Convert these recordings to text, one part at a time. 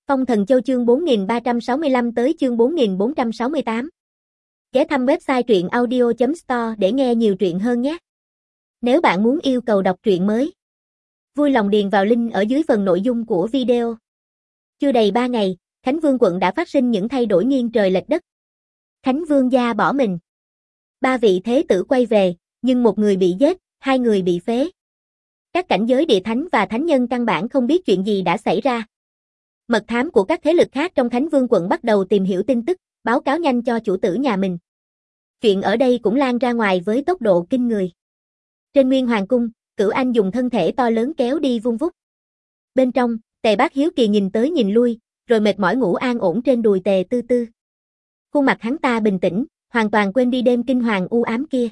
Phong Thần Châu chương 4365 tới chương 4468. Ghé thăm website truyện audio.store để nghe nhiều truyện hơn nhé. Nếu bạn muốn yêu cầu đọc truyện mới, vui lòng điền vào link ở dưới phần nội dung của video. Chưa đầy 3 ngày, Khánh Vương quận đã phát sinh những thay đổi nghiêng trời lệch đất. Khánh Vương gia bỏ mình. 3 vị thế tử quay về, nhưng một người bị giết, 2 người bị phế. Các cảnh giới địa thánh và thánh nhân căn bản không biết chuyện gì đã xảy ra. Mật thám của các thế lực khác trong Khánh Vương quận bắt đầu tìm hiểu tin tức, báo cáo nhanh cho chủ tử nhà mình. Chuyện ở đây cũng lan ra ngoài với tốc độ kinh người. Trên Nguyên Hoàng cung, Cửu Anh dùng thân thể to lớn kéo đi vung vút. Bên trong, Tề Bác hiếu kỳ nhìn tới nhìn lui, rồi mệt mỏi ngủ an ổn trên đùi Tề Tư Tư. Khuôn mặt hắn ta bình tĩnh, hoàn toàn quên đi đêm kinh hoàng u ám kia.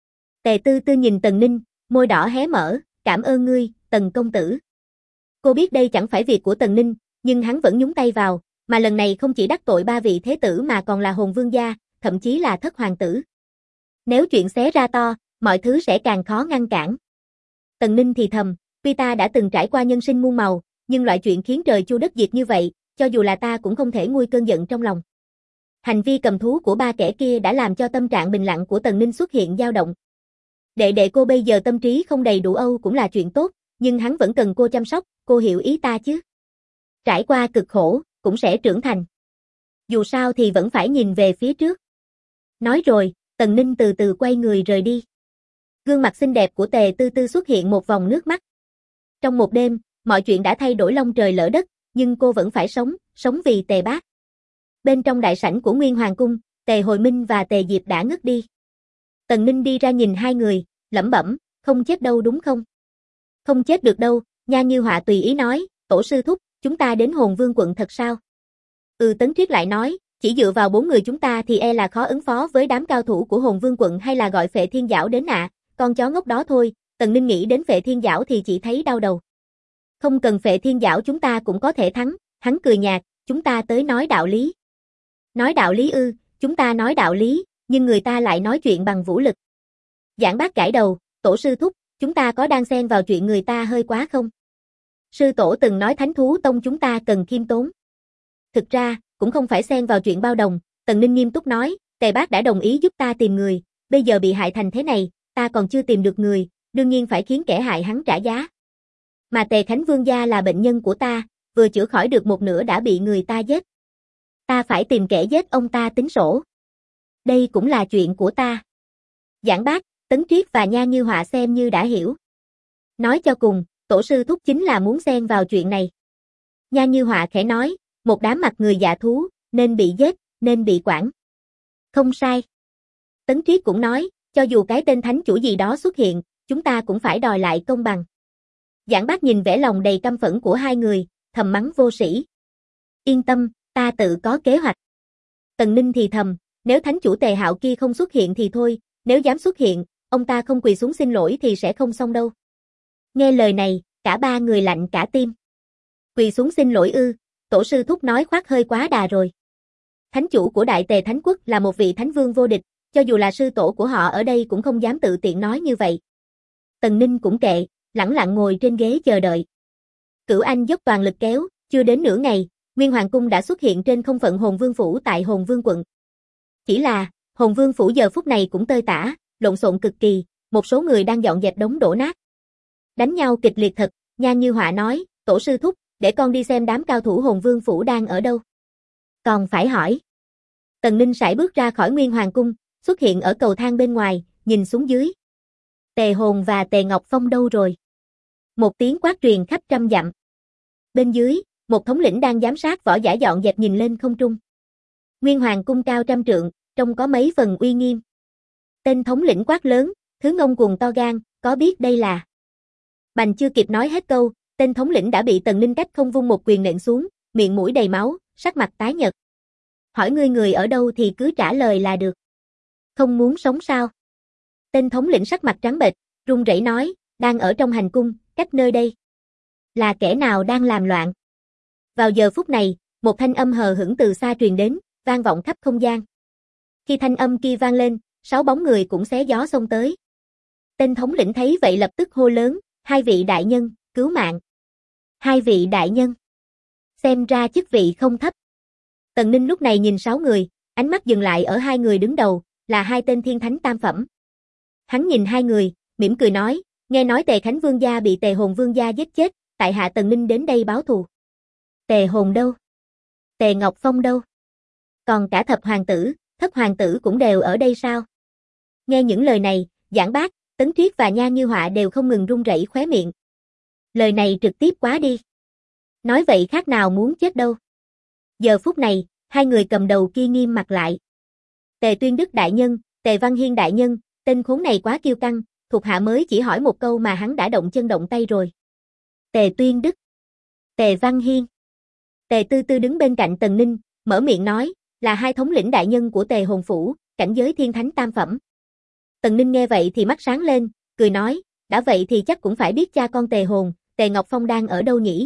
Tề Tư Tư nhìn Tần Ninh, môi đỏ hé mở, cảm ơn ngươi, Tần công tử. Cô biết đây chẳng phải việc của Tần Ninh, nhưng hắn vẫn nhúng tay vào, mà lần này không chỉ đắc tội 3 vị thế tử mà còn là hồn vương gia, thậm chí là thất hoàng tử. Nếu chuyện xé ra to, mọi thứ sẽ càng khó ngăn cản. Tần Ninh thì thầm, tuy ta đã từng trải qua nhân sinh muôn màu, nhưng loại chuyện khiến trời chu đất diệt như vậy, cho dù là ta cũng không thể nguôi cơn giận trong lòng. Hành vi cầm thú của 3 kẻ kia đã làm cho tâm trạng bình lặng của Tần Ninh xuất hiện dao động. Đệ cô bây giờ tâm trí không đầy đủ âu cũng là chuyện tốt, nhưng hắn vẫn cần cô chăm sóc, cô hiểu ý ta chứ? Trải qua cực khổ, cũng sẽ trưởng thành. Dù sao thì vẫn phải nhìn về phía trước. Nói rồi, Tần Ninh từ từ quay người rời đi. Gương mặt xinh đẹp của Tề Tư Tư xuất hiện một vòng nước mắt. Trong một đêm, mọi chuyện đã thay đổi long trời lỡ đất, nhưng cô vẫn phải sống vì Tề Bác. Bên trong đại sảnh của Nguyên Hoàng cung, Tề Hồi Minh và Tề Diệp đã ngất đi. Tần Ninh đi ra nhìn hai người, lẩm bẩm, không chết đâu đúng không? Không chết được đâu, Nha Như Họa tùy ý nói, tổ sư thúc, chúng ta đến Hồn Vương quận thật sao? Tấn Triết lại nói, chỉ dựa vào 4 người chúng ta thì e là khó ứng phó với đám cao thủ của Hồn Vương quận, hay là gọi Phệ Thiên Giảo đến ạ, con chó ngốc đó thôi. Tần Ninh nghĩ đến Phệ Thiên Giảo thì chỉ thấy đau đầu. Không cần Phệ Thiên Giảo chúng ta cũng có thể thắng, hắn cười nhạt, chúng ta tới nói đạo lý. Nói đạo lý ư, chúng ta nói đạo lý, nhưng người ta lại nói chuyện bằng vũ lực. Giảng Bác gãi đầu, tổ sư thúc, chúng ta có đang xen vào chuyện người ta hơi quá không? Sư tổ từng nói Thánh Thú Tông chúng ta cần khiêm tốn. Thực ra, cũng không phải xen vào chuyện bao đồng, Tần Ninh nghiêm túc nói, Tề Bác đã đồng ý giúp ta tìm người, bây giờ bị hại thành thế này, ta còn chưa tìm được người, đương nhiên phải khiến kẻ hại hắn trả giá. Mà Tề Khánh Vương gia là bệnh nhân của ta, vừa chữa khỏi được một nửa đã bị người ta giết. Ta phải tìm kẻ giết ông ta tính sổ. Đây cũng là chuyện của ta. Giảng Bác, Tấn Triết và Nha Như Họa xem như đã hiểu. Nói cho cùng, tổ sư thúc chính là muốn xen vào chuyện này. Nha Như Họa khẽ nói, một đám mặt người dạ thú, nên bị giết, nên bị quản. Không sai. Tấn Triết cũng nói, cho dù cái tên thánh chủ gì đó xuất hiện, chúng ta cũng phải đòi lại công bằng. Giảng Bác nhìn vẻ lòng đầy căm phẫn của hai người, thầm mắng vô sĩ. Yên tâm, ta tự có kế hoạch. Tần Ninh thì thầm, nếu thánh chủ Tề Hạo kia không xuất hiện thì thôi, nếu dám xuất hiện, ông ta không quỳ xuống xin lỗi thì sẽ không xong đâu. Nghe lời này, cả 3 người lạnh cả tim. Quỳ xuống xin lỗi ư, tổ sư thúc nói khoác hơi quá đà rồi. Thánh chủ của Đại Tề Thánh Quốc là một vị thánh vương vô địch, cho dù là sư tổ của họ ở đây cũng không dám tự tiện nói như vậy. Tần Ninh cũng kệ, lẳng lặng ngồi trên ghế chờ đợi. Cửu Anh dốc toàn lực kéo, chưa đến nửa ngày, Nguyên Hoàng cung đã xuất hiện trên không phận Hồn Vương phủ tại Hồn Vương quận. Chỉ là, Hồn Vương phủ giờ phút này cũng tơi tả, lộn xộn cực kỳ, một số người đang dọn dẹp đống đổ nát. Đánh nhau kịch liệt thật, Nha Như Họa nói, tổ sư thúc, để con đi xem đám cao thủ Hồn Vương phủ đang ở đâu. Còn phải hỏi. Tần Ninh sải bước ra khỏi Nguyên Hoàng cung, xuất hiện ở cầu thang bên ngoài, nhìn xuống dưới. Tề Hồn và Tề Ngọc Phong đâu rồi? Một tiếng quát truyền khắp trăm dặm. Bên dưới, một thống lĩnh đang giám sát võ giả dọn dẹp nhìn lên không trung. Nguyên Hoàng cung cao trăm trượng, trông có mấy phần uy nghiêm. Tên thống lĩnh quát lớn, thứ ngông cuồng to gan, có biết đây là... Bành chưa kịp nói hết câu, tên thống lĩnh đã bị Tần Ninh cách không vung một quyền nện xuống, miệng mũi đầy máu, sắc mặt tái nhợt. Hỏi ngươi người ở đâu thì cứ trả lời là được. Không muốn sống sao? Tên thống lĩnh sắc mặt trắng bệch, run rẩy nói, đang ở trong hành cung, cách nơi đây. Là kẻ nào đang làm loạn? Vào giờ phút này, một thanh âm hờ hững từ xa truyền đến, vang vọng khắp không gian. Khi thanh âm kia vang lên, 6 bóng người cũng xé gió xông tới. Tên thống lĩnh thấy vậy lập tức hô lớn, 2 vị đại nhân, cứu mạng. 2 vị đại nhân. Xem ra chức vị không thấp. Tần Ninh lúc này nhìn 6 người, ánh mắt dừng lại ở 2 người đứng đầu, là 2 tên thiên thánh tam phẩm. Hắn nhìn 2 người, mỉm cười nói, nghe nói Tề Khánh Vương gia bị Tề Hồn Vương gia giết chết, tại hạ Tần Ninh đến đây báo thù. Tề Hồn đâu? Tề Ngọc Phong đâu? Còn cả thập hoàng tử cũng đều ở đây sao? Nghe những lời này, Giảng Bác, Tấn Triết và Nha Như Họa đều không ngừng run rẩy khóe miệng. Lời này trực tiếp quá đi. Nói vậy khác nào muốn chết đâu. Giờ phút này, 2 người cầm đầu kia nghiêm mặt lại. Tề Tuyên Đức đại nhân, Tề Văn Hiên đại nhân, tên khốn này quá kiêu căng, thuộc hạ mới chỉ hỏi một câu mà hắn đã động chân động tay rồi. Tề Tuyên Đức, Tề Văn Hiên. Tề Tư Tư đứng bên cạnh Tần Ninh, mở miệng nói, là 2 thống lĩnh đại nhân của Tề Hồn Phủ, cảnh giới thiên thánh tam phẩm. Tần Ninh nghe vậy thì mắt sáng lên, cười nói, đã vậy thì chắc cũng phải biết cha con Tề Hồn, Tề Ngọc Phong đang ở đâu nhỉ?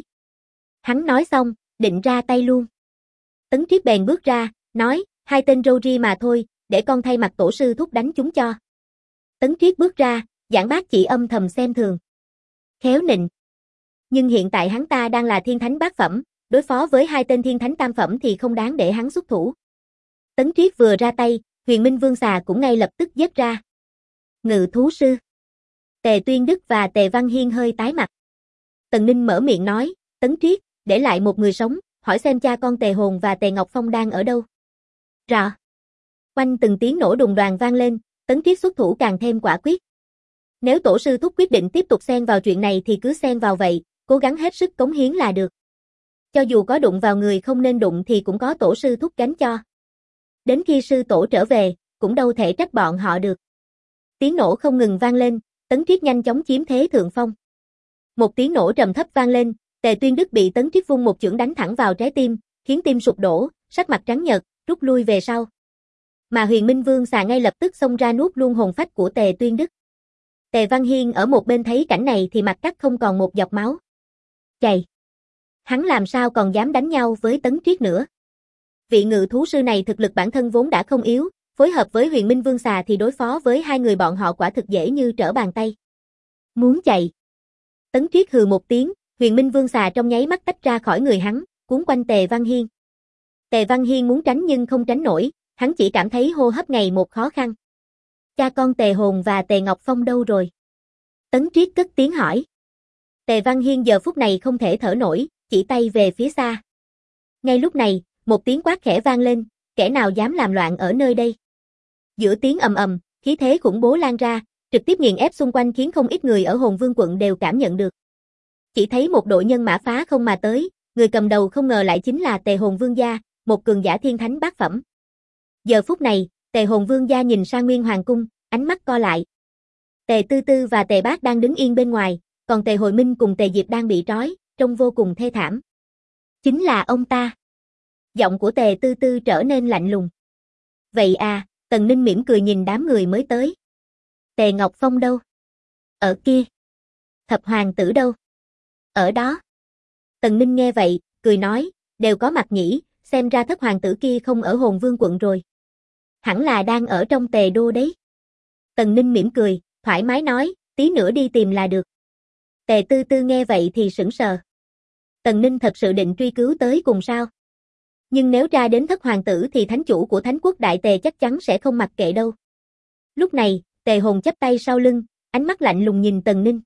Hắn nói xong, định ra tay luôn. Tấn Triết bèn bước ra, nói, 2 tên râu ria mà thôi, để con thay mặt tổ sư thúc đánh chúng cho. Tấn Triết bước ra, Giảng Bác chỉ âm thầm xem thường. Khéo nịnh. Nhưng hiện tại hắn ta đang là thiên thánh bát phẩm, đối phó với 2 tên thiên thánh tam phẩm thì không đáng để hắn xuất thủ. Tấn Triết vừa ra tay, Huyền Minh Vương xà cũng ngay lập tức giết ra. Ngự thú sư. Tề Tuyên Đức và Tề Văn Hiên hơi tái mặt. Tần Ninh mở miệng nói, Tấn Triết, để lại một người sống, hỏi xem cha con Tề Hồn và Tề Ngọc Phong đang ở đâu. Rọ. Quanh từng tiếng nổ đùng đoàng vang lên, Tấn Triết xuất thủ càng thêm quả quyết. Nếu tổ sư thúc quyết định tiếp tục xen vào chuyện này thì cứ xen vào vậy, cố gắng hết sức cống hiến là được. Cho dù có đụng vào người không nên đụng thì cũng có tổ sư thúc gánh cho. Đến khi sư tổ trở về, cũng đâu thể trách bọn họ được. Tiếng nổ không ngừng vang lên, Tấn Triết nhanh chóng chiếm thế thượng phong. Một tiếng nổ trầm thấp vang lên, Tề Tuyên Đức bị Tấn Triết vung một chưởng đánh thẳng vào trái tim, khiến tim sụp đổ, sắc mặt trắng nhợt, rút lui về sau. Mà Huyền Minh Vương xà ngay lập tức xông ra nuốt luôn hồn phách của Tề Tuyên Đức. Tề Văn Hiên ở một bên thấy cảnh này thì mặt cắt không còn một giọt máu. Chày! Hắn làm sao còn dám đánh nhau với Tấn Triết nữa? Vị ngự thú sư này thực lực bản thân vốn đã không yếu, phối hợp với Huyền Minh Vương xà thì đối phó với 2 người bọn họ quả thực dễ như trở bàn tay. Muốn chạy? Tấn Triết hừ một tiếng, Huyền Minh Vương xà trong nháy mắt tách ra khỏi người hắn, cuốn quanh Tề Văn Hiên. Tề Văn Hiên muốn tránh nhưng không tránh nổi, hắn chỉ cảm thấy hô hấp ngày một khó khăn. Cha con Tề Hồn và Tề Ngọc Phong đâu rồi? Tấn Triết cất tiếng hỏi. Tề Văn Hiên giờ phút này không thể thở nổi, chỉ tay về phía xa. Ngay lúc này, một tiếng quát khẽ vang lên, kẻ nào dám làm loạn ở nơi đây? Giữa tiếng ầm ầm, khí thế khủng bố lan ra, trực tiếp nghiền ép xung quanh khiến không ít người ở Hồn Vương quận đều cảm nhận được. Chỉ thấy một đội nhân mã phá không mà tới, người cầm đầu không ngờ lại chính là Tề Hồn Vương gia, một cường giả thiên thánh bát phẩm. Giờ phút này, Tề Hồn Vương gia nhìn sang Nguyên Hoàng cung, ánh mắt co lại. Tề Tư Tư và Tề Bác đang đứng yên bên ngoài, còn Tề Hồi Minh cùng Tề Diệp đang bị trói, trông vô cùng thê thảm. Chính là ông ta. Giọng của Tề Tư Tư trở nên lạnh lùng. Vậy à, Tần Ninh mỉm cười nhìn đám người mới tới. Tề Ngọc Phong đâu? Ở kia. Thập hoàng tử đâu? Ở đó. Tần Ninh nghe vậy, cười nói, đều có mặt nhỉ, xem ra thất hoàng tử kia không ở Hồn Vương quận rồi. Hẳn là đang ở trong Tề đô đấy. Tần Ninh mỉm cười, thoải mái nói, tí nữa đi tìm là được. Tề Tư Tư nghe vậy thì sững sờ. Tần Ninh thật sự định truy cứu tới cùng sao? Nhưng nếu tra đến thất hoàng tử thì thánh chủ của Thánh quốc Đại Tề chắc chắn sẽ không mặc kệ đâu. Lúc này, Tề Hồn chắp tay sau lưng, ánh mắt lạnh lùng nhìn Tần Ninh.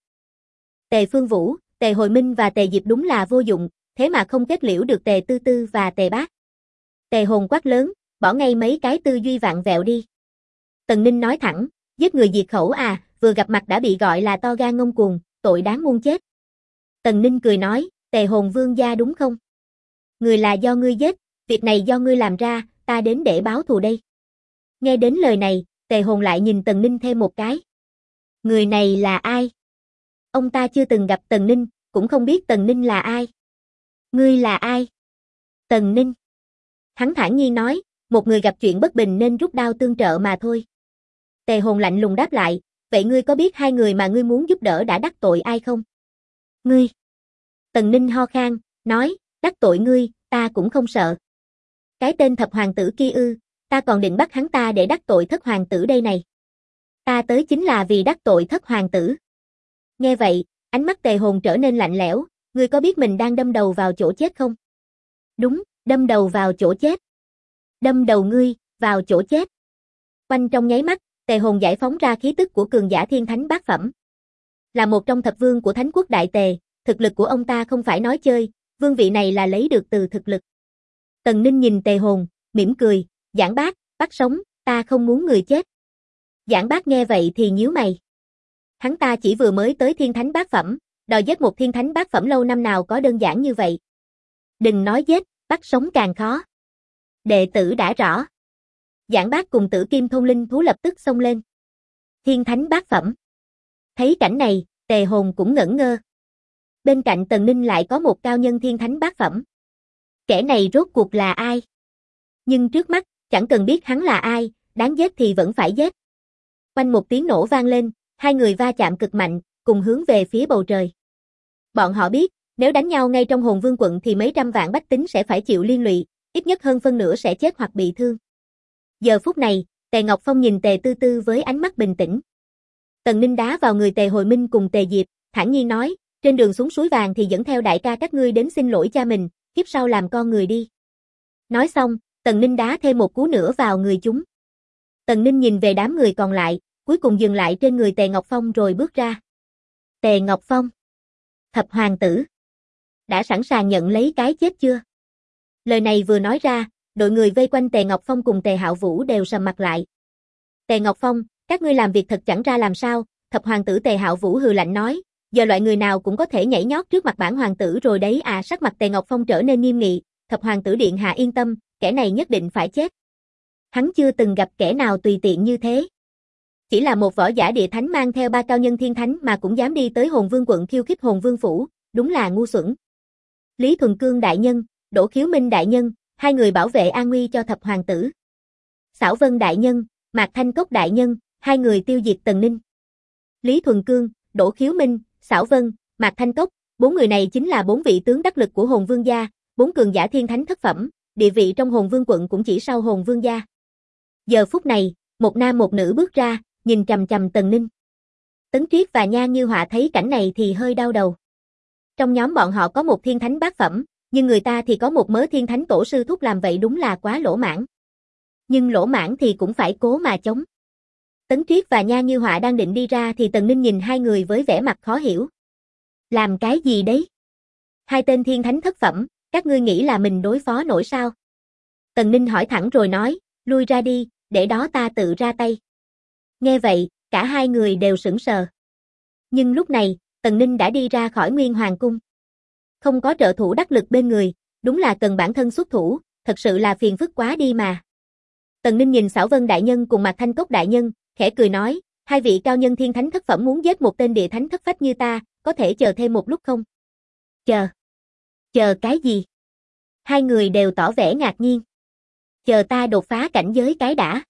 Tề Phương Vũ, Tề Hồi Minh và Tề Diệp đúng là vô dụng, thế mà không kết liễu được Tề Tư Tư và Tề Bác. Tề Hồn quát lớn, bỏ ngay mấy cái tư duy vạn vẹo đi. Tần Ninh nói thẳng, giết người diệt khẩu à, vừa gặp mặt đã bị gọi là to gan ngông cuồng, tội đáng muôn chết. Tần Ninh cười nói, Tề Hồn Vương gia đúng không? Người là do ngươi giết, việc này do ngươi làm ra, ta đến để báo thù đây. Nghe đến lời này, Tề Hồn lại nhìn Tần Ninh thêm một cái. Người này là ai? Ông ta chưa từng gặp Tần Ninh, cũng không biết Tần Ninh là ai. Ngươi là ai? Tần Ninh. Hắn thản nhiên nói, một người gặp chuyện bất bình nên rút đao tương trợ mà thôi. Tề Hồn lạnh lùng đáp lại, vậy ngươi có biết 2 người mà ngươi muốn giúp đỡ đã đắc tội ai không? Ngươi. Tần Ninh ho khan, nói, đắc tội ngươi, ta cũng không sợ. Cái tên thập hoàng tử kia ư, ta còn định bắt hắn ta để đắc tội thất hoàng tử đây này. Ta tới chính là vì đắc tội thất hoàng tử. Nghe vậy, ánh mắt Tề Hồn trở nên lạnh lẽo, ngươi có biết mình đang đâm đầu vào chỗ chết không? Đúng, đâm đầu vào chỗ chết. Đâm đầu ngươi, vào chỗ chết. Quanh trong nháy mắt, Tề Hồn giải phóng ra khí tức của cường giả thiên thánh bát phẩm. Là một trong thập vương của Thánh quốc Đại Tề, thực lực của ông ta không phải nói chơi, vương vị này là lấy được từ thực lực. Tần Ninh nhìn Tề Hồn, mỉm cười, Giảng Bác, bắt sống, ta không muốn người chết. Giảng Bác nghe vậy thì nhíu mày. Hắn ta chỉ vừa mới tới thiên thánh bát phẩm, đòi giết một thiên thánh bát phẩm lâu năm nào có đơn giản như vậy. Đừng nói giết, bắt sống càng khó. Đệ tử đã rõ. Giảng Bác cùng Tử Kim thôn linh thú lập tức xông lên. Thiên thánh bát phẩm. Thấy cảnh này, Tề Hồn cũng ngẩn ngơ. Bên cạnh Tần Ninh lại có một cao nhân thiên thánh bát phẩm. Kẻ này rốt cuộc là ai? Nhưng trước mắt, chẳng cần biết hắn là ai, đáng giết thì vẫn phải giết. Quanh một tiếng nổ vang lên, hai người va chạm cực mạnh, cùng hướng về phía bầu trời. Bọn họ biết, nếu đánh nhau ngay trong Hồn Vương quận thì mấy trăm vạn bách tính sẽ phải chịu liên lụy, ít nhất hơn phân nửa sẽ chết hoặc bị thương. Giờ phút này, Tề Ngọc Phong nhìn Tề Tư Tư với ánh mắt bình tĩnh. Tần Ninh đá vào người Tề Hồi Minh cùng Tề Diệp, thản nhiên nói, trên đường xuống suối vàng thì dẫn theo đại ca các ngươi đến xin lỗi cha mình, kiếp sau làm con người đi. Nói xong, Tần Ninh đá thêm một cú nữa vào người chúng. Tần Ninh nhìn về đám người còn lại, cuối cùng dừng lại trên người Tề Ngọc Phong rồi bước ra. Tề Ngọc Phong. Thập hoàng tử. Đã sẵn sàng nhận lấy cái chết chưa? Lời này vừa nói ra, đội người vây quanh Tề Ngọc Phong cùng Tề Hạo Vũ đều sầm mặt lại. Tề Ngọc Phong, các ngươi làm việc thật chẳng ra làm sao, thập hoàng tử Tề Hạo Vũ hừ lạnh nói, giờ loại người nào cũng có thể nhảy nhót trước mặt bản hoàng tử rồi đấy à. Sắc mặt Tề Ngọc Phong trở nên nghiêm nghị, thập hoàng tử điện hạ yên tâm, kẻ này nhất định phải chết. Hắn chưa từng gặp kẻ nào tùy tiện như thế. Chỉ là một võ giả địa thánh mang theo ba cao nhân thiên thánh mà cũng dám đi tới Hồn Vương quận khiêu khích Hồn Vương phủ, đúng là ngu xuẩn. Lý Thuần Cương đại nhân, Đỗ Khiếu Minh đại nhân, hai người bảo vệ an nguy cho thập hoàng tử. Xảo Vân đại nhân, Mạc Thanh Cốc đại nhân, hai người tiêu diệt Tần Ninh. Lý Thuần Cương, Đỗ Khiếu Minh, Xảo Vân, Mạc Thanh Cốc, bốn người này chính là bốn vị tướng đắc lực của Hồn Vương gia, bốn cường giả thiên thánh thất phẩm, địa vị trong Hồn Vương quận cũng chỉ sau Hồn Vương gia. Giờ phút này, một nam một nữ bước ra, nhìn chằm chằm Tần Ninh. Tấn Triết và Nha Như Họa thấy cảnh này thì hơi đau đầu. Trong nhóm bọn họ có một thiên thánh bát phẩm, nhưng người ta thì có một mớ thiên thánh tổ sư thúc làm vậy đúng là quá lỗ mãng. Nhưng lỗ mãng thì cũng phải cố mà chống. Tấn Triết và Nha Như Họa đang định đi ra thì Tần Ninh nhìn hai người với vẻ mặt khó hiểu. Làm cái gì đấy? Hai tên thiên thánh thất phẩm, các ngươi nghĩ là mình đối phó nổi sao? Tần Ninh hỏi thẳng rồi nói, lui ra đi, để đó ta tự ra tay. Nghe vậy, cả hai người đều sững sờ. Nhưng lúc này, Tần Ninh đã đi ra khỏi Nguyên Hoàng cung. Không có trợ thủ đắc lực bên người, đúng là cần bản thân xuất thủ, thật sự là phiền phức quá đi mà. Tần Ninh nhìn Xảo Vân đại nhân cùng Mạc Thanh Cốc đại nhân, khẽ cười nói, hai vị cao nhân thiên thánh thất phẩm muốn giết một tên địa thánh thất phách như ta, có thể chờ thêm một lúc không? Chờ. Chờ cái gì? Hai người đều tỏ vẻ ngạc nhiên. Chờ ta đột phá cảnh giới cái đã.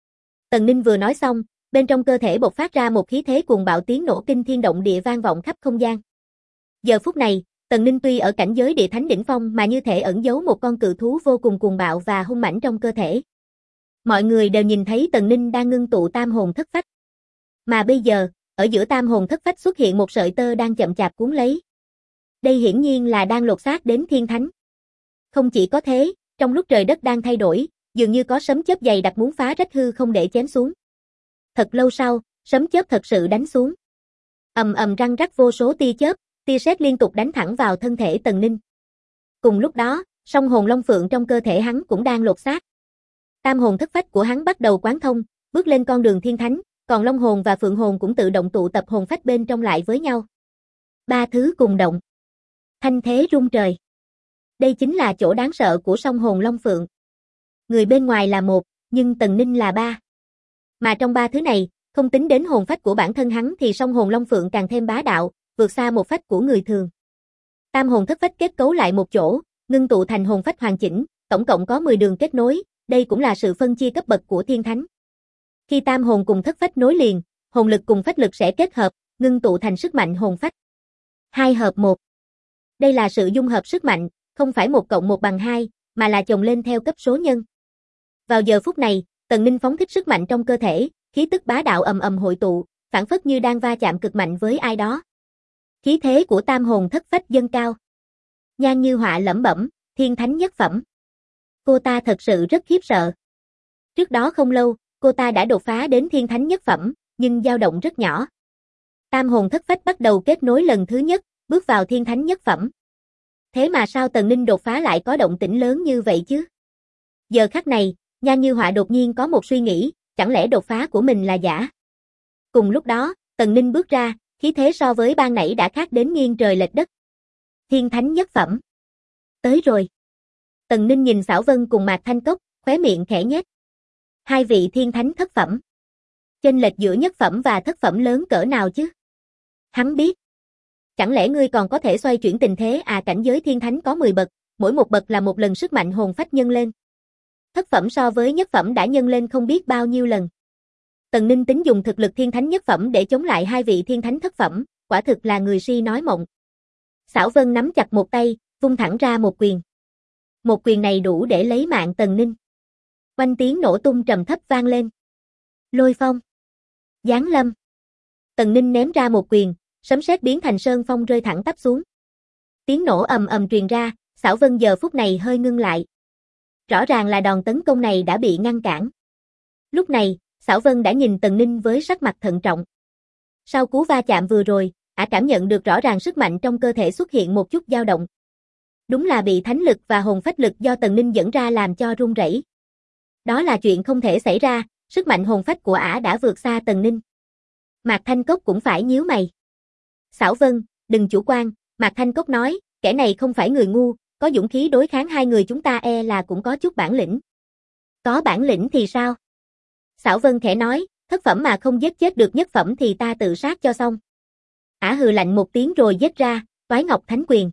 Tần Ninh vừa nói xong, bên trong cơ thể bộc phát ra một khí thế cuồng bạo, tiếng nổ kinh thiên động địa vang vọng khắp không gian. Giờ phút này, Tần Ninh tuy ở cảnh giới địa thánh đỉnh phong mà như thể ẩn giấu một con cự thú vô cùng cuồng bạo và hung mãnh trong cơ thể. Mọi người đều nhìn thấy Tần Ninh đang ngưng tụ tam hồn thất phách. Mà bây giờ, ở giữa tam hồn thất phách xuất hiện một sợi tơ đang chậm chạp cuốn lấy. Đây hiển nhiên là đang lột xác đến thiên thánh. Không chỉ có thế, trong lúc trời đất đang thay đổi, dường như có sấm chớp dày đặc muốn phá rách hư không để chém xuống. Thật lâu sau, sấm chớp thật sự đánh xuống. Ầm ầm răng rắc vô số tia chớp, tia sét liên tục đánh thẳng vào thân thể Tần Ninh. Cùng lúc đó, song hồn long phượng trong cơ thể hắn cũng đang lột xác. Tam hồn thất phách của hắn bắt đầu quán thông, bước lên con đường thiên thánh, còn long hồn và phượng hồn cũng tự động tụ tập hồn phách bên trong lại với nhau. Ba thứ cùng động. Thanh thế rung trời. Đây chính là chỗ đáng sợ của song hồn long phượng. Người bên ngoài là một, nhưng Tần Ninh là ba. Mà trong ba thứ này, không tính đến hồn phách của bản thân hắn thì song hồn long phượng càng thêm bá đạo, vượt xa một phách của người thường. Tam hồn thất phách kết cấu lại một chỗ, ngưng tụ thành hồn phách hoàn chỉnh, tổng cộng có 10 đường kết nối, đây cũng là sự phân chia cấp bậc của thiên thánh. Khi tam hồn cùng thất phách nối liền, hồn lực cùng phách lực sẽ kết hợp, ngưng tụ thành sức mạnh hồn phách. 2 hợp 1. Đây là sự dung hợp sức mạnh, không phải 1 cộng 1 bằng 2, mà là chồng lên theo cấp số nhân. Vào giờ phút này, Tần Ninh phóng thích sức mạnh trong cơ thể, khí tức bá đạo ầm ầm hội tụ, phảng phất như đang va chạm cực mạnh với ai đó. Khí thế của tam hồn thất phách dâng cao. Nhan Như Họa lẩm bẩm, thiên thánh nhất phẩm. Cô ta thật sự rất khiếp sợ. Trước đó không lâu, cô ta đã đột phá đến thiên thánh nhất phẩm, nhưng dao động rất nhỏ. Tam hồn thất phách bắt đầu kết nối lần thứ nhất, bước vào thiên thánh nhất phẩm. Thế mà sao Tần Ninh đột phá lại có động tĩnh lớn như vậy chứ? Giờ khắc này, Nhan Như Họa đột nhiên có một suy nghĩ, chẳng lẽ đột phá của mình là giả? Cùng lúc đó, Tần Ninh bước ra, khí thế so với ban nãy đã khác đến nghiêng trời lệch đất. Thiên thánh nhất phẩm. Tới rồi. Tần Ninh nhìn Xảo Vân cùng Mạc Thanh Cốc, khóe miệng khẽ nhếch. Hai vị thiên thánh thất phẩm. Chênh lệch giữa nhất phẩm và thất phẩm lớn cỡ nào chứ? Hắn biết. Chẳng lẽ ngươi còn có thể xoay chuyển tình thế à? Cảnh giới thiên thánh có 10 bậc, mỗi một bậc là một lần sức mạnh hồn phách nhân lên. Thất phẩm so với nhất phẩm đã nhân lên không biết bao nhiêu lần. Tần Ninh tính dùng thực lực thiên thánh nhất phẩm để chống lại hai vị thiên thánh thất phẩm, quả thực là người si nói mộng. Xảo Vân nắm chặt một tay, vung thẳng ra một quyền. Một quyền này đủ để lấy mạng Tần Ninh. Oanh tiếng nổ tung trầm thấp vang lên. Lôi phong. Giáng lâm. Tần Ninh ném ra một quyền, sấm sét biến thành sơn phong rơi thẳng tắp xuống. Tiếng nổ ầm ầm truyền ra, Xảo Vân giờ phút này hơi ngưng lại. Rõ ràng là đòn tấn công này đã bị ngăn cản. Lúc này, Xảo Vân đã nhìn Tần Ninh với sắc mặt thận trọng. Sau cú va chạm vừa rồi, ả cảm nhận được rõ ràng sức mạnh trong cơ thể xuất hiện một chút dao động. Đúng là bị thánh lực và hồn phách lực do Tần Ninh dẫn ra làm cho run rẩy. Đó là chuyện không thể xảy ra, sức mạnh hồn phách của ả đã vượt xa Tần Ninh. Mạc Thanh Cốc cũng phải nhíu mày. Xảo Vân, đừng chủ quan, Mạc Thanh Cốc nói, kẻ này không phải người ngu, có dũng khí đối kháng hai người chúng ta e là cũng có chút bản lĩnh. Có bản lĩnh thì sao? Xảo Vân khẽ nói, thất phẩm mà không giết chết được nhất phẩm thì ta tự sát cho xong. Ả hừ lạnh một tiếng rồi giết ra, Toái Ngọc Thánh Quyền.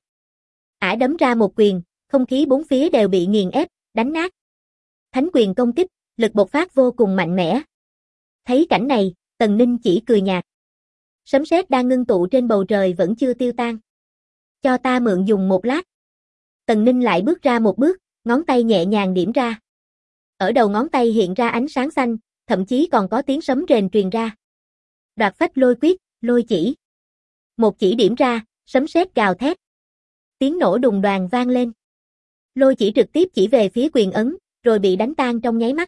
Ả đấm ra một quyền, không khí bốn phía đều bị nghiền ép, đánh nát. Thánh quyền công kích, lực bộc phát vô cùng mạnh mẽ. Thấy cảnh này, Tần Ninh chỉ cười nhạt. Sấm sét đang ngưng tụ trên bầu trời vẫn chưa tiêu tan. Cho ta mượn dùng một lát. Tần Ninh lại bước ra một bước, ngón tay nhẹ nhàng điểm ra. Ở đầu ngón tay hiện ra ánh sáng xanh, thậm chí còn có tiếng sấm rền truyền ra. Đoạt phách lôi quyết, lôi chỉ. Một chỉ điểm ra, sấm sét gào thét. Tiếng nổ đùng đoàng vang lên. Lôi chỉ trực tiếp chỉ về phía quyền ấn, rồi bị đánh tan trong nháy mắt.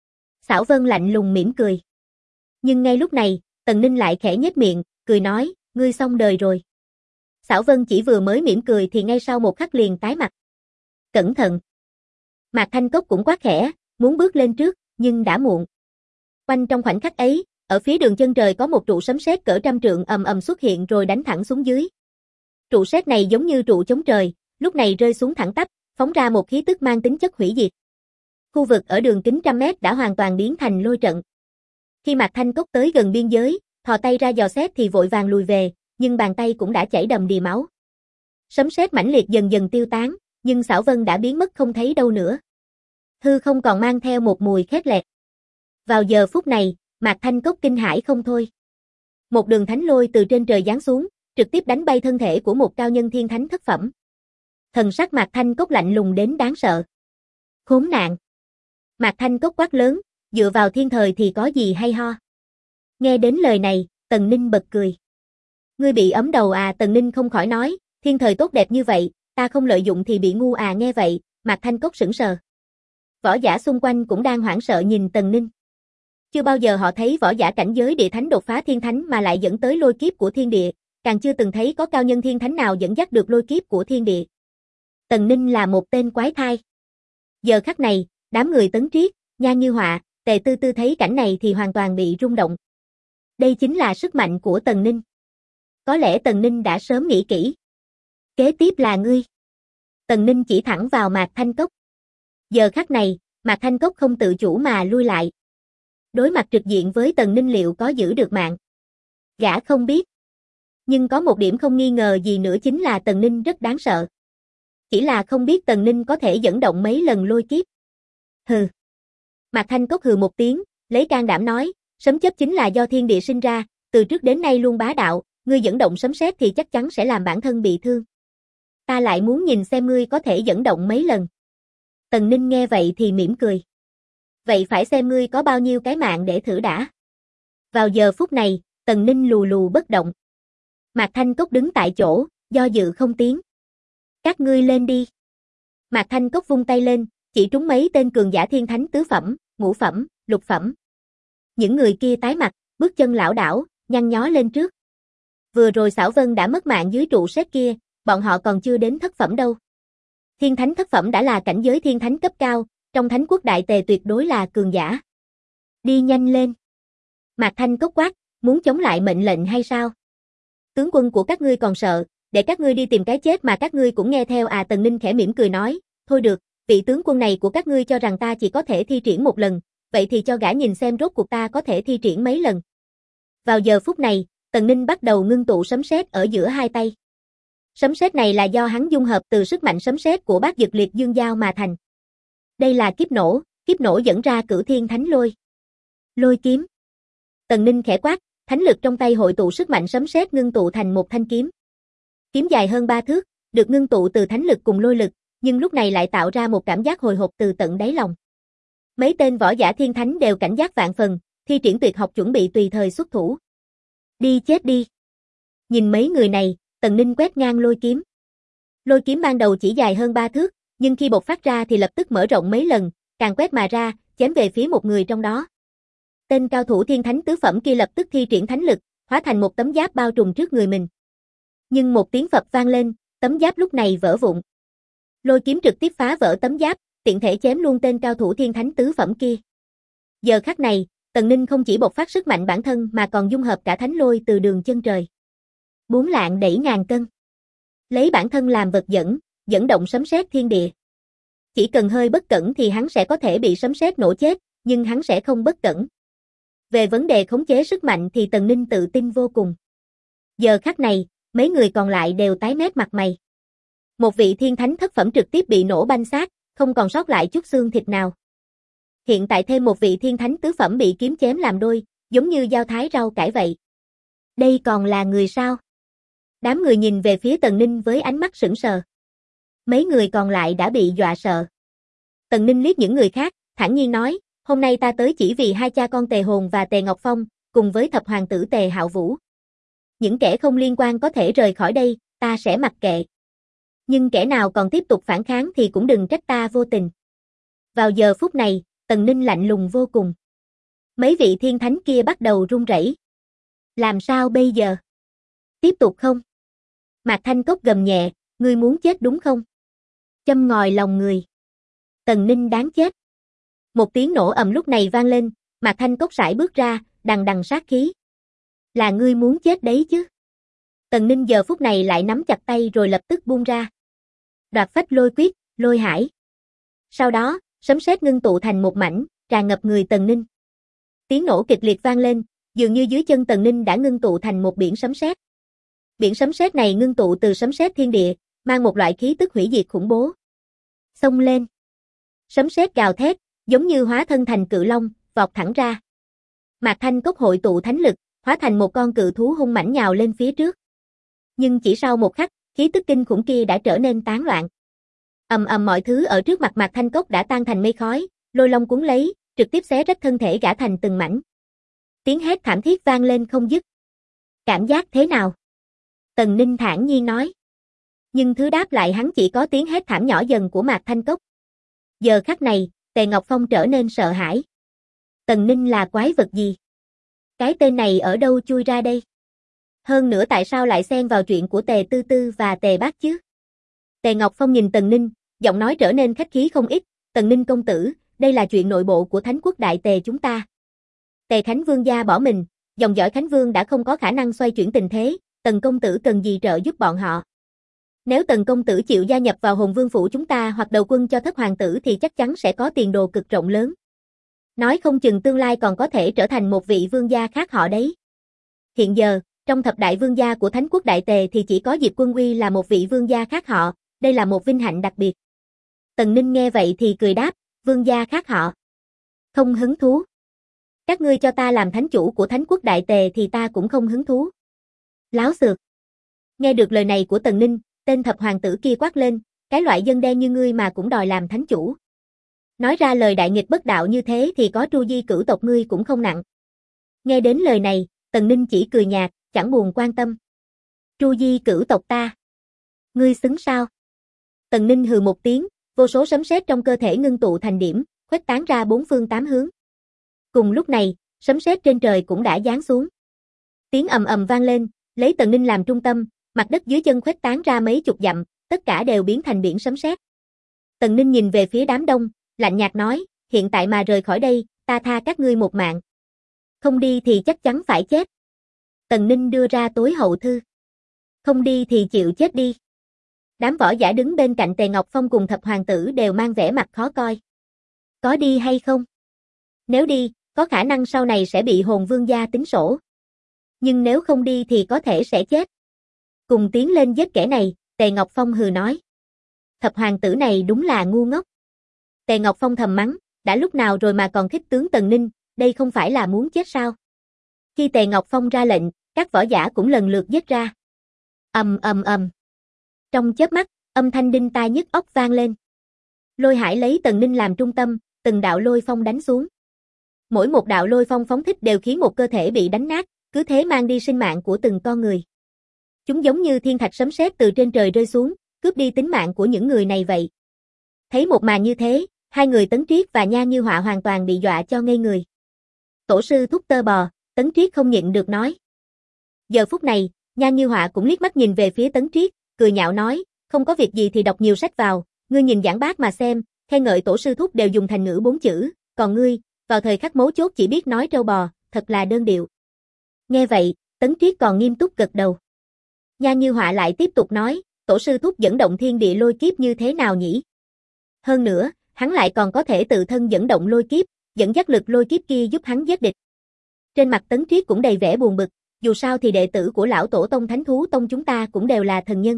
Xảo Vân lạnh lùng mỉm cười. Nhưng ngay lúc này, Tần Ninh lại khẽ nhếch miệng, cười nói, ngươi xong đời rồi. Xảo Vân chỉ vừa mới mỉm cười thì ngay sau một khắc liền tái mặt. Cẩn thận. Mạc Thanh Cốc cũng quát khẽ, muốn bước lên trước, nhưng đã muộn. Quanh trong khoảnh khắc ấy, ở phía đường chân trời có một trụ sấm sét cỡ trăm trượng ầm ầm xuất hiện rồi đánh thẳng xuống dưới. Trụ sét này giống như trụ chống trời, lúc này rơi xuống thẳng tắp, phóng ra một khí tức mang tính chất hủy diệt. Khu vực ở đường kính trăm mét đã hoàn toàn biến thành lôi trận. Khi Mạc Thanh Cốc tới gần biên giới, thò tay ra dò xét thì vội vàng lùi về, nhưng bàn tay cũng đã chảy đầm đìa máu. Sấm sét mãnh liệt dần dần tiêu tán, nhưng Xảo Vân đã biến mất không thấy đâu nữa. Hư không còn mang theo một mùi khét lẹt. Vào giờ phút này, Mạc Thanh Cốc kinh hãi không thôi. Một đường thánh lôi từ trên trời giáng xuống, trực tiếp đánh bay thân thể của một cao nhân thiên thánh thất phẩm. Thần sắc Mạc Thanh Cốc lạnh lùng đến đáng sợ. Khốn nạn! Mạc Thanh Cốc quát lớn, dựa vào thiên thời thì có gì hay ho. Nghe đến lời này, Tần Ninh bật cười. Ngươi bị ấm đầu à? Tần Ninh không khỏi nói, thiên thời tốt đẹp như vậy, ta không lợi dụng thì bị ngu à? Nghe vậy, Mạc Thanh Cốc sững sờ. Võ giả xung quanh cũng đang hoảng sợ nhìn Tần Ninh. Chưa bao giờ họ thấy võ giả cảnh giới địa thánh đột phá thiên thánh mà lại dẫn tới lôi kiếp của thiên địa, càng chưa từng thấy có cao nhân thiên thánh nào dẫn dắt được lôi kiếp của thiên địa. Tần Ninh là một tên quái thai. Giờ khắc này, đám người Tấn Triết, Nhan Như Họa, Tề Tư Tư thấy cảnh này thì hoàn toàn bị rung động. Đây chính là sức mạnh của Tần Ninh. Có lẽ Tần Ninh đã sớm nghĩ kỹ. Kế tiếp là ngươi. Tần Ninh chỉ thẳng vào Mạc Thanh Cốc. Giờ khắc này, Mạc Thanh Cốc không tự chủ mà lui lại. Đối mặt trực diện với Tần Ninh liệu có giữ được mạng? Gã không biết. Nhưng có một điểm không nghi ngờ gì nữa chính là Tần Ninh rất đáng sợ. Chỉ là không biết Tần Ninh có thể dẫn động mấy lần lôi kiếp. Hừ. Mạc Thanh Cốc hừ một tiếng, lấy can đảm nói, sấm chớp chính là do thiên địa sinh ra, từ trước đến nay luôn bá đạo, ngươi dẫn động sấm sét thì chắc chắn sẽ làm bản thân bị thương. Ta lại muốn nhìn xem ngươi có thể dẫn động mấy lần. Tần Ninh nghe vậy thì mỉm cười. Vậy phải xem ngươi có bao nhiêu cái mạng để thử đã. Vào giờ phút này, Tần Ninh lù lù bất động. Mạc Thanh Cốc đứng tại chỗ, do dự không tiến. Các ngươi lên đi. Mạc Thanh Cốc vung tay lên, chỉ trúng mấy tên cường giả thiên thánh tứ phẩm, ngũ phẩm, lục phẩm. Những người kia tái mặt, bước chân lảo đảo, nhăn nhó lên trước. Vừa rồi Xảo Vân đã mất mạng dưới trụ sét kia, bọn họ còn chưa đến thất phẩm đâu. Thiên thánh thất phẩm đã là cảnh giới thiên thánh cấp cao, trong thánh quốc đại tề tuyệt đối là cường giả. Đi nhanh lên. Mạc Thanh Cốc quát, muốn chống lại mệnh lệnh hay sao? Tướng quân của các ngươi còn sợ, để các ngươi đi tìm cái chết mà các ngươi cũng nghe theo à? Tần Ninh khẽ mỉm cười nói, thôi được, vị tướng quân này của các ngươi cho rằng ta chỉ có thể thi triển một lần, vậy thì cho gã nhìn xem rốt cuộc ta có thể thi triển mấy lần. Vào giờ phút này, Tần Ninh bắt đầu ngưng tụ sấm sét ở giữa hai tay. Sấm sét này là do hắn dung hợp từ sức mạnh sấm sét của Bát Dực Liệt Dương Giao mà thành. Đây là kiếp nổ dẫn ra Cửu Thiên Thánh Lôi. Lôi kiếm. Tần Ninh khẽ quát, thánh lực trong tay hội tụ sức mạnh sấm sét ngưng tụ thành một thanh kiếm. Kiếm dài hơn 3 thước, được ngưng tụ từ thánh lực cùng lôi lực, nhưng lúc này lại tạo ra một cảm giác hồi hộp từ tận đáy lòng. Mấy tên võ giả thiên thánh đều cảnh giác vạn phần, thi triển tuyệt học chuẩn bị tùy thời xuất thủ. Đi chết đi. Nhìn mấy người này, Tần Ninh quét ngang lôi kiếm. Lôi kiếm ban đầu chỉ dài hơn 3 thước, nhưng khi bộc phát ra thì lập tức mở rộng mấy lần, càng quét mà ra, chém về phía một người trong đó. Tên cao thủ thiên thánh tứ phẩm kia lập tức thi triển thánh lực, hóa thành một tấm giáp bao trùm trước người mình. Nhưng một tiếng phập vang lên, tấm giáp lúc này vỡ vụn. Lôi kiếm trực tiếp phá vỡ tấm giáp, tiện thể chém luôn tên cao thủ thiên thánh tứ phẩm kia. Giờ khắc này, Tần Ninh không chỉ bộc phát sức mạnh bản thân mà còn dung hợp cả thánh lôi từ đường chân trời. 4 lạng đẩy ngàn cân. Lấy bản thân làm vật dẫn động sấm sét thiên địa. Chỉ cần hơi bất cẩn thì hắn sẽ có thể bị sấm sét nổ chết, nhưng hắn sẽ không bất cẩn. Về vấn đề khống chế sức mạnh thì Tần Ninh tự tin vô cùng. Giờ khắc này, mấy người còn lại đều tái mét mặt mày. Một vị thiên thánh thất phẩm trực tiếp bị nổ banh xác, không còn sót lại chút xương thịt nào. Hiện tại thêm một vị thiên thánh tứ phẩm bị kiếm chém làm đôi, giống như dao thái rau cải vậy. Đây còn là người sao? Đám người nhìn về phía Tần Ninh với ánh mắt sững sờ. Mấy người còn lại đã bị dọa sợ. Tần Ninh liếc những người khác, thản nhiên nói, hôm nay ta tới chỉ vì hai cha con Tề Hồn và Tề Ngọc Phong, cùng với thập hoàng tử Tề Hạo Vũ. Những kẻ không liên quan có thể rời khỏi đây, ta sẽ mặc kệ. Nhưng kẻ nào còn tiếp tục phản kháng thì cũng đừng trách ta vô tình. Vào giờ phút này, Tần Ninh lạnh lùng vô cùng. Mấy vị thiên thánh kia bắt đầu run rẩy. Làm sao bây giờ? Tiếp tục không? Mạc Thanh Cốc gầm nhẹ, ngươi muốn chết đúng không? Châm ngòi lòng người. Tần Ninh đáng chết. Một tiếng nổ ầm lúc này vang lên, Mạc Thanh Cốc sải bước ra, đằng đằng sát khí. Là ngươi muốn chết đấy chứ? Tần Ninh giờ phút này lại nắm chặt tay rồi lập tức buông ra. Đoạt phách lôi quyết, lôi hải. Sau đó, sấm sét ngưng tụ thành một mảnh, tràn ngập người Tần Ninh. Tiếng nổ kịch liệt vang lên, dường như dưới chân Tần Ninh đã ngưng tụ thành một biển sấm sét. Biển sấm sét này ngưng tụ từ sấm sét thiên địa, mang một loại khí tức hủy diệt khủng bố. Xông lên. Sấm sét gào thét, giống như hóa thân thành cự long, vọt thẳng ra. Mạc Thanh Cốc hội tụ thánh lực, hóa thành một con cự thú hung mãnh nhào lên phía trước. Nhưng chỉ sau một khắc, khí tức kinh khủng kia đã trở nên tán loạn. Ầm ầm mọi thứ ở trước mặt Mạc Thanh Cốc đã tan thành mây khói, lôi long cuốn lấy, trực tiếp xé rách thân thể gã thành từng mảnh. Tiếng hét thảm thiết vang lên không dứt. Cảm giác thế nào? Tần Ninh thản nhiên nói. Nhưng thứ đáp lại hắn chỉ có tiếng hét thảm nhỏ dần của Mạc Thanh Cốc. Giờ khắc này, Tề Ngọc Phong trở nên sợ hãi. Tần Ninh là quái vật gì? Cái tên này ở đâu chui ra đây? Hơn nữa tại sao lại xen vào chuyện của Tề Tư Tư và Tề Bác chứ? Tề Ngọc Phong nhìn Tần Ninh, giọng nói trở nên khách khí không ít. Tần Ninh công tử, đây là chuyện nội bộ của Thánh quốc Đại Tề chúng ta. Tề Khánh Vương gia bỏ mình, dòng dõi Khánh Vương đã không có khả năng xoay chuyển tình thế, Tần công tử cần gì trợ giúp bọn họ. Nếu Tần công tử chịu gia nhập vào Hồn Vương phủ chúng ta hoặc đầu quân cho thất hoàng tử thì chắc chắn sẽ có tiền đồ cực rộng lớn. Nói không chừng tương lai còn có thể trở thành một vị vương gia khác họ đấy. Hiện giờ, trong thập đại vương gia của Thánh quốc Đại Tề thì chỉ có Diệp Quân Uy là một vị vương gia khác họ, đây là một vinh hạnh đặc biệt. Tần Ninh nghe vậy thì cười đáp, vương gia khác họ. Không hứng thú. Các ngươi cho ta làm thánh chủ của Thánh quốc Đại Tề thì ta cũng không hứng thú. Láo xược. Nghe được lời này của Tần Ninh, tên thập hoàng tử kia quát lên, cái loại dân đen như ngươi mà cũng đòi làm thánh chủ. Nói ra lời đại nghịch bất đạo như thế thì có tru di cửu tộc ngươi cũng không nặng. Nghe đến lời này, Tần Ninh chỉ cười nhạt, chẳng buồn quan tâm. Tru di cửu tộc ta. Ngươi xứng sao? Tần Ninh hừ một tiếng, vô số sấm sét trong cơ thể ngưng tụ thành điểm, khuếch tán ra bốn phương tám hướng. Cùng lúc này, sấm sét trên trời cũng đã giáng xuống. Tiếng ầm ầm vang lên, lấy Tần Ninh làm trung tâm, mặt đất dưới chân khuếch tán ra mấy chục dặm, tất cả đều biến thành biển sấm sét. Tần Ninh nhìn về phía đám đông, lạnh nhạt nói, hiện tại mà rời khỏi đây, ta tha các ngươi một mạng. Không đi thì chắc chắn phải chết. Tần Ninh đưa ra tối hậu thư. Không đi thì chịu chết đi. Đám võ giả đứng bên cạnh Tề Ngọc Phong cùng thập hoàng tử đều mang vẻ mặt khó coi. Có đi hay không? Nếu đi, có khả năng sau này sẽ bị hồn vương gia tính sổ. Nhưng nếu không đi thì có thể sẽ chết. Cùng tiến lên giết kẻ này, Tề Ngọc Phong hừ nói. Thập hoàng tử này đúng là ngu ngốc. Tề Ngọc Phong thầm mắng, đã lúc nào rồi mà còn khích tướng Tần Ninh, đây không phải là muốn chết sao? Khi Tề Ngọc Phong ra lệnh, các võ giả cũng lần lượt giết ra. Ầm ầm ầm. Trong chớp mắt, âm thanh đinh tai nhức óc vang lên. Lôi Hải lấy Tần Ninh làm trung tâm, từng đạo lôi phong đánh xuống. Mỗi một đạo lôi phong phóng thích đều khiến một cơ thể bị đánh nát, cứ thế mang đi sinh mạng của từng con người. Chúng giống như thiên thạch sấm sét từ trên trời rơi xuống, cướp đi tính mạng của những người này vậy. Thấy một màn như thế, hai người Tấn Triết và Nha Như Họa hoàn toàn bị dọa cho ngây người. Tổ sư thúc tơ bò, Tấn Triết không nhịn được nói. Giờ phút này, Nha Như Họa cũng liếc mắt nhìn về phía Tấn Triết, cười nhạo nói, không có việc gì thì đọc nhiều sách vào, ngươi nhìn giảng bác mà xem, khen ngợi tổ sư thúc đều dùng thành ngữ 4 chữ, còn ngươi, vào thời khắc mấu chốt chỉ biết nói trâu bò, thật là đơn điệu. Nghe vậy, Tấn Triết còn nghiêm túc gật đầu. Nha Như Họa lại tiếp tục nói, tổ sư thúc dẫn động thiên địa lôi kiếp như thế nào nhỉ? Hơn nữa, hắn lại còn có thể tự thân dẫn động lôi kiếp, dẫn dắt lực lôi kiếp kia giúp hắn giết địch. Trên mặt Tấn Triết cũng đầy vẻ buồn bực, dù sao thì đệ tử của lão tổ tông Thánh Thú Tông chúng ta cũng đều là thần nhân.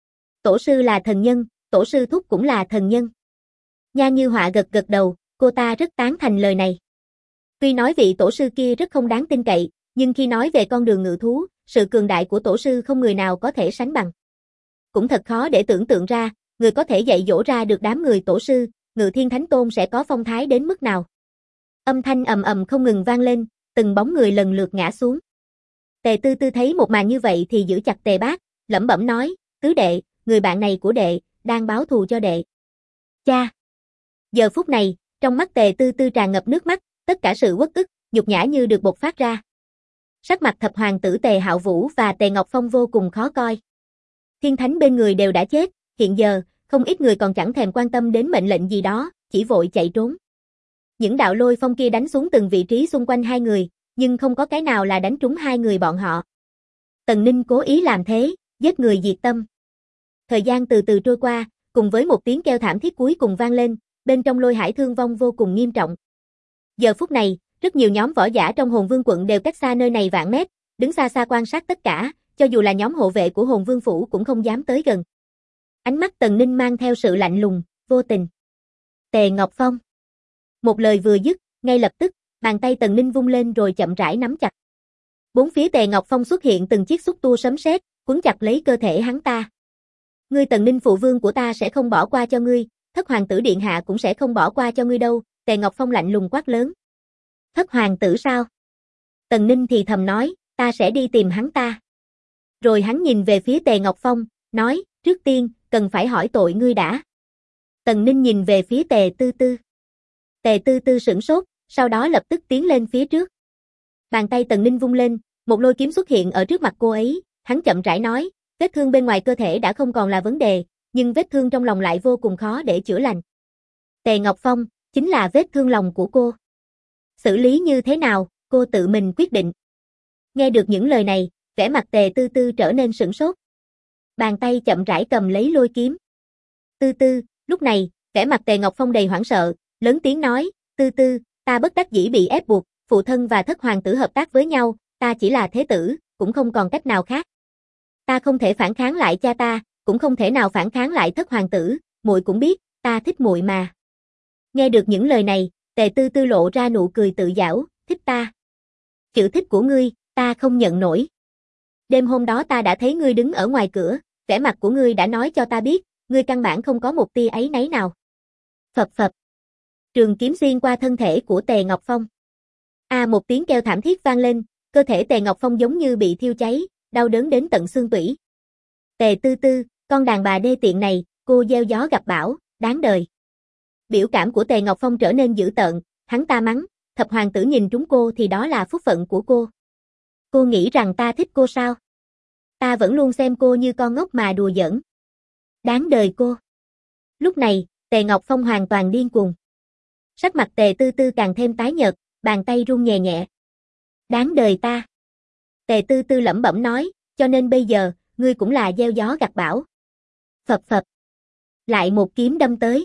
Tổ sư là thần nhân, tổ sư thúc cũng là thần nhân. Nha Như Họa gật gật đầu, cô ta rất tán thành lời này. Tuy nói vị tổ sư kia rất không đáng tin cậy, nhưng khi nói về con đường ngự thú, sự cường đại của tổ sư không người nào có thể sánh bằng. Cũng thật khó để tưởng tượng ra, người có thể dạy dỗ ra được đám người tổ sư, Ngự Thiên Thánh Tôn sẽ có phong thái đến mức nào. Âm thanh ầm ầm không ngừng vang lên, từng bóng người lần lượt ngã xuống. Tề Tư Tư thấy một màn như vậy thì giữ chặt Tề Bác, lẩm bẩm nói, tứ đệ, người bạn này của đệ, đang báo thù cho đệ. Cha! Giờ phút này, trong mắt Tề Tư Tư tràn ngập nước mắt, tất cả sự uất ức, nhục nhã như được bộc phát ra. Sắc mặt thập hoàng tử Tề Hạo Vũ và Tề Ngọc Phong vô cùng khó coi. Thiên thánh bên người đều đã chết, hiện giờ, không ít người còn chẳng thèm quan tâm đến mệnh lệnh gì đó, chỉ vội chạy trốn. Những đạo lôi phong kia đánh xuống từng vị trí xung quanh hai người, nhưng không có cái nào là đánh trúng hai người bọn họ. Tần Ninh cố ý làm thế, giết người diệt tâm. Thời gian từ từ trôi qua, cùng với một tiếng kêu thảm thiết cuối cùng vang lên, bên trong Lôi Hải thương vong vô cùng nghiêm trọng. Giờ phút này, rất nhiều nhóm võ giả trong Hồn Vương quận đều cách xa nơi này vạn mét, đứng xa xa quan sát tất cả, cho dù là nhóm hộ vệ của Hồn Vương phủ cũng không dám tới gần. Ánh mắt Tần Ninh mang theo sự lạnh lùng, vô tình. Tề Ngọc Phong. Một lời vừa dứt, ngay lập tức, bàn tay Tần Ninh vung lên rồi chậm rãi nắm chặt. Bốn phía Tề Ngọc Phong xuất hiện từng chiếc xúc tua sấm sét, quấn chặt lấy cơ thể hắn ta. Ngươi Tần Ninh phụ vương của ta sẽ không bỏ qua cho ngươi, Thất hoàng tử điện hạ cũng sẽ không bỏ qua cho ngươi đâu, Tề Ngọc Phong lạnh lùng quát lớn. Thất hoàng tử sao? Tần Ninh thì thầm nói, ta sẽ đi tìm hắn ta. Rồi hắn nhìn về phía Tề Ngọc Phong, nói, trước tiên, cần phải hỏi tội ngươi đã. Tần Ninh nhìn về phía Tề Tư Tư. Tề Tư Tư sửng sốt, sau đó lập tức tiến lên phía trước. Bàn tay Tần Ninh vung lên, một lôi kiếm xuất hiện ở trước mặt cô ấy, hắn chậm rãi nói, vết thương bên ngoài cơ thể đã không còn là vấn đề, nhưng vết thương trong lòng lại vô cùng khó để chữa lành. Tề Ngọc Phong, chính là vết thương lòng của cô. Xử lý như thế nào, cô tự mình quyết định. Nghe được những lời này, vẻ mặt Tề Tư Tư trở nên sửng sốt. Bàn tay chậm rãi cầm lấy lôi kiếm. Tư Tư, lúc này, vẻ mặt Tề Ngọc Phong đầy hoảng sợ, lớn tiếng nói, Tư Tư, ta bất đắc dĩ bị ép buộc, phụ thân và thất hoàng tử hợp tác với nhau, ta chỉ là thế tử, cũng không còn cách nào khác. Ta không thể phản kháng lại cha ta, cũng không thể nào phản kháng lại thất hoàng tử, muội cũng biết, ta thích muội mà. Nghe được những lời này, Tề Tư Tư lộ ra nụ cười tự giảo, thích ta. Chữ thích của ngươi, ta không nhận nổi. Đêm hôm đó ta đã thấy ngươi đứng ở ngoài cửa, vẻ mặt của ngươi đã nói cho ta biết, ngươi căn bản không có một tia áy náy nào. Phập phập. Trường kiếm xuyên qua thân thể của Tề Ngọc Phong. Một tiếng kêu thảm thiết vang lên, cơ thể Tề Ngọc Phong giống như bị thiêu cháy, đau đớn đến tận xương tủy. Tề Tư Tư, con đàn bà đê tiện này, cô gieo gió gặp bão, đáng đời. Biểu cảm của Tề Ngọc Phong trở nên dữ tợn, hắn ta mắng, thập hoàng tử nhìn trúng cô thì đó là phúc phận của cô. Cô nghĩ rằng ta thích cô sao? Ta vẫn luôn xem cô như con ngốc mà đùa giỡn. Đáng đời cô. Lúc này, Tề Ngọc Phong hoàn toàn điên cuồng. Sắc mặt Tề Tư Tư càng thêm tái nhợt, bàn tay run nhẹ nhẹ. Đáng đời ta. Tề Tư Tư lẩm bẩm nói, cho nên bây giờ, ngươi cũng là gieo gió gặt bão. Phập phập. Lại một kiếm đâm tới.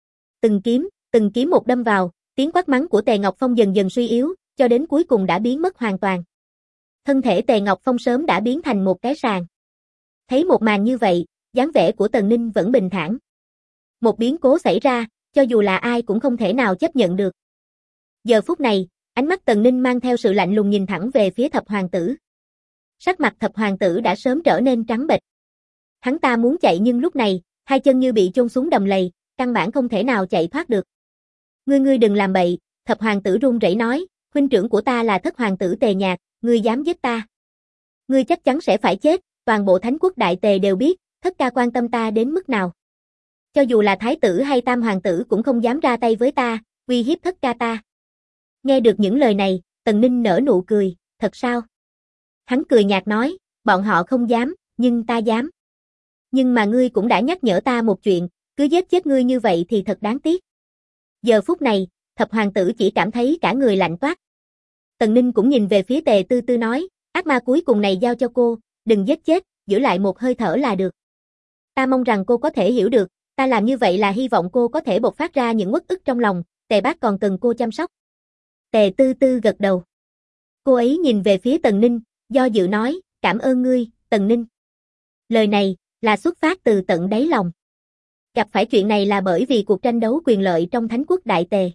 Từng kiếm một đâm vào, tiếng quát mắng của Tề Ngọc Phong dần dần suy yếu, cho đến cuối cùng đã biến mất hoàn toàn. Thân thể Tề Ngọc Phong sớm đã biến thành một cái sàn. Thấy một màn như vậy, dáng vẻ của Tần Ninh vẫn bình thản. Một biến cố xảy ra, cho dù là ai cũng không thể nào chấp nhận được. Giờ phút này, ánh mắt Tần Ninh mang theo sự lạnh lùng nhìn thẳng về phía thập hoàng tử. Sắc mặt thập hoàng tử đã sớm trở nên trắng bệch. Hắn ta muốn chạy nhưng lúc này, hai chân như bị chôn xuống đầm lầy, căn bản không thể nào chạy thoát được. Ngươi đừng làm bậy, thập hoàng tử run rẩy nói, huynh trưởng của ta là thất hoàng tử Tề Nhạc, ngươi dám giết ta. Ngươi chắc chắn sẽ phải chết, toàn bộ Thánh quốc Đại Tề đều biết, thất ca quan tâm ta đến mức nào. Cho dù là thái tử hay tam hoàng tử cũng không dám ra tay với ta, uy hiếp thất ca ta. Nghe được những lời này, Tần Ninh nở nụ cười, thật sao? Hắn cười nhạt nói, bọn họ không dám, nhưng ta dám. Nhưng mà ngươi cũng đã nhắc nhở ta một chuyện, cứ giết chết ngươi như vậy thì thật đáng tiếc. Giờ phút này, thập hoàng tử chỉ cảm thấy cả người lạnh toát. Tần Ninh cũng nhìn về phía Tề Tư Tư nói, ác ma cuối cùng này giao cho cô, đừng giết chết, giữ lại một hơi thở là được. Ta mong rằng cô có thể hiểu được, ta làm như vậy là hy vọng cô có thể bộc phát ra những uất ức trong lòng, Tề bác còn cần cô chăm sóc. Tề Tư Tư gật đầu. Cô ấy nhìn về phía Tần Ninh, do dự nói, cảm ơn ngươi, Tần Ninh. Lời này, là xuất phát từ tận đáy lòng. Gặp phải chuyện này là bởi vì cuộc tranh đấu quyền lợi trong Thánh quốc Đại Tề.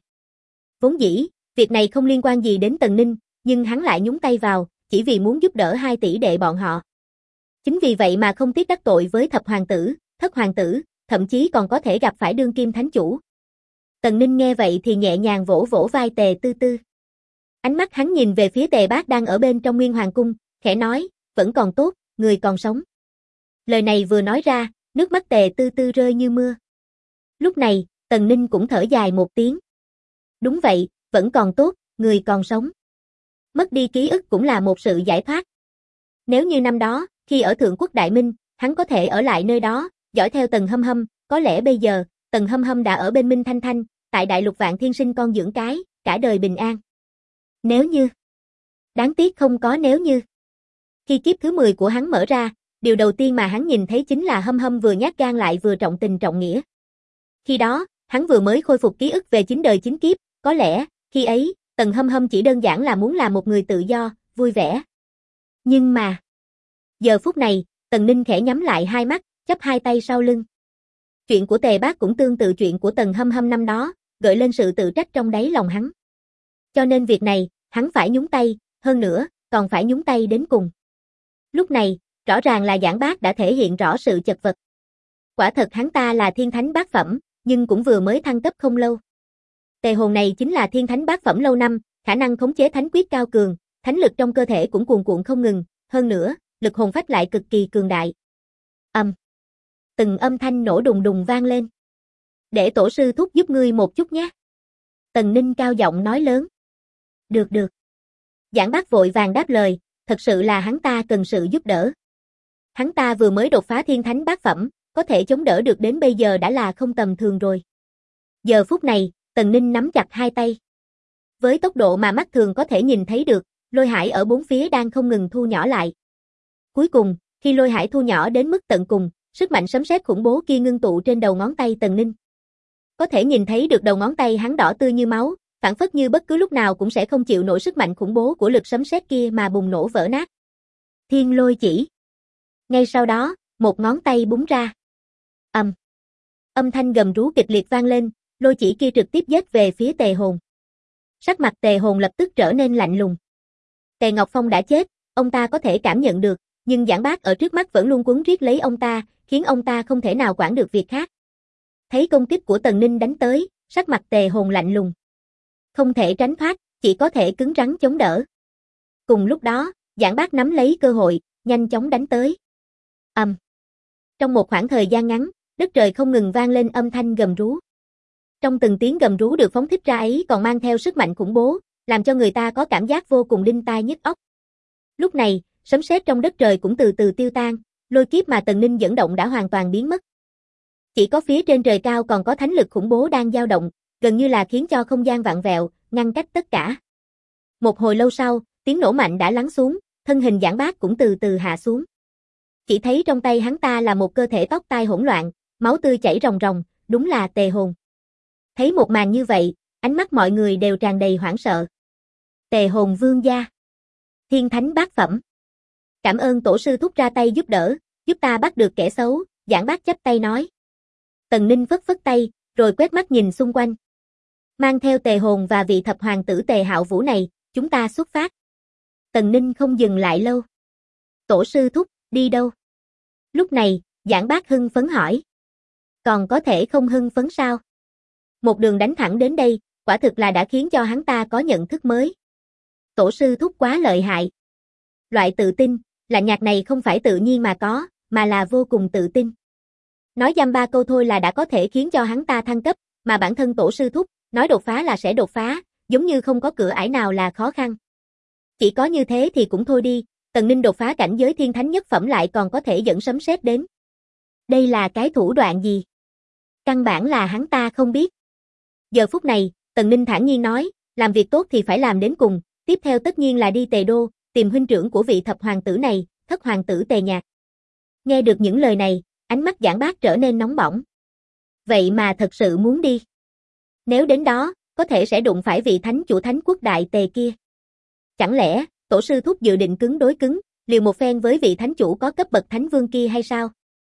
Vốn dĩ, việc này không liên quan gì đến Tần Ninh, nhưng hắn lại nhúng tay vào, chỉ vì muốn giúp đỡ hai tỷ đệ bọn họ. Chính vì vậy mà không tiếc đắc tội với thập hoàng tử, thất hoàng tử, thậm chí còn có thể gặp phải đương kim thánh chủ. Tần Ninh nghe vậy thì nhẹ nhàng vỗ vỗ vai Tề Tư Tư. Ánh mắt hắn nhìn về phía Tề bác đang ở bên trong Nguyên Hoàng cung, khẽ nói, vẫn còn tốt, người còn sống. Lời này vừa nói ra, nước mắt Tề Tư Tư rơi như mưa. Lúc này, Tần Ninh cũng thở dài một tiếng. Đúng vậy, vẫn còn tốt, người còn sống. Mất đi ký ức cũng là một sự giải thoát. Nếu như năm đó, khi ở Thượng Quốc Đại Minh, hắn có thể ở lại nơi đó, dõi theo Tần Hâm Hâm, có lẽ bây giờ, Tần Hâm Hâm đã ở bên Minh Thanh Thanh, tại Đại Lục Vạn Thiên sinh con dưỡng cái, cả đời bình an. Nếu như. Đáng tiếc không có nếu như. Khi kiếp thứ 10 của hắn mở ra, điều đầu tiên mà hắn nhìn thấy chính là Hâm Hâm vừa nhát gan lại vừa trọng tình trọng nghĩa. Khi đó, hắn vừa mới khôi phục ký ức về 9 đời 9 kiếp, có lẽ, khi ấy, Tần Hâm Hâm chỉ đơn giản là muốn làm một người tự do, vui vẻ. Nhưng mà, giờ phút này, Tần Ninh khẽ nhắm lại hai mắt, chắp hai tay sau lưng. Chuyện của Tề bác cũng tương tự chuyện của Tần Hâm Hâm năm đó, gợi lên sự tự trách trong đáy lòng hắn. Cho nên việc này, hắn phải nhúng tay, hơn nữa, còn phải nhúng tay đến cùng. Lúc này, rõ ràng là Giảng Bác đã thể hiện rõ sự chật vật. Quả thật hắn ta là thiên thánh bát phẩm, nhưng cũng vừa mới thăng cấp không lâu. Tề hồn này chính là thiên thánh bát phẩm lâu năm, khả năng khống chế thánh quyết cao cường, thánh lực trong cơ thể cũng cuồn cuộn không ngừng, hơn nữa, lực hồn phách lại cực kỳ cường đại. Từng âm thanh nổ đùng đùng vang lên. Để tổ sư thúc giúp ngươi một chút nhé. Tần Ninh cao giọng nói lớn. Được. Giảng Bác vội vàng đáp lời, thật sự là hắn ta cần sự giúp đỡ. Hắn ta vừa mới đột phá thiên thánh bát phẩm, có thể chống đỡ được đến bây giờ đã là không tầm thường rồi. Giờ phút này, Tần Ninh nắm chặt hai tay. Với tốc độ mà mắt thường có thể nhìn thấy được, lôi hải ở bốn phía đang không ngừng thu nhỏ lại. Cuối cùng, khi lôi hải thu nhỏ đến mức tận cùng, sức mạnh sấm sét khủng bố kia ngưng tụ trên đầu ngón tay Tần Ninh. Có thể nhìn thấy được đầu ngón tay hắn đỏ tươi như máu, phảng phất như bất cứ lúc nào cũng sẽ không chịu nổi sức mạnh khủng bố của lực sấm sét kia mà bùng nổ vỡ nát. Thiên lôi chỉ. Ngay sau đó, một ngón tay búng ra. Âm thanh gầm rú kịch liệt vang lên, lôi chỉ kia trực tiếp giết về phía Tề hồn. Sắc mặt Tề hồn lập tức trở nên lạnh lùng. Tề Ngọc Phong đã chết, ông ta có thể cảm nhận được, nhưng Giảng Bác ở trước mắt vẫn luôn quấn riết lấy ông ta, khiến ông ta không thể nào quản được việc khác. Thấy công kích của Tần Ninh đánh tới, sắc mặt Tề hồn lạnh lùng. Không thể tránh thoát, chỉ có thể cứng rắn chống đỡ. Cùng lúc đó, Giảng Bác nắm lấy cơ hội, nhanh chóng đánh tới. Trong một khoảng thời gian ngắn, đất trời không ngừng vang lên âm thanh gầm rú. Trong từng tiếng gầm rú được phóng thích ra ấy còn mang theo sức mạnh khủng bố, làm cho người ta có cảm giác vô cùng đinh tai nhức óc. Lúc này, sấm sét trong đất trời cũng từ từ tiêu tan, lôi kiếp mà Tần Ninh dẫn động đã hoàn toàn biến mất. Chỉ có phía trên trời cao còn có thánh lực khủng bố đang dao động, gần như là khiến cho không gian vặn vẹo, ngăn cách tất cả. Một hồi lâu sau, tiếng nổ mạnh đã lắng xuống, thân hình Giảng Bác cũng từ từ hạ xuống. Chỉ thấy trong tay hắn ta là một cơ thể tóc tai hỗn loạn, máu tươi chảy ròng ròng, đúng là Tề Hồn. Thấy một màn như vậy, ánh mắt mọi người đều tràn đầy hoảng sợ. Tề Hồn Vương gia, Thiên Thánh bát phẩm. Cảm ơn tổ sư thúc ra tay giúp đỡ, giúp ta bắt được kẻ xấu, Giảng Bác chắp tay nói. Tần Ninh phất phất tay, rồi quét mắt nhìn xung quanh. Mang theo Tề Hồn và vị thập hoàng tử Tề Hạo Vũ này, chúng ta xuất phát. Tần Ninh không dừng lại lâu. Tổ sư thúc, đi đâu? Lúc này, Giảng Bác hưng phấn hỏi. Còn có thể không hưng phấn sao? Một đường đánh thẳng đến đây, quả thực là đã khiến cho hắn ta có nhận thức mới. Tổ sư thúc quá lợi hại. Loại tự tin, lạnh nhạt này không phải tự nhiên mà có, mà là vô cùng tự tin. Nói dăm ba câu thôi là đã có thể khiến cho hắn ta thăng cấp, mà bản thân tổ sư thúc, nói đột phá là sẽ đột phá, giống như không có cửa ải nào là khó khăn. Chỉ có như thế thì cũng thôi đi, Tần Ninh đột phá cảnh giới thiên thánh nhất phẩm lại còn có thể dẫn sấm sét đến. Đây là cái thủ đoạn gì? Căn bản là hắn ta không biết. Giờ phút này, Tần Ninh thản nhiên nói, làm việc tốt thì phải làm đến cùng, tiếp theo tất nhiên là đi Tề Đô, tìm huynh trưởng của vị thập hoàng tử này, thất hoàng tử Tề Nhạc. Nghe được những lời này, ánh mắt Giảng Bác trở nên nóng bỏng. Vậy mà thật sự muốn đi. Nếu đến đó, có thể sẽ đụng phải vị thánh chủ thánh quốc đại Tề kia. Chẳng lẽ, tổ sư thúc dự định cứng đối cứng, liều một phen với vị thánh chủ có cấp bậc thánh vương kia hay sao?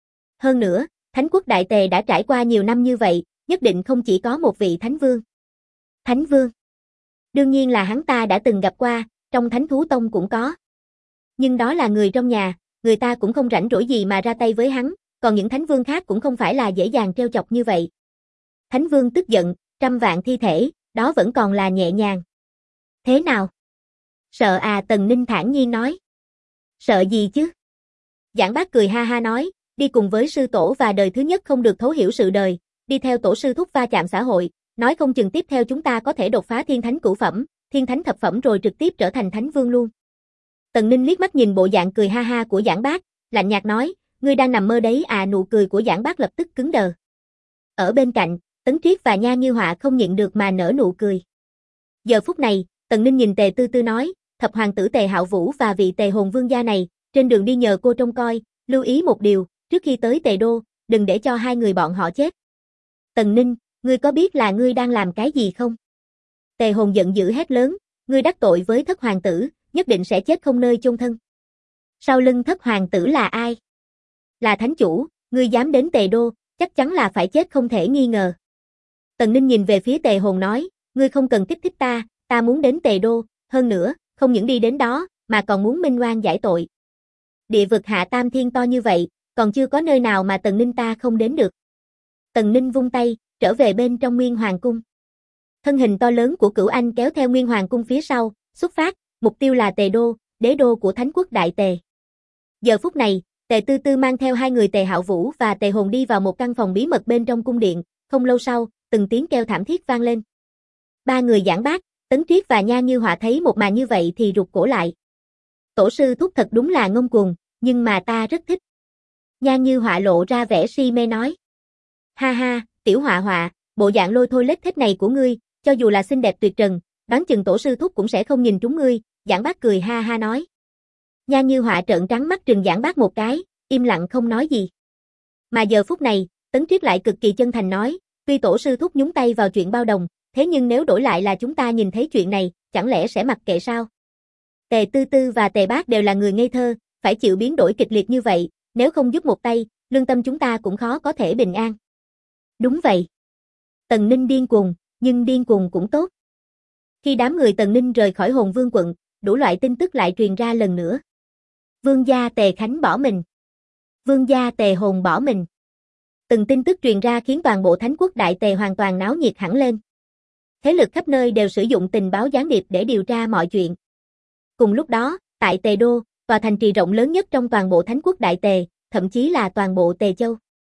Hơn nữa, thánh quốc đại Tề đã trải qua nhiều năm như vậy, nhất định không chỉ có một vị thánh vương. Thánh vương? Đương nhiên là hắn ta đã từng gặp qua, trong Thánh Thú Tông cũng có. Nhưng đó là người trong nhà, người ta cũng không rảnh rỗi gì mà ra tay với hắn, còn những thánh vương khác cũng không phải là dễ dàng trêu chọc như vậy. Thánh vương tức giận, trăm vạn thi thể, đó vẫn còn là nhẹ nhàng. Thế nào? Sợ à? Tần Ninh thản nhiên nói. Sợ gì chứ? Giảng Bác cười ha ha nói, đi cùng với sư tổ và đời thứ nhất không được thấu hiểu sự đời, đi theo tổ sư thúc va chạm xã hội, nói không chừng tiếp theo chúng ta có thể đột phá thiên thánh cửu phẩm, thiên thánh thập phẩm rồi trực tiếp trở thành thánh vương luôn. Tần Ninh liếc mắt nhìn bộ dạng cười ha ha của Giảng Bác, lạnh nhạt nói, ngươi đang nằm mơ đấy à? Nụ cười của Giảng Bác lập tức cứng đờ. Ở bên cạnh, Tấn Triết và Nha Như Họa không nhịn được mà nở nụ cười. Giờ phút này, Tần Ninh nhìn Tề Tư Tư nói, thập hoàng tử Tề Hạo Vũ và vị Tề Hồn Vương gia này, trên đường đi nhờ cô trông coi, lưu ý một điều, trước khi tới Tề Đô, đừng để cho hai người bọn họ chết. Tần Ninh, ngươi có biết là ngươi đang làm cái gì không? Tề Hồn giận dữ hét lớn, ngươi đắc tội với thất hoàng tử, nhất định sẽ chết không nơi chôn thân. Sau lưng thất hoàng tử là ai? Là thánh chủ, ngươi dám đến Tề Đô, chắc chắn là phải chết không thể nghi ngờ. Tần Ninh nhìn về phía Tề Hồn nói, ngươi không cần kích thích ta muốn đến Tề Đô, hơn nữa, không những đi đến đó, mà còn muốn minh oan giải tội. Địa vực hạ tam thiên to như vậy, còn chưa có nơi nào mà Tần Ninh ta không đến được. Tần Ninh vung tay, trở về bên trong Nguyên Hoàng cung. Thân hình to lớn của Cửu Anh kéo theo Nguyên Hoàng cung phía sau, xuất phát, mục tiêu là Tề Đô, đế đô của Thánh quốc Đại Tề. Giờ phút này, Tề Tư Tư mang theo hai người Tề Hạo Vũ và Tề Hồn đi vào một căn phòng bí mật bên trong cung điện, không lâu sau, từng tiếng kêu thảm thiết vang lên. Ba người Giảng Bác, Tấn Triết và Nha Như Họa thấy một màn như vậy thì rụt cổ lại. Tổ sư thúc thật đúng là ngông cuồng, nhưng mà ta rất thích. Nha Như Họa lộ ra vẻ si mê nói. Ha ha, tiểu Họa Họa, bộ dạng lôi thôi lết thết này của ngươi, cho dù là xinh đẹp tuyệt trần, đoán chừng tổ sư thúc cũng sẽ không nhìn trúng ngươi, Giảng Bác cười ha ha nói. Nha Như Họa trợn trắng mắt trừng Giảng Bác một cái, im lặng không nói gì. Mà giờ phút này, Tấn Triết lại cực kỳ chân thành nói, tuy tổ sư thúc nhúng tay vào chuyện bao đồng, thế nhưng nếu đổi lại là chúng ta nhìn thấy chuyện này, chẳng lẽ sẽ mặc kệ sao? Tề Tư Tư và Tề Bác đều là người ngây thơ, phải chịu biến đổi kịch liệt như vậy, nếu không giúp một tay, lương tâm chúng ta cũng khó có thể bình an. Đúng vậy. Tần Ninh điên cuồng, nhưng điên cuồng cũng tốt. Khi đám người Tần Ninh rời khỏi Hồn Vương quận, đủ loại tin tức lại truyền ra lần nữa. Vương gia Tề Khánh bỏ mình. Vương gia Tề Hồn bỏ mình. Từng tin tức truyền ra khiến toàn bộ Thánh quốc Đại Tề hoàn toàn náo nhiệt hẳn lên. Thế lực khắp nơi đều sử dụng tình báo gián điệp để điều tra mọi chuyện. Cùng lúc đó, tại Tề Đô, tòa thành trì rộng lớn nhất trong toàn bộ Thánh quốc Đại Tề, thậm chí là toàn bộ Tề Châu.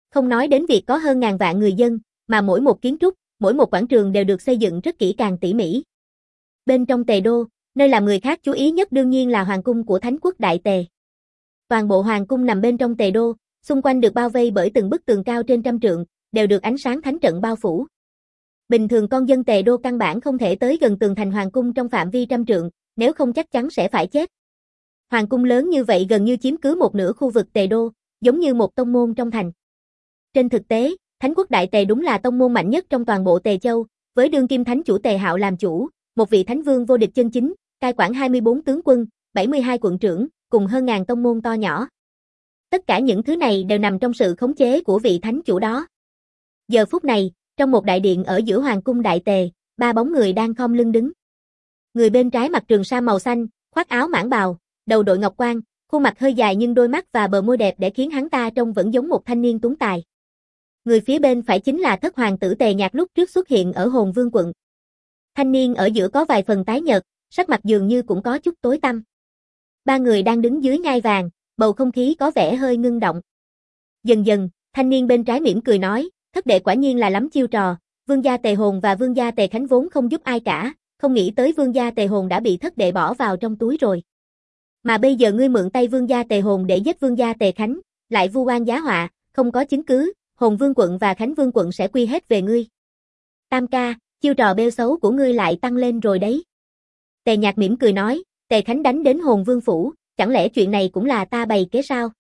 Không nói đến việc có hơn ngàn vạn người dân, mà mỗi một kiến trúc, mỗi một quảng trường đều được xây dựng rất kỹ càng tỉ mỉ. Bên trong Tề Đô, nơi làm người khác chú ý nhất đương nhiên là hoàng cung của Thánh quốc Đại Tề. Toàn bộ hoàng cung nằm bên trong Tề Đô, xung quanh được bao vây bởi từng bức tường cao trên trăm trượng, đều được ánh sáng thánh trận bao phủ. Bình thường con dân Tề Đô căn bản không thể tới gần tường thành hoàng cung trong phạm vi trăm trượng, nếu không chắc chắn sẽ phải chết. Hoàng cung lớn như vậy gần như chiếm cứ một nửa khu vực Tề Đô, giống như một tông môn trong thành. Trên thực tế, Thánh quốc Đại Tề đúng là tông môn mạnh nhất trong toàn bộ Tề Châu, với đương kim thánh chủ Tề Hạo làm chủ, một vị thánh vương vô địch chân chính, cai quản 24 tướng quân, 72 quận trưởng, cùng hơn ngàn tông môn to nhỏ. Tất cả những thứ này đều nằm trong sự khống chế của vị thánh chủ đó. Giờ phút này, trong một đại điện ở giữa hoàng cung Đại Tề, ba bóng người đang khom lưng đứng. Người bên trái mặc trường sa màu xanh, khoác áo mãng bào, đầu đội ngọc quan, khuôn mặt hơi dài nhưng đôi mắt và bờ môi đẹp để khiến hắn ta trông vẫn giống một thanh niên tuấn tài. Người phía bên phải chính là thất hoàng tử Tề Nhạc lúc trước xuất hiện ở Hồn Vương quận. Thanh niên ở giữa có vài phần tái nhợt, sắc mặt dường như cũng có chút tối tăm. Ba người đang đứng dưới ngai vàng, bầu không khí có vẻ hơi ngưng động. Dần dần, thanh niên bên trái mỉm cười nói, thất đệ quả nhiên là lắm chiêu trò, vương gia Tề Hồn và vương gia Tề Khánh vốn không giúp ai cả, không nghĩ tới vương gia Tề Hồn đã bị thất đệ bỏ vào trong túi rồi. Mà bây giờ ngươi mượn tay vương gia Tề Hồn để giết vương gia Tề Khánh, lại vu oan giá họa, không có chứng cứ, Hồn Vương quận và Khánh Vương quận sẽ quy hết về ngươi. Tam ca, chiêu trò bêu xấu của ngươi lại tăng lên rồi đấy. Tề Nhạc mỉm cười nói, Tề Khánh đánh đến Hồn Vương phủ, chẳng lẽ chuyện này cũng là ta bày kế sao?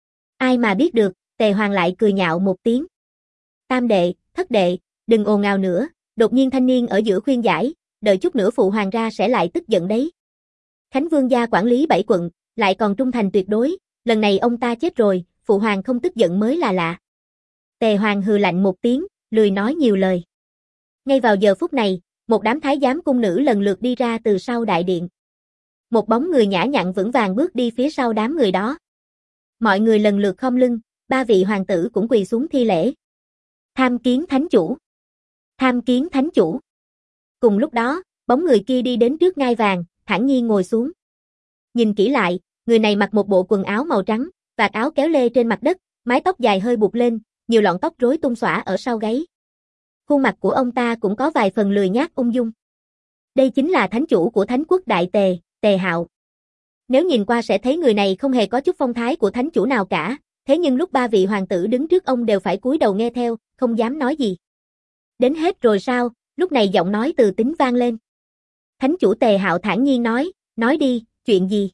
Ai mà biết được, Tề Hoàng lại cười nhạo một tiếng. Tam đệ, thất đệ, đừng ồn ào nữa, đột nhiên thanh niên ở giữa khuyên giải, đợi chút nữa phụ hoàng ra sẽ lại tức giận đấy. Khánh Vương gia quản lý 7 quận, lại còn trung thành tuyệt đối, lần này ông ta chết rồi, phụ hoàng không tức giận mới là lạ. Tề Hoàng hừ lạnh một tiếng, lười nói nhiều lời. Ngay vào giờ phút này, một đám thái giám cung nữ lần lượt đi ra từ sau đại điện. Một bóng người nhã nhặn vững vàng bước đi phía sau đám người đó. Mọi người lần lượt khom lưng, ba vị hoàng tử cũng quỳ xuống thi lễ. Tham kiến thánh chủ. Tham kiến thánh chủ. Cùng lúc đó, bóng người kia đi đến trước ngai vàng, thản nhiên ngồi xuống. Nhìn kỹ lại, người này mặc một bộ quần áo màu trắng, vạt áo kéo lê trên mặt đất, mái tóc dài hơi buộc lên, nhiều lọn tóc rối tung xõa ở sau gáy. Khuôn mặt của ông ta cũng có vài phần lười nhác ung dung. Đây chính là thánh chủ của Thánh quốc Đại Tề, Tề Hạo. Nếu nhìn qua sẽ thấy người này không hề có chút phong thái của thánh chủ nào cả, thế nhưng lúc ba vị hoàng tử đứng trước ông đều phải cúi đầu nghe theo, không dám nói gì. Đến hết rồi sao? Lúc này giọng nói từ tính vang lên. Thánh chủ Tề Hạo thản nhiên nói đi, chuyện gì?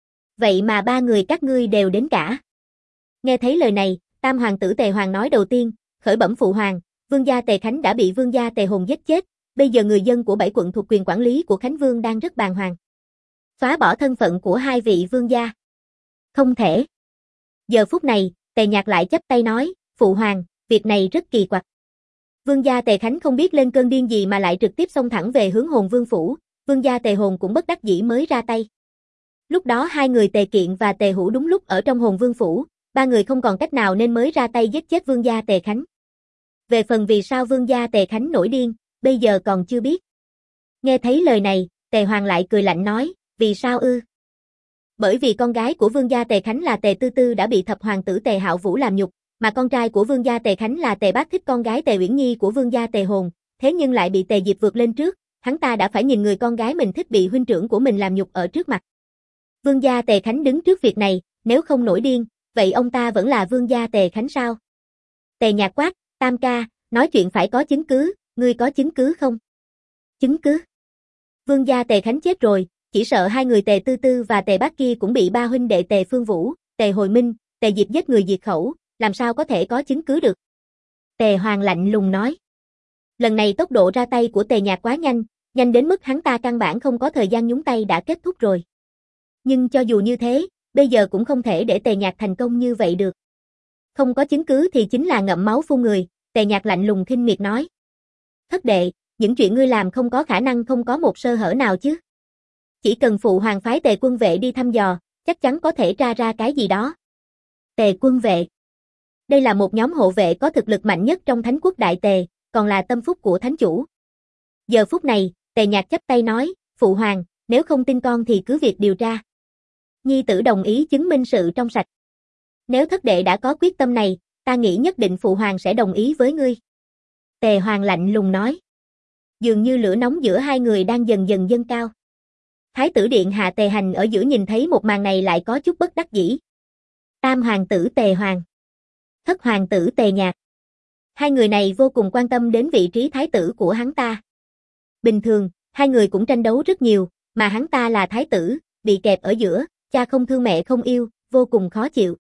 Vậy mà ba người các ngươi đều đến cả. Nghe thấy lời này, tam hoàng tử Tề Hoàng nói đầu tiên, khởi bẩm phụ hoàng, vương gia Tề Khánh đã bị vương gia Tề Hồn giết chết, bây giờ người dân của 7 quận thuộc quyền quản lý của Khánh Vương đang rất bàng hoàng. Xóa bỏ thân phận của hai vị vương gia. Không thể. Giờ phút này, Tề Nhạc lại chắp tay nói, phụ hoàng, việc này rất kỳ quặc. Vương gia Tề Khánh không biết lên cơn điên gì mà lại trực tiếp xông thẳng về hướng Hồn Vương phủ, vương gia Tề Hồn cũng bất đắc dĩ mới ra tay. Lúc đó hai người Tề Kiện và Tề Hữu đúng lúc ở trong Hồn Vương phủ, ba người không còn cách nào nên mới ra tay giết chết vương gia Tề Khánh. Về phần vì sao vương gia Tề Khánh nổi điên, bây giờ còn chưa biết. Nghe thấy lời này, Tề Hoàng lại cười lạnh nói, vì sao ư? Bởi vì con gái của vương gia Tề Khánh là Tề Tư Tư đã bị thập hoàng tử Tề Hạo Vũ làm nhục, mà con trai của vương gia Tề Khánh là Tề Bác thích con gái Tề Uyển Nhi của vương gia Tề Hồn, thế nhưng lại bị Tề Diệp vượt lên trước, hắn ta đã phải nhìn người con gái mình thích bị huynh trưởng của mình làm nhục ở trước mặt. Vương gia Tề Khánh đứng trước việc này, nếu không nổi điên, vậy ông ta vẫn là vương gia Tề Khánh sao? Tề Nhạc quát, tam ca, nói chuyện phải có chứng cứ, ngươi có chứng cứ không? Chứng cứ? Vương gia Tề Khánh chết rồi, chỉ sợ hai người Tề Tư Tư và Tề Bác kia cũng bị ba huynh đệ Tề Phương Vũ, Tề Hồi Minh, Tề Diệp giết người diệt khẩu, làm sao có thể có chứng cứ được? Tề Hoàng lạnh lùng nói. Lần này tốc độ ra tay của Tề Nhạc quá nhanh, nhanh đến mức hắn ta căn bản không có thời gian nhúng tay đã kết thúc rồi. Nhưng cho dù như thế, bây giờ cũng không thể để Tề Nhạc thành công như vậy được. Không có chứng cứ thì chính là ngậm máu phun người, Tề Nhạc lạnh lùng khinh miệt nói. Thất đệ, những chuyện ngươi làm không có khả năng không có một sơ hở nào chứ. Chỉ cần phụ hoàng phái Tề quân vệ đi thăm dò, chắc chắn có thể tra ra cái gì đó. Tề quân vệ. Đây là một nhóm hộ vệ có thực lực mạnh nhất trong Thánh quốc Đại Tề, còn là tâm phúc của thánh chủ. Giờ phút này, Tề Nhạc chắp tay nói, phụ hoàng, nếu không tin con thì cứ việc điều tra. Nhi tử đồng ý chứng minh sự trong sạch. Nếu thất đệ đã có quyết tâm này, ta nghĩ nhất định phụ hoàng sẽ đồng ý với ngươi. Tề Hoàng lạnh lùng nói. Dường như lửa nóng giữa hai người đang dần dần dâng cao. Thái tử điện hạ Tề Hành ở giữa nhìn thấy một màn này lại có chút bất đắc dĩ. Tam hoàng tử Tề Hoàng, thất hoàng tử Tề Nhạc. Hai người này vô cùng quan tâm đến vị trí thái tử của hắn ta. Bình thường, hai người cũng tranh đấu rất nhiều, mà hắn ta là thái tử, bị kẹp ở giữa, cha không thương mẹ không yêu, vô cùng khó chịu.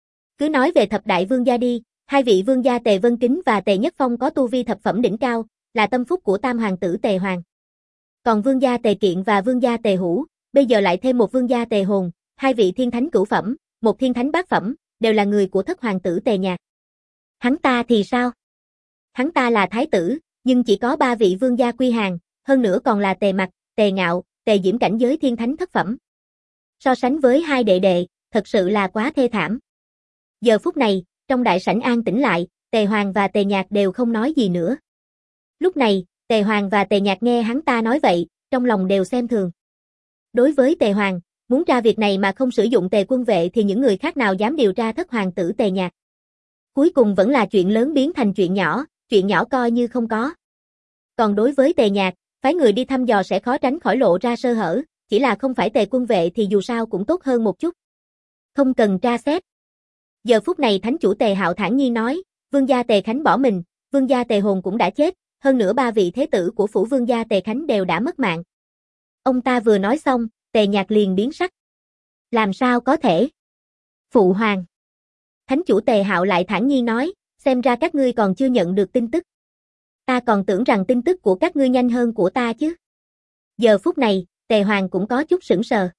Cứ nói về thập đại vương gia đi, hai vị vương gia Tề Vân Kính và Tề Nhất Phong có tu vi thập phẩm đỉnh cao, là tâm phúc của tam hoàng tử Tề Hoàng. Còn vương gia Tề Kiện và vương gia Tề Hữu, bây giờ lại thêm một vương gia Tề Hồn, hai vị thiên thánh cửu phẩm, một thiên thánh bát phẩm, đều là người của thất hoàng tử Tề Nhạc. Hắn ta thì sao? Hắn ta là thái tử, nhưng chỉ có 3 vị vương gia quy hàng, hơn nữa còn là Tề Mặc, Tề Ngạo, Tề Diễm cảnh giới thiên thánh thất phẩm. So sánh với hai đệ đệ, thật sự là quá thê thảm. Giờ phút này, trong đại sảnh an tĩnh lại, Tề Hoàng và Tề Nhạc đều không nói gì nữa. Lúc này, Tề Hoàng và Tề Nhạc nghe hắn ta nói vậy, trong lòng đều xem thường. Đối với Tề Hoàng, muốn tra việc này mà không sử dụng Tề quân vệ thì những người khác nào dám điều tra thất hoàng tử Tề Nhạc. Cuối cùng vẫn là chuyện lớn biến thành chuyện nhỏ coi như không có. Còn đối với Tề Nhạc, phái người đi thăm dò sẽ khó tránh khỏi lộ ra sơ hở, chỉ là không phải Tề quân vệ thì dù sao cũng tốt hơn một chút. Không cần tra xét. Giờ phút này thánh chủ Tề Hạo thản nhiên nói, vương gia Tề Khánh bỏ mình, vương gia Tề Hồn cũng đã chết, hơn nữa 3 vị thế tử của phủ vương gia Tề Khánh đều đã mất mạng. Ông ta vừa nói xong, Tề Nhạc liền biến sắc. Làm sao có thể? Phụ hoàng. Thánh chủ Tề Hạo lại thản nhiên nói, xem ra các ngươi còn chưa nhận được tin tức. Ta còn tưởng rằng tin tức của các ngươi nhanh hơn của ta chứ. Giờ phút này, Tề Hoàng cũng có chút sững sờ.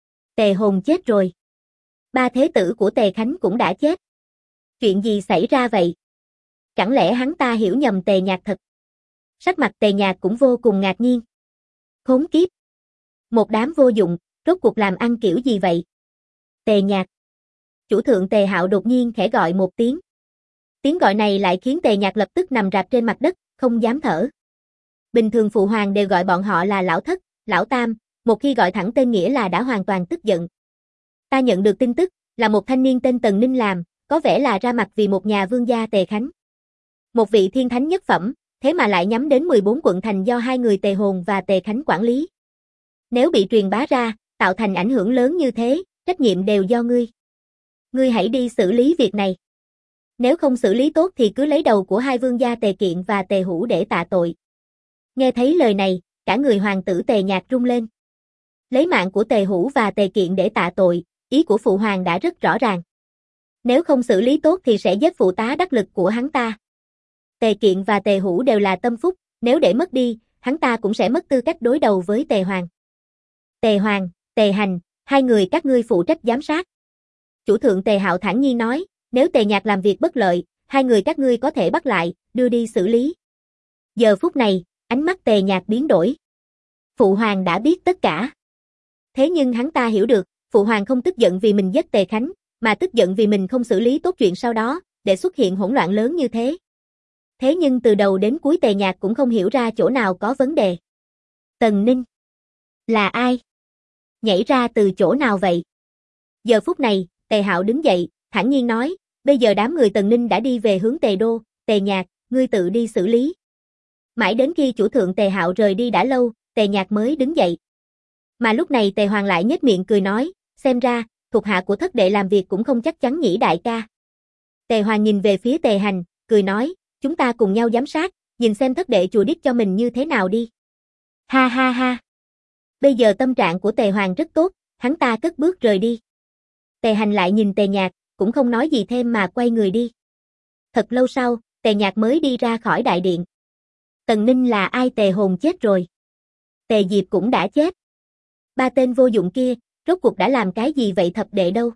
Tề Hồn chết rồi. 3 thế tử của Tề Khánh cũng đã chết. Chuyện gì xảy ra vậy? Chẳng lẽ hắn ta hiểu nhầm Tề Nhạc thật? Sắc mặt Tề Nhạc cũng vô cùng ngạc nhiên. Khốn kiếp. Một đám vô dụng, rốt cuộc làm ăn kiểu gì vậy? Tề Nhạc. Chủ thượng Tề Hạo đột nhiên khẽ gọi một tiếng. Tiếng gọi này lại khiến Tề Nhạc lập tức nằm rạp trên mặt đất, không dám thở. Bình thường phụ hoàng đều gọi bọn họ là lão thất, lão tam, một khi gọi thẳng tên nghĩa là đã hoàn toàn tức giận. Ta nhận được tin tức, là một thanh niên tên Tần Ninh làm, có vẻ là ra mặt vì một nhà vương gia Tề Khánh. Một vị thiên thánh nhất phẩm, thế mà lại nhắm đến 14 quận thành do hai người Tề Hồn và Tề Khánh quản lý. Nếu bị truyền bá ra, tạo thành ảnh hưởng lớn như thế, trách nhiệm đều do ngươi. Ngươi hãy đi xử lý việc này. Nếu không xử lý tốt thì cứ lấy đầu của hai vương gia Tề Kiện và Tề Hữu để tạ tội. Nghe thấy lời này, cả người hoàng tử Tề Nhạc rung lên. Lấy mạng của Tề Hữu và Tề Kiện để tạ tội, ý của phụ hoàng đã rất rõ ràng. Nếu không xử lý tốt thì sẽ giết phụ tá đắc lực của hắn ta. Tề Kiện và Tề Hữu đều là tâm phúc, nếu để mất đi, hắn ta cũng sẽ mất tư cách đối đầu với Tề Hoàng. Tề Hoàng, Tề Hành, hai người các ngươi phụ trách giám sát. Chủ thượng Tề Hạo thản nhiên nói, nếu Tề Nhạc làm việc bất lợi, hai người các ngươi có thể bắt lại, đưa đi xử lý. Giờ phút này, ánh mắt Tề Nhạc biến đổi. Phụ hoàng đã biết tất cả. Thế nhưng hắn ta hiểu được, phụ hoàng không tức giận vì mình giết Tề Khánh, mà tức giận vì mình không xử lý tốt chuyện sau đó, để xuất hiện hỗn loạn lớn như thế. Thế nhưng từ đầu đến cuối Tề Nhạc cũng không hiểu ra chỗ nào có vấn đề. Tần Ninh. Là ai? Nhảy ra từ chỗ nào vậy? Giờ phút này, Tề Hạo đứng dậy, thản nhiên nói, bây giờ đám người Tần Ninh đã đi về hướng Tề Đô, Tề Nhạc, ngươi tự đi xử lý. Mãi đến khi chủ thượng Tề Hạo rời đi đã lâu, Tề Nhạc mới đứng dậy. Mà lúc này Tề Hoàng lại nhếch miệng cười nói, xem ra, thuộc hạ của thất đệ làm việc cũng không chắc chắn nhỉ đại ca. Tề Hoàng nhìn về phía Tề Hành, cười nói, chúng ta cùng nhau giám sát, nhìn xem thất đệ chùa đít cho mình như thế nào đi. Ha ha ha. Bây giờ tâm trạng của Tề Hoàng rất tốt, hắn ta cất bước rời đi. Tề Hành lại nhìn Tề Nhạc, cũng không nói gì thêm mà quay người đi. Thật lâu sau, Tề Nhạc mới đi ra khỏi đại điện. Tần Ninh là ai? Tề Hồn chết rồi. Tề Diệp cũng đã chết. 3 tên vô dụng kia, rốt cuộc đã làm cái gì vậy thập đệ đâu?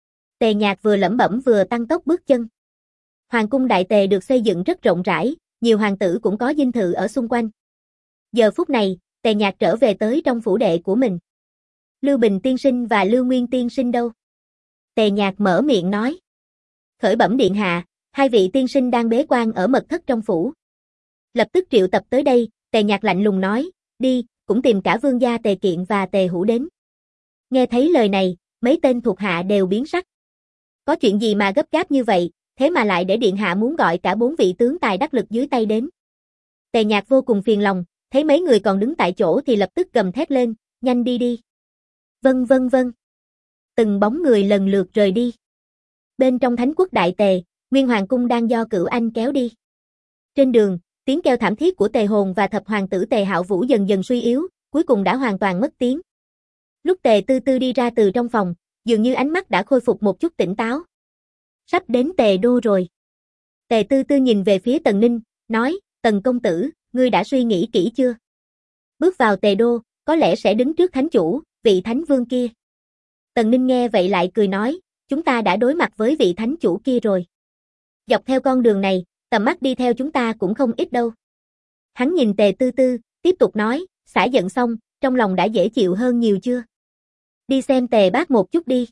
Tề Nhạc vừa lẩm bẩm vừa tăng tốc bước chân. Hoàng cung Đại Tề được xây dựng rất rộng rãi, nhiều hoàng tử cũng có dinh thự ở xung quanh. Giờ phút này, Tề Nhạc trở về tới trong phủ đệ của mình. Lưu Bình tiên sinh và Lưu Nguyên tiên sinh đâu? Tề Nhạc mở miệng nói. Khởi bẩm điện hạ, hai vị tiên sinh đang bế quan ở mật thất trong phủ. Lập tức triệu tập tới đây, Tề Nhạc lạnh lùng nói, đi, cũng tìm cả vương gia Tề Kiện và Tề Hữu đến. Nghe thấy lời này, mấy tên thuộc hạ đều biến sắc. Có chuyện gì mà gấp gáp như vậy, thế mà lại để điện hạ muốn gọi cả 4 vị tướng tài đắc lực dưới tay đến. Tề Nhạc vô cùng phiền lòng, thấy mấy người còn đứng tại chỗ thì lập tức gầm thét lên, nhanh đi đi. Vâng vâng vâng. Từng bóng người lần lượt rời đi. Bên trong Thánh quốc Đại Tề, Nguyên Hoàng cung đang do Cửu Anh kéo đi. Trên đường, tiếng kêu thảm thiết của Tề Hồn và thập hoàng tử Tề Hạo Vũ dần dần suy yếu, cuối cùng đã hoàn toàn mất tiếng. Lúc Tề Tư Tư đi ra từ trong phòng, dường như ánh mắt đã khôi phục một chút tỉnh táo. Sắp đến Tề Đô rồi. Tề Tư Tư nhìn về phía Tần Ninh, nói, Tần công tử, ngươi đã suy nghĩ kỹ chưa? Bước vào Tề Đô, có lẽ sẽ đứng trước thánh chủ, vị thánh vương kia. Tần Ninh nghe vậy lại cười nói, chúng ta đã đối mặt với vị thánh chủ kia rồi. Dọc theo con đường này, tầm mắt đi theo chúng ta cũng không ít đâu. Hắn nhìn Tề Tư Tư, tiếp tục nói, xả giận xong, trong lòng đã dễ chịu hơn nhiều chưa? Đi xem Tề bác một chút đi.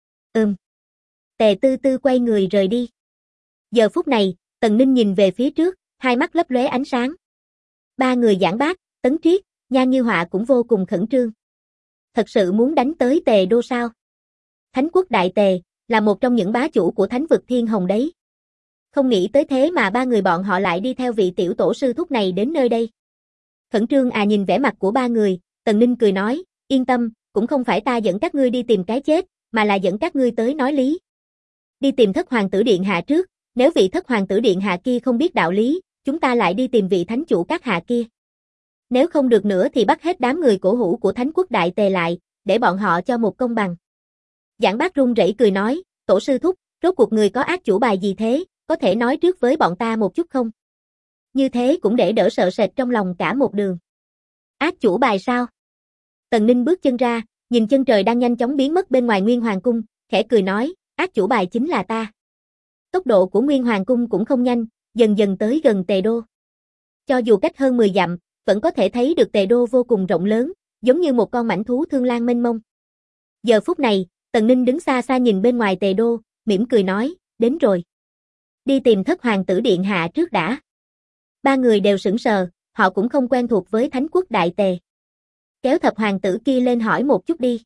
Tề Tư Tư quay người rời đi. Giờ phút này, Tần Ninh nhìn về phía trước, hai mắt lấp lóe ánh sáng. Ba người Giảng Bác, Tấn Triết, Nhan Như Họa cũng vô cùng khẩn trương. Thật sự muốn đánh tới Tề Đô sao? Thánh quốc Đại Tề, là một trong những bá chủ của thánh vực Thiên Hồng đấy. Không nghĩ tới thế mà ba người bọn họ lại đi theo vị tiểu tổ sư thúc này đến nơi đây. Khẩn trương nhìn vẻ mặt của ba người, Tần Ninh cười nói, yên tâm, cũng không phải ta dẫn các ngươi đi tìm cái chết, mà là dẫn các ngươi tới nói lý. Đi tìm thất hoàng tử điện hạ trước, nếu vị thất hoàng tử điện hạ kia không biết đạo lý, chúng ta lại đi tìm vị thánh chủ các hạ kia. Nếu không được nữa thì bắt hết đám người cổ hủ của Thánh quốc Đại Tề lại, để bọn họ cho một công bằng. Giảng Bác run rẩy cười nói, tổ sư thúc, rốt cuộc người có ác chủ bài gì thế, có thể nói trước với bọn ta một chút không? Như thế cũng để đỡ sợ sệt trong lòng cả một đường. Ác chủ bài sao? Tần Ninh bước chân ra, nhìn chân trời đang nhanh chóng biến mất bên ngoài Nguyên Hoàng cung, khẽ cười nói, ác chủ bài chính là ta. Tốc độ của Nguyên Hoàng cung cũng không nhanh, dần dần tới gần Tề Đô. Cho dù cách hơn 10 dặm, vẫn có thể thấy được Tề Đô vô cùng rộng lớn, giống như một con mãnh thú thương lang mênh mông. Giờ phút này, Tần Ninh đứng xa xa nhìn bên ngoài Tề Đô, mỉm cười nói, đến rồi. Đi tìm thất hoàng tử điện hạ trước đã. Ba người đều sững sờ, họ cũng không quen thuộc với Thánh quốc Đại Tề. Kéo thập hoàng tử kia lên hỏi một chút đi.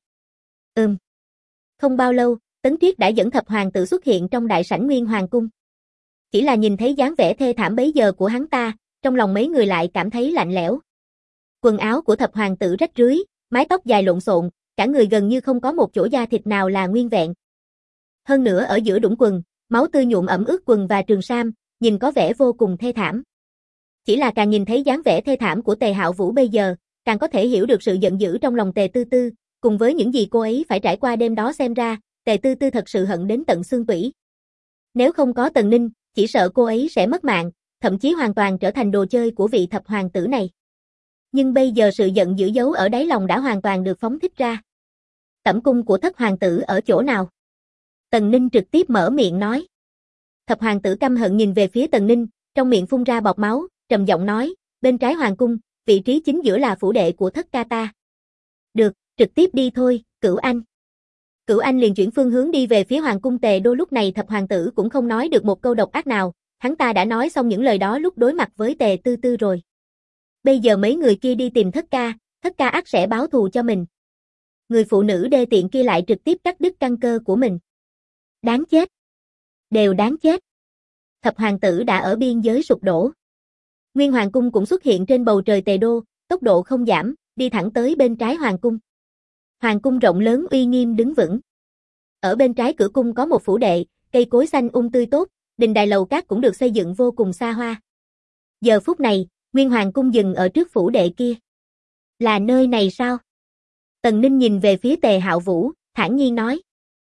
Không bao lâu, Tấn Triết đã dẫn thập hoàng tử xuất hiện trong đại sảnh Nguyên Hoàng cung. Chỉ là nhìn thấy dáng vẻ thê thảm bấy giờ của hắn ta, trong lòng mấy người lại cảm thấy lạnh lẽo. Quần áo của thập hoàng tử rách rưới, mái tóc dài lộn xộn, cả người gần như không có một chỗ da thịt nào là nguyên vẹn. Hơn nữa ở giữa đũng quần, máu tươi nhuộm ẩm ướt quần và trường sam, nhìn có vẻ vô cùng thê thảm. Chỉ là càng nhìn thấy dáng vẻ thê thảm của Tề Hạo Vũ bây giờ, càng có thể hiểu được sự giận dữ trong lòng Tề Tư Tư, cùng với những gì cô ấy phải trải qua đêm đó xem ra, Tề Tư Tư thật sự hận đến tận xương tủy. Nếu không có Tần Ninh, chỉ sợ cô ấy sẽ mất mạng, thậm chí hoàn toàn trở thành đồ chơi của vị thập hoàng tử này. Nhưng bây giờ sự giận dữ giấu ở đáy lòng đã hoàn toàn được phóng thích ra. Tẩm cung của thất hoàng tử ở chỗ nào? Tần Ninh trực tiếp mở miệng nói. Thập hoàng tử căm hận nhìn về phía Tần Ninh, trong miệng phun ra bọt máu, trầm giọng nói, bên trái hoàng cung, vị trí chính giữa là phủ đệ của thất ca ta. Được, trực tiếp đi thôi, Cửu Anh. Cửu Anh liền chuyển phương hướng đi về phía hoàng cung Tề Đô. Lúc này thập hoàng tử cũng không nói được một câu độc ác nào, hắn ta đã nói xong những lời đó lúc đối mặt với Tề Tư Tư rồi. Bây giờ mấy người kia đi tìm thất ca ắt sẽ báo thù cho mình. Người phụ nữ đê tiện kia lại trực tiếp cắt đứt căn cơ của mình. Đáng chết. Đều đáng chết. Thập hoàng tử đã ở biên giới sụp đổ. Nguyên Hoàng cung cũng xuất hiện trên bầu trời Tề Đô, tốc độ không giảm, đi thẳng tới bên trái hoàng cung. Hoàng cung rộng lớn uy nghiêm đứng vững. Ở bên trái cửa cung có một phủ đệ, cây cối xanh tươi tốt, đình đài lầu cát cũng được xây dựng vô cùng xa hoa. Giờ phút này, Nguyên Hoàng cung dừng ở trước phủ đệ kia. Là nơi này sao? Tần Ninh nhìn về phía Tề Hạo Vũ, thản nhiên nói.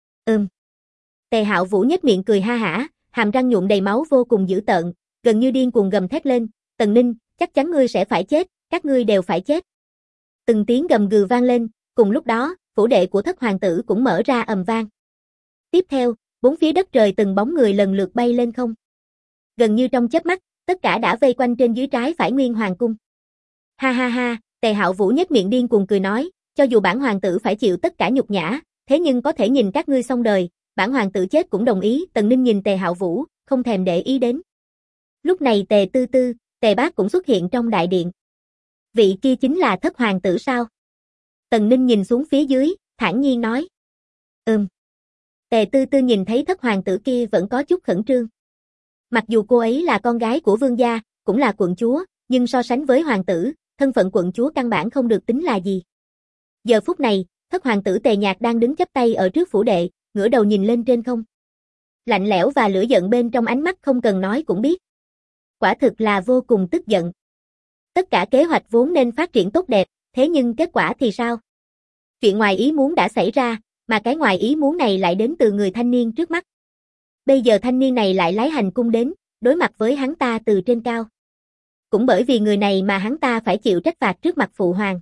Tề Hạo Vũ nhếch miệng cười ha hả, hàm răng nhuộm đầy máu vô cùng dữ tợn, gần như điên cuồng gầm thét lên, Tần Ninh, chắc chắn ngươi sẽ phải chết, các ngươi đều phải chết. Từng tiếng gầm gừ vang lên, cùng lúc đó, phủ đệ của thất hoàng tử cũng mở ra ầm vang. Tiếp theo, bốn phía đất trời từng bóng người lần lượt bay lên không. Gần như trong chớp mắt, tất cả đã vây quanh trên dưới trái phải Nguyên Hoàng cung. Ha ha ha, Tề Hạo Vũ nhếch miệng điên cuồng cười nói, cho dù bản hoàng tử phải chịu tất cả nhục nhã, thế nhưng có thể nhìn các ngươi xong đời, bản hoàng tử chết cũng đồng ý. Tần Ninh nhìn Tề Hạo Vũ, không thèm để ý đến. Lúc này Tề Tư Tư, Tề Bác cũng xuất hiện trong đại điện. Vị kia chính là thất hoàng tử sao? Tần Ninh nhìn xuống phía dưới, thản nhiên nói. Tề Tư Tư nhìn thấy thất hoàng tử kia vẫn có chút khẩn trương. Mặc dù cô ấy là con gái của vương gia, cũng là quận chúa, nhưng so sánh với hoàng tử, thân phận quận chúa căn bản không được tính là gì. Giờ phút này, thất hoàng tử Tề Nhạc đang đứng chắp tay ở trước phủ đệ, ngửa đầu nhìn lên trên không. Lạnh lẽo và lửa giận bên trong ánh mắt không cần nói cũng biết. Quả thực là vô cùng tức giận. Tất cả kế hoạch vốn nên phát triển tốt đẹp, thế nhưng kết quả thì sao? Chuyện ngoài ý muốn đã xảy ra, mà cái ngoài ý muốn này lại đến từ người thanh niên trước mắt. Bây giờ thanh niên này lại lái hành cung đến, đối mặt với hắn ta từ trên cao. Cũng bởi vì người này mà hắn ta phải chịu trách phạt trước mặt phụ hoàng.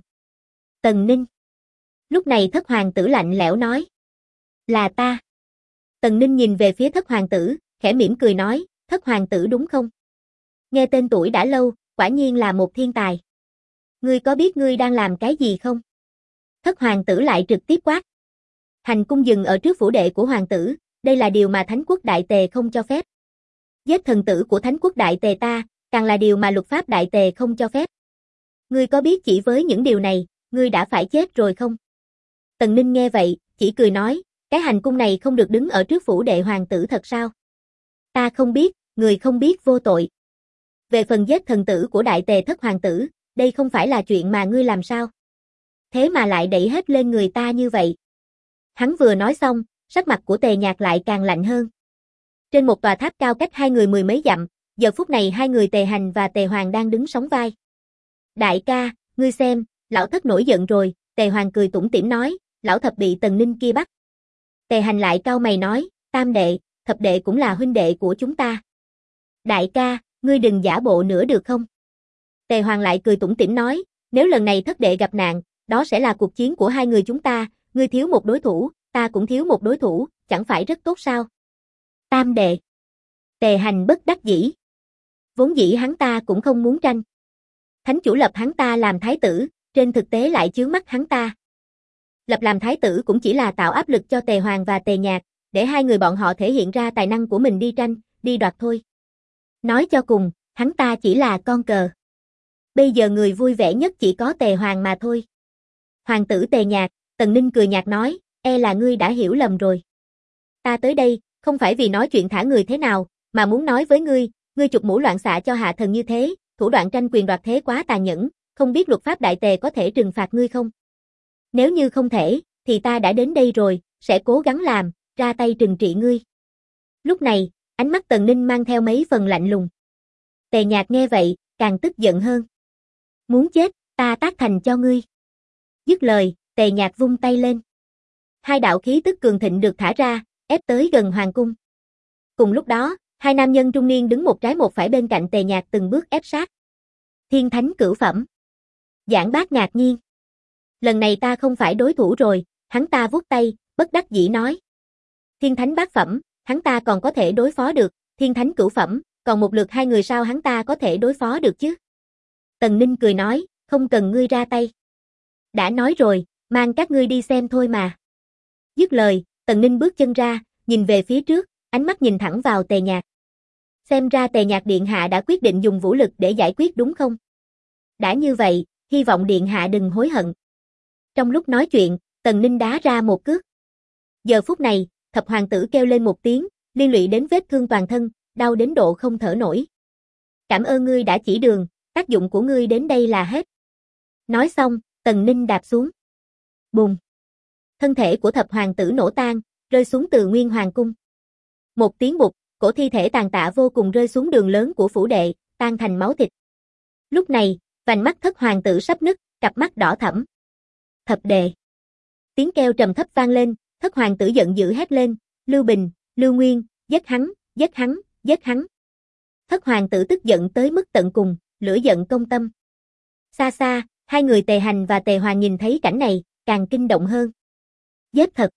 Tần Ninh. Lúc này thất hoàng tử lạnh lẽo nói. Là ta. Tần Ninh nhìn về phía thất hoàng tử, khẽ mỉm cười nói, thất hoàng tử đúng không? Nghe tên tuổi đã lâu, quả nhiên là một thiên tài. Ngươi có biết ngươi đang làm cái gì không? Thất hoàng tử lại trực tiếp quát. Hành cung dừng ở trước phủ đệ của hoàng tử, đây là điều mà Thánh quốc Đại Tề không cho phép. Giết thần tử của Thánh quốc Đại Tề ta, càng là điều mà luật pháp Đại Tề không cho phép. Ngươi có biết chỉ với những điều này, ngươi đã phải chết rồi không? Tần Ninh nghe vậy, chỉ cười nói, cái hành cung này không được đứng ở trước phủ đệ hoàng tử thật sao? Ta không biết, người không biết vô tội. Về phần giết thần tử của Đại Tề thất hoàng tử, đây không phải là chuyện mà ngươi làm sao? Thế mà lại đẩy hết lên người ta như vậy. Hắn vừa nói xong, sắc mặt của Tề Nhạc lại càng lạnh hơn. Trên một tòa tháp cao cách hai người mười mấy dặm, giờ phút này hai người Tề Hành và Tề Hoàng đang đứng sóng vai. Đại ca, ngươi xem, lão thất nổi giận rồi, Tề Hoàng cười tủm tỉm nói, lão thập bị Tần Ninh kia bắt. Tề Hành lại cau mày nói, tam đệ, thập đệ cũng là huynh đệ của chúng ta. Đại ca, ngươi đừng giả bộ nữa được không? Tề Hoàng lại cười tủm tỉm nói, nếu lần này thất đệ gặp nạn, đó sẽ là cuộc chiến của hai người chúng ta, ngươi thiếu một đối thủ, ta cũng thiếu một đối thủ, chẳng phải rất tốt sao? Tam đệ. Tề Hành bất đắc dĩ. Vốn dĩ hắn ta cũng không muốn tranh. Thánh chủ lập hắn ta làm thái tử, trên thực tế lại chướng mắt hắn ta. Lập làm thái tử cũng chỉ là tạo áp lực cho Tề Hoàng và Tề Nhạc, để hai người bọn họ thể hiện ra tài năng của mình đi tranh, đi đoạt thôi. Nói cho cùng, hắn ta chỉ là con cờ. Bây giờ người vui vẻ nhất chỉ có Tề Hoàng mà thôi. Hoàng tử Tề Nhạc, Tần Ninh cười nhạt nói, e là ngươi đã hiểu lầm rồi. Ta tới đây, không phải vì nói chuyện thả người thế nào, mà muốn nói với ngươi chụp mũ loạn xạ cho hạ thần như thế, thủ đoạn tranh quyền đoạt thế quá tàn nhẫn, không biết luật pháp Đại Tề có thể trừng phạt ngươi không? Nếu như không thể, thì ta đã đến đây rồi, sẽ cố gắng làm, ra tay trừng trị ngươi. Lúc này, ánh mắt Tần Ninh mang theo mấy phần lạnh lùng. Tề Nhạc nghe vậy, càng tức giận hơn. Muốn chết, ta tác thành cho ngươi. Dứt lời, Tề Nhạc vung tay lên. Hai đạo khí tức cường thịnh được thả ra, ép tới gần hoàng cung. Cùng lúc đó, hai nam nhân trung niên đứng một trái một phải bên cạnh Tề Nhạc từng bước ép sát. Thiên thánh cửu phẩm. Giảng Bác ngạc nhiên. Lần này ta không phải đối thủ rồi, hắn ta vuốt tay, bất đắc dĩ nói. Thiên thánh bát phẩm, hắn ta còn có thể đối phó được, thiên thánh cửu phẩm, còn một lượt hai người sao hắn ta có thể đối phó được chứ? Tần Ninh cười nói, không cần ngươi ra tay. Đã nói rồi, mang các ngươi đi xem thôi mà. Dứt lời, Tần Ninh bước chân ra, nhìn về phía trước, ánh mắt nhìn thẳng vào Tề Nhạc. Xem ra Tề Nhạc điện hạ đã quyết định dùng vũ lực để giải quyết đúng không? Đã như vậy, hy vọng điện hạ đừng hối hận. Trong lúc nói chuyện, Tần Ninh đá ra một cước. Giờ phút này, thập hoàng tử kêu lên một tiếng, liên lụy đến vết thương toàn thân, đau đến độ không thở nổi. Cảm ơn ngươi đã chỉ đường, tác dụng của ngươi đến đây là hết. Nói xong, Tần Ninh đạp xuống. Bùng. Thân thể của thập hoàng tử nổ tan, rơi xuống từ Nguyên Hoàng cung. Một tiếng bụp, cổ thi thể tàn tạ vô cùng rơi xuống đường lớn của phủ đệ, tan thành máu thịt. Lúc này, vành mắt thất hoàng tử sắp nứt, cặp mắt đỏ thẫm. Thập đệ. Tiếng kêu trầm thấp vang lên, thất hoàng tử giận dữ hét lên, Lưu Bình, Lưu Nguyên, giết hắn, giết hắn, giết hắn. Thất hoàng tử tức giận tới mức tận cùng, lửa giận công tâm. Xa xa, hai người Tề Hành và Tề Hoàng nhìn thấy cảnh này, càng kinh động hơn. Giết thật.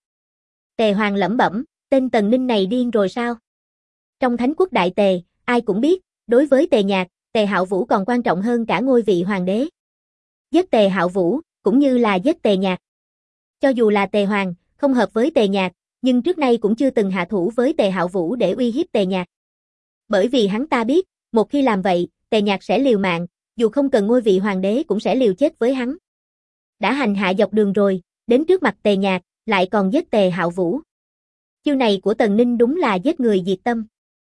Tề Hoàng lẩm bẩm, tên Tần Ninh này điên rồi sao? Trong Thánh quốc Đại Tề, ai cũng biết, đối với Tề Nhạc, Tề Hạo Vũ còn quan trọng hơn cả ngôi vị hoàng đế. Giết Tề Hạo Vũ, cũng như là giết Tề Nhạc. Cho dù là Tề Hoàng, không hợp với Tề Nhạc, nhưng trước nay cũng chưa từng hạ thủ với Tề Hạo Vũ để uy hiếp Tề Nhạc. Bởi vì hắn ta biết, một khi làm vậy, Tề Nhạc sẽ liều mạng, dù không cần ngôi vị hoàng đế cũng sẽ liều chết với hắn. Đã hành hạ dọc đường rồi, đến trước mặt Tề Nhạc, lại còn giết Tề Hạo Vũ. Chiêu này của Tần Ninh đúng là giết người diệt tâm.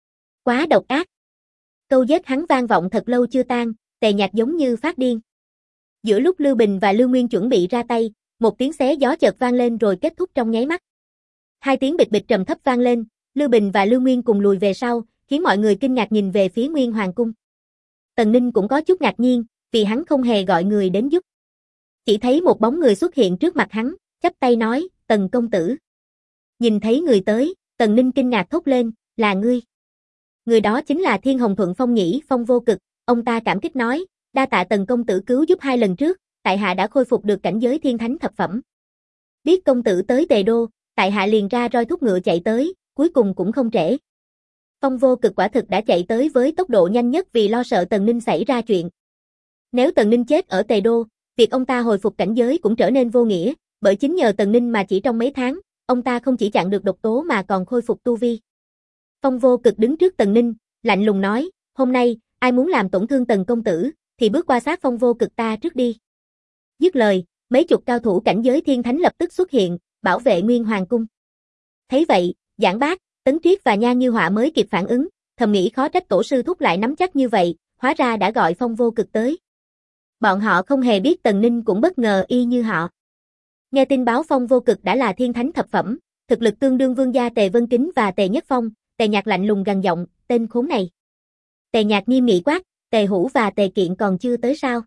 Quá độc ác. Câu giết hắn vang vọng thật lâu chưa tan, Tề Nhạc giống như phát điên. Giữa lúc Lưu Bình và Lưu Nguyên chuẩn bị ra tay, một tiếng xé gió chợt vang lên rồi kết thúc trong nháy mắt. Hai tiếng bịch bịch trầm thấp vang lên, Lưu Bình và Lưu Nguyên cùng lùi về sau, khiến mọi người kinh ngạc nhìn về phía Nguyên Hoàng cung. Tần Ninh cũng có chút ngạc nhiên, vì hắn không hề gọi người đến giúp. Chỉ thấy một bóng người xuất hiện trước mặt hắn, chắp tay nói, Tần công tử. Nhìn thấy người tới, Tần Ninh kinh ngạc thốt lên, là ngươi. Người đó chính là Thiên Hồng Thuận Phong nhĩ, Phong Vô Cực, ông ta cảm kích nói, đa tạ Tần công tử cứu giúp 2 lần trước, tại hạ đã khôi phục được cảnh giới thiên thánh thập phẩm. Biết công tử tới Tề Đô, tại hạ liền ra roi thúc ngựa chạy tới, cuối cùng cũng không trễ. Phong Vô Cực quả thực đã chạy tới với tốc độ nhanh nhất vì lo sợ Tần Ninh xảy ra chuyện. Nếu Tần Ninh chết ở Tề Đô, việc ông ta hồi phục cảnh giới cũng trở nên vô nghĩa, bởi chính nhờ Tần Ninh mà chỉ trong mấy tháng, ông ta không chỉ chặn được độc tố mà còn khôi phục tu vi. Phong Vô Cực đứng trước Tần Ninh, lạnh lùng nói, hôm nay, ai muốn làm tổn thương Tần công tử, thì bước qua xác Phong Vô Cực ta trước đi. Dứt lời, mấy chục cao thủ cảnh giới thiên thánh lập tức xuất hiện, bảo vệ Nguyên Hoàng cung. Thấy vậy, Giảng Bác, Tấn Triết và Nha Như Họa mới kịp phản ứng, thầm nghĩ khó trách tổ sư thúc lại nắm chắc như vậy, hóa ra đã gọi Phong Vô Cực tới. Bọn họ không hề biết Tần Ninh cũng bất ngờ y như họ. Nghe tin báo Phong Vô Cực đã là thiên thánh thập phẩm, thực lực tương đương vương gia Tề Vân Kính và Tề Nhất Phong, Tề Nhạc lạnh lùng gằn giọng, tên khốn này. Tề Nhạc nghiêm nghị quát, Tề Hữu và Tề Kiện còn chưa tới sao?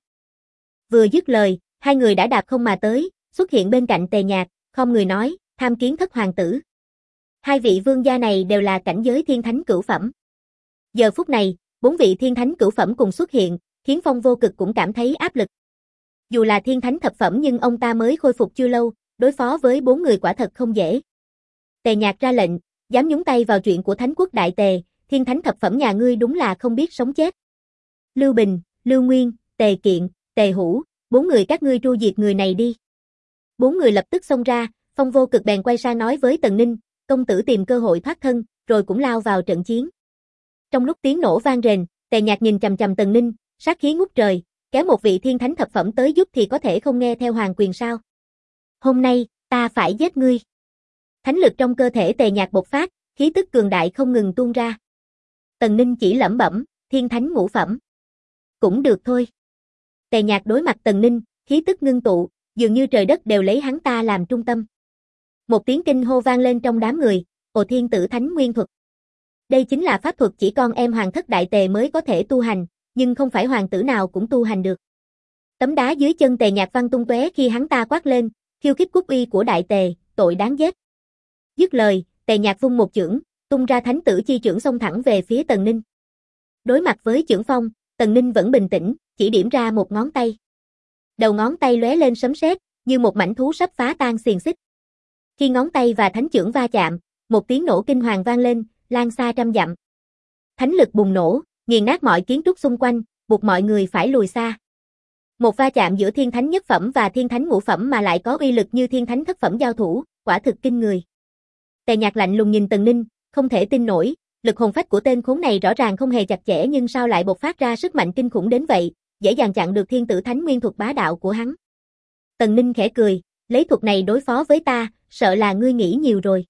Vừa dứt lời, hai người đã đạp không mà tới, xuất hiện bên cạnh Tề Nhạc, không người nói, tham kiến thất hoàng tử. Hai vị vương gia này đều là cảnh giới thiên thánh cửu phẩm. Giờ phút này, 4 vị thiên thánh cửu phẩm cùng xuất hiện, khiến Phong Vô Cực cũng cảm thấy áp lực. Dù là thiên thánh thập phẩm nhưng ông ta mới khôi phục chưa lâu, đối phó với 4 người quả thật không dễ. Tề Nhạc ra lệnh, dám nhúng tay vào chuyện của Thánh quốc Đại Tề, thiên thánh thập phẩm nhà ngươi đúng là không biết sống chết. Lưu Bình, Lưu Nguyên, Tề Kiện, Tề Hữu, 4 người các ngươi tru diệt người này đi. 4 người lập tức xông ra, Phong Vô Cực bèn quay sang nói với Tần Ninh, công tử tìm cơ hội thoát thân, rồi cũng lao vào trận chiến. Trong lúc tiếng nổ vang rền, Tề Nhạc nhìn chằm chằm Tần Ninh, sát khí ngút trời, kéo một vị thiên thánh thập phẩm tới giúp thì có thể không nghe theo hoàng quyền sao? Hôm nay, ta phải giết ngươi. Thánh lực trong cơ thể Tề Nhạc bộc phát, khí tức cường đại không ngừng tuôn ra. Tần Ninh chỉ lẩm bẩm, thiên thánh ngũ phẩm. Cũng được thôi. Tề Nhạc đối mặt Tần Ninh, khí tức ngưng tụ, dường như trời đất đều lấy hắn ta làm trung tâm. Một tiếng kinh hô vang lên trong đám người, Ồ Thiên Tử Thánh Nguyên Thuật. Đây chính là pháp thuật chỉ con em hoàng thất Đại Tề mới có thể tu hành, nhưng không phải hoàng tử nào cũng tu hành được. Tấm đá dưới chân Tề Nhạc văng tung tóe khi hắn ta quát lên, khiêu khích quốc uy của Đại Tề, tội đáng giết. Dứt lời, Tề Nhạc vung một chưởng, tung ra thánh tử chi chưởng xông thẳng về phía Tần Ninh. Đối mặt với chưởng phong, Tần Ninh vẫn bình tĩnh, chỉ điểm ra một ngón tay. Đầu ngón tay lóe lên sấm sét, như một mảnh thú sắp phá tan xiềng xích. Khi ngón tay và thánh chưởng va chạm, một tiếng nổ kinh hoàng vang lên, lan xa trăm dặm. Thánh lực bùng nổ, nghiền nát mọi kiến trúc xung quanh, buộc mọi người phải lùi xa. Một va chạm giữa thiên thánh nhất phẩm và thiên thánh ngũ phẩm mà lại có uy lực như thiên thánh thất phẩm giao thủ, quả thực kinh người. Tề Nhạc lạnh lùng nhìn Tần Ninh, không thể tin nổi, lực hồn phách của tên khốn này rõ ràng không hề chặt chẽ nhưng sao lại bộc phát ra sức mạnh kinh khủng đến vậy, dễ dàng chặn được Thiên Tử Thánh Nguyên Thuật bá đạo của hắn. Tần Ninh khẽ cười, lấy thuật này đối phó với ta, sợ là ngươi nghĩ nhiều rồi.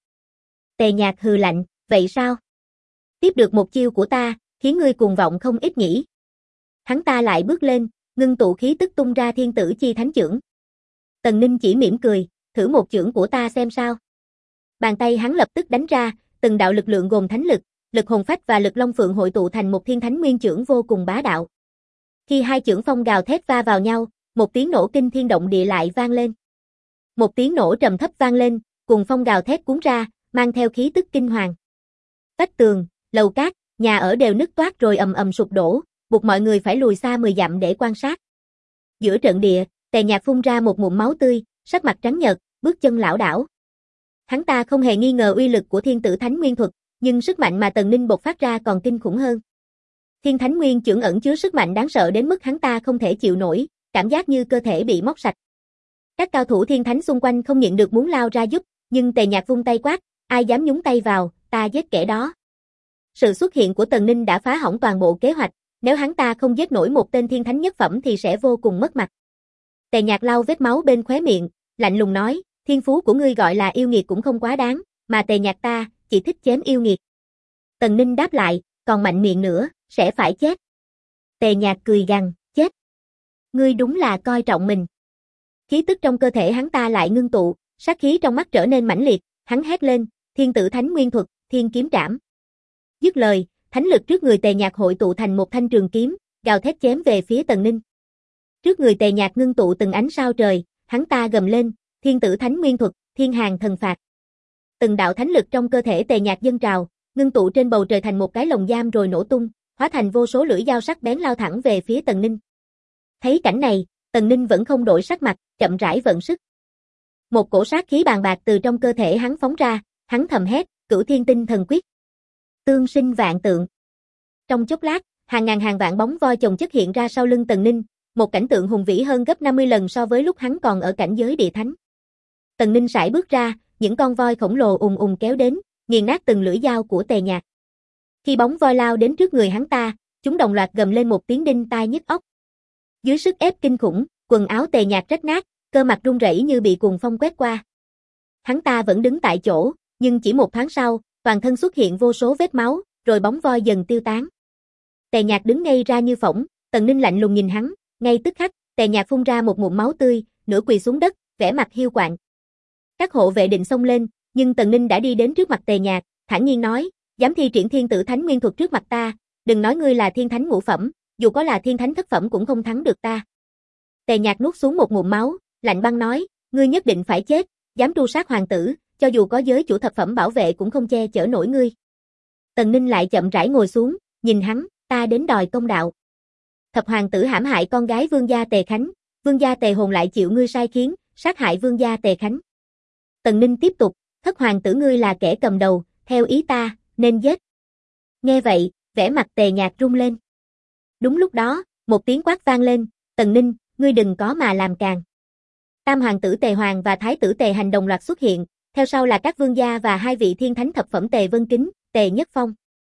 Tề Nhạc hừ lạnh, vậy sao? Tiếp được một chiêu của ta, khiến ngươi cuồng vọng không ít nhỉ. Hắn ta lại bước lên, ngưng tụ khí tức tung ra thiên tử chi thánh chưởng. Tần Ninh chỉ mỉm cười, thử một chưởng của ta xem sao. Bàn tay hắn lập tức đánh ra, từng đạo lực lượng gồm thánh lực, lực hồn phách và lực long phượng hội tụ thành một thiên thánh nguyên chưởng vô cùng bá đạo. Khi hai chưởng phong gào thét va vào nhau, một tiếng nổ kinh thiên động địa lại vang lên. Một tiếng nổ trầm thấp vang lên, cùng phong gào thét cuốn ra, mang theo khí tức kinh hoàng. Vách tường, lầu cát, nhà ở đều nứt toác rồi ầm ầm sụp đổ, buộc mọi người phải lùi xa 10 dặm để quan sát. Giữa trận địa, Tề Nhạc phun ra một ngụm máu tươi, sắc mặt trắng nhợt, bước chân lảo đảo. Hắn ta không hề nghi ngờ uy lực của Thiên Tử Thánh Nguyên Thuật, nhưng sức mạnh mà Tần Ninh bộc phát ra còn kinh khủng hơn. Thiên Thánh Nguyên chưởng ẩn chứa sức mạnh đáng sợ đến mức hắn ta không thể chịu nổi, cảm giác như cơ thể bị móc sạch. Các cao thủ thiên thánh xung quanh không nhịn được muốn lao ra giúp, nhưng Tề Nhạc vung tay quát, ai dám nhúng tay vào, ta giết kẻ đó. Sự xuất hiện của Tần Ninh đã phá hỏng toàn bộ kế hoạch, nếu hắn ta không giết nổi một tên thiên thánh nhất phẩm thì sẽ vô cùng mất mặt. Tề Nhạc lau vết máu bên khóe miệng, lạnh lùng nói, thiên phú của ngươi gọi là yêu nghiệt cũng không quá đáng, mà Tề Nhạc ta, chỉ thích chém yêu nghiệt. Tần Ninh đáp lại, còn mạnh miệng nữa, sẽ phải chết. Tề Nhạc cười gằn, chết. Ngươi đúng là coi trọng mình. Khí tức trong cơ thể hắn ta lại ngưng tụ, sát khí trong mắt trở nên mãnh liệt, hắn hét lên, Thiên Tử Thánh Nguyên Thuật, Thiên Kiếm Trảm. Dứt lời, thánh lực trước người Tề Nhạc hội tụ thành một thanh trường kiếm, gào thét chém về phía Tần Ninh. Trước người Tề Nhạc ngưng tụ từng ánh sao trời, hắn ta gầm lên, Thiên Tử Thánh Nguyên Thuật, Thiên Hàng Thần Phạt. Từng đạo thánh lực trong cơ thể Tề Nhạc dâng trào, ngưng tụ trên bầu trời thành một cái lồng giam rồi nổ tung, hóa thành vô số lưỡi dao sắc bén lao thẳng về phía Tần Ninh. Thấy cảnh này, Tần Ninh vẫn không đổi sắc mặt, chậm rãi vận sức. Một cổ sát khí bàn bạc từ trong cơ thể hắn phóng ra, hắn thầm hét, Cửu Thiên Tinh Thần Quyết. Tương sinh vạn tượng. Trong chốc lát, hàng ngàn hàng vạn bóng voi chồng chất hiện ra sau lưng Tần Ninh, một cảnh tượng hùng vĩ hơn gấp 50 lần so với lúc hắn còn ở cảnh giới địa thánh. Tần Ninh sải bước ra, những con voi khổng lồ ùng ùng kéo đến, nghiền nát từng lưỡi dao của Tề Nhạc. Khi bóng voi lao đến trước người hắn ta, chúng đồng loạt gầm lên một tiếng đinh tai nhức óc. Dưới sức ép kinh khủng, quần áo Tề Nhạc rách nát, cơ mặt run rẩy như bị cuồng phong quét qua. Hắn ta vẫn đứng tại chỗ, nhưng chỉ một thoáng sau, toàn thân xuất hiện vô số vết máu, rồi bóng voi dần tiêu tán. Tề Nhạc đứng ngây ra như phỗng, Tần Ninh lạnh lùng nhìn hắn, ngay tức khắc, Tề Nhạc phun ra một ngụm máu tươi, nửa quỳ xuống đất, vẻ mặt hiu quạnh. Các hộ vệ định xông lên, nhưng Tần Ninh đã đi đến trước mặt Tề Nhạc, thản nhiên nói, dám thi triển Thiên Tử Thánh Nguyên Thuật trước mặt ta, đừng nói ngươi là thiên thánh ngũ phẩm, dù có là thiên thánh thất phẩm cũng không thắng được ta. Tề Nhạc nuốt xuống một ngụm máu, lạnh băng nói, ngươi nhất định phải chết, dám tru sát hoàng tử, cho dù có giới chủ thập phẩm bảo vệ cũng không che chở nổi ngươi. Tần Ninh lại chậm rãi ngồi xuống, nhìn hắn, ta đến đòi công đạo. Thập hoàng tử hãm hại con gái vương gia Tề Khánh, vương gia Tề Hồn lại chịu ngươi sai khiến, sát hại vương gia Tề Khánh. Tần Ninh tiếp tục, thất hoàng tử ngươi là kẻ cầm đầu, theo ý ta, nên giết. Nghe vậy, vẻ mặt Tề Nhạc rung lên. Đúng lúc đó, một tiếng quát vang lên, Tần Ninh, ngươi đừng có mà làm càn. Tam hoàng tử Tề Hoàng và thái tử Tề Hành đồng loạt xuất hiện, theo sau là các vương gia và hai vị thiên thánh thập phẩm Tề Vân Kính, Tề Nhất Phong.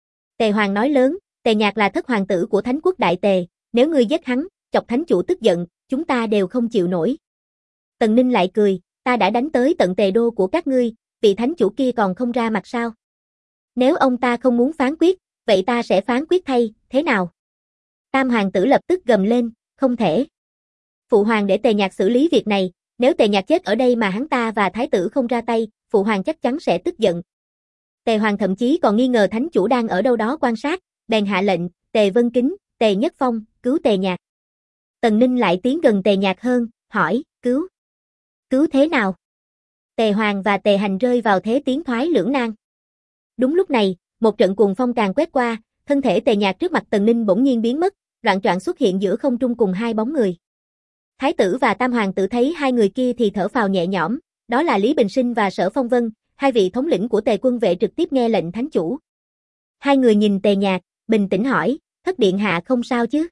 Tề Hoàng nói lớn, Tề Nhạc là thất hoàng tử của Thánh quốc Đại Tề, nếu ngươi giết hắn, chọc thánh chủ tức giận, chúng ta đều không chịu nổi. Tần Ninh lại cười, ta đã đánh tới tận Tề đô của các ngươi, vị thánh chủ kia còn không ra mặt sao? Nếu ông ta không muốn phán quyết, vậy ta sẽ phán quyết thay, thế nào? Tam hoàng tử lập tức gầm lên, không thể. Phụ hoàng để Tề Nhạc xử lý việc này, nếu Tề Nhạc chết ở đây mà hắn ta và thái tử không ra tay, phụ hoàng chắc chắn sẽ tức giận. Tề Hoàng thậm chí còn nghi ngờ thánh chủ đang ở đâu đó quan sát, bèn hạ lệnh, Tề Vân Kính, Tề Nhất Phong, cứu Tề Nhạc. Tần Ninh lại tiến gần Tề Nhạc hơn, hỏi, cứu? Cứu thế nào? Tề Hoàng và Tề Hành rơi vào thế tiến thoái lưỡng nan. Đúng lúc này, một trận cuồng phong càng quét qua, thân thể Tề Nhạc trước mặt Tần Ninh bỗng nhiên biến mất, loạng choạng xuất hiện giữa không trung cùng hai bóng người. Thái tử và Tam hoàng tử thấy hai người kia thì thở phào nhẹ nhõm, đó là Lý Bình Sinh và Sở Phong Vân, hai vị thống lĩnh của Tề quân vệ trực tiếp nghe lệnh thánh chủ. Hai người nhìn Tề Nhạc, bình tĩnh hỏi, thất điện hạ không sao chứ?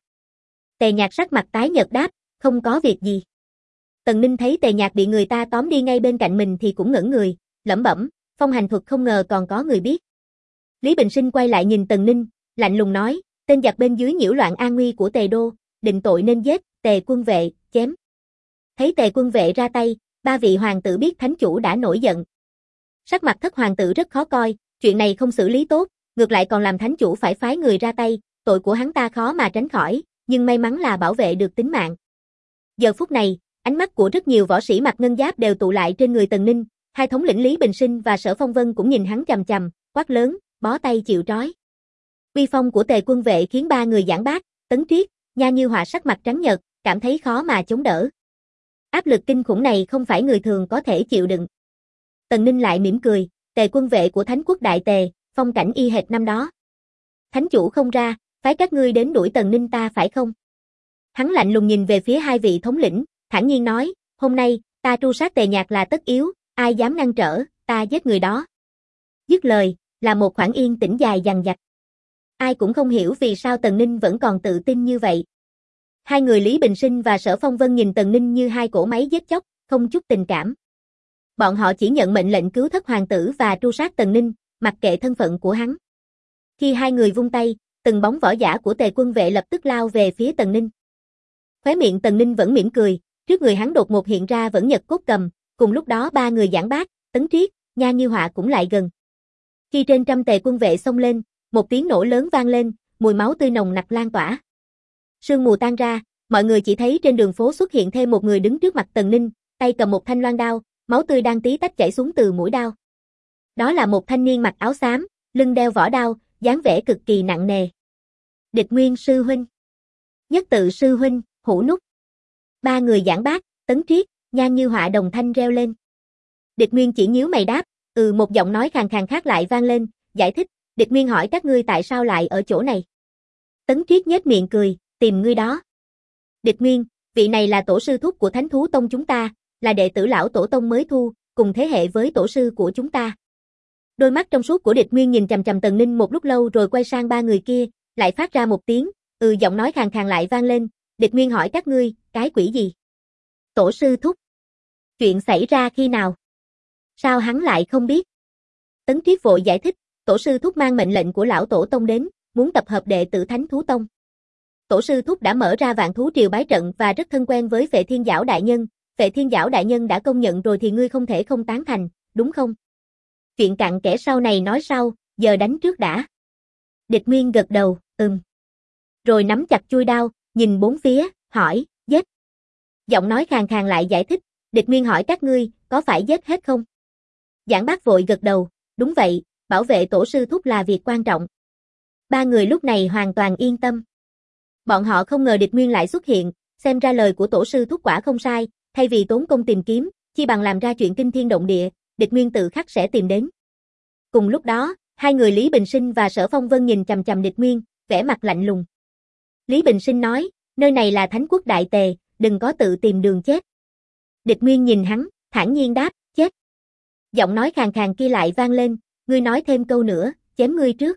Tề Nhạc sắc mặt tái nhợt đáp, không có việc gì. Tần Ninh thấy Tề Nhạc bị người ta tóm đi ngay bên cạnh mình thì cũng ngẩn người, lẩm bẩm, phong hành thuật không ngờ còn có người biết. Lý Bình Sinh quay lại nhìn Tần Ninh, lạnh lùng nói, tên giặc bên dưới nhiễu loạn an nguy của Tề đô, định tội nên giết, Tề quân vệ, chém. Thấy Tề quân vệ ra tay, ba vị hoàng tử biết thánh chủ đã nổi giận. Sắc mặt thất hoàng tử rất khó coi, chuyện này không xử lý tốt, ngược lại còn làm thánh chủ phải phái người ra tay, tội của hắn ta khó mà tránh khỏi, nhưng may mắn là bảo vệ được tính mạng. Giờ phút này, ánh mắt của rất nhiều võ sĩ mặc ngân giáp đều tụ lại trên người Tần Ninh, hai thống lĩnh Lý Bình Sinh và Sở Phong Vân cũng nhìn hắn chằm chằm, quát lớn, bó tay chịu trói. Uy phong của Tề quân vệ khiến ba người giảng bác, Tấn Triết, Nha Như Họa sắc mặt trắng nhợt, cảm thấy khó mà chống đỡ. Áp lực kinh khủng này không phải người thường có thể chịu đựng. Tần Ninh lại mỉm cười, Tề quân vệ của Thánh quốc Đại Tề, phong cảnh y hệt năm đó. Thánh chủ không ra, phái các ngươi đến đuổi Tần Ninh ta phải không? Hắn lạnh lùng nhìn về phía hai vị thống lĩnh, thản nhiên nói, hôm nay, ta tru sát Tề Nhạc là tất yếu, ai dám ngăn trở, ta giết người đó. Dứt lời, là một khoảng yên tĩnh dài dằng dặc. Ai cũng không hiểu vì sao Tần Ninh vẫn còn tự tin như vậy. Hai người Lý Bình Sinh và Sở Phong Vân nhìn Tần Ninh như hai cỗ máy giết chóc, không chút tình cảm. Bọn họ chỉ nhận mệnh lệnh cứu thất hoàng tử và tru sát Tần Ninh, mặc kệ thân phận của hắn. Khi hai người vung tay, từng bóng võ giả của Tề quân vệ lập tức lao về phía Tần Ninh. Khóe miệng Tần Ninh vẫn mỉm cười, trước người hắn đột ngột hiện ra Vẫn Nhật Cốt Cầm, cùng lúc đó ba người giảng bác, Tấn Triết, Nha Như Họa cũng lại gần. Khi trên trăm tề quân vệ xông lên, một tiếng nổ lớn vang lên, mùi máu tươi nồng nặc lan tỏa. Sương mù tan ra, mọi người chỉ thấy trên đường phố xuất hiện thêm một người đứng trước mặt Tần Ninh, tay cầm một thanh loan đao, máu tươi đang tí tách chảy xuống từ mũi đao. Đó là một thanh niên mặc áo xám, lưng đeo vỏ đao, dáng vẻ cực kỳ nặng nề. Địch Nguyên sư huynh. Nhất Tự sư huynh, Hữu Nút. Ba người Giảng Bác, Tấn Triết, Nha Như Họa đồng thanh reo lên. Địch Nguyên chỉ nhíu mày đáp, một giọng nói khàn khàn khác lại vang lên, giải thích. Địch Nguyên hỏi các ngươi tại sao lại ở chỗ này. Tấn Triết nhếch miệng cười, tìm ngươi đó. Địch Nguyên, vị này là tổ sư thúc của Thánh Thú Tông chúng ta, là đệ tử lão tổ tông mới thu, cùng thế hệ với tổ sư của chúng ta. Đôi mắt trong suốt của Địch Nguyên nhìn chằm chằm Tần Ninh một lúc lâu rồi quay sang ba người kia, lại phát ra một tiếng, giọng nói khàn khàn lại vang lên, Địch Nguyên hỏi các ngươi, cái quỷ gì? Tổ sư thúc. Chuyện xảy ra khi nào? Sao hắn lại không biết? Tấn Triết vội giải thích, tổ sư thúc mang mệnh lệnh của lão tổ tông đến, muốn tập hợp đệ tử Thánh Thú Tông. Tổ sư thúc đã mở ra Vạn Thú Triều bái trận và rất thân quen với Phệ Thiên Giảo đại nhân, Phệ Thiên Giảo đại nhân đã công nhận rồi thì ngươi không thể không tán thành, đúng không? Chuyện cặn kẽ sau này nói sau, giờ đánh trước đã. Địch Nguyên gật đầu, Rồi nắm chặt chuôi đao, nhìn bốn phía, hỏi, giết. Giọng nói khàn khàn lại giải thích, Địch Nguyên hỏi các ngươi, có phải giết hết không? Giảng Bác vội gật đầu, đúng vậy, bảo vệ tổ sư thúc là việc quan trọng. Ba người lúc này hoàn toàn yên tâm. Bọn họ không ngờ Địch Nguyên lại xuất hiện, xem ra lời của tổ sư thúc quả không sai, thay vì tốn công tìm kiếm, chi bằng làm ra chuyện kinh thiên động địa, Địch Nguyên tự khắc sẽ tìm đến. Cùng lúc đó, hai người Lý Bình Sinh và Sở Phong Vân nhìn chằm chằm Địch Nguyên, vẻ mặt lạnh lùng. Lý Bình Sinh nói, nơi này là Thánh Quốc Đại Tề, đừng có tự tìm đường chết. Địch Nguyên nhìn hắn, thản nhiên đáp, chết. Giọng nói khàn khàn kia lại vang lên, ngươi nói thêm câu nữa, chém ngươi trước.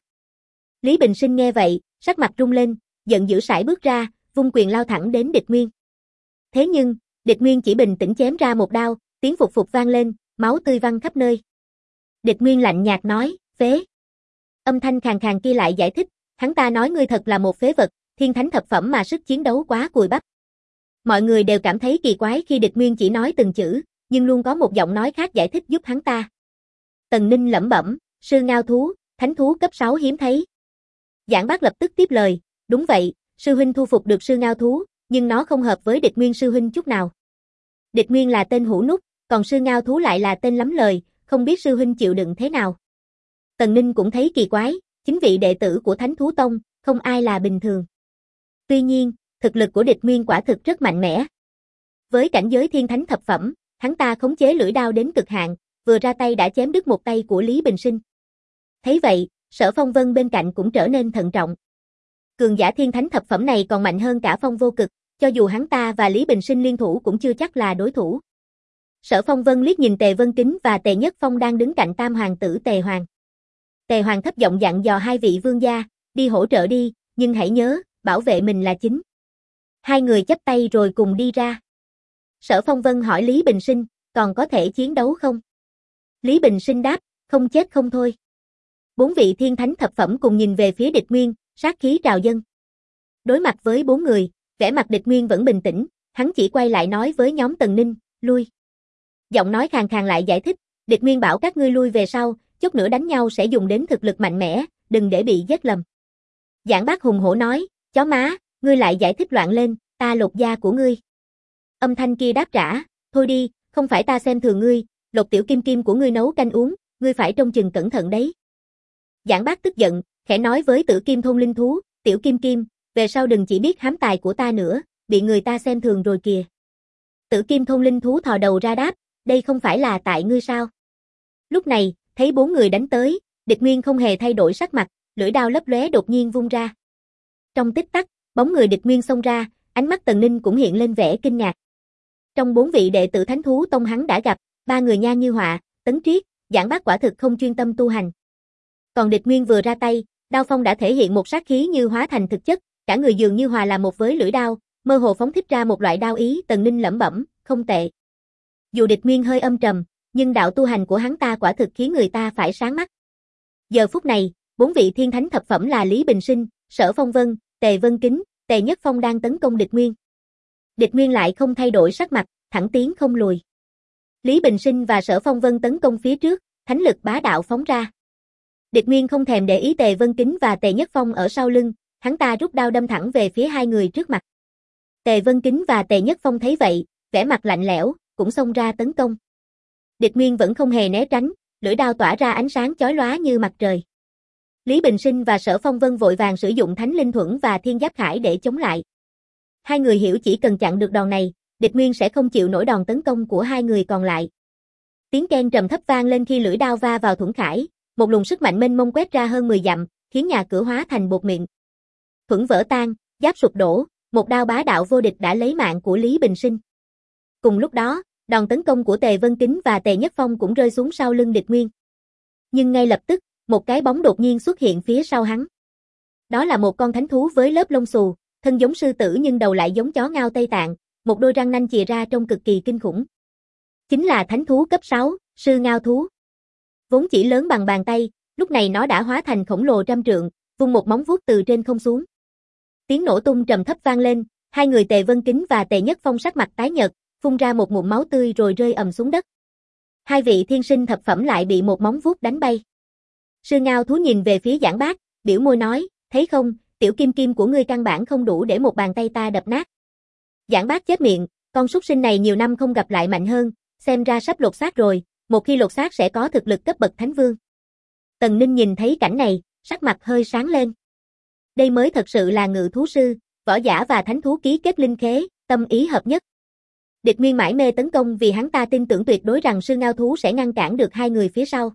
Lý Bình Sinh nghe vậy, sắc mặt rung lên, giận dữ sải bước ra, vung quyền lao thẳng đến Địch Nguyên. Thế nhưng, Địch Nguyên chỉ bình tĩnh chém ra một đao, tiếng phục phục vang lên, máu tươi văng khắp nơi. Địch Nguyên lạnh nhạt nói, phế. Âm thanh khàn khàn kia lại giải thích, hắn ta nói ngươi thật là một phế vật, thiên thánh thập phẩm mà sức chiến đấu quá cùi bắp. Mọi người đều cảm thấy kỳ quái khi Địch Nguyên chỉ nói từng chữ, nhưng luôn có một giọng nói khác giải thích giúp hắn ta. Tần Ninh lẩm bẩm, sư ngao thú, thánh thú cấp 6 hiếm thấy. Giảng Bác lập tức tiếp lời, đúng vậy, sư huynh thu phục được sư ngao thú, nhưng nó không hợp với Địch Nguyên sư huynh chút nào. Địch Nguyên là tên Hữu Nút, còn sư ngao thú lại là tên lắm lời, không biết sư huynh chịu đựng thế nào. Tần Ninh cũng thấy kỳ quái, chính vị đệ tử của Thánh Thú Tông, không ai là bình thường. Tuy nhiên, thực lực của Địch Nguyên quả thực rất mạnh mẽ. Với cảnh giới thiên thánh thập phẩm, hắn ta khống chế lưỡi đao đến cực hạn, vừa ra tay đã chém đứt một tay của Lý Bình Sinh. Thấy vậy, Sở Phong Vân bên cạnh cũng trở nên thận trọng. Cường giả thiên thánh thập phẩm này còn mạnh hơn cả Phong Vô Cực, cho dù hắn ta và Lý Bình Sinh liên thủ cũng chưa chắc là đối thủ. Sở Phong Vân liếc nhìn Tề Vân Kính và Tề Nhất Phong đang đứng cạnh tam hoàng tử Tề Hoàng. Tề Hoàng thấp giọng dặn dò hai vị vương gia, đi hỗ trợ đi, nhưng hãy nhớ, bảo vệ mình là chính. Hai người chắp tay rồi cùng đi ra. Sở Phong Vân hỏi Lý Bình Sinh, còn có thể chiến đấu không? Lý Bình Sinh đáp, không chết không thôi. Bốn vị thiên thánh thập phẩm cùng nhìn về phía Địch Nguyên, sát khí trào dâng. Đối mặt với bốn người, vẻ mặt Địch Nguyên vẫn bình tĩnh, hắn chỉ quay lại nói với nhóm Tần Ninh, lui. Giọng nói khàn khàn lại giải thích, Địch Nguyên bảo các ngươi lui về sau, chút nữa đánh nhau sẽ dùng đến thực lực mạnh mẽ, đừng để bị giết lầm. Giảng Bác hùng hổ nói, chó má, ngươi lại giải thích loạn lên, ta lột da của ngươi. Âm thanh kia đáp trả, thôi đi, không phải ta xem thường ngươi, lột tiểu kim kim của ngươi nấu canh uống, ngươi phải trông chừng cẩn thận đấy. Giảng Bác tức giận, khẽ nói với Tử Kim thôn linh thú, tiểu kim kim, về sau đừng chỉ biết hám tài của ta nữa, bị người ta xem thường rồi kìa. Tử Kim thôn linh thú thò đầu ra đáp, đây không phải là tại ngươi sao? Lúc này, thấy bốn người đánh tới, Địch Nguyên không hề thay đổi sắc mặt, lưỡi đao lấp lóe đột nhiên vung ra. Trong tích tắc, bóng người Địch Nguyên xông ra, ánh mắt Tần Ninh cũng hiện lên vẻ kinh ngạc. Trong bốn vị đệ tử Thánh Thú Tông hắn đã gặp, ba người Nha Như Họa, Tấn Triết, Giảng Bác quả thực không chuyên tâm tu hành. Còn Địch Nguyên vừa ra tay, đao phong đã thể hiện một sát khí như hóa thành thực chất, cả người dường như hòa làm một với lưỡi đao, mơ hồ phóng thích ra một loại đao ý. Tần Ninh lẩm bẩm, không tệ. Dù Địch Nguyên hơi âm trầm, nhưng đạo tu hành của hắn ta quả thực khiến người ta phải sáng mắt. Giờ phút này, bốn vị thiên thánh thập phẩm là Lý Bình Sinh, Sở Phong Vân, Tề Vân Kính, Tề Nhất Phong đang tấn công Địch Nguyên. Địch Nguyên lại không thay đổi sắc mặt, thẳng tiến không lùi. Lý Bình Sinh và Sở Phong Vân tấn công phía trước, thánh lực bá đạo phóng ra. Địch Nguyên không thèm để ý Tề Vân Kính và Tề Nhất Phong ở sau lưng, hắn ta rút đao đâm thẳng về phía hai người trước mặt. Tề Vân Kính và Tề Nhất Phong thấy vậy, vẻ mặt lạnh lẽo, cũng xông ra tấn công. Địch Nguyên vẫn không hề né tránh, lưỡi đao tỏa ra ánh sáng chói lóa như mặt trời. Lý Bình Sinh và Sở Phong Vân vội vàng sử dụng Thánh Linh Thuẫn và Thiên Giáp Khải để chống lại. Hai người hiểu chỉ cần chặn được đòn này, Địch Nguyên sẽ không chịu nổi đòn tấn công của hai người còn lại. Tiếng keng trầm thấp vang lên khi lưỡi đao va vào thuẫn khải, một luồng sức mạnh mênh mông quét ra hơn 10 dặm, khiến nhà cửa hóa thành bột mịn. Thuẫn vỡ tan, giáp sụp đổ, một đao bá đạo vô địch đã lấy mạng của Lý Bình Sinh. Cùng lúc đó, đòn tấn công của Tề Vân Kính và Tề Nhất Phong cũng rơi xuống sau lưng Địch Nguyên. Nhưng ngay lập tức, một cái bóng đột nhiên xuất hiện phía sau hắn. Đó là một con thánh thú với lớp lông xù, thân giống sư tử nhưng đầu lại giống chó ngao Tây Tạng, một đôi răng nanh chìa ra trông cực kỳ kinh khủng. Chính là thánh thú cấp 6, sư ngao thú. Vốn chỉ lớn bằng bàn tay, lúc này nó đã hóa thành khổng lồ trăm trượng, vung một móng vuốt từ trên không xuống. Tiếng nổ tung trầm thấp vang lên, hai người Tề Vân Kính và Tề Nhất Phong sắc mặt tái nhợt, phun ra một ngụm máu tươi rồi rơi ầm xuống đất. Hai vị thiên sinh thập phẩm lại bị một móng vuốt đánh bay. Sư ngao thú nhìn về phía Giảng Bác, biểu môi nói, thấy không, tiểu kim kim của ngươi căn bản không đủ để một bàn tay ta đập nát. Giảng Bác chép miệng, con súc sinh này nhiều năm không gặp lại mạnh hơn, xem ra sắp lột xác rồi, một khi lột xác sẽ có thực lực cấp bậc thánh vương. Tần Ninh nhìn thấy cảnh này, sắc mặt hơi sáng lên. Đây mới thật sự là ngự thú sư, võ giả và thánh thú ký kết linh khế, tâm ý hợp nhất. Địch Nguyên mải mê tấn công vì hắn ta tin tưởng tuyệt đối rằng sư ngao thú sẽ ngăn cản được hai người phía sau.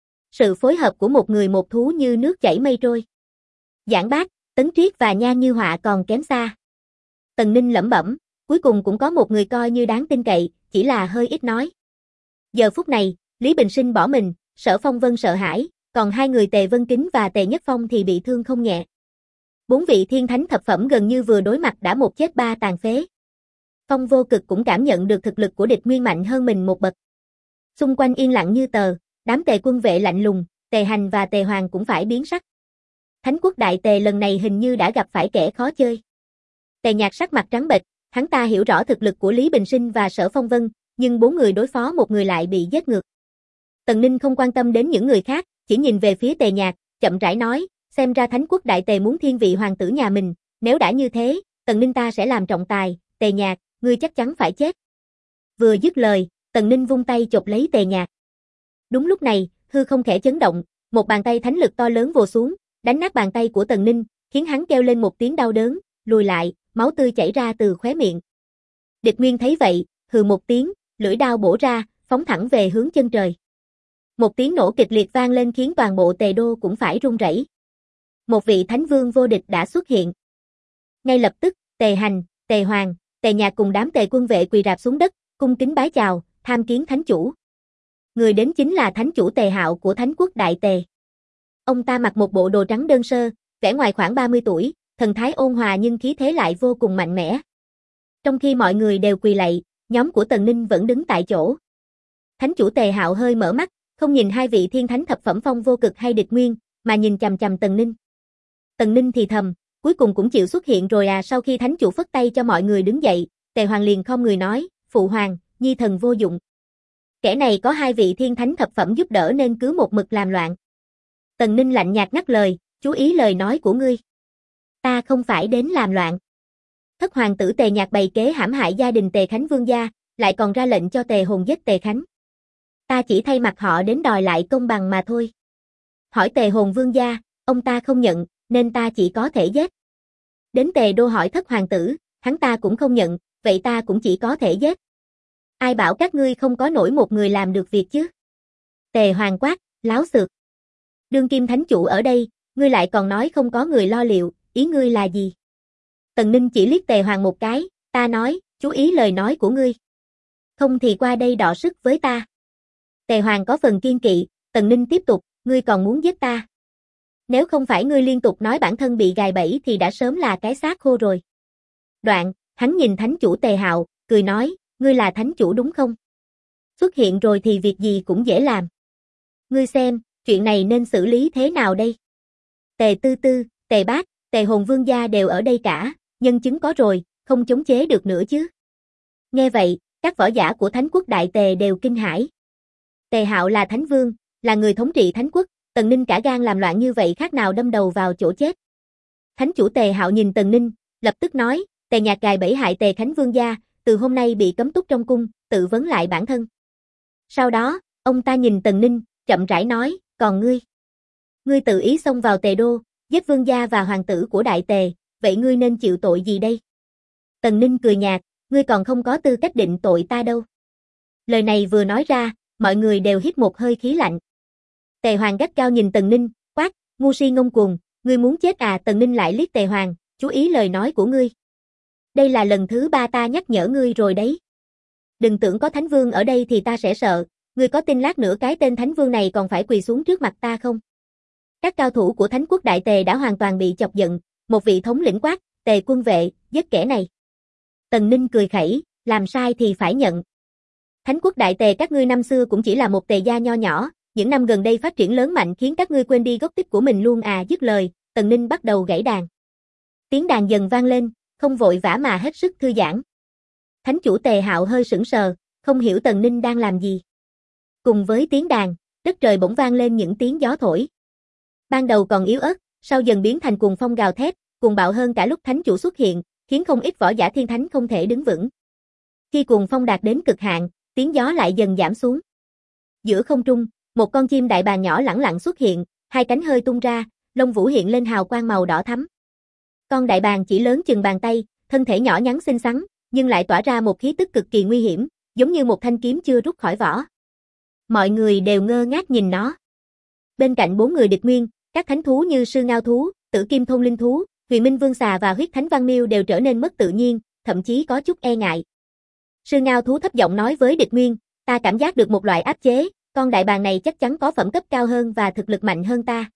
Sự phối hợp của một người một thú như nước chảy mây trôi. Giảng Bác, Tấn Triết và Nha Như Họa còn kém xa. Tần Ninh lẩm bẩm, cuối cùng cũng có một người coi như đáng tin cậy, chỉ là hơi ít nói. Giờ phút này, Lý Bình Sinh bỏ mình, Sở Phong Vân sợ hãi, còn hai người Tề Vân Kính và Tề Nhất Phong thì bị thương không nhẹ. Bốn vị thiên thánh thập phẩm gần như vừa đối mặt đã một chết ba tàn phế. Phong Vô Cực cũng cảm nhận được thực lực của địch Nguyên mạnh hơn mình một bậc. Xung quanh yên lặng như tờ, đám Tề quân vệ lạnh lùng, Tề Hành và Tề Hoàng cũng phải biến sắc. Thánh quốc đại Tề lần này hình như đã gặp phải kẻ khó chơi. Tề Nhạc sắc mặt trắng bệch, hắn ta hiểu rõ thực lực của Lý Bình Sinh và Sở Phong Vân, nhưng bốn người đối phó một người lại bị giết ngược. Tần Ninh không quan tâm đến những người khác, chỉ nhìn về phía Tề Nhạc, chậm rãi nói, xem ra Thánh quốc đại Tề muốn thiên vị hoàng tử nhà mình, nếu đã như thế, Tần Ninh ta sẽ làm trọng tài, Tề Nhạc, ngươi chắc chắn phải chết. Vừa dứt lời, Tần Ninh vung tay chộp lấy Tề Nhạc. Đúng lúc này, hư không khẽ chấn động, một bàn tay thánh lực to lớn vồ xuống, đánh nát bàn tay của Tần Ninh, khiến hắn kêu lên một tiếng đau đớn, lùi lại, máu tươi chảy ra từ khóe miệng. Địch Nguyên thấy vậy, hừ một tiếng, lưỡi đao bổ ra, phóng thẳng về hướng chân trời. Một tiếng nổ kịch liệt vang lên khiến toàn bộ Tề đô cũng phải rung rẩy. Một vị thánh vương vô địch đã xuất hiện. Ngay lập tức, Tề Hành, Tề Hoàng, Tề Nhạc cùng đám Tề quân vệ quỳ rạp xuống đất, cung kính bái chào, tham kiến thánh chủ. Người đến chính là thánh chủ Tề Hạo của Thánh quốc đại Tề. Ông ta mặc một bộ đồ trắng đơn sơ, vẻ ngoài khoảng 30 tuổi, thần thái ôn hòa nhưng khí thế lại vô cùng mạnh mẽ. Trong khi mọi người đều quỳ lạy, nhóm của Tần Ninh vẫn đứng tại chỗ. Thánh chủ Tề Hạo hơi mở mắt, không nhìn hai vị thiên thánh thập phẩm Phong Vô Cực hay Địch Nguyên, mà nhìn chằm chằm Tần Ninh. Tần Ninh thì thầm, cuối cùng cũng chịu xuất hiện rồi à. Sau khi thánh chủ phất tay cho mọi người đứng dậy, Tề Hoàng liền khom người nói, phụ hoàng, nhi thần vô dụng. Kẻ này có hai vị thiên thánh thập phẩm giúp đỡ nên cứ một mực làm loạn. Tần Ninh lạnh nhạt ngắt lời, chú ý lời nói của ngươi. Ta không phải đến làm loạn. Thất hoàng tử Tề Nhạc bày kế hãm hại gia đình Tề Khánh vương gia, lại còn ra lệnh cho Tề Hồn giết Tề Khánh. Ta chỉ thay mặt họ đến đòi lại công bằng mà thôi. Hỏi Tề Hồn vương gia, ông ta không nhận, nên ta chỉ có thể giết. Đến Tề đô hỏi thất hoàng tử, hắn ta cũng không nhận, vậy ta cũng chỉ có thể giết. Ai bảo các ngươi không có nổi một người làm được việc chứ? Tề Hoàng quát, láo xược. Đương kim thánh chủ ở đây, ngươi lại còn nói không có người lo liệu, ý ngươi là gì? Tần Ninh chỉ liếc Tề Hoàng một cái, ta nói, chú ý lời nói của ngươi. Không thì qua đây đọ sức với ta. Tề Hoàng có phần kiên kỵ, Tần Ninh tiếp tục, ngươi còn muốn giết ta. Nếu không phải ngươi liên tục nói bản thân bị gài bẫy thì đã sớm là cái xác khô rồi. Đoạn, hắn nhìn thánh chủ Tề Hạo, cười nói, ngươi là thánh chủ đúng không? Xuất hiện rồi thì việc gì cũng dễ làm. Ngươi xem, chuyện này nên xử lý thế nào đây? Tề Tư Tư, Tề Bác, Tề Hồn vương gia đều ở đây cả, nhân chứng có rồi, không chống chế được nữa chứ. Nghe vậy, các võ giả của Thánh quốc đại Tề đều kinh hãi. Tề Hạo là thánh vương, là người thống trị thánh quốc, Tần Ninh cả gan làm loạn như vậy khác nào đâm đầu vào chỗ chết. Thánh chủ Tề Hạo nhìn Tần Ninh, lập tức nói, Tề Nhạc gài bẫy hại Tề Khánh Vương gia, từ hôm nay bị cấm túc trong cung, tự vấn lại bản thân. Sau đó, ông ta nhìn Tần Ninh, chậm rãi nói, còn ngươi? Ngươi tự ý xông vào Tề đô, giết vương gia và hoàng tử của Đại Tề, vậy ngươi nên chịu tội gì đây? Tần Ninh cười nhạt, ngươi còn không có tư cách định tội ta đâu. Lời này vừa nói ra, mọi người đều hít một hơi khí lạnh. Tề Hoàng gắt cao nhìn Tần Ninh, quát, ngu si ngông cuồng, ngươi muốn chết à? Tần Ninh lại liếc Tề Hoàng, chú ý lời nói của ngươi. Đây là lần thứ 3 ta nhắc nhở ngươi rồi đấy. Đừng tưởng có Thánh Vương ở đây thì ta sẽ sợ, ngươi có tin lát nữa cái tên Thánh Vương này còn phải quỳ xuống trước mặt ta không? Các cao thủ của Thánh quốc Đại Tề đã hoàn toàn bị chọc giận, một vị thống lĩnh quát, Tề quân vệ, giết kẻ này. Tần Ninh cười khẩy, làm sai thì phải nhận. Thánh quốc Đại Tề các ngươi năm xưa cũng chỉ là một tề gia nho nhỏ, những năm gần đây phát triển lớn mạnh khiến các ngươi quên đi gốc tích của mình luôn à. Dứt lời, Tần Ninh bắt đầu gảy đàn. Tiếng đàn dần vang lên, không vội vã mà hết sức thư giãn. Thánh chủ Tề Hạo hơi sững sờ, không hiểu Tần Ninh đang làm gì. Cùng với tiếng đàn, đất trời bỗng vang lên những tiếng gió thổi. Ban đầu còn yếu ớt, sau dần biến thành cuồng phong gào thét, cuồng bạo hơn cả lúc thánh chủ xuất hiện, khiến không ít võ giả thiên thánh không thể đứng vững. Khi cuồng phong đạt đến cực hạn, tiếng gió lại dần giảm xuống. Giữa không trung, một con chim đại bàng nhỏ lẳng lặng xuất hiện, hai cánh hơi tung ra, lông vũ hiện lên hào quang màu đỏ thắm. Con đại bàng chỉ lớn chừng bàn tay, thân thể nhỏ nhắn xinh xắn, nhưng lại tỏa ra một khí tức cực kỳ nguy hiểm, giống như một thanh kiếm chưa rút khỏi vỏ. Mọi người đều ngơ ngác nhìn nó. Bên cạnh 4 người địch nguyên, các thánh thú như sư ngao thú, tử kim thôn linh thú, huyền minh vương xà và huyết thánh văn miêu đều trở nên mất tự nhiên, thậm chí có chút e ngại. Sư ngao thú thấp giọng nói với địch nguyên, ta cảm giác được một loại áp chế, con đại bàng này chắc chắn có phẩm cấp cao hơn và thực lực mạnh hơn ta.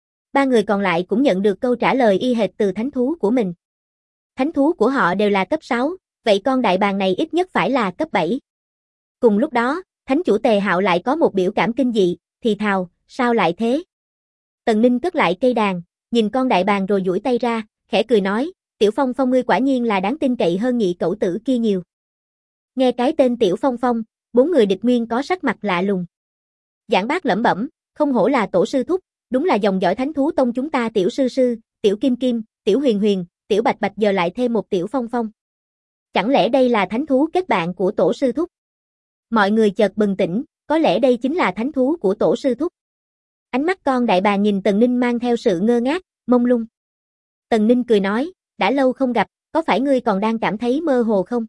3 người còn lại cũng nhận được câu trả lời y hệt từ thánh thú của mình. Thánh thú của họ đều là cấp 6, vậy con đại bàng này ít nhất phải là cấp 7. Cùng lúc đó, thánh chủ Tề Hạo lại có một biểu cảm kinh dị, thì thào, sao lại thế? Tần Ninh cất lại cây đàn, nhìn con đại bàng rồi duỗi tay ra, khẽ cười nói, Tiểu Phong Phong ngươi quả nhiên là đáng tin cậy hơn nhị cẩu tử kia nhiều. Nghe cái tên Tiểu Phong Phong, 4 người địch nguyên có sắc mặt lạ lùng. Giảng Bác lẩm bẩm, không hổ là tổ sư thúc, đúng là dòng dõi thánh thú tông chúng ta. Tiểu sư sư, Tiểu Kim Kim, Tiểu Huyền Huyền, Tiểu Bạch Bạch giờ lại thêm một Tiểu Phong Phong. Chẳng lẽ đây là thánh thú kết bạn của tổ sư thúc? Mọi người chợt bừng tỉnh, có lẽ đây chính là thánh thú của tổ sư thúc. Ánh mắt con đại bàng nhìn Tần Ninh mang theo sự ngơ ngác, mông lung. Tần Ninh cười nói, đã lâu không gặp, có phải ngươi còn đang cảm thấy mơ hồ không?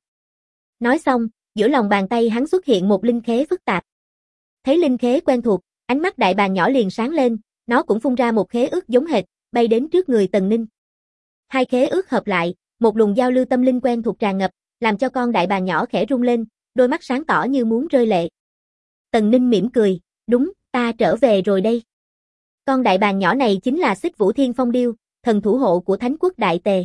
Nói xong, giữa lòng bàn tay hắn xuất hiện một linh khế phức tạp. Thấy linh khế quen thuộc, ánh mắt đại bàng nhỏ liền sáng lên, nó cũng phun ra một khế ước giống hệt, bay đến trước người Tần Ninh. Hai khế ước hợp lại, một luồng giao lưu tâm linh quen thuộc tràn ngập, làm cho con đại bàng nhỏ khẽ rung lên, đôi mắt sáng tỏ như muốn rơi lệ. Tần Ninh mỉm cười, đúng, ta trở về rồi đây. Con đại bàng nhỏ này chính là Xích Vũ Thiên Phong Điêu, thần thủ hộ của Thánh quốc Đại Tề.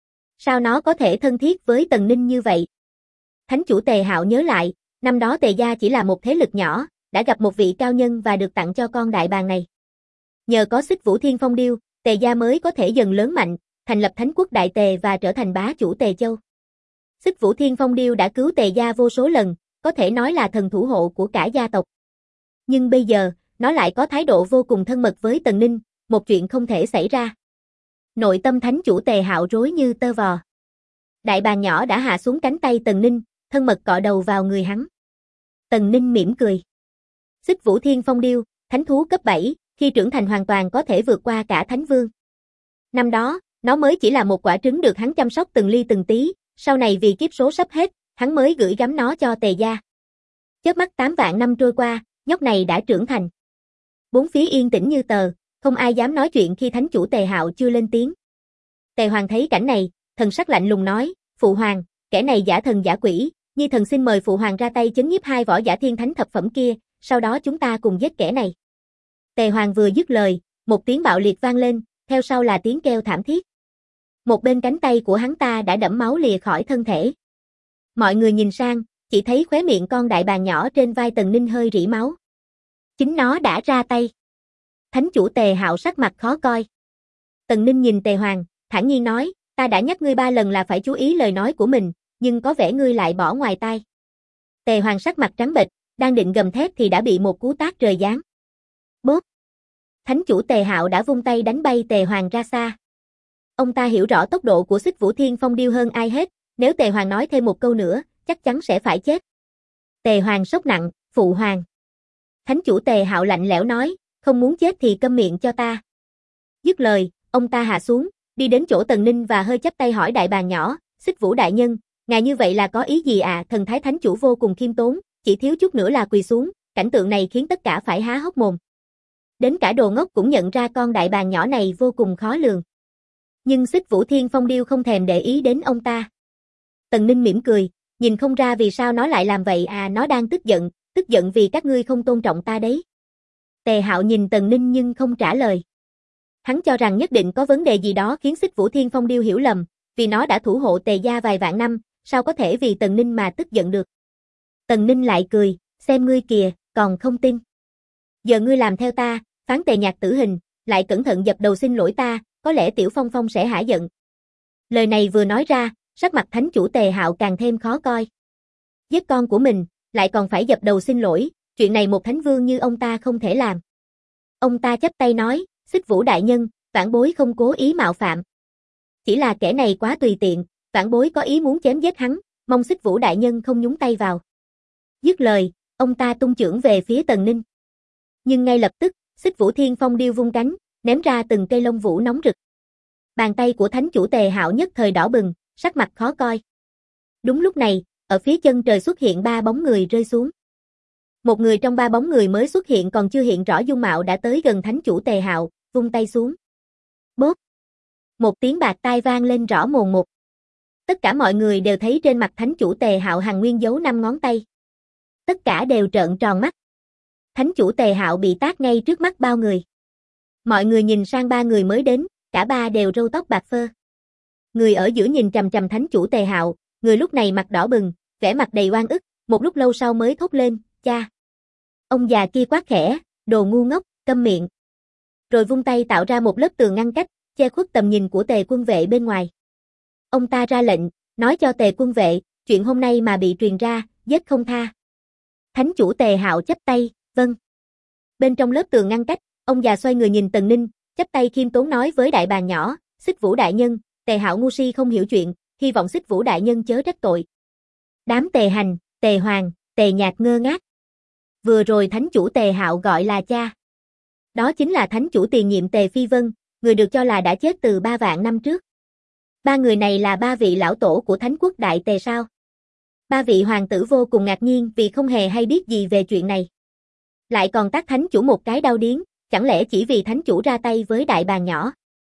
Sao nó có thể thân thiết với Tần Ninh như vậy? Thánh chủ Tề Hạo nhớ lại, năm đó Tề gia chỉ là một thế lực nhỏ, đã gặp một vị cao nhân và được tặng cho con đại bàng này. Nhờ có Xích Vũ Thiên Phong Điêu, Tề gia mới có thể dần lớn mạnh, thành lập Thánh quốc Đại Tề và trở thành bá chủ Tề Châu. Xích Vũ Thiên Phong Điêu đã cứu Tề gia vô số lần, có thể nói là thần thủ hộ của cả gia tộc. Nhưng bây giờ, nó lại có thái độ vô cùng thân mật với Tần Ninh, một chuyện không thể xảy ra. Nội tâm thánh chủ Tề Hạo rối như tơ vò. Đại bàng nhỏ đã hạ xuống cánh tay Tần Ninh, thân mật cọ đầu vào người hắn. Tần Ninh mỉm cười. Xích Vũ Thiên Phong Điêu, thánh thú cấp 7, khi trưởng thành hoàn toàn có thể vượt qua cả thánh vương. Năm đó, nó mới chỉ là một quả trứng được hắn chăm sóc từng ly từng tí, sau này vì kiếp số sắp hết, hắn mới gửi gắm nó cho Tề gia. Chớp mắt 8 vạn năm trôi qua, nhóc này đã trưởng thành. Bốn phía yên tĩnh như tờ, không ai dám nói chuyện khi thánh chủ Tề Hạo chưa lên tiếng. Tề Hoàng thấy cảnh này, thần sắc lạnh lùng nói, Phụ Hoàng, kẻ này giả thần giả quỷ, Nhi thần xin mời Phụ Hoàng ra tay chấn nhiếp 2 võ giả thiên thánh thập phẩm kia, sau đó chúng ta cùng giết kẻ này. Tề Hoàng vừa dứt lời, một tiếng bạo liệt vang lên, theo sau là tiếng kêu thảm thiết. Một bên cánh tay của hắn ta đã đẫm máu lìa khỏi thân thể. Mọi người nhìn sang, chỉ thấy khóe miệng con đại bàng nhỏ trên vai Tần Ninh hơi rỉ máu. Chính nó đã ra tay. Thánh chủ Tề Hạo sắc mặt khó coi. Tần Ninh nhìn Tề Hoàng, thản nhiên nói, ta đã nhắc ngươi 3 lần là phải chú ý lời nói của mình, nhưng có vẻ ngươi lại bỏ ngoài tai. Tề Hoàng sắc mặt trắng bệch, đang định gầm thét thì đã bị một cú tát trời giáng. Thánh chủ Tề Hạo đã vung tay đánh bay Tề Hoàng ra xa. Ông ta hiểu rõ tốc độ của Xích Vũ Thiên Phong Điêu hơn ai hết, nếu Tề Hoàng nói thêm một câu nữa, chắc chắn sẽ phải chết. Tề Hoàng sốc nặng, phụ hoàng. Thánh chủ Tề Hạo lạnh lẽo nói, không muốn chết thì câm miệng cho ta. Dứt lời, ông ta hạ xuống, đi đến chỗ Tần Ninh và hơi chắp tay hỏi đại bàng nhỏ, Xích Vũ đại nhân, ngài như vậy là có ý gì à? Thần thái thánh chủ vô cùng khiêm tốn, chỉ thiếu chút nữa là quỳ xuống, cảnh tượng này khiến tất cả phải há hốc mồm. Đến cả đồ ngốc cũng nhận ra con đại bàng nhỏ này vô cùng khó lường. Nhưng Xích Vũ Thiên Phong Điêu không thèm để ý đến ông ta. Tần Ninh mỉm cười, nhìn không ra vì sao nó lại làm vậy à, nó đang tức giận vì các ngươi không tôn trọng ta đấy. Tề Hạo nhìn Tần Ninh nhưng không trả lời. Hắn cho rằng nhất định có vấn đề gì đó khiến Xích Vũ Thiên Phong Điêu hiểu lầm, vì nó đã thủ hộ Tề gia vài vạn năm, sao có thể vì Tần Ninh mà tức giận được. Tần Ninh lại cười, xem ngươi kìa, còn không tin. Giờ ngươi làm theo ta, phán Tề Nhạc tử hình, lại cẩn thận dập đầu xin lỗi ta, có lẽ Tiểu Phong Phong sẽ hả giận. Lời này vừa nói ra, sắc mặt thánh chủ Tề Hạo càng thêm khó coi. Giết con của mình, lại còn phải dập đầu xin lỗi, chuyện này một thánh vương như ông ta không thể làm. Ông ta chắp tay nói, Xích Vũ đại nhân, vãn bối không cố ý mạo phạm. Chỉ là kẻ này quá tùy tiện, vãn bối có ý muốn chém giết hắn, mong Xích Vũ đại nhân không nhúng tay vào. Dứt lời, ông ta tung chưởng về phía Tần Ninh. Nhưng ngay lập tức, Xích Vũ Thiên Phong Điêu vung cánh, ném ra từng cây lông vũ nóng rực. Bàn tay của thánh chủ Tề Hạo nhất thời đỏ bừng, sắc mặt khó coi. Đúng lúc này, ở phía chân trời xuất hiện 3 bóng người rơi xuống. Một người trong 3 bóng người mới xuất hiện còn chưa hiện rõ dung mạo đã tới gần thánh chủ Tề Hạo, vung tay xuống. Bốp! Một tiếng bạt tai vang lên rõ mồn một. Tất cả mọi người đều thấy trên mặt thánh chủ Tề Hạo hằn nguyên dấu 5 ngón tay. Tất cả đều trợn tròn mắt. Thánh chủ Tề Hạo bị tát ngay trước mắt bao người. Mọi người nhìn sang 3 người mới đến, cả 3 đều râu tóc bạc phơ. Người ở giữa nhìn chằm chằm thánh chủ Tề Hạo, người lúc này mặt đỏ bừng, vẻ mặt đầy oan ức, một lúc lâu sau mới thốt lên, cha. Ông già kia quát khẽ, đồ ngu ngốc, câm miệng. Rồi vung tay tạo ra một lớp tường ngăn cách, che khuất tầm nhìn của Tề quân vệ bên ngoài. Ông ta ra lệnh, nói cho Tề quân vệ, chuyện hôm nay mà bị truyền ra, giết không tha. Thánh chủ Tề Hạo chắp tay, vâng. Bên trong lớp tường ngăn cách, ông già xoay người nhìn Tần Ninh, chắp tay khiêm tốn nói với đại bàng nhỏ, Xích Vũ đại nhân, Tề Hạo ngu si không hiểu chuyện, hy vọng Xích Vũ đại nhân chớ trách tội. Đám Tề Hành, Tề Hoàng, Tề Nhạc ngơ ngác. Vừa rồi thánh chủ Tề Hạo gọi là cha. Đó chính là thánh chủ tiền nhiệm Tề Phi Vân, người được cho là đã chết từ 3 vạn năm trước. 3 người này là 3 vị lão tổ của Thánh quốc Đại Tề sao? 3 vị hoàng tử vô cùng ngạc nhiên vì không hề hay biết gì về chuyện này. Lại còn tát thánh chủ một cái đau điếng, chẳng lẽ chỉ vì thánh chủ ra tay với đại bàng nhỏ?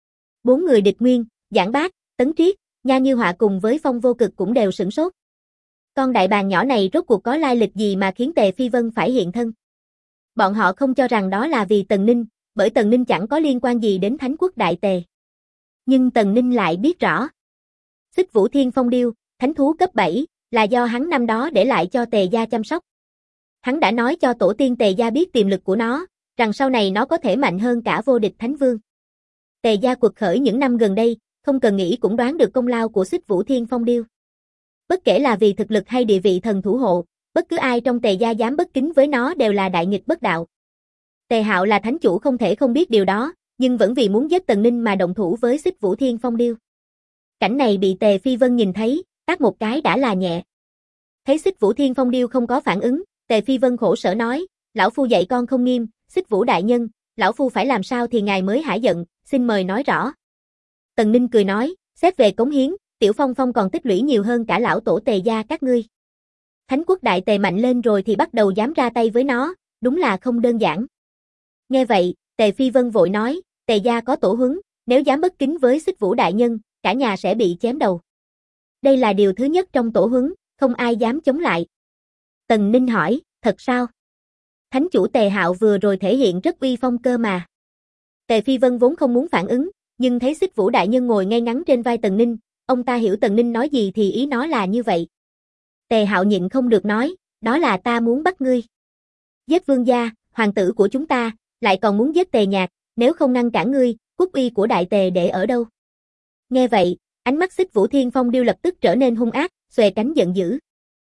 4 người địch nguyên, Giảng Bác, Tấn Triết, Nha Như Họa cùng với Phong Vô Cực cũng đều sửng sốt. Con đại bàng nhỏ này rốt cuộc có lai lịch gì mà khiến Tề Phi Vân phải hiện thân? Bọn họ không cho rằng đó là vì Tần Ninh, bởi Tần Ninh chẳng có liên quan gì đến Thánh quốc Đại Tề. Nhưng Tần Ninh lại biết rõ. Xích Vũ Thiên Phong Điêu, thánh thú cấp 7, là do hắn năm đó để lại cho Tề gia chăm sóc. Hắn đã nói cho tổ tiên Tề gia biết tiềm lực của nó, rằng sau này nó có thể mạnh hơn cả vô địch thánh vương. Tề gia quật khởi những năm gần đây, không cần nghĩ cũng đoán được công lao của Xích Vũ Thiên Phong Điêu. Bất kể là vì thực lực hay địa vị thần thủ hộ, bất cứ ai trong Tề gia dám bất kính với nó đều là đại nghịch bất đạo. Tề Hạo là thánh chủ không thể không biết điều đó, nhưng vẫn vì muốn giết Tần Ninh mà động thủ với Xích Vũ Thiên Phong Điêu. Cảnh này bị Tề Phi Vân nhìn thấy, tát một cái đã là nhẹ. Thấy Xích Vũ Thiên Phong Điêu không có phản ứng, Tề Phi Vân khổ sở nói, lão phu dạy con không nghiêm, Xích Vũ đại nhân, lão phu phải làm sao thì ngài mới hả giận, xin mời nói rõ. Tần Ninh cười nói, xét về cống hiến, Tiểu Phong Phong còn tích lũy nhiều hơn cả lão tổ Tề gia các ngươi. Thánh quốc Đại Tề mạnh lên rồi thì bắt đầu dám ra tay với nó, đúng là không đơn giản. Nghe vậy, Tề Phi Vân vội nói, Tề gia có tổ huấn, nếu dám bất kính với Xích Vũ đại nhân, cả nhà sẽ bị chém đầu. Đây là điều thứ nhất trong tổ huấn, không ai dám chống lại. Tần Ninh hỏi, thật sao? Thánh chủ Tề Hạo vừa rồi thể hiện rất uy phong cơ mà. Tề Phi Vân vốn không muốn phản ứng, nhưng thấy Xích Vũ đại nhân ngồi ngay ngắn trên vai Tần Ninh, ông ta hiểu Tần Ninh nói gì thì ý nó là như vậy. Tề Hạo nhịn không được nói, đó là ta muốn bắt ngươi. Giết vương gia, hoàng tử của chúng ta, lại còn muốn giết Tề Nhạc, nếu không ngăn cản ngươi, quốc uy của Đại Tề để ở đâu? Nghe vậy, ánh mắt Xích Vũ Thiên Phong Điêu lập tức trở nên hung ác, xòe cánh giận dữ.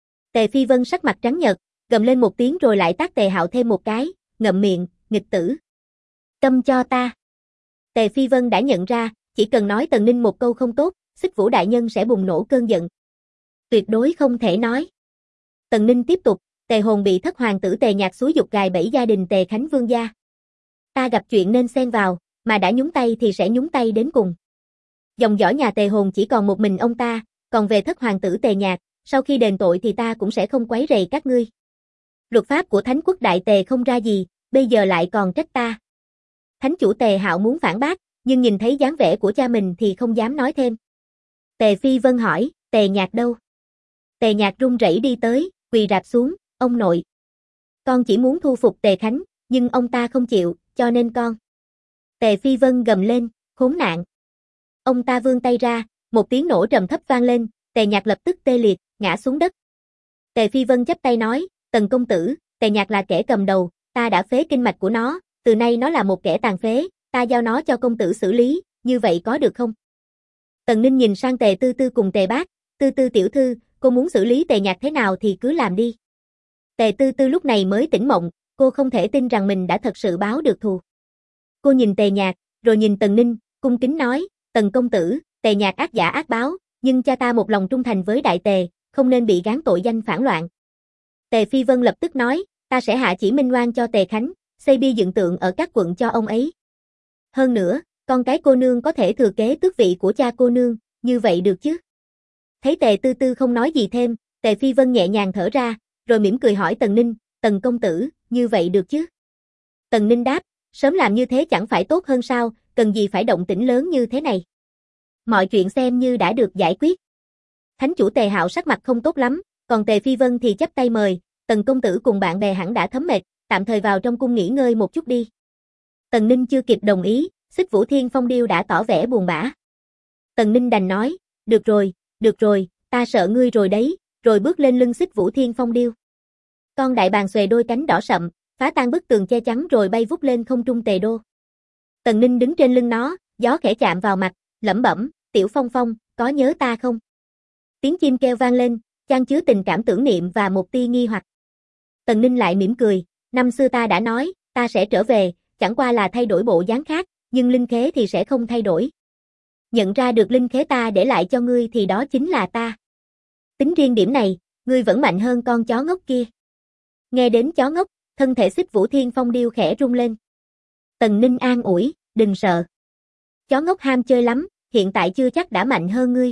Tề Phi Vân sắc mặt trắng nhợt, gầm lên một tiếng rồi lại tát Tề Hạo thêm một cái, ngậm miệng, nghịch tử. Câm cho ta. Tề Phi Vân đã nhận ra, chỉ cần nói Tần Ninh một câu không tốt, Xích Vũ đại nhân sẽ bùng nổ cơn giận. Tuyệt đối không thể nói. Tần Ninh tiếp tục, Tề hồn bị thất hoàng tử Tề Nhạc xúi giục gài bẫy gia đình Tề Khánh Vương gia. Ta gặp chuyện nên xen vào, mà đã nhúng tay thì sẽ nhúng tay đến cùng. Dòng dõi nhà Tề hồn chỉ còn một mình ông ta, còn về thất hoàng tử Tề Nhạc, sau khi đền tội thì ta cũng sẽ không quấy rầy các ngươi. Luật pháp của Thánh quốc Đại Tề không ra gì, bây giờ lại còn trách ta. Thánh chủ Tề Hạo muốn phản bác, nhưng nhìn thấy dáng vẻ của cha mình thì không dám nói thêm. Tề Phi Vân hỏi, Tề Nhạc đâu? Tề Nhạc run rẩy đi tới, quỳ rạp xuống, ông nội. Con chỉ muốn thu phục Tề Khánh, nhưng ông ta không chịu, cho nên con. Tề Phi Vân gầm lên, khốn nạn. Ông ta vươn tay ra, một tiếng nổ trầm thấp vang lên, Tề Nhạc lập tức tê liệt, ngã xuống đất. Tề Phi Vân chắp tay nói, Tần công tử, Tề Nhạc là kẻ cầm đầu, ta đã phế kinh mạch của nó, từ nay nó là một kẻ tàn phế, ta giao nó cho công tử xử lý, như vậy có được không? Tần Ninh nhìn sang Tề Tư Tư cùng Tề Bác, Tư Tư tiểu thư, cô muốn xử lý Tề Nhạc thế nào thì cứ làm đi. Tề Tư Tư lúc này mới tỉnh mộng, cô không thể tin rằng mình đã thật sự báo được thù. Cô nhìn Tề Nhạc, rồi nhìn Tần Ninh, cung kính nói, Tần công tử, Tề Nhạc ác giả ác báo, nhưng cha ta một lòng trung thành với Đại Tề, không nên bị gán tội danh phản loạn. Tề Phi Vân lập tức nói, ta sẽ hạ chỉ minh oan cho Tề Khánh, xây bia dựng tượng ở các quận cho ông ấy. Hơn nữa, con cái cô nương có thể thừa kế tước vị của cha cô nương, như vậy được chứ? Thấy Tề Tư Tư không nói gì thêm, Tề Phi Vân nhẹ nhàng thở ra, rồi mỉm cười hỏi Tần Ninh, Tần công tử, như vậy được chứ? Tần Ninh đáp, sớm làm như thế chẳng phải tốt hơn sao, cần gì phải động tĩnh lớn như thế này. Mọi chuyện xem như đã được giải quyết. Thánh chủ Tề Hạo sắc mặt không tốt lắm, còn Tề Phi Vân thì chắp tay mời, Tần công tử cùng bạn bè hẳn đã thấm mệt, tạm thời vào trong cung nghỉ ngơi một chút đi. Tần Ninh chưa kịp đồng ý, Xích Vũ Thiên Phong Điêu đã tỏ vẻ buồn bã. Tần Ninh đành nói, được rồi, ta sợ ngươi rồi đấy, rồi bước lên lưng Xích Vũ Thiên Phong Điêu. Con đại bàng xòe đôi cánh đỏ sậm, phá tan bức tường che chắn rồi bay vút lên không trung Tề đô. Tần Ninh đứng trên lưng nó, gió khẽ chạm vào mặt, lẩm bẩm, Tiểu Phong Phong, có nhớ ta không? Tiếng chim kêu vang lên, chan chứa tình cảm tưởng niệm và một tia nghi hoặc. Tần Ninh lại mỉm cười, năm xưa ta đã nói, ta sẽ trở về, chẳng qua là thay đổi bộ dáng khác, nhưng linh khế thì sẽ không thay đổi. Nhận ra được linh khế ta để lại cho ngươi thì đó chính là ta. Tính riêng điểm này, ngươi vẫn mạnh hơn con chó ngốc kia. Nghe đến chó ngốc, thân thể Xích Vũ Thiên Phong Điêu khẽ rung lên. Tần Ninh an ủi, đừng sợ. Chó ngốc ham chơi lắm, hiện tại chưa chắc đã mạnh hơn ngươi.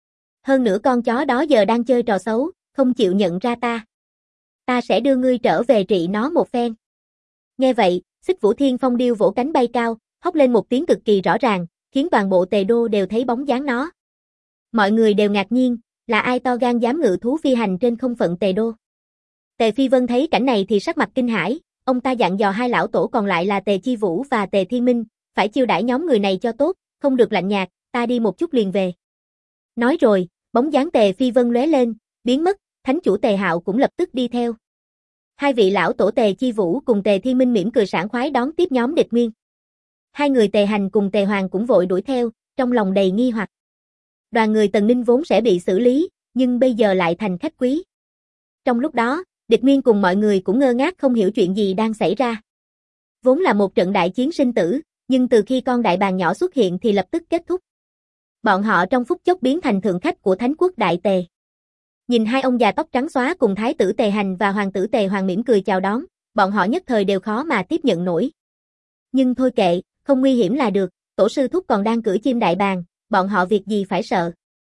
Hơn nữa con chó đó giờ đang chơi trò xấu, không chịu nhận ra ta. Ta sẽ đưa ngươi trở về trị nó một phen. Nghe vậy, Xích Vũ Thiên Phong Điêu vỗ cánh bay cao, hóc lên một tiếng cực kỳ rõ ràng, khiến toàn bộ Tề đô đều thấy bóng dáng nó. Mọi người đều ngạc nhiên, là ai to gan dám ngự thú phi hành trên không phận Tề đô. Tề Phi Vân thấy cảnh này thì sắc mặt kinh hãi, ông ta dặn dò hai lão tổ còn lại là Tề Chi Vũ và Tề Thiên Minh, phải chiêu đãi nhóm người này cho tốt, không được lạnh nhạt, ta đi một chút liền về. Nói rồi, bóng dáng Tề Phi Vân lóe lên, biến mất, thánh chủ Tề Hạo cũng lập tức đi theo. Hai vị lão tổ Tề Chi Vũ cùng Tề Thiên Minh mỉm cười sảng khoái đón tiếp nhóm địch nguyên. Hai người Tề Hành cùng Tề Hoàng cũng vội đuổi theo, trong lòng đầy nghi hoặc. Đoàn người Tần Ninh vốn sẽ bị xử lý, nhưng bây giờ lại thành khách quý. Trong lúc đó, địch nguyên cùng mọi người cũng ngơ ngác không hiểu chuyện gì đang xảy ra. Vốn là một trận đại chiến sinh tử, nhưng từ khi con đại bàng nhỏ xuất hiện thì lập tức kết thúc. Bọn họ trong phút chốc biến thành thượng khách của Thánh quốc Đại Tề. Nhìn hai ông già tóc trắng xóa cùng thái tử Tề Hành và hoàng tử Tề Hoàng mỉm cười chào đón, bọn họ nhất thời đều khó mà tiếp nhận nổi. Nhưng thôi kệ, không nguy hiểm là được, tổ sư thúc còn đang cưỡi chim đại bàng, bọn họ việc gì phải sợ.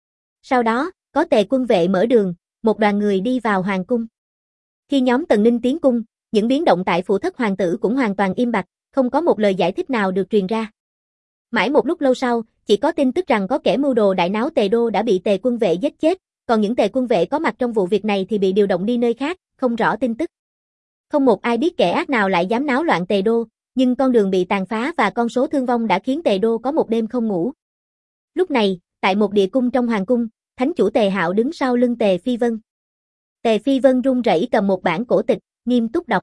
Sau đó, có Tề quân vệ mở đường, một đoàn người đi vào hoàng cung. Khi nhóm Tần Ninh tiến cung, những biến động tại phủ thất hoàng tử cũng hoàn toàn im bặt, không có một lời giải thích nào được truyền ra. Mãi một lúc lâu sau, chỉ có tin tức rằng có kẻ mưu đồ đại náo Tề đô đã bị Tề quân vệ giết chết, còn những Tề quân vệ có mặt trong vụ việc này thì bị điều động đi nơi khác, không rõ tin tức. Không một ai biết kẻ ác nào lại dám náo loạn Tề đô, nhưng con đường bị tàn phá và con số thương vong đã khiến Tề đô có một đêm không ngủ. Lúc này, tại một địa cung trong hoàng cung, thánh chủ Tề Hạo đứng sau lưng Tề Phi Vân. Tề Phi Vân run rẩy cầm một bản cổ tịch, nghiêm túc đọc.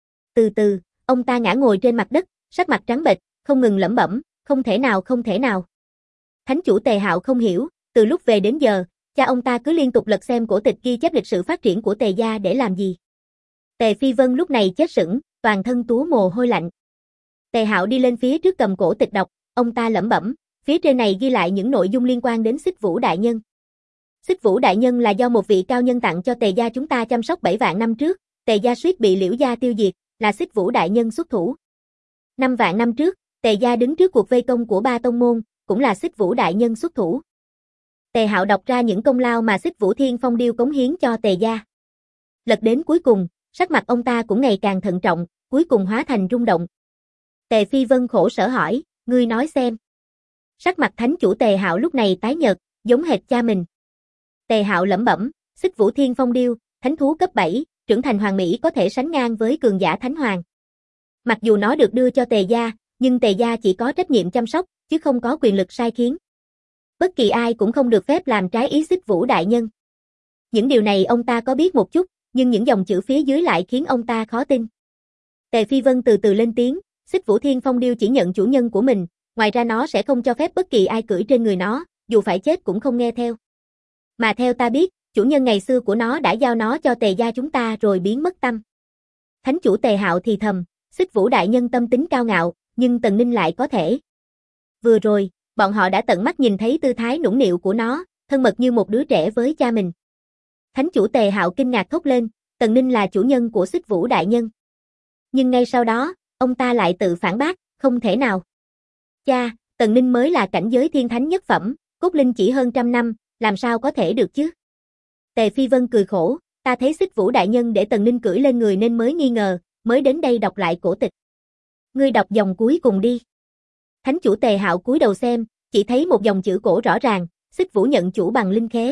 Từ từ, ông ta ngã ngồi trên mặt đất, sắc mặt trắng bệch, không ngừng lẩm bẩm, không thể nào không thể nào. Thánh chủ Tề Hạo không hiểu, từ lúc về đến giờ, cha ông ta cứ liên tục lật xem cổ tịch ghi chép lịch sử phát triển của Tề gia để làm gì. Tề Phi Vân lúc này chết sững, toàn thân túa mồ hôi lạnh. Tề Hạo đi lên phía trước cầm cổ tịch đọc, ông ta lẩm bẩm, phía trên này ghi lại những nội dung liên quan đến Xích Vũ đại nhân. Xích Vũ đại nhân là do một vị cao nhân tặng cho Tề gia chúng ta chăm sóc 7 vạn năm trước, Tề gia suýt bị Liễu gia tiêu diệt, là Xích Vũ đại nhân xuất thủ. 5 vạn năm trước, Tề gia đứng trước cuộc vây công của 3 tông môn, cũng là Xích Vũ đại nhân xuất thủ. Tề Hạo đọc ra những công lao mà Xích Vũ Thiên Phong Điêu cống hiến cho Tề gia. Lật đến cuối cùng, sắc mặt ông ta cũng ngày càng thận trọng, cuối cùng hóa thành rung động. Tề Phi Vân khổ sở hỏi, ngươi nói xem. Sắc mặt thánh chủ Tề Hạo lúc này tái nhợt, giống hệt cha mình. Tề Hạo lẩm bẩm, Xích Vũ Thiên Phong Điêu, thánh thú cấp 7, trưởng thành hoàn mỹ có thể sánh ngang với cường giả thánh hoàng. Mặc dù nó được đưa cho Tề gia, nhưng Tề gia chỉ có trách nhiệm chăm sóc, chứ không có quyền lực sai khiến. Bất kỳ ai cũng không được phép làm trái ý Xích Vũ đại nhân. Những điều này ông ta có biết một chút, nhưng những dòng chữ phía dưới lại khiến ông ta khó tin. Tề Phi Vân từ từ lên tiếng, Xích Vũ Thiên Phong Điêu chỉ nhận chủ nhân của mình, ngoài ra nó sẽ không cho phép bất kỳ ai cưỡi trên người nó, dù phải chết cũng không nghe theo. Mà theo ta biết, chủ nhân ngày xưa của nó đã giao nó cho Tề gia chúng ta rồi biến mất tâm. Thánh chủ Tề Hạo thì thầm, Xích Vũ đại nhân tâm tính cao ngạo, nhưng Tần Ninh lại có thể. Vừa rồi, bọn họ đã tận mắt nhìn thấy tư thái nũng nịu của nó, thân mật như một đứa trẻ với cha mình. Thánh chủ Tề Hạo kinh ngạc thốt lên, Tần Ninh là chủ nhân của Xích Vũ đại nhân. Nhưng ngay sau đó, ông ta lại tự phản bác, không thể nào. Cha, Tần Ninh mới là cảnh giới thiên thánh nhất phẩm, cốt linh chỉ hơn 100 năm, làm sao có thể được chứ? Tề Phi Vân cười khổ, ta thấy Xích Vũ đại nhân để Tần Ninh cưỡi lên người nên mới nghi ngờ, mới đến đây đọc lại cổ tịch. Ngươi đọc dòng cuối cùng đi. Thánh chủ Tề Hạo cúi đầu xem, chỉ thấy một dòng chữ cổ rõ ràng, Xích Vũ nhận chủ bằng linh khế.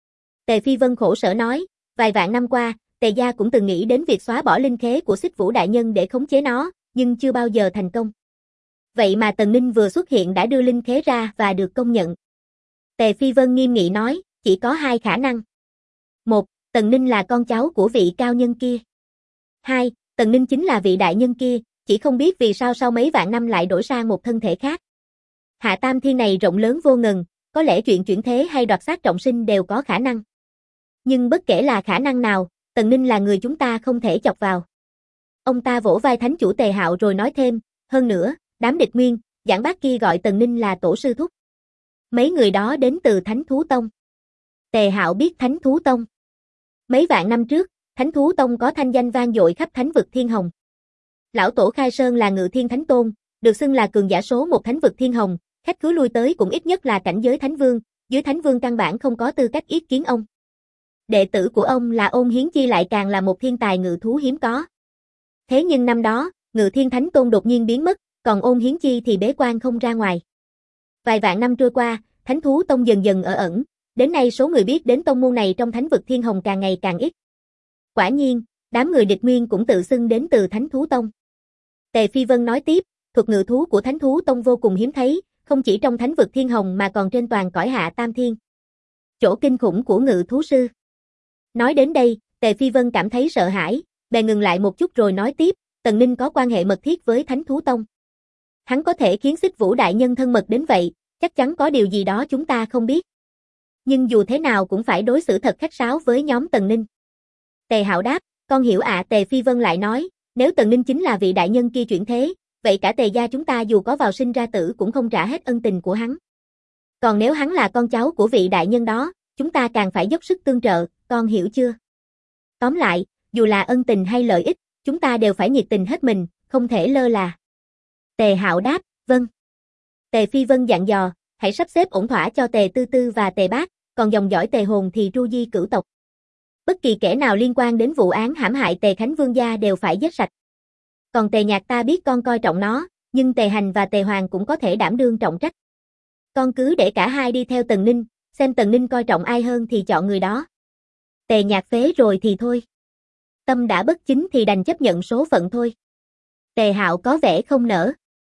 Tề Phi Vân khổ sở nói, vài vạn năm qua, Tề gia cũng từng nghĩ đến việc xóa bỏ linh khế của Xích Vũ đại nhân để khống chế nó, nhưng chưa bao giờ thành công. Vậy mà Tần Ninh vừa xuất hiện đã đưa linh khế ra và được công nhận. Tề Phi Vân nghiêm nghị nói, chỉ có 2 khả năng. 1. Tần Ninh là con cháu của vị cao nhân kia. 2. Tần Ninh chính là vị đại nhân kia, chỉ không biết vì sao sau mấy vạn năm lại đổi sang một thân thể khác. Hạ Tam Thiên này rộng lớn vô ngần, có lẽ chuyện chuyển thế hay đoạt xác trọng sinh đều có khả năng. Nhưng bất kể là khả năng nào, Tần Ninh là người chúng ta không thể chọc vào. Ông ta vỗ vai thánh chủ Tề Hạo rồi nói thêm, hơn nữa, đám địch nguyên, giảng bác kia gọi Tần Ninh là tổ sư thúc. Mấy người đó đến từ Thánh Thú Tông. Tề Hạo biết Thánh Thú Tông. Mấy vạn năm trước, Thánh Thú Tông có thanh danh vang dội khắp thánh vực Thiên Hồng. Lão tổ Khai Sơn là Ngự Thiên Thánh Tôn, được xưng là cường giả số 1 thánh vực Thiên Hồng, khách cứ lui tới cũng ít nhất là cảnh giới Thánh Vương, dưới Thánh Vương căn bản không có tư cách yết kiến ông. Đệ tử của ông là Ôn Hiến Chi lại càng là một thiên tài ngự thú hiếm có. Thế nhưng năm đó, Ngự Thiên Thánh Tôn đột nhiên biến mất, còn Ôn Hiến Chi thì bế quan không ra ngoài. Vài vạn năm trôi qua, Thánh Thú Tông dần dần ở ẩn, đến nay số người biết đến tông môn này trong thánh vực Thiên Hồng càng ngày càng ít. Quả nhiên, đám người địch nguyên cũng tự xưng đến từ Thánh Thú Tông. Tề Phi Vân nói tiếp, thuật ngự thú của Thánh Thú Tông vô cùng hiếm thấy, không chỉ trong thánh vực Thiên Hồng mà còn trên toàn cõi Hạ Tam Thiên. Chỗ kinh khủng của ngự thú sư. Nói đến đây, Tề Phi Vân cảm thấy sợ hãi, bèn ngừng lại một chút rồi nói tiếp, Tần Ninh có quan hệ mật thiết với Thánh Thú Tông. Hắn có thể khiến Xích Vũ đại nhân thân mật đến vậy, chắc chắn có điều gì đó chúng ta không biết. Nhưng dù thế nào cũng phải đối xử thật khách sáo với nhóm Tần Ninh. Tề Hạo đáp, con hiểu ạ. Tề Phi Vân lại nói, nếu Tần Ninh chính là vị đại nhân kia chuyển thế, vậy cả Tề gia chúng ta dù có vào sinh ra tử cũng không trả hết ân tình của hắn. Còn nếu hắn là con cháu của vị đại nhân đó, chúng ta càng phải dốc sức tương trợ, con hiểu chưa? Tóm lại, dù là ân tình hay lợi ích, chúng ta đều phải nhiệt tình hết mình, không thể lơ là. Tề Hạo đáp, vâng. Tề Phi Vân dặn dò, hãy sắp xếp ổn thỏa cho Tề Tư Tư và Tề Bác, còn dòng dõi Tề Hồn thì tru di cửu tộc. Bất kỳ kẻ nào liên quan đến vụ án hãm hại Tề Khánh Vương gia đều phải giết sạch. Còn Tề Nhạc ta biết con coi trọng nó, nhưng Tề Hành và Tề Hoàng cũng có thể đảm đương trọng trách. Con cứ để cả hai đi theo Tần Ninh, xem Tần Ninh coi trọng ai hơn thì chọn người đó. Tề Nhạc phế rồi thì thôi. Tâm đã bất chính thì đành chấp nhận số phận thôi. Tề Hạo có vẻ không nỡ.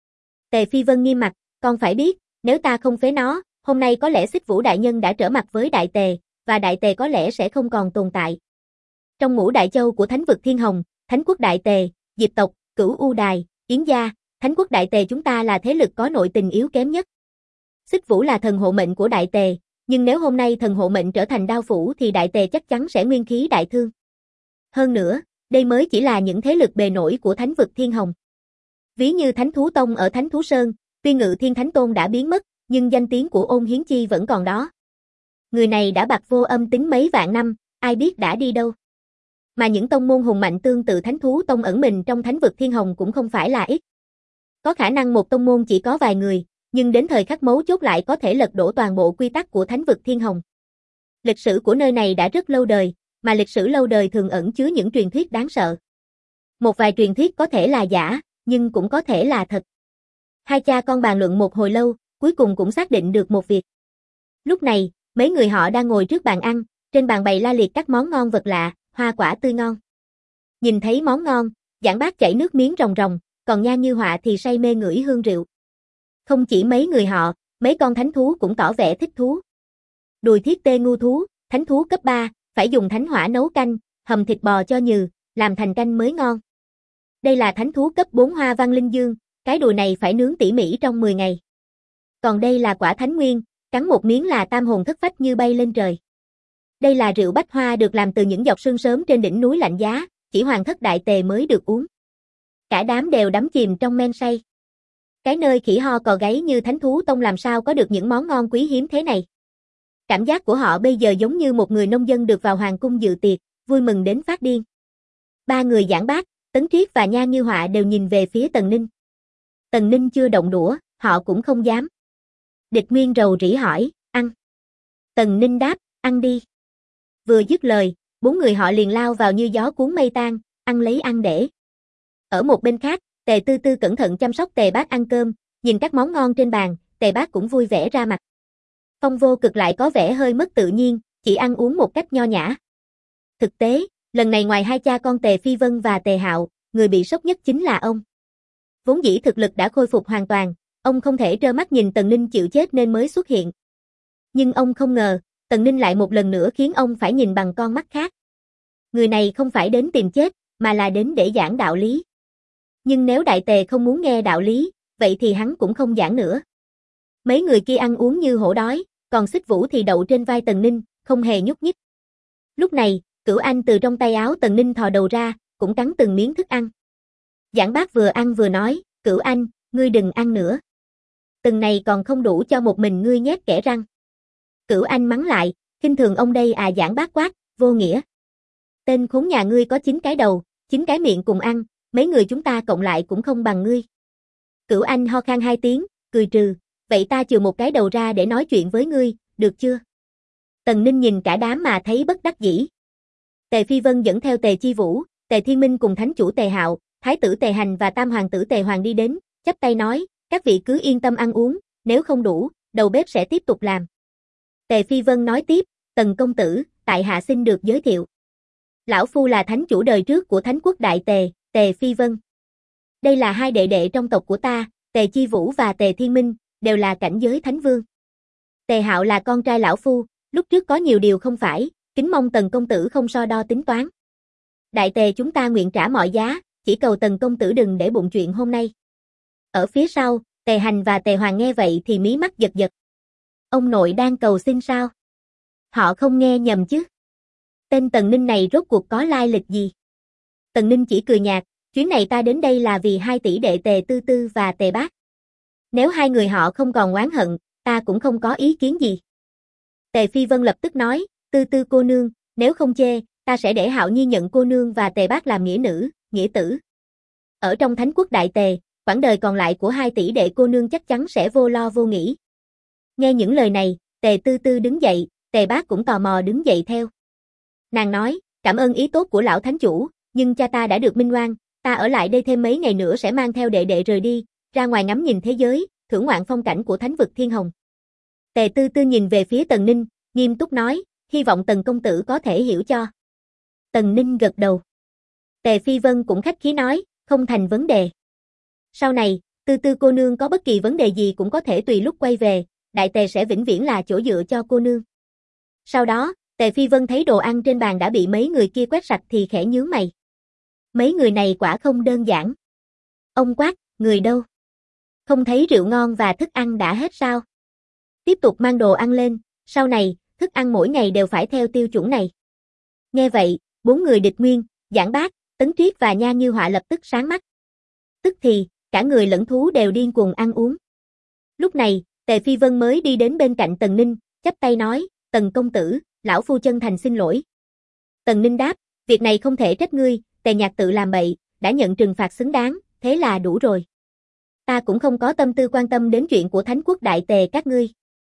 Tề Phi Vân nghiêm mặt, con phải biết, nếu ta không phế nó, hôm nay có lẽ Xích Vũ đại nhân đã trở mặt với Đại Tề, và Đại Tề có lẽ sẽ không còn tồn tại. Trong ngũ đại châu của thánh vực Thiên Hồng, Thánh quốc Đại Tề, Diệp tộc, Cửu U Đài, Yến gia, Thánh quốc Đại Tề chúng ta là thế lực có nội tình yếu kém nhất. Xích Vũ là thần hộ mệnh của Đại Tề, nhưng nếu hôm nay thần hộ mệnh trở thành đao phủ thì Đại Tề chắc chắn sẽ nguyên khí đại thương. Hơn nữa, đây mới chỉ là những thế lực bề nổi của thánh vực Thiên Hồng. Ví như Thánh Thú Tông ở Thánh Thú Sơn, tuy Ngự Thiên Thánh Tôn đã biến mất, nhưng danh tiếng của Ôn Hiến Chi vẫn còn đó. Người này đã bạc vô âm tính mấy vạn năm, ai biết đã đi đâu. Mà những tông môn hùng mạnh tương tự Thánh Thú Tông ẩn mình trong thánh vực Thiên Hồng cũng không phải là ít. Có khả năng một tông môn chỉ có vài người, nhưng đến thời khắc mấu chốt lại có thể lật đổ toàn bộ quy tắc của thánh vực Thiên Hồng. Lịch sử của nơi này đã rất lâu đời, mà lịch sử lâu đời thường ẩn chứa những truyền thuyết đáng sợ. Một vài truyền thuyết có thể là giả, nhưng cũng có thể là thật. Hai cha con bàn luận một hồi lâu, cuối cùng cũng xác định được một việc. Lúc này, mấy người họ đang ngồi trước bàn ăn, trên bàn bày la liệt các món ngon vật lạ, hoa quả tươi ngon. Nhìn thấy món ngon, Giảng Bác chảy nước miếng ròng ròng, còn Nha Như Họa thì say mê ngửi hương rượu. Không chỉ mấy người họ, mấy con thánh thú cũng tỏ vẻ thích thú. Đùi thiết tê ngu thú, thánh thú cấp 3, phải dùng thánh hỏa nấu canh, hầm thịt bò cho nhừ, làm thành canh mới ngon. Đây là thánh thú cấp 4 Hoa Văn Linh Dương, cái đùi này phải nướng tỉ mỉ trong 10 ngày. Còn đây là quả thánh nguyên, cắn một miếng là tam hồn thất phách như bay lên trời. Đây là rượu bách hoa được làm từ những giọt sương sớm trên đỉnh núi lạnh giá, chỉ hoàng thất đại tề mới được uống. Cả đám đều đắm chìm trong men say. Cái nơi khỉ ho cò gáy như Thánh Thú Tông làm sao có được những món ngon quý hiếm thế này. Cảm giác của họ bây giờ giống như một người nông dân được vào hoàng cung dự tiệc, vui mừng đến phát điên. Ba người Giảng Bác, Tấn Triết và Nha Như Họa đều nhìn về phía Tần Ninh. Tần Ninh chưa động đũa, họ cũng không dám. Địch Nguyên rầu rĩ hỏi, ăn. Tần Ninh đáp, ăn đi. Vừa dứt lời, bốn người họ liền lao vào như gió cuốn mây tan, ăn lấy ăn để. Ở một bên khác, Tề Tư Tư cẩn thận chăm sóc Tề Bác ăn cơm, nhìn các món ngon trên bàn, Tề Bác cũng vui vẻ ra mặt. Phong Vô Cực lại có vẻ hơi mất tự nhiên, chỉ ăn uống một cách nho nhã. Thực tế, lần này ngoài hai cha con Tề Phi Vân và Tề Hạo, người bị sốc nhất chính là ông. Vốn dĩ thực lực đã khôi phục hoàn toàn, ông không thể trơ mắt nhìn Tần Ninh chịu chết nên mới xuất hiện. Nhưng ông không ngờ, Tần Ninh lại một lần nữa khiến ông phải nhìn bằng con mắt khác. Người này không phải đến tìm chết, mà là đến để giảng đạo lý. Nhưng nếu Đại Tề không muốn nghe đạo lý, vậy thì hắn cũng không giảng nữa. Mấy người kia ăn uống như hổ đói, còn Xích Vũ thì đậu trên vai Tần Ninh, không hề nhúc nhích. Lúc này, Cửu Anh từ trong tay áo Tần Ninh thò đầu ra, cũng cắn từng miếng thức ăn. Giảng Bác vừa ăn vừa nói, Cửu Anh, ngươi đừng ăn nữa. Từng này còn không đủ cho một mình ngươi nhét kẽ răng. Cửu Anh mắng lại, khinh thường ông đây à. Giảng Bác quát, vô nghĩa. Tên khốn nhà ngươi có 9 cái đầu, 9 cái miệng cùng ăn, mấy người chúng ta cộng lại cũng không bằng ngươi. Cửu Anh ho khan 2 tiếng, cười trừ, vậy ta chừa một cái đầu ra để nói chuyện với ngươi, được chưa? Tần Ninh nhìn cả đám mà thấy bất đắc dĩ. Tề Phi Vân dẫn theo Tề Chi Vũ, Tề Thiên Minh cùng Thánh chủ Tề Hạo, Thái tử Tề Hành và Tam hoàng tử Tề Hoàng đi đến, chắp tay nói, các vị cứ yên tâm ăn uống, nếu không đủ, đầu bếp sẽ tiếp tục làm. Tề Phi Vân nói tiếp, Tần công tử, tại hạ xin được giới thiệu. Lão Phu là thánh chủ đời trước của Thánh quốc Đại Tề, Tề Phi Vân. Đây là hai đệ đệ trong tộc của ta, Tề Chi Vũ và Tề Thiên Minh, đều là cảnh giới thánh vương. Tề Hạo là con trai lão Phu, lúc trước có nhiều điều không phải, kính mong Tần công tử không so đo tính toán. Đại Tề chúng ta nguyện trả mọi giá, chỉ cầu Tần công tử đừng để bụng chuyện hôm nay. Ở phía sau, Tề Hành và Tề Hoàng nghe vậy thì mí mắt giật giật. Ông nội đang cầu xin sao? Họ không nghe nhầm chứ? Tên Tần Ninh này rốt cuộc có lai lịch gì? Tần Ninh chỉ cười nhạt, chuyến này ta đến đây là vì 2 tỷ đệ Tề Tư Tư và Tề Bác. Nếu hai người họ không còn oán hận, ta cũng không có ý kiến gì. Tề Phi Vân lập tức nói, Tư Tư cô nương, nếu không chê, ta sẽ để Hạo Nhi nhận cô nương và Tề Bác làm nghĩa nữ, nghĩa tử. Ở trong Thánh quốc Đại Tề, quãng đời còn lại của 2 tỷ đệ cô nương chắc chắn sẽ vô lo vô nghĩ. Nghe những lời này, Tề Tư Tư đứng dậy, Tề Bác cũng tò mò đứng dậy theo. Nàng nói, cảm ơn ý tốt của lão thánh chủ, nhưng cha ta đã được minh oan, ta ở lại đây thêm mấy ngày nữa sẽ mang theo đệ đệ rời đi, ra ngoài ngắm nhìn thế giới, thưởng ngoạn phong cảnh của thánh vực Thiên Hồng. Tề Tư Tư nhìn về phía Tần Ninh, nghiêm túc nói, hy vọng Tần công tử có thể hiểu cho. Tần Ninh gật đầu. Tề Phi Vân cũng khách khí nói, không thành vấn đề. Sau này, Tư Tư cô nương có bất kỳ vấn đề gì cũng có thể tùy lúc quay về, Đại Tề sẽ vĩnh viễn là chỗ dựa cho cô nương. Sau đó, Tề Phi Vân thấy đồ ăn trên bàn đã bị mấy người kia quét sạch thì khẽ nhướng mày. Mấy người này quả không đơn giản. Ông quát, người đâu? Không thấy rượu ngon và thức ăn đã hết sao? Tiếp tục mang đồ ăn lên, sau này, thức ăn mỗi ngày đều phải theo tiêu chuẩn này. Nghe vậy, 4 người Địch Nguyên, Giảng Bác, Tấn Triết và Nha Như Họa lập tức sáng mắt. Tức thì, cả người lẫn thú đều điên cuồng ăn uống. Lúc này, Tề Phi Vân mới đi đến bên cạnh Tần Ninh, chắp tay nói, Tần công tử, lão phu chân thành xin lỗi. Tần Ninh đáp, việc này không thể trách ngươi, Tề Nhạc tự làm bậy, đã nhận trừng phạt xứng đáng, thế là đủ rồi. Ta cũng không có tâm tư quan tâm đến chuyện của Thánh quốc đại tề các ngươi.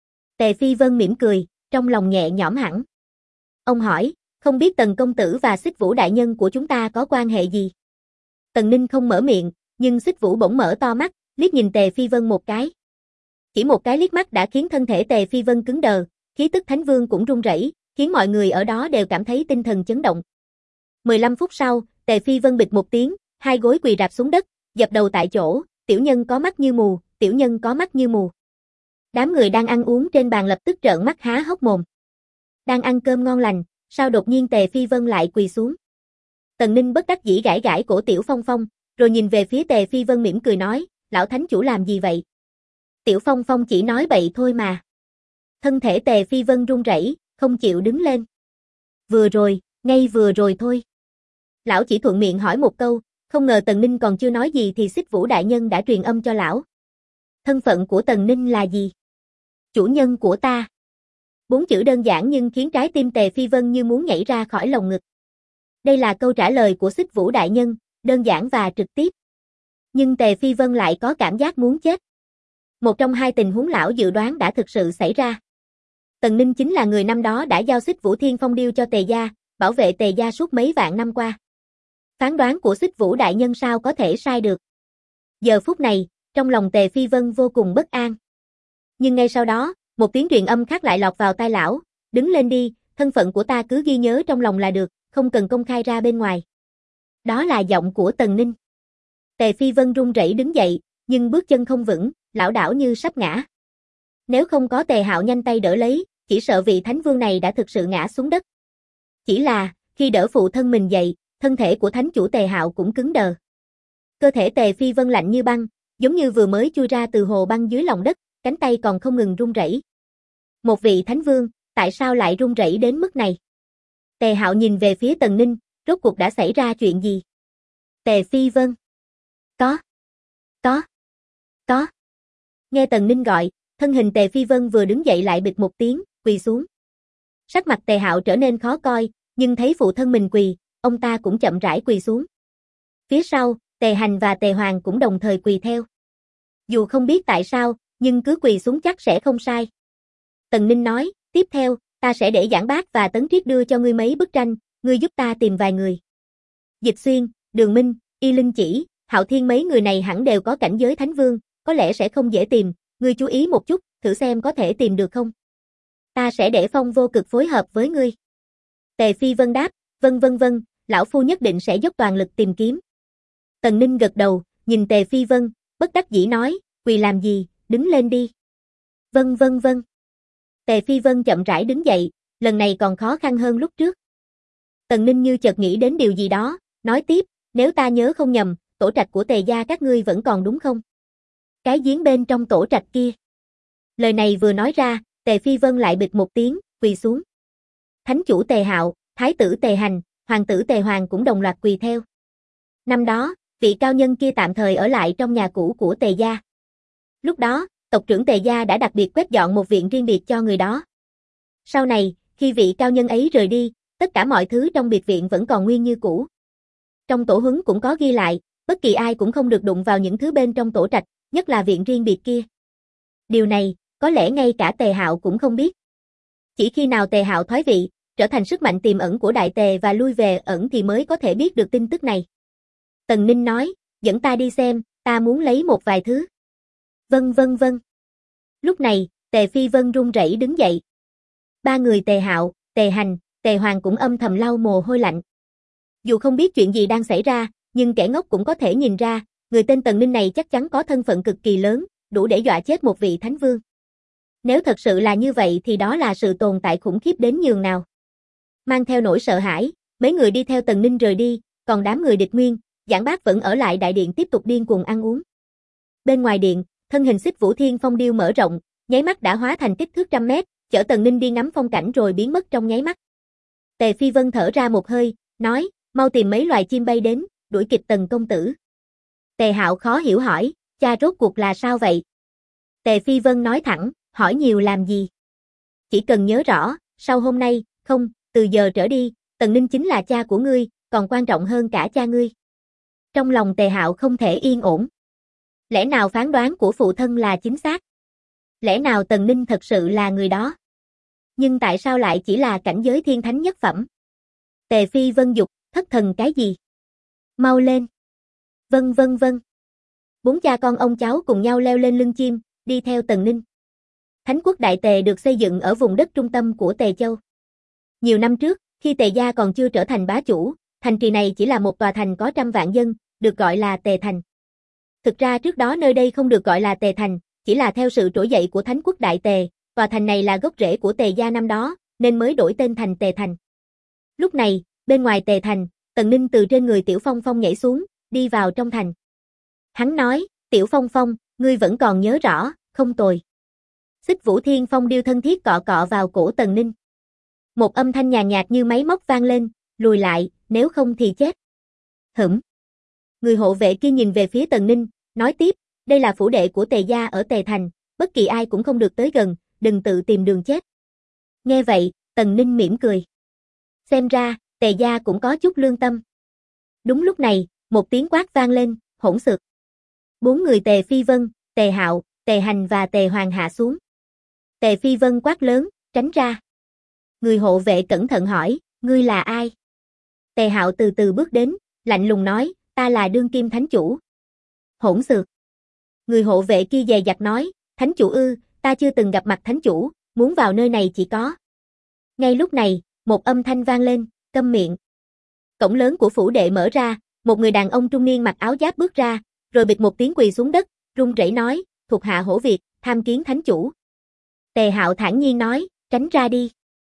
Tề Phi Vân mỉm cười, trong lòng nhẹ nhõm hẳn. Ông hỏi, không biết Tần công tử và Xích Vũ đại nhân của chúng ta có quan hệ gì? Tần Ninh không mở miệng, nhưng Xích Vũ bỗng mở to mắt, liếc nhìn Tề Phi Vân một cái. Chỉ một cái liếc mắt đã khiến thân thể Tề Phi Vân cứng đờ, khí tức Thánh Vương cũng run rẩy, khiến mọi người ở đó đều cảm thấy tinh thần chấn động. 15 phút sau, Tề Phi Vân bịch một tiếng, hai gối quỳ rạp xuống đất, dập đầu tại chỗ, tiểu nhân có mắt như mù, tiểu nhân có mắt như mù. Đám người đang ăn uống trên bàn lập tức trợn mắt há hốc mồm. Đang ăn cơm ngon lành, sao đột nhiên Tề Phi Vân lại quỳ xuống? Tần Ninh bất đắc dĩ gãi gãi cổ Tiểu Phong Phong, rồi nhìn về phía Tề Phi Vân mỉm cười nói, lão thánh chủ làm gì vậy? Tiểu Phong Phong chỉ nói bậy thôi mà. Thân thể Tề Phi Vân run rẩy, không chịu đứng lên. Vừa rồi, ngay vừa rồi thôi. Lão chỉ thuận miệng hỏi một câu, không ngờ Tần Ninh còn chưa nói gì thì Xích Vũ đại nhân đã truyền âm cho lão. Thân phận của Tần Ninh là gì? Chủ nhân của ta. 4 chữ đơn giản nhưng khiến trái tim Tề Phi Vân như muốn nhảy ra khỏi lồng ngực. Đây là câu trả lời của Xích Vũ đại nhân, đơn giản và trực tiếp. Nhưng Tề Phi Vân lại có cảm giác muốn chết. Một trong hai tình huống lão dự đoán đã thực sự xảy ra. Tần Ninh chính là người năm đó đã giao Xích Vũ Thiên Phong điêu cho Tề gia, bảo vệ Tề gia suốt mấy vạn năm qua. Phán đoán của Xích Vũ đại nhân sao có thể sai được. Giờ phút này, trong lòng Tề Phi Vân vô cùng bất an. Nhưng ngay sau đó, một tiếng truyền âm khác lại lọt vào tai lão, đứng lên đi, thân phận của ta cứ ghi nhớ trong lòng là được, không cần công khai ra bên ngoài. Đó là giọng của Tần Ninh. Tề Phi Vân run rẩy đứng dậy, nhưng bước chân không vững, lảo đảo như sắp ngã. Nếu không có Tề Hạo nhanh tay đỡ lấy, chỉ sợ vị thánh vương này đã thực sự ngã xuống đất. Chỉ là, khi đỡ phụ thân mình dậy, thân thể của thánh chủ Tề Hạo cũng cứng đờ. Cơ thể Tề Phi Vân lạnh như băng, giống như vừa mới chui ra từ hồ băng dưới lòng đất, cánh tay còn không ngừng run rẩy. Một vị thánh vương, tại sao lại run rẩy đến mức này? Tề Hạo nhìn về phía Tần Ninh, rốt cuộc đã xảy ra chuyện gì? Tề Phi Vân. Có. Nghe Tần Ninh gọi, thân hình Tề Phi Vân vừa đứng dậy lại bịch một tiếng, quỳ xuống. Sắc mặt Tề Hạo trở nên khó coi, nhưng thấy phụ thân mình quỳ, ông ta cũng chậm rãi quỳ xuống. Phía sau, Tề Hành và Tề Hoàng cũng đồng thời quỳ theo. Dù không biết tại sao, nhưng cứ quỳ xuống chắc sẽ không sai. Tần Ninh nói, tiếp theo, ta sẽ để Giảng Bác và Tấn Triết đưa cho ngươi mấy bức tranh, ngươi giúp ta tìm vài người. Dịch Xuyên, Đường Minh, Y Linh Chỉ, Hạo Thiên mấy người này hẳn đều có cảnh giới thánh vương, có lẽ sẽ không dễ tìm, ngươi chú ý một chút, thử xem có thể tìm được không. Ta sẽ để Phong Vô Cực phối hợp với ngươi. Tề Phi Vân đáp, vâng, lão phu nhất định sẽ dốc toàn lực tìm kiếm. Tần Ninh gật đầu, nhìn Tề Phi Vân, bất đắc dĩ nói, quỳ làm gì, đứng lên đi. Vâng. Tề Phi Vân chậm rãi đứng dậy, lần này còn khó khăn hơn lúc trước. Tần Ninh như chợt nghĩ đến điều gì đó, nói tiếp, nếu ta nhớ không nhầm, tổ trạch của Tề gia các ngươi vẫn còn đúng không? Cái giếng bên trong tổ trạch kia. Lời này vừa nói ra, Tề Phi Vân lại bịch một tiếng, quỳ xuống. Thánh chủ Tề Hạo, thái tử Tề Hành, hoàng tử Tề Hoàng cũng đồng loạt quỳ theo. Năm đó, vị cao nhân kia tạm thời ở lại trong nhà cũ của Tề gia. Lúc đó, tộc trưởng Tề gia đã đặc biệt quét dọn một viện riêng biệt cho người đó. Sau này, khi vị cao nhân ấy rời đi, tất cả mọi thứ trong biệt viện vẫn còn nguyên như cũ. Trong tổ huấn cũng có ghi lại, bất kỳ ai cũng không được đụng vào những thứ bên trong tổ trạch, nhất là viện riêng biệt kia. Điều này, có lẽ ngay cả Tề Hạo cũng không biết. Chỉ khi nào Tề Hạo thoái vị, trở thành sức mạnh tiềm ẩn của Đại Tề và lui về ẩn thì mới có thể biết được tin tức này. Tần Ninh nói, dẫn ta đi xem, ta muốn lấy một vài thứ. Vâng. Lúc này, Tề Phi Vân run rẩy đứng dậy. Ba người Tề Hạo, Tề Hành, Tề Hoàng cũng âm thầm lau mồ hôi lạnh. Dù không biết chuyện gì đang xảy ra, nhưng kẻ ngốc cũng có thể nhìn ra, người tên Tần Ninh này chắc chắn có thân phận cực kỳ lớn, đủ để dọa chết một vị thánh vương. Nếu thật sự là như vậy thì đó là sự tồn tại khủng khiếp đến nhường nào. Mang theo nỗi sợ hãi, mấy người đi theo Tần Ninh rời đi, còn đám người địch nguyên, Giảng Bác vẫn ở lại đại điện tiếp tục điên cuồng ăn uống. Bên ngoài điện, thân hình Xích Vũ Thiên Phong điêu mở rộng, nháy mắt đã hóa thành kích thước trăm mét, chở Tần Ninh đi ngắm phong cảnh rồi biến mất trong nháy mắt. Tề Phi Vân thở ra một hơi, nói, mau tìm mấy loài chim bay đến, đuổi kịp Tần công tử. Tề Hạo khó hiểu hỏi, cha rốt cuộc là sao vậy? Tề Phi Vân nói thẳng, hỏi nhiều làm gì? Chỉ cần nhớ rõ, sau hôm nay, không, từ giờ trở đi, Tần Ninh chính là cha của ngươi, còn quan trọng hơn cả cha ngươi. Trong lòng Tề Hạo không thể yên ổn. Lẽ nào phán đoán của phụ thân là chính xác? Lẽ nào Tần Ninh thật sự là người đó? Nhưng tại sao lại chỉ là cảnh giới thiên thánh nhất phẩm? Tề Phi Vân dục, thất thần cái gì? Mau lên. Vâng vâng vâng. Bốn cha con ông cháu cùng nhau leo lên lưng chim, đi theo Tần Ninh. Thánh quốc Đại Tề được xây dựng ở vùng đất trung tâm của Tề Châu. Nhiều năm trước, khi Tề gia còn chưa trở thành bá chủ, thành trì này chỉ là một tòa thành có trăm vạn dân, được gọi là Tề Thành. Thực ra trước đó nơi đây không được gọi là Tề Thành, chỉ là theo sự trỗi dậy của Thánh quốc Đại Tề, tòa thành này là gốc rễ của Tề gia năm đó, nên mới đổi tên thành Tề Thành. Lúc này, bên ngoài Tề Thành, Tần Ninh từ trên người Tiểu Phong Phong nhảy xuống, đi vào trong thành. Hắn nói, Tiểu Phong Phong, ngươi vẫn còn nhớ rõ, không tồi. Xích Vũ Thiên Phong điêu thân thiết cọ cọ vào cổ Tần Ninh. Một âm thanh nhàn nhạt như máy móc vang lên, lùi lại, nếu không thì chết. Hửm. Người hộ vệ kia nhìn về phía Tần Ninh, nói tiếp, đây là phủ đệ của Tề gia ở Tề Thành, bất kỳ ai cũng không được tới gần, đừng tự tìm đường chết. Nghe vậy, Tần Ninh mỉm cười. Xem ra, Tề gia cũng có chút lương tâm. Đúng lúc này, một tiếng quát vang lên, hỗn xược. Bốn người Tề Phi Vân, Tề Hạo, Tề Hành và Tề Hoàng hạ xuống. Tề Phi Vân quát lớn, tránh ra. Người hộ vệ cẩn thận hỏi, ngươi là ai? Tề Hạo từ từ bước đến, lạnh lùng nói, ta là đương kim thánh chủ. Hỗn xược. Người hộ vệ kia dè dặt nói, thánh chủ ư, ta chưa từng gặp mặt thánh chủ, muốn vào nơi này chỉ có. Ngay lúc này, một âm thanh vang lên, câm miệng. Cổng lớn của phủ đệ mở ra, một người đàn ông trung niên mặc áo giáp bước ra, rồi bịch một tiếng quỳ xuống đất, run rẩy nói, thuộc hạ Hổ Việt, tham kiến thánh chủ. Tề Hạo thản nhiên nói, tránh ra đi.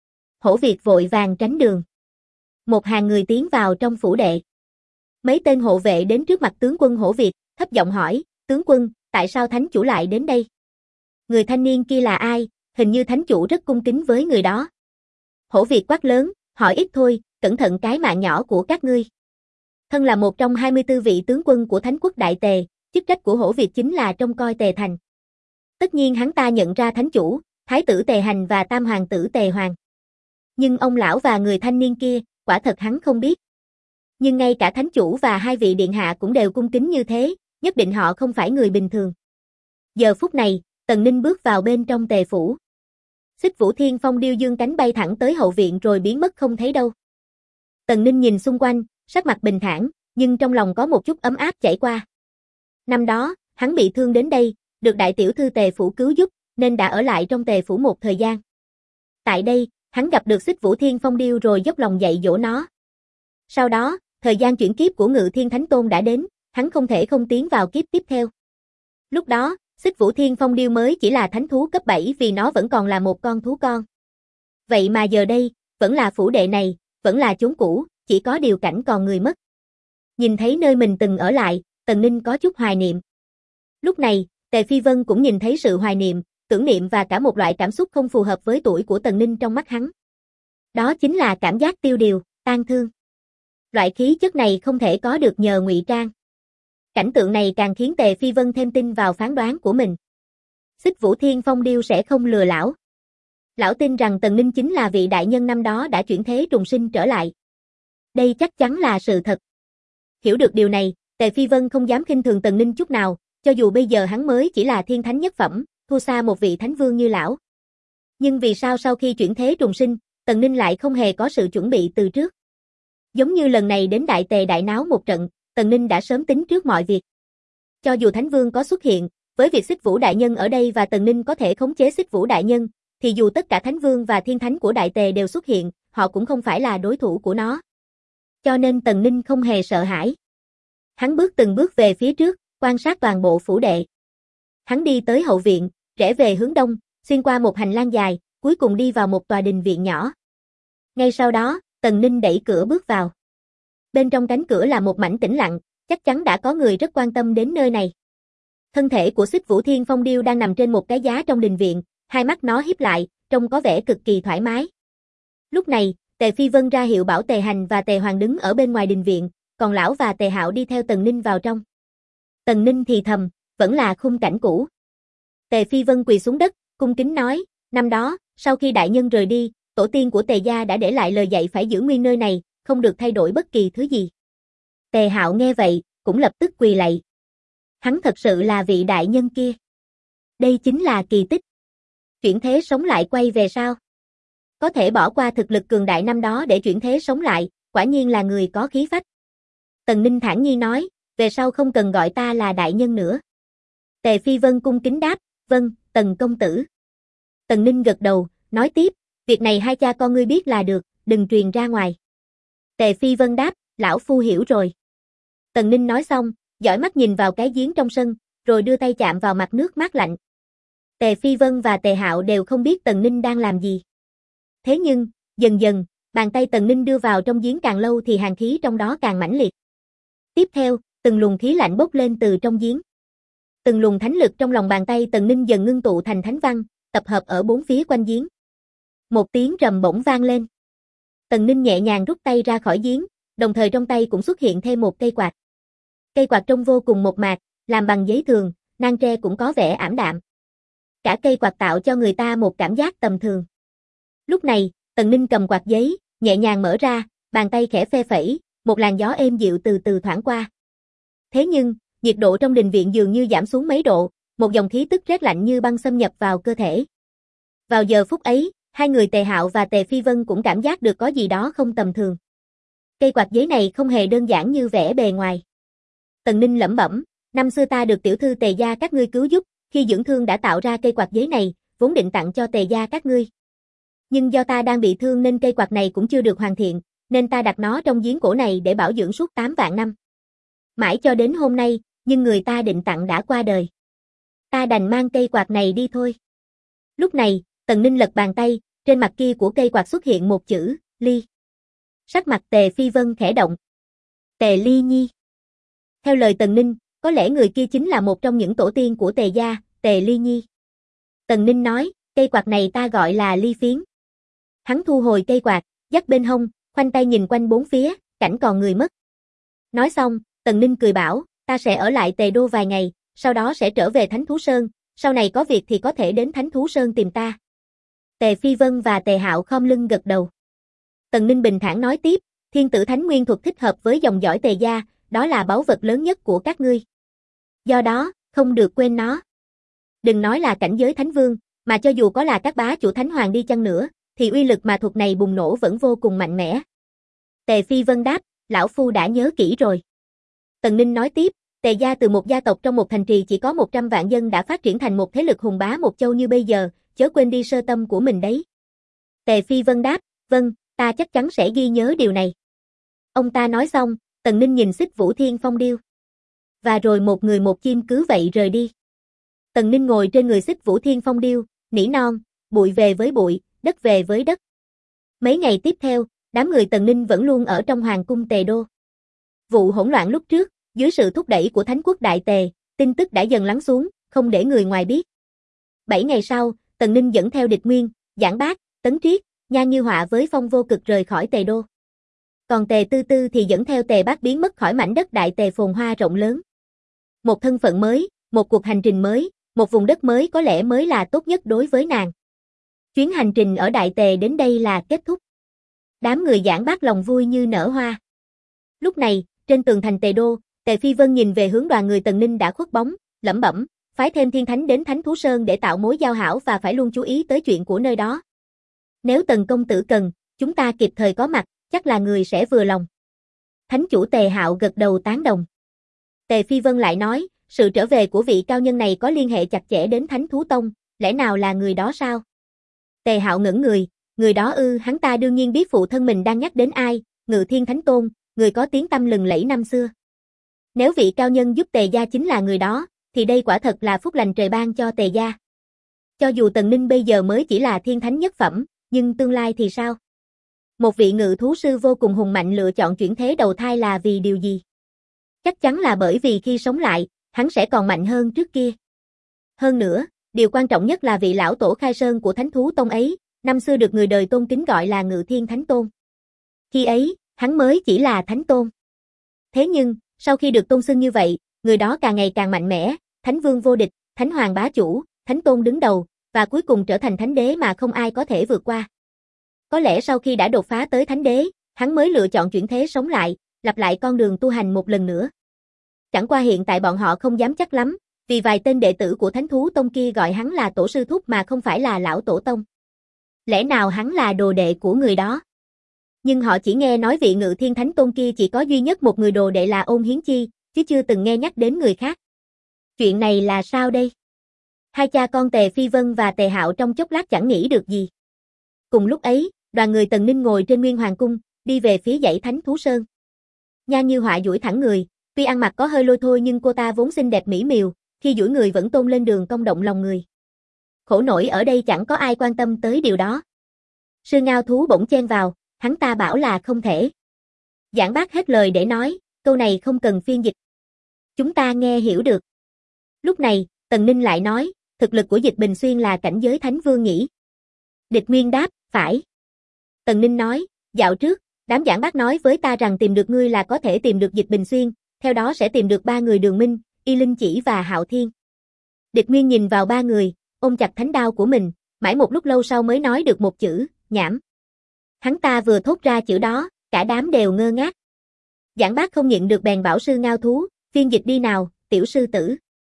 Hổ Việt vội vàng tránh đường. Một hàng người tiến vào trong phủ đệ. Mấy tên hộ vệ đến trước mặt tướng quân Hổ Việt, thấp giọng hỏi, tướng quân, tại sao thánh chủ lại đến đây? Người thanh niên kia là ai? Hình như thánh chủ rất cung kính với người đó. Hổ Việt quát lớn, hỏi ít thôi, cẩn thận cái mạng nhỏ của các ngươi. Thân là một trong 24 vị tướng quân của Thánh quốc Đại Tề, chức trách của Hổ Việt chính là trông coi Tề Thành. Tất nhiên hắn ta nhận ra thánh chủ, thái tử Tề Hành và tam hoàng tử Tề Hoàng. Nhưng ông lão và người thanh niên kia, quả thật hắn không biết. Nhưng ngay cả thánh chủ và hai vị điện hạ cũng đều cung kính như thế, nhất định họ không phải người bình thường. Giờ phút này, Tần Ninh bước vào bên trong Tề phủ. Xích Vũ Thiên Phong điêu dương cánh bay thẳng tới hậu viện rồi biến mất không thấy đâu. Tần Ninh nhìn xung quanh, sắc mặt bình thản, nhưng trong lòng có một chút ấm áp chảy qua. Năm đó, hắn bị thương đến đây, được đại tiểu thư Tề phủ cứu giúp, nên đã ở lại trong Tề phủ một thời gian. Tại đây, hắn gặp được Xích Vũ Thiên Phong điêu rồi dốc lòng dạy dỗ nó. Sau đó, thời gian chuyển kiếp của Ngự Thiên Thánh Tôn đã đến, hắn không thể không tiến vào kiếp tiếp theo. Lúc đó, Xích Vũ Thiên Phong điêu mới chỉ là thánh thú cấp 7 vì nó vẫn còn là một con thú con. Vậy mà giờ đây, vẫn là phủ đệ này, vẫn là chốn cũ, chỉ có điều cảnh còn người mất. Nhìn thấy nơi mình từng ở lại, Tần Ninh có chút hoài niệm. Lúc này, Tề Phi Vân cũng nhìn thấy sự hoài niệm, tưởng niệm và cả một loại cảm xúc không phù hợp với tuổi của Tần Ninh trong mắt hắn. Đó chính là cảm giác tiêu điều, tang thương. Loại khí chất này không thể có được nhờ ngụy trang. Cảnh tượng này càng khiến Tề Phi Vân thêm tin vào phán đoán của mình. Xích Vũ Thiên Phong điêu sẽ không lừa lão. Lão tin rằng Tần Ninh chính là vị đại nhân năm đó đã chuyển thế trùng sinh trở lại. Đây chắc chắn là sự thật. Hiểu được điều này, Tề Phi Vân không dám khinh thường Tần Ninh chút nào, cho dù bây giờ hắn mới chỉ là thiên thánh nhất phẩm, thua xa một vị thánh vương như lão. Nhưng vì sao sau khi chuyển thế trùng sinh, Tần Ninh lại không hề có sự chuẩn bị từ trước? Giống như lần này đến Đại Tề đại náo một trận, Tần Ninh đã sớm tính trước mọi việc. Cho dù Thánh Vương có xuất hiện, với việc Xích Vũ Đại Nhân ở đây và Tần Ninh có thể khống chế Xích Vũ Đại Nhân, thì dù tất cả Thánh Vương và Thiên Thánh của Đại Tề đều xuất hiện, họ cũng không phải là đối thủ của nó. Cho nên Tần Ninh không hề sợ hãi. Hắn bước từng bước về phía trước, quan sát toàn bộ phủ đệ. Hắn đi tới hậu viện, rẽ về hướng đông, xuyên qua một hành lang dài, cuối cùng đi vào một tòa đình viện nhỏ. Ngay sau đó, Tần Ninh đẩy cửa bước vào. Bên trong cánh cửa là một mảnh tĩnh lặng, chắc chắn đã có người rất quan tâm đến nơi này. Thân thể của Xích Vũ Thiên Phong điêu đang nằm trên một cái giá trong đình viện, hai mắt nó híp lại, trông có vẻ cực kỳ thoải mái. Lúc này, Tề Phi Vân ra hiệu bảo Tề Hành và Tề Hoàng đứng ở bên ngoài đình viện, còn lão và Tề Hạo đi theo Tần Ninh vào trong. Tần Ninh thì thầm, vẫn là khung cảnh cũ. Tề Phi Vân quỳ xuống đất, cung kính nói, năm đó, sau khi đại nhân rời đi, tổ tiên của Tề gia đã để lại lời dạy phải giữ nguyên nơi này, không được thay đổi bất kỳ thứ gì. Tề Hạo nghe vậy, cũng lập tức quỳ lạy. Hắn thật sự là vị đại nhân kia. Đây chính là kỳ tích. Chuyển thế sống lại quay về sao? Có thể bỏ qua thực lực cường đại năm đó để chuyển thế sống lại, quả nhiên là người có khí phách. Tần Ninh thản nhiên nói, về sau không cần gọi ta là đại nhân nữa. Tề Phi Vân cung kính đáp, vâng, Tần công tử. Tần Ninh gật đầu, nói tiếp, việc này hai cha con ngươi biết là được, đừng truyền ra ngoài. Tề Phi Vân đáp, lão phu hiểu rồi. Tần Ninh nói xong, dõi mắt nhìn vào cái giếng trong sân, rồi đưa tay chạm vào mặt nước mát lạnh. Tề Phi Vân và Tề Hạo đều không biết Tần Ninh đang làm gì. Thế nhưng, dần dần, bàn tay Tần Ninh đưa vào trong giếng càng lâu thì hàn khí trong đó càng mãnh liệt. Tiếp theo, từng luồng khí lạnh bốc lên từ trong giếng. Từng luồng thánh lực trong lòng bàn tay Tần Ninh dần ngưng tụ thành thánh văn, tập hợp ở bốn phía quanh giếng. Một tiếng rầm bỗng vang lên. Tần Ninh nhẹ nhàng rút tay ra khỏi giếng, đồng thời trong tay cũng xuất hiện thêm một cây quạt. Cây quạt trông vô cùng mộc mạc, làm bằng giấy thường, nang tre cũng có vẻ ảm đạm. Cả cây quạt tạo cho người ta một cảm giác tầm thường. Lúc này, Tần Ninh cầm quạt giấy, nhẹ nhàng mở ra, bàn tay khẽ phe phẩy, một làn gió êm dịu từ từ thoảng qua. Thế nhưng, nhiệt độ trong đình viện dường như giảm xuống mấy độ, một dòng khí tức rét lạnh như băng xâm nhập vào cơ thể. Vào giờ phút ấy, hai người Tề Hạo và Tề Phi Vân cũng cảm giác được có gì đó không tầm thường. Cây quạt giấy này không hề đơn giản như vẻ bề ngoài. Tần Ninh lẩm bẩm, năm xưa ta được tiểu thư Tề gia các ngươi cứu giúp, khi dưỡng thương đã tạo ra cây quạt giấy này, vốn định tặng cho Tề gia các ngươi. Nhưng do ta đang bị thương nên cây quạt này cũng chưa được hoàn thiện, nên ta đặt nó trong giếng cổ này để bảo dưỡng suốt 8 vạn năm. Mãi cho đến hôm nay, nhưng người ta định tặng đã qua đời. Ta đành mang cây quạt này đi thôi. Lúc này, Tần Ninh lật bàn tay, trên mặt kia của cây quạt xuất hiện một chữ, Ly. Sắc mặt Tề Phi Vân khẽ động. Tề Ly Nhi. Theo lời Tần Ninh, có lẽ người kia chính là một trong những tổ tiên của Tề gia, Tề Ly Nhi. Tần Ninh nói, cây quạt này ta gọi là ly phiến. Hắn thu hồi cây quạt, dắt bên hông, khoanh tay nhìn quanh bốn phía, cảnh còn người mất. Nói xong, Tần Ninh cười bảo, ta sẽ ở lại Tề Đô vài ngày, sau đó sẽ trở về Thánh Thú Sơn, sau này có việc thì có thể đến Thánh Thú Sơn tìm ta. Tề Phi Vân và Tề Hạo khom lưng gật đầu. Tần Ninh bình thản nói tiếp, Thiên Tử Thánh Nguyên thuật thích hợp với dòng dõi Tề gia, đó là báu vật lớn nhất của các ngươi. Do đó, không được quên nó. Đừng nói là cảnh giới Thánh Vương, mà cho dù có là các bá chủ Thánh Hoàng đi chăng nữa, thì uy lực mà thuật này bùng nổ vẫn vô cùng mạnh mẽ. Tề Phi Vân đáp, lão phu đã nhớ kỹ rồi. Tần Ninh nói tiếp, Tề gia từ một gia tộc trong một thành trì chỉ có 100 vạn dân đã phát triển thành một thế lực hùng bá một châu như bây giờ, chớ quên đi sơ tâm của mình đấy. Tề Phi Vân đáp, vâng, ta chắc chắn sẽ ghi nhớ điều này. Ông ta nói xong, Tần Ninh nhìn Xích Vũ Thiên Phong Điêu. Và rồi một người một chim cứ vậy rời đi. Tần Ninh ngồi trên người Xích Vũ Thiên Phong Điêu, nỉ non, bụi về với bụi, đất về với đất. Mấy ngày tiếp theo, đám người Tần Ninh vẫn luôn ở trong hoàng cung Tề Đô. Vụ hỗn loạn lúc trước, dưới sự thúc đẩy của Thánh quốc Đại Tề, tin tức đã dần lắng xuống, không để người ngoài biết. 7 ngày sau, Tần Ninh dẫn theo Địch Nguyên, Giảng Bác, Tấn Triết, Nhan Như Họa với Phong Vô Cực rời khỏi Tề Đô. Còn Tề Tư Tư thì dẫn theo Tề Bác biến mất khỏi mảnh đất Đại Tề phồn hoa rộng lớn. Một thân phận mới, một cuộc hành trình mới, một vùng đất mới có lẽ mới là tốt nhất đối với nàng. Chuyến hành trình ở Đại Tề đến đây là kết thúc. Đám người Giảng Bác lòng vui như nở hoa. Lúc này, trên tường thành Tề Đô, Tề Phi Vân nhìn về hướng đoàn người Tần Ninh đã khuất bóng, lẩm bẩm, phái thêm Thiên Thánh đến Thánh Thú Sơn để tạo mối giao hảo và phải luôn chú ý tới chuyện của nơi đó. Nếu Tần công tử cần, chúng ta kịp thời có mặt, chắc là người sẽ vừa lòng. Thánh chủ Tề Hạo gật đầu tán đồng. Tề Phi Vân lại nói, sự trở về của vị cao nhân này có liên hệ chặt chẽ đến Thánh Thú Tông, lẽ nào là người đó sao? Tề Hạo ngẩn người đó ư? Hắn ta đương nhiên biết phụ thân mình đang nhắc đến ai, Ngự Thiên Thánh Tôn, người có tiếng tăm lừng lẫy năm xưa. Nếu vị cao nhân giúp Tề gia chính là người đó, thì đây quả thật là phúc lành trời ban cho Tề gia. Cho dù Tần Ninh bây giờ mới chỉ là thiên thánh nhất phẩm, nhưng tương lai thì sao? Một vị ngự thú sư vô cùng hùng mạnh lựa chọn chuyển thế đầu thai là vì điều gì? Chắc chắn là bởi vì khi sống lại, hắn sẽ còn mạnh hơn trước kia. Hơn nữa, điều quan trọng nhất là vị lão tổ khai sơn của Thánh Thú Tông ấy, năm xưa được người đời tôn kính gọi là Ngự Thiên Thánh Tôn. Khi ấy, hắn mới chỉ là Thánh Tôn. Thế nhưng, sau khi được tôn xưng như vậy, người đó càng ngày càng mạnh mẽ, thánh vương vô địch, thánh hoàng bá chủ, thánh tôn đứng đầu, và cuối cùng trở thành thánh đế mà không ai có thể vượt qua. Có lẽ sau khi đã đột phá tới thánh đế, hắn mới lựa chọn chuyển thế sống lại, lặp lại con đường tu hành một lần nữa. Chẳng qua hiện tại bọn họ không dám chắc lắm, vì vài tên đệ tử của Thánh Thú Tông kia gọi hắn là tổ sư thúc mà không phải là lão tổ tông. Lẽ nào hắn là đồ đệ của người đó? Nhưng họ chỉ nghe nói vị Ngự Thiên Thánh Tôn kia chỉ có duy nhất một người đồ đệ là Ôn Hiến Chi, chứ chưa từng nghe nhắc đến người khác. Chuyện này là sao đây? Hai cha con Tề Phi Vân và Tề Hạo trong chốc lát chẳng nghĩ được gì. Cùng lúc ấy, đoàn người Tần Ninh ngồi trên Nguyên Hoàng Cung, đi về phía dãy Thánh Thú Sơn. Nhan Như Họa duỗi thẳng người, tuy ăn mặc có hơi lôi thôi nhưng cô ta vốn xinh đẹp mỹ miều, khi duỗi người vẫn tôn lên đường cong động lòng người. Khổ nổi ở đây chẳng có ai quan tâm tới điều đó. Sư Ngao Thú bỗng chen vào, hắn ta bảo là không thể. Giảng Bác hết lời để nói, câu này không cần phiên dịch. Chúng ta nghe hiểu được. Lúc này, Tần Ninh lại nói, thực lực của Dịch Bình Xuyên là cảnh giới Thánh Vương nhỉ? Địch Nguyên đáp, phải. Tần Ninh nói, dạo trước, đám Giảng Bác nói với ta rằng tìm được ngươi là có thể tìm được Dịch Bình Xuyên, theo đó sẽ tìm được ba người Đường Minh, Y Linh Chỉ và Hạo Thiên. Địch Nguyên nhìn vào ba người, ôm chặt thánh đao của mình, mãi một lúc lâu sau mới nói được một chữ, nhảm. Hắn ta vừa thốt ra chữ đó, cả đám đều ngơ ngác. Giảng Bác không nhịn được bèn bảo Sư Ngao Thú, phiên dịch đi nào, tiểu sư tử.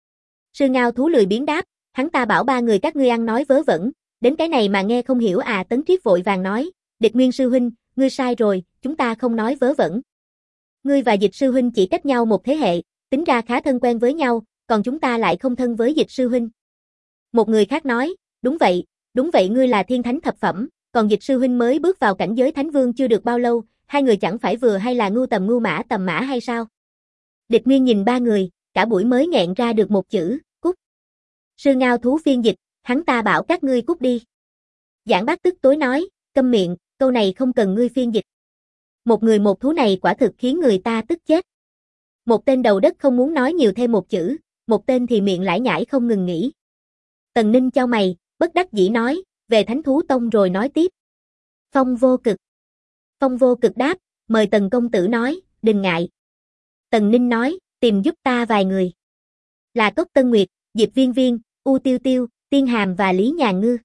Sư Ngao Thú lười biếng đáp, hắn ta bảo ba người các ngươi ăn nói vớ vẩn, đến cái này mà nghe không hiểu à. Tấn Triết vội vàng nói, Địch Nguyên sư huynh, ngươi sai rồi, chúng ta không nói vớ vẩn. Ngươi và Dịch sư huynh chỉ cách nhau một thế hệ, tính ra khá thân quen với nhau, còn chúng ta lại không thân với Dịch sư huynh. Một người khác nói, đúng vậy ngươi là thiên thánh thập phẩm, còn Dịch sư huynh mới bước vào cảnh giới thánh vương chưa được bao lâu, hai người chẳng phải vừa hay là ngu mã tầm mã hay sao? Địch Nguyên nhìn ba người, cả buổi mới nghẹn ra được một chữ, cút. Sư Ngao Thú phiên dịch, hắn ta bảo các ngươi cút đi. Giảng Bác tức tối nói, câm miệng, câu này không cần ngươi phiên dịch. Một người một thú này quả thực khiến người ta tức chết. Một tên đầu đất không muốn nói nhiều thêm một chữ, một tên thì miệng lải nhải không ngừng nghỉ. Tần Ninh chau mày, bất đắc dĩ nói, về Thánh Thú Tông rồi nói tiếp. Phong Vô Cực. Phong Vô Cực đáp, mời Tần công tử nói, đừng ngại. Tần Ninh nói, tìm giúp ta vài người. Là Cốc Tân Nguyệt, Diệp Viên Viên, U Tiêu Tiêu, Tiên Hàm và Lý Nhàn Ngư.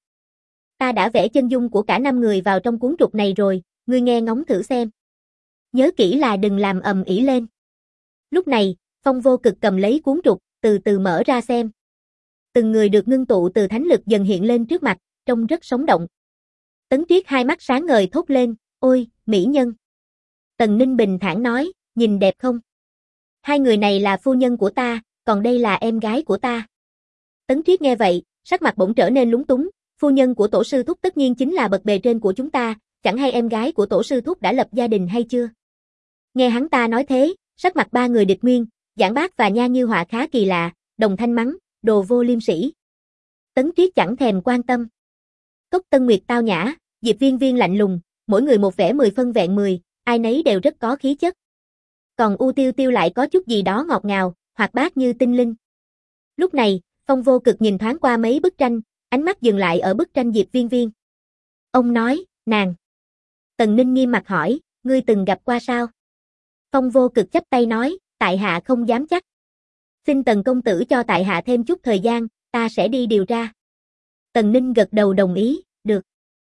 Ta đã vẽ chân dung của cả 5 người vào trong cuốn trục này rồi, ngươi nghe ngóng thử xem. Nhớ kỹ là đừng làm ầm ĩ lên. Lúc này, Phong Vô Cực cầm lấy cuốn trục, từ từ mở ra xem. Từng người được ngưng tụ từ thánh lực dần hiện lên trước mặt, trông rất sống động. Tấn Triết hai mắt sáng ngời thốt lên, ôi, mỹ nhân. Tần Ninh bình thản nói, nhìn đẹp không? Hai người này là phu nhân của ta, còn đây là em gái của ta. Tấn Triết nghe vậy, sắc mặt bỗng trở nên lúng túng, phu nhân của tổ sư thúc tất nhiên chính là bậc bề trên của chúng ta, chẳng hay em gái của tổ sư thúc đã lập gia đình hay chưa? Nghe hắn ta nói thế, sắc mặt ba người Địch Nguyên, Giảng Bác và Nhan Như Họa khá kỳ lạ, đồng thanh mắng, đồ vô liêm sỉ. Tấn Triết chẳng thèm quan tâm. Cốc Tân Nguyệt tao nhã, Diệp Viên Viên lạnh lùng, mỗi người một vẻ 10 phân vẹn 10, ai nấy đều rất có khí chất. Còn U Tiêu Tiêu lại có chút gì đó ngọt ngào, hoạt bát như tinh linh. Lúc này, Phong Vô Cực nhìn thoáng qua mấy bức tranh, ánh mắt dừng lại ở bức tranh Diệp Viên Viên. Ông nói, nàng. Tần Ninh nghiêm mặt hỏi, ngươi từng gặp qua sao? Phong Vô Cực chắp tay nói, tại hạ không dám chắc. Xin Tần công tử cho tại hạ thêm chút thời gian, ta sẽ đi điều tra. Tần Ninh gật đầu đồng ý, được.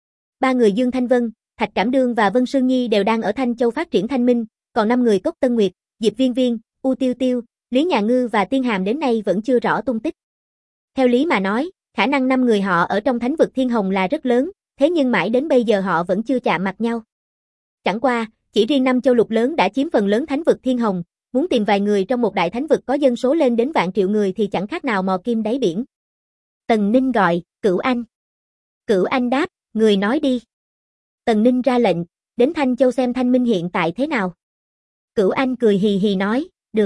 Ba người Dương Thanh Vân, Thạch Cảm Đương và Vân Sương Nhi đều đang ở Thanh Châu phát triển thanh minh, còn 5 người Cốc Tân Nguyệt, Diệp Viên Viên, U Tiêu Tiêu, Lý Nhàn Ngư và Tiên Hàm đến nay vẫn chưa rõ tung tích. Theo lý mà nói, khả năng 5 người họ ở trong thánh vực Thiên Hồng là rất lớn, thế nhưng mãi đến bây giờ họ vẫn chưa chạm mặt nhau. Chẳng qua, chỉ riêng 5 châu lục lớn đã chiếm phần lớn thánh vực Thiên Hồng, muốn tìm vài người trong một đại thánh vực có dân số lên đến vạn triệu người thì chẳng khác nào mò kim đáy biển. Tần Ninh gọi, Cửu Anh. Cửu Anh đáp, người nói đi. Tần Ninh ra lệnh, đến Thanh Châu xem thanh minh hiện tại thế nào. Cửu Anh cười hì hì nói, được.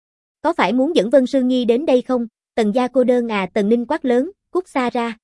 Có phải muốn dẫn Vân Sương Nhi đến đây không? Tần gia cô đơn à? Tần Ninh quát lớn, cút xa ra.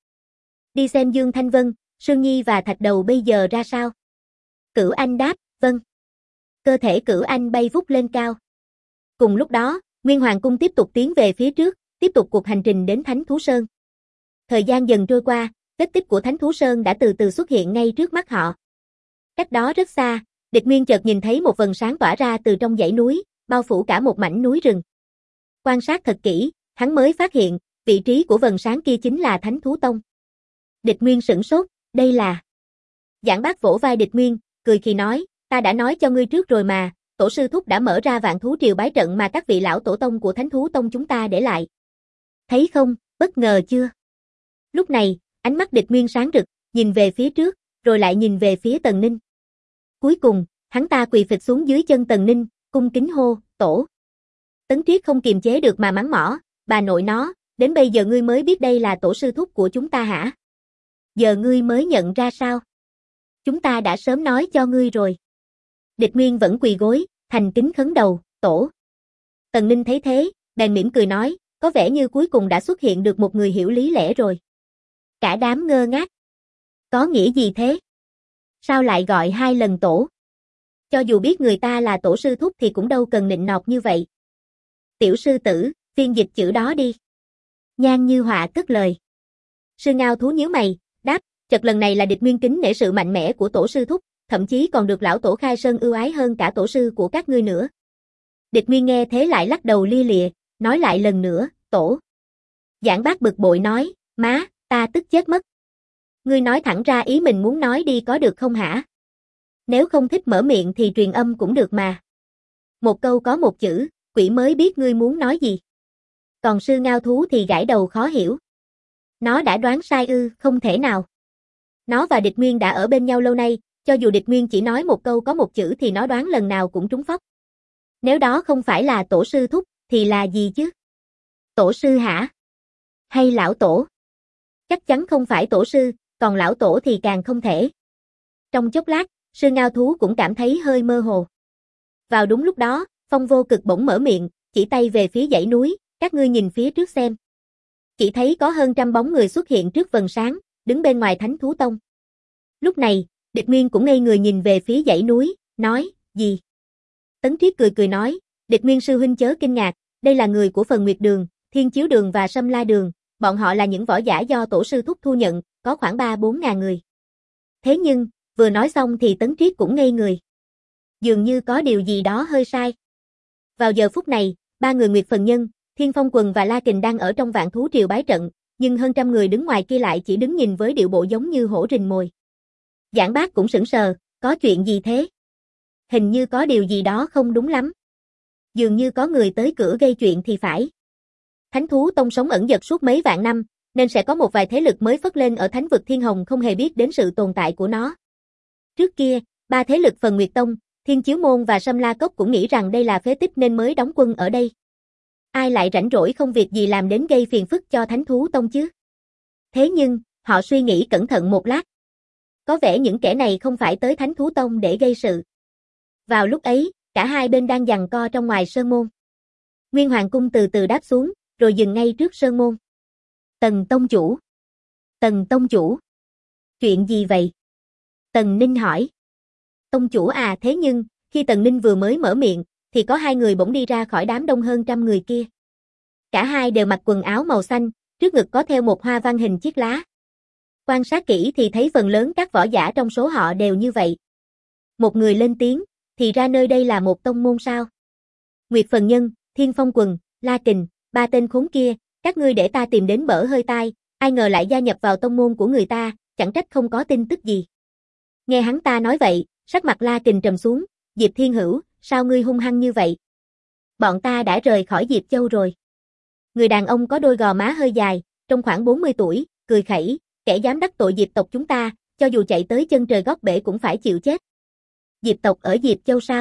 Đi xem Dương Thanh Vân, Sương Nhi và Thạch Đầu bây giờ ra sao? Cửu Anh đáp, vâng. Cơ thể Cửu Anh bay vút lên cao. Cùng lúc đó, Nguyên Hoàng Cung tiếp tục tiến về phía trước, tiếp tục cuộc hành trình đến Thánh Thú Sơn. Thời gian dần trôi qua, vết tích của Thánh Thú Sơn đã từ từ xuất hiện ngay trước mắt họ. Cách đó rất xa, Địch Nguyên chợt nhìn thấy một vầng sáng tỏa ra từ trong dãy núi, bao phủ cả một mảnh núi rừng. Quan sát thật kỹ, hắn mới phát hiện, vị trí của vầng sáng kia chính là Thánh Thú Tông. Địch Nguyên sửng sốt, đây là... Giảng Bác vỗ vai Địch Nguyên, cười khi nói, ta đã nói cho ngươi trước rồi mà, tổ sư thúc đã mở ra Vạn Thú Triều bái trận mà các vị lão tổ tông của Thánh Thú Tông chúng ta để lại. Thấy không, bất ngờ chưa? Lúc này, ánh mắt Địch Nguyên sáng rực, nhìn về phía trước, rồi lại nhìn về phía Tần Ninh. Cuối cùng, hắn ta quỳ phịch xuống dưới chân Tần Ninh, cung kính hô, tổ. Tấn Triết không kiềm chế được mà mắng mỏ, bà nội nó, đến bây giờ ngươi mới biết đây là tổ sư thúc của chúng ta hả? Giờ ngươi mới nhận ra sao? Chúng ta đã sớm nói cho ngươi rồi. Địch Nguyên vẫn quỳ gối, thành kính khấn đầu, tổ. Tần Ninh thấy thế, bèn mỉm cười nói, có vẻ như cuối cùng đã xuất hiện được một người hiểu lý lẽ rồi. Cả đám ngơ ngác. Có nghĩa gì thế? Sao lại gọi 2 lần tổ? Cho dù biết người ta là tổ sư thúc thì cũng đâu cần nịnh nọt như vậy. Tiểu sư tử, phiên dịch chữ đó đi. Nhan Như Họa cất lời. Sư Ngao Thú nhíu mày, đáp, chợt lần này là Địch Nguyên kính nể sự mạnh mẽ của tổ sư thúc, thậm chí còn được lão tổ Khai Sơn ưu ái hơn cả tổ sư của các ngươi nữa. Địch Nguyên nghe thế lại lắc đầu lia lịa, nói lại lần nữa, tổ. Giảng Bác bực bội nói, má, ta tức chết mất. Ngươi nói thẳng ra ý mình muốn nói đi có được không hả? Nếu không thích mở miệng thì truyền âm cũng được mà. Một câu có một chữ, quỷ mới biết ngươi muốn nói gì. Còn sư Ngao Thú thì gãi đầu khó hiểu. Nó đã đoán sai ư, không thể nào. Nó và Địch Nguyên đã ở bên nhau lâu nay, cho dù Địch Nguyên chỉ nói một câu có một chữ thì nó đoán lần nào cũng trúng phóc. Nếu đó không phải là tổ sư thúc, thì là gì chứ? Tổ sư hả? Hay lão tổ? Chắc chắn không phải tổ sư, còn lão tổ thì càng không thể. Trong chốc lát, sư Ngao Thú cũng cảm thấy hơi mơ hồ. Vào đúng lúc đó, Phong Vô Cực bỗng mở miệng, chỉ tay về phía dãy núi, các ngươi nhìn phía trước xem. Chỉ thấy có hơn 100 bóng người xuất hiện trước vầng sáng, đứng bên ngoài Thánh Thú Tông. Lúc này, Địch Nguyên cũng ngây người nhìn về phía dãy núi, nói, gì? Tấn Triết cười cười nói, Địch Nguyên sư huynh chớ kinh ngạc, đây là người của Phần Nguyệt Đường, Thiên Chiếu Đường và Sâm La Đường, bọn họ là những võ giả do tổ sư thúc thu nhận, có khoảng 3-4 ngàn người. Thế nhưng, vừa nói xong thì Tấn Triết cũng ngây người. Dường như có điều gì đó hơi sai. Vào giờ phút này, 3 người Nguyệt Phần Nhân, Thiên Phong Quần và La Kình đang ở trong Vạn Thú Triều bái trận, nhưng hơn 100 người đứng ngoài kia lại chỉ đứng nhìn với điệu bộ giống như hổ rình mồi. Giảng Bác cũng sững sờ, có chuyện gì thế? Hình như có điều gì đó không đúng lắm. Dường như có người tới cửa gây chuyện thì phải. Thánh Thú Tông sống ẩn dật suốt mấy vạn năm, nên sẽ có một vài thế lực mới phất lên ở Thánh vực Thiên Hồng không hề biết đến sự tồn tại của nó. Trước kia, 3 thế lực Phần Nguyệt Tông, Thiên Chiếu Môn và Sâm La Cốc cũng nghĩ rằng đây là phế tích nên mới đóng quân ở đây. Ai lại rảnh rỗi không việc gì làm đến gây phiền phức cho Thánh Thú Tông chứ? Thế nhưng, họ suy nghĩ cẩn thận một lát. Có vẻ những kẻ này không phải tới Thánh Thú Tông để gây sự. Vào lúc ấy, cả hai bên đang giằng co trong ngoài sơn môn. Nguyên Hoàng Cung từ từ đáp xuống, rồi dừng ngay trước sơn môn. Tần Tông Chủ. Tần Tông Chủ. Chuyện gì vậy? Tần Ninh hỏi. Tông Chủ à, thế nhưng, khi Tần Ninh vừa mới mở miệng, thì có 2 người bỗng đi ra khỏi đám đông hơn 100 người kia. Cả hai đều mặc quần áo màu xanh, trước ngực có theo một hoa văn hình chiếc lá. Quan sát kỹ thì thấy phần lớn các võ giả trong số họ đều như vậy. Một người lên tiếng, thì ra nơi đây là một tông môn sao? Nguyệt Phần Nhân, Thiên Phong Quần, La Kình, 3 tên khốn kia, các ngươi để ta tìm đến bở hơi tai, ai ngờ lại gia nhập vào tông môn của người ta, chẳng trách không có tin tức gì. Nghe hắn ta nói vậy, sắc mặt La Kình trầm xuống, Diệp Thiên Hữu, sao ngươi hung hăng như vậy? Bọn ta đã rời khỏi Diệp Châu rồi. Người đàn ông có đôi gò má hơi dài, trong khoảng 40 tuổi, cười khẩy, kẻ dám đắc tội Diệp tộc chúng ta, cho dù chạy tới chân trời góc bể cũng phải chịu chết. Diệp tộc ở Diệp Châu sao?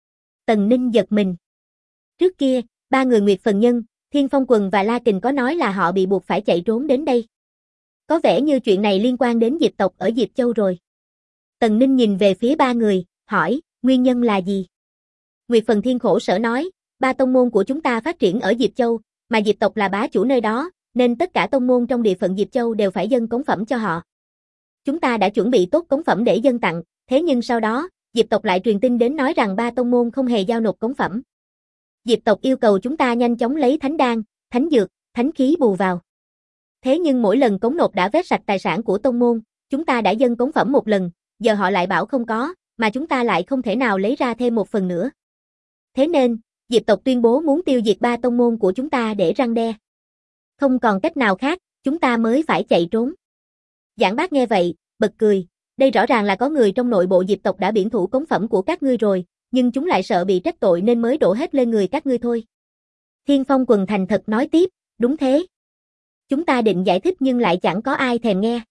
Tần Ninh giật mình. Trước kia, 3 người Nguyệt Phần Nhân, Thiên Phong Quần và La Kình có nói là họ bị buộc phải chạy trốn đến đây. Có vẻ như chuyện này liên quan đến Diệp tộc ở Diệp Châu rồi. Tần Ninh nhìn về phía 3 người, hỏi, nguyên nhân là gì? Nguyệt Phần Thiên khổ sở nói, 3 tông môn của chúng ta phát triển ở Diệp Châu, mà Diệp tộc là bá chủ nơi đó, nên tất cả tông môn trong địa phận Diệp Châu đều phải dâng cống phẩm cho họ. Chúng ta đã chuẩn bị tốt cống phẩm để dâng tặng, thế nhưng sau đó, Diệp tộc lại truyền tin đến nói rằng 3 tông môn không hề giao nộp cống phẩm. Diệp tộc yêu cầu chúng ta nhanh chóng lấy thánh đan, thánh dược, thánh khí bù vào. Thế nhưng mỗi lần cống nộp đã vét sạch tài sản của tông môn, chúng ta đã dâng cống phẩm một lần, giờ họ lại bảo không có, mà chúng ta lại không thể nào lấy ra thêm một phần nữa. Thế nên, Diệp tộc tuyên bố muốn tiêu diệt 3 tông môn của chúng ta để răn đe. Không còn cách nào khác, chúng ta mới phải chạy trốn. Giảng Bác nghe vậy, bật cười, đây rõ ràng là có người trong nội bộ Diệp tộc đã biển thủ cống phẩm của các ngươi rồi, nhưng chúng lại sợ bị trách tội nên mới đổ hết lên người các ngươi thôi. Thiên Phong Quần thành thật nói tiếp, đúng thế. Chúng ta định giải thích nhưng lại chẳng có ai thèm nghe.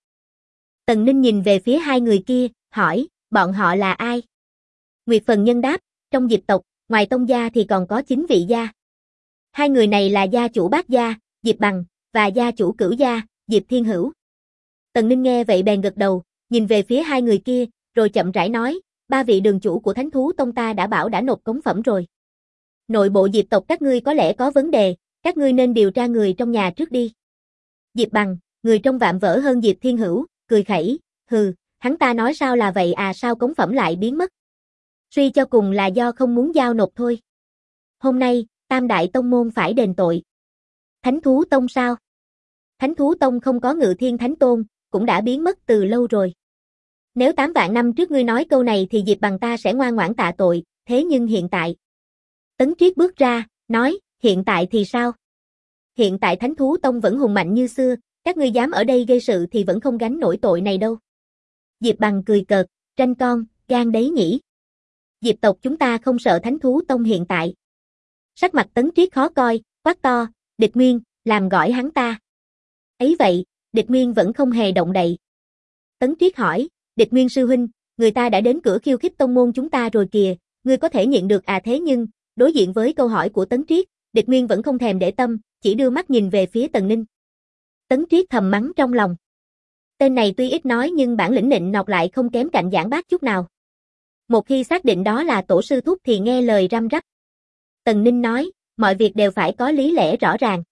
Tần Ninh nhìn về phía hai người kia, hỏi, bọn họ là ai? Nguyệt Phần Nhân đáp, trong Diệp tộc, ngoài Tông gia thì còn có 9 vị gia. Hai người này là gia chủ Bát gia, Diệp Bằng, và gia chủ Cửu gia, Diệp Thiên Hữu. Tần Ninh nghe vậy bèn gật đầu, nhìn về phía hai người kia, rồi chậm rãi nói, 3 vị đường chủ của Thánh thú tông ta đã bảo đã nộp cống phẩm rồi. Nội bộ Diệp tộc các ngươi có lẽ có vấn đề, các ngươi nên điều tra người trong nhà trước đi. Diệp Bằng, người trong vạm vỡ hơn Diệp Thiên Hữu, cười khẩy, hừ, hắn ta nói sao là vậy à, sao cống phẩm lại biến mất? Suy cho cùng là do không muốn giao nộp thôi. Hôm nay, Tam đại tông môn phải đền tội. Thánh thú tông sao? Thánh thú tông không có Ngự Thiên Thánh Tôn, cũng đã biến mất từ lâu rồi. Nếu 8 vạn năm trước ngươi nói câu này thì Diệp Bằng ta sẽ ngoan ngoãn tạ tội, thế nhưng hiện tại. Tấn Triết bước ra, nói, hiện tại thì sao? Hiện tại Thánh thú tông vẫn hùng mạnh như xưa, các ngươi dám ở đây gây sự thì vẫn không gánh nổi tội này đâu. Diệp Bằng cười cợt, tranh con, gan đấy nhỉ. Diệp tộc chúng ta không sợ Thánh thú tông hiện tại. Sắc mặt Tấn Triết khó coi, quát to, Địch Nguyên, làm gọi hắn ta. Ấy vậy, Địch Nguyên vẫn không hề động đậy. Tấn Triết hỏi, Địch Nguyên sư huynh, người ta đã đến cửa khiêu khích tông môn chúng ta rồi kìa, ngươi có thể nhịn được à? Thế nhưng, đối diện với câu hỏi của Tấn Triết, Địch Nguyên vẫn không thèm để tâm, chỉ đưa mắt nhìn về phía Tần Ninh. Tấn Triết thầm mắng trong lòng. Tên này tuy ít nói nhưng bản lĩnh nịnh nọt lại không kém cạnh Giảng Bác chút nào. Một khi xác định đó là tổ sư thúc thì nghe lời răm rắp. Tần Ninh nói, mọi việc đều phải có lý lẽ rõ ràng.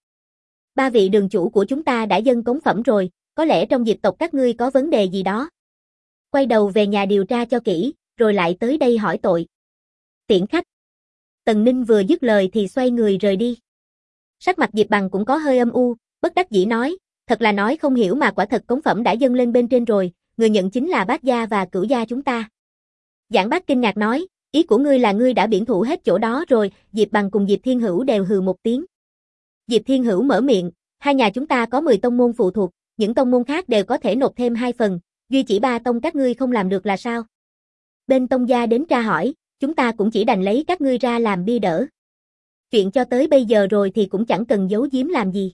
3 vị đường chủ của chúng ta đã dâng cống phẩm rồi, có lẽ trong Diệp tộc các ngươi có vấn đề gì đó. Quay đầu về nhà điều tra cho kỹ, rồi lại tới đây hỏi tội. Tiễn khách. Tần Ninh vừa dứt lời thì xoay người rời đi. Sắc mặt Diệp Bằng cũng có hơi âm u, bất đắc dĩ nói, thật là nói không hiểu mà quả thật cống phẩm đã dâng lên bên trên rồi, người nhận chính là Bát gia và Cửu gia chúng ta. Giảng Bác kinh ngạc nói, ý của ngươi là ngươi đã biển thủ hết chỗ đó rồi? Diệp Bằng cùng Diệp Thiên Hữu đều hừ một tiếng. Diệp Thiên Hữu mở miệng, hai nhà chúng ta có 10 tông môn phụ thuộc, những tông môn khác đều có thể nộp thêm 2 phần, duy chỉ 3 tông các ngươi không làm được là sao? Bên tông gia đến tra hỏi, chúng ta cũng chỉ đành lấy các ngươi ra làm bia đỡ. Chuyện cho tới bây giờ rồi thì cũng chẳng cần giấu giếm làm gì.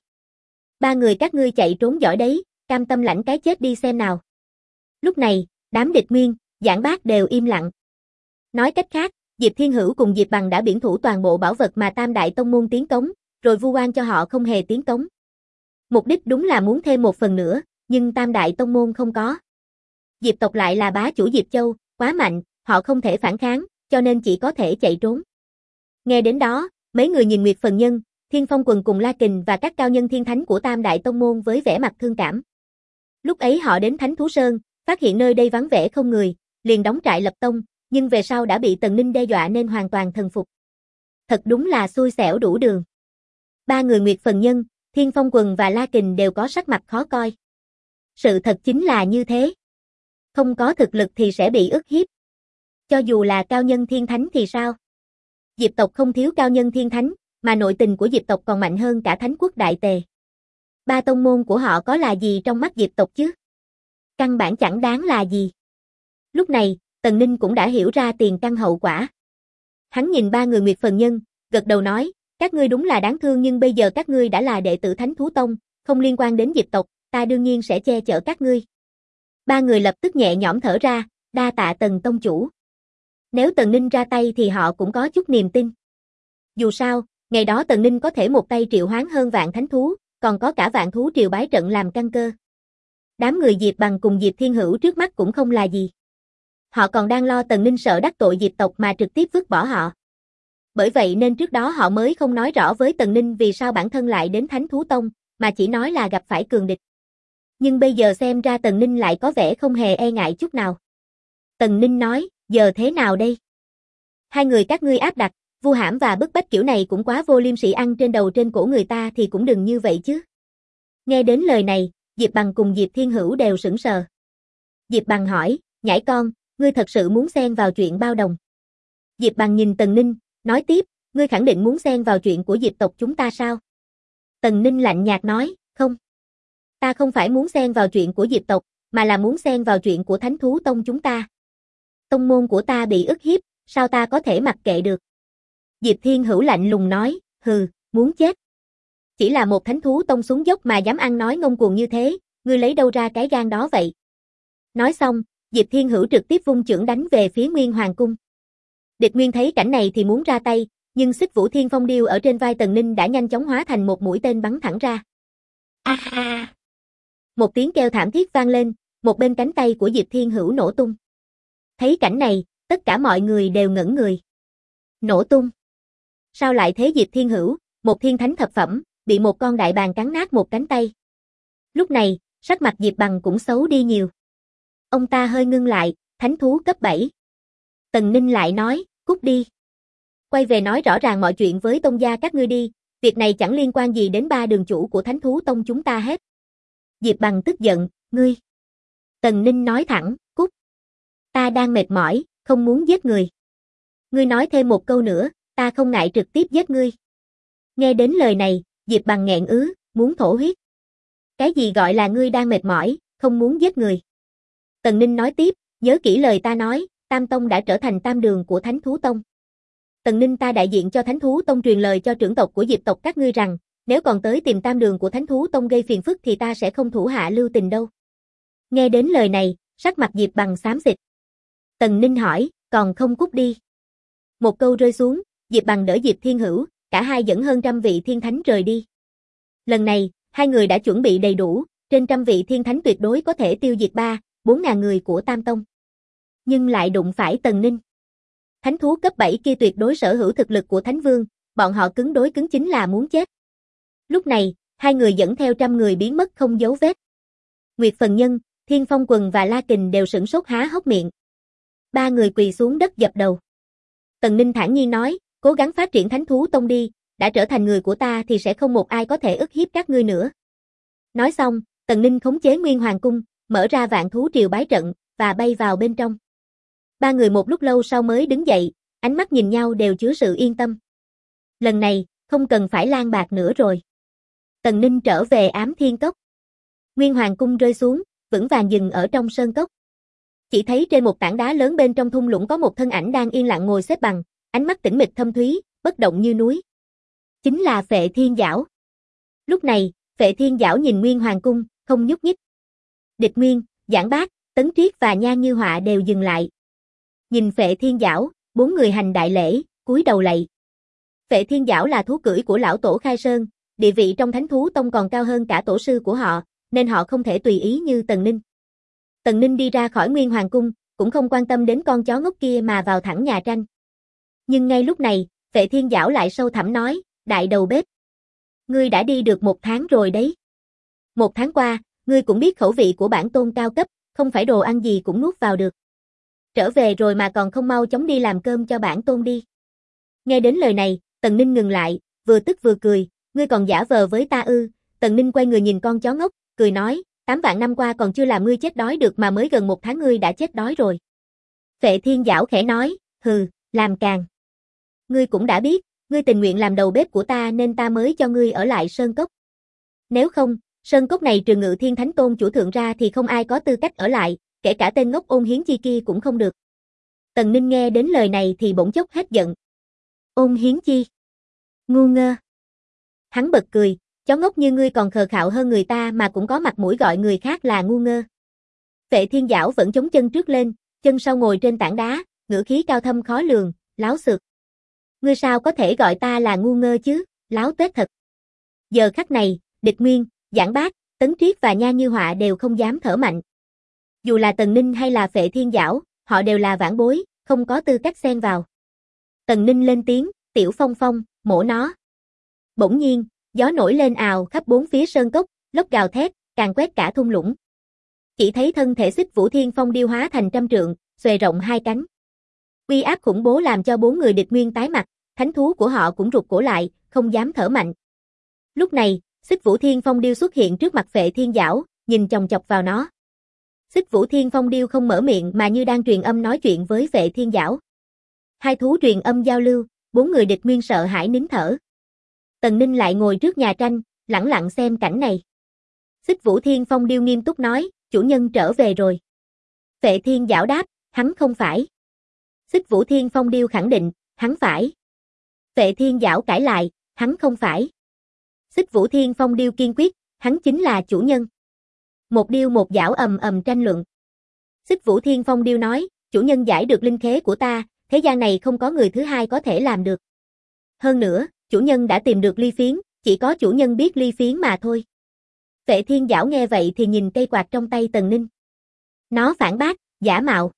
3 người các ngươi chạy trốn giỏi đấy, cam tâm lãnh cái chết đi xem nào. Lúc này, đám Địch Nguyên, Giảng Bác đều im lặng. Nói cách khác, Diệp Thiên Hữu cùng Diệp Bằng đã biển thủ toàn bộ bảo vật mà Tam đại tông môn tiến cống, rồi vu oan cho họ không hề tiến cống. Mục đích đúng là muốn thêm 1 phần nữa, nhưng Tam đại tông môn không có. Diệp tộc lại là bá chủ Diệp Châu, quá mạnh, họ không thể phản kháng, cho nên chỉ có thể chạy trốn. Nghe đến đó, mấy người nhìn Nguyệt Phần Nhân, Thiên Phong Quần cùng La Kình và các cao nhân thiên thánh của Tam đại tông môn với vẻ mặt thương cảm. Lúc ấy họ đến Thánh Thú Sơn, phát hiện nơi đây vắng vẻ không người, liền đóng trại lập tông, nhưng về sau đã bị Tần Ninh đe dọa nên hoàn toàn thần phục. Thật đúng là xui xẻo đủ đường. 3 người Nguyệt Phần Nhân, Thiên Phong Quần và La Kình đều có sắc mặt khó coi. Sự thật chính là như thế. Không có thực lực thì sẽ bị ức hiếp. Cho dù là cao nhân thiên thánh thì sao? Diệp tộc không thiếu cao nhân thiên thánh, mà nội tình của Diệp tộc còn mạnh hơn cả Thánh quốc Đại Tề. 3 tông môn của họ có là gì trong mắt Diệp tộc chứ? Căn bản chẳng đáng là gì. Lúc này, Tần Ninh cũng đã hiểu ra tiền căn hậu quả. Hắn nhìn 3 người Nguyệt Phần Nhân, gật đầu nói, các ngươi đúng là đáng thương nhưng bây giờ các ngươi đã là đệ tử Thánh thú tông, không liên quan đến Diệp tộc, ta đương nhiên sẽ che chở các ngươi. 3 người lập tức nhẹ nhõm thở ra, đa tạ Tần tông chủ. Nếu Tần Ninh ra tay thì họ cũng có chút niềm tin. Dù sao, ngày đó Tần Ninh có thể một tay triệu hoán hơn vạn thánh thú, còn có cả vạn thú triều bái trận làm căn cơ. Đám người Diệp Bằng cùng Diệp Thiên Hữu trước mắt cũng không là gì. Họ còn đang lo Tần Ninh sợ đắc tội Diệp tộc mà trực tiếp vứt bỏ họ. Bởi vậy nên trước đó họ mới không nói rõ với Tần Ninh vì sao bản thân lại đến Thánh thú tông, mà chỉ nói là gặp phải cường địch. Nhưng bây giờ xem ra Tần Ninh lại có vẻ không hề e ngại chút nào. Tần Ninh nói, giờ thế nào đây? 2 người các ngươi áp đặt, vu hãm và bức bách kiểu này cũng quá vô liêm sỉ, ăn trên đầu trên cổ người ta thì cũng đừng như vậy chứ. Nghe đến lời này, Diệp Bằng cùng Diệp Thiên Hữu đều sững sờ. Diệp Bằng hỏi, nhãi con, ngươi thật sự muốn xen vào chuyện bao đồng? Diệp Bằng nhìn Tần Ninh, nói tiếp, Ngươi khẳng định muốn xen vào chuyện của Diệp tộc chúng ta sao? Tần Ninh lạnh nhạt nói, không. Ta không phải muốn xen vào chuyện của Diệp tộc, mà là muốn xen vào chuyện của Thánh thú tông chúng ta. Tông môn của ta bị ức hiếp, sao ta có thể mặc kệ được? Diệp Thiên Hữu lạnh lùng nói, hừ, muốn chết. Chỉ là một thánh thú tông xuống dốc mà dám ăn nói ngông cuồng như thế, ngươi lấy đâu ra cái gan đó vậy? Nói xong, Diệp Thiên Hữu trực tiếp vung chưởng đánh về phía Nguyên Hoàng cung. Địch Nguyên thấy cảnh này thì muốn ra tay, nhưng Xích Vũ Thiên Phong Điêu ở trên vai Tần Ninh đã nhanh chóng hóa thành một mũi tên bắn thẳng ra. À! Một tiếng kêu thảm thiết vang lên, một bên cánh tay của Diệp Thiên Hữu nổ tung. Thấy cảnh này, tất cả mọi người đều ngẩn người. Nổ tung? Sao lại thế? Diệp Thiên Hữu, một thiên thánh thập phẩm, bị một con đại bàng cắn nát một cánh tay. Lúc này, sắc mặt Diệp Bằng cũng xấu đi nhiều. Ông ta hơi ngưng lại, thánh thú cấp 7. Tần Ninh lại nói, cút đi. Quay về nói rõ ràng mọi chuyện với tông gia các ngươi đi, việc này chẳng liên quan gì đến ba đường chủ của thánh thú tông chúng ta hết. Diệp Bằng tức giận, ngươi. Tần Ninh nói thẳng, cút. Ta đang mệt mỏi, không muốn giết người. Ngươi nói thêm một câu nữa, ta không ngại trực tiếp giết ngươi. Nghe đến lời này, Diệp Bằng nghẹn muốn thổ huyết. Cái gì gọi là ngươi đang mệt mỏi, không muốn giết người? Tần Ninh nói tiếp, nhớ kỹ lời ta nói, Tam Tông đã trở thành tam đường của Thánh thú tông. Tần Ninh ta đại diện cho Thánh thú tông truyền lời cho trưởng tộc của Diệp tộc các ngươi rằng, nếu còn tới tìm tam đường của Thánh thú tông gây phiền phức thì ta sẽ không thủ hạ lưu tình đâu. Nghe đến lời này, sắc mặt Diệp Bằng xám xịt. Tần Ninh hỏi, còn không cút đi. Một câu rơi xuống, Diệp Bằng đỡ Diệp Thiên Hữu, cả hai dẫn hơn 100 vị thiên thánh rời đi. Lần này, hai người đã chuẩn bị đầy đủ, trên 100 vị thiên thánh tuyệt đối có thể tiêu diệt 4 ngàn người của Tam Tông. Nhưng lại đụng phải Tần Ninh. Thánh thú cấp 7 kia tuyệt đối sở hữu thực lực của Thánh Vương, bọn họ cứng đối cứng chính là muốn chết. Lúc này, hai người dẫn theo 100 người biến mất không dấu vết. Nguyệt Phần Nhân, Thiên Phong Quần và La Kình đều sửng sốt há hốc miệng. Ba người quỳ xuống đất dập đầu. Tần Ninh thản nhiên nói, cố gắng phát triển Thánh thú tông đi, đã trở thành người của ta thì sẽ không một ai có thể ức hiếp các ngươi nữa. Nói xong, Tần Ninh khống chế Nguyên Hoàng cung, mở ra Vạn thú triều bái trận, và bay vào bên trong. Ba người một lúc lâu sau mới đứng dậy, ánh mắt nhìn nhau đều chứa sự yên tâm. Lần này, không cần phải lang bạc nữa rồi. Tần Ninh trở về Ám Thiên Cốc. Nguyên Hoàng cung rơi xuống, vững vàng dừng ở trong sơn cốc. Chỉ thấy trên một tảng đá lớn bên trong thung lũng có một thân ảnh đang yên lặng ngồi xếp bằng, ánh mắt tĩnh mịch thâm thúy, bất động như núi. Chính là Phệ Thiên Giảo. Lúc này, Phệ Thiên Giảo nhìn Nguyên Hoàng cung, không nhúc nhích. Địch Nguyên, Giảng Bác, Tấn Triết và Nhan Như Họa đều dừng lại. Nhìn Phệ Thiên Giảo, 4 người hành đại lễ, cúi đầu lạy. Phệ Thiên Giảo là thú cưỡi của lão tổ Khai Sơn, địa vị trong Thánh thú tông còn cao hơn cả tổ sư của họ, nên họ không thể tùy ý như Tần Ninh. Tần Ninh đi ra khỏi Nguyên Hoàng cung, cũng không quan tâm đến con chó ngốc kia mà vào thẳng nhà tranh. Nhưng ngay lúc này, Phệ Thiên Giảo lại sâu thẳm nói, đại đầu bếp. Ngươi đã đi được 1 tháng rồi đấy. 1 tháng qua, ngươi cũng biết khẩu vị của bản tôn cao cấp, không phải đồ ăn gì cũng nuốt vào được. Trở về rồi mà còn không mau chóng đi làm cơm cho bản tôn đi. Nghe đến lời này, Tần Ninh ngừng lại, vừa tức vừa cười, ngươi còn giả vờ với ta ư? Tần Ninh quay người nhìn con chó ngốc, cười nói, 8 vạn năm qua còn chưa làm ngươi chết đói được mà mới gần 1 tháng ngươi đã chết đói rồi. Phệ Thiên Giảo khẽ nói, hừ, làm càng. Ngươi cũng đã biết, ngươi tình nguyện làm đầu bếp của ta nên ta mới cho ngươi ở lại Sơn Cốc. Nếu không, Sơn Cốc này trừ Ngự Thiên Thánh Tôn chủ thượng ra thì không ai có tư cách ở lại, kể cả tên ngốc Ôn Hiến Chi kia cũng không được. Tần Ninh nghe đến lời này thì bỗng chốc hết giận. Ôn Hiến Chi? Ngu ngơ. Hắn bật cười, chó ngốc như ngươi còn khờ khạo hơn người ta mà cũng có mặt mũi gọi người khác là ngu ngơ. Phệ Thiên Giảo vẫn chống chân trước lên, chân sau ngồi trên tảng đá, ngữ khí cao thâm khó lường, láo xược. Ngươi sao có thể gọi ta là ngu ngơ chứ, láo tuét thật. Giờ khắc này, Địch Nguyên, Giảng Bác, Tấn Triết và Nha Như Họa đều không dám thở mạnh. Dù là Tần Ninh hay là Phệ Thiên Giảo, họ đều là vãn bối, không có tư cách xen vào. Tần Ninh lên tiếng, Tiểu Phong Phong, mổ nó. Bỗng nhiên, gió nổi lên ào khắp 4 phía sơn cốc, lốc gào thét, càng quét cả thung lũng. Chỉ thấy thân thể Xích Vũ Thiên Phong Điêu hóa thành 100 trượng, xòe rộng 2 cánh. Uy áp khủng bố làm cho 4 người Địch Nguyên tái mặt, thánh thú của họ cũng rụt cổ lại, không dám thở mạnh. Lúc này, Xích Vũ Thiên Phong Điêu xuất hiện trước mặt Phệ Thiên Giảo, nhìn chòng chọc vào nó. Xích Vũ Thiên Phong Điêu không mở miệng mà như đang truyền âm nói chuyện với Phệ Thiên Giảo. Hai thú truyền âm giao lưu, bốn người địch nguyên sợ hãi nín thở. Tần Ninh lại ngồi trước nhà tranh, lẳng lặng xem cảnh này. Xích Vũ Thiên Phong điêu nghiêm túc nói, chủ nhân trở về rồi. Phệ Thiên Giảo đáp, hắn không phải. Xích Vũ Thiên Phong điêu khẳng định, hắn phải. Phệ Thiên Giảo cãi lại, hắn không phải. Xích Vũ Thiên Phong điêu kiên quyết, hắn chính là chủ nhân. Một điêu một giảo ầm ầm tranh luận. Xích Vũ Thiên Phong điêu nói, chủ nhân giải được linh khế của ta, thế gian này không có người thứ hai có thể làm được. Hơn nữa, chủ nhân đã tìm được ly phiến, chỉ có chủ nhân biết ly phiến mà thôi. Phệ Thiên Giảo nghe vậy thì nhìn cây quạt trong tay Tần Ninh. Nó phản bác, giả mạo.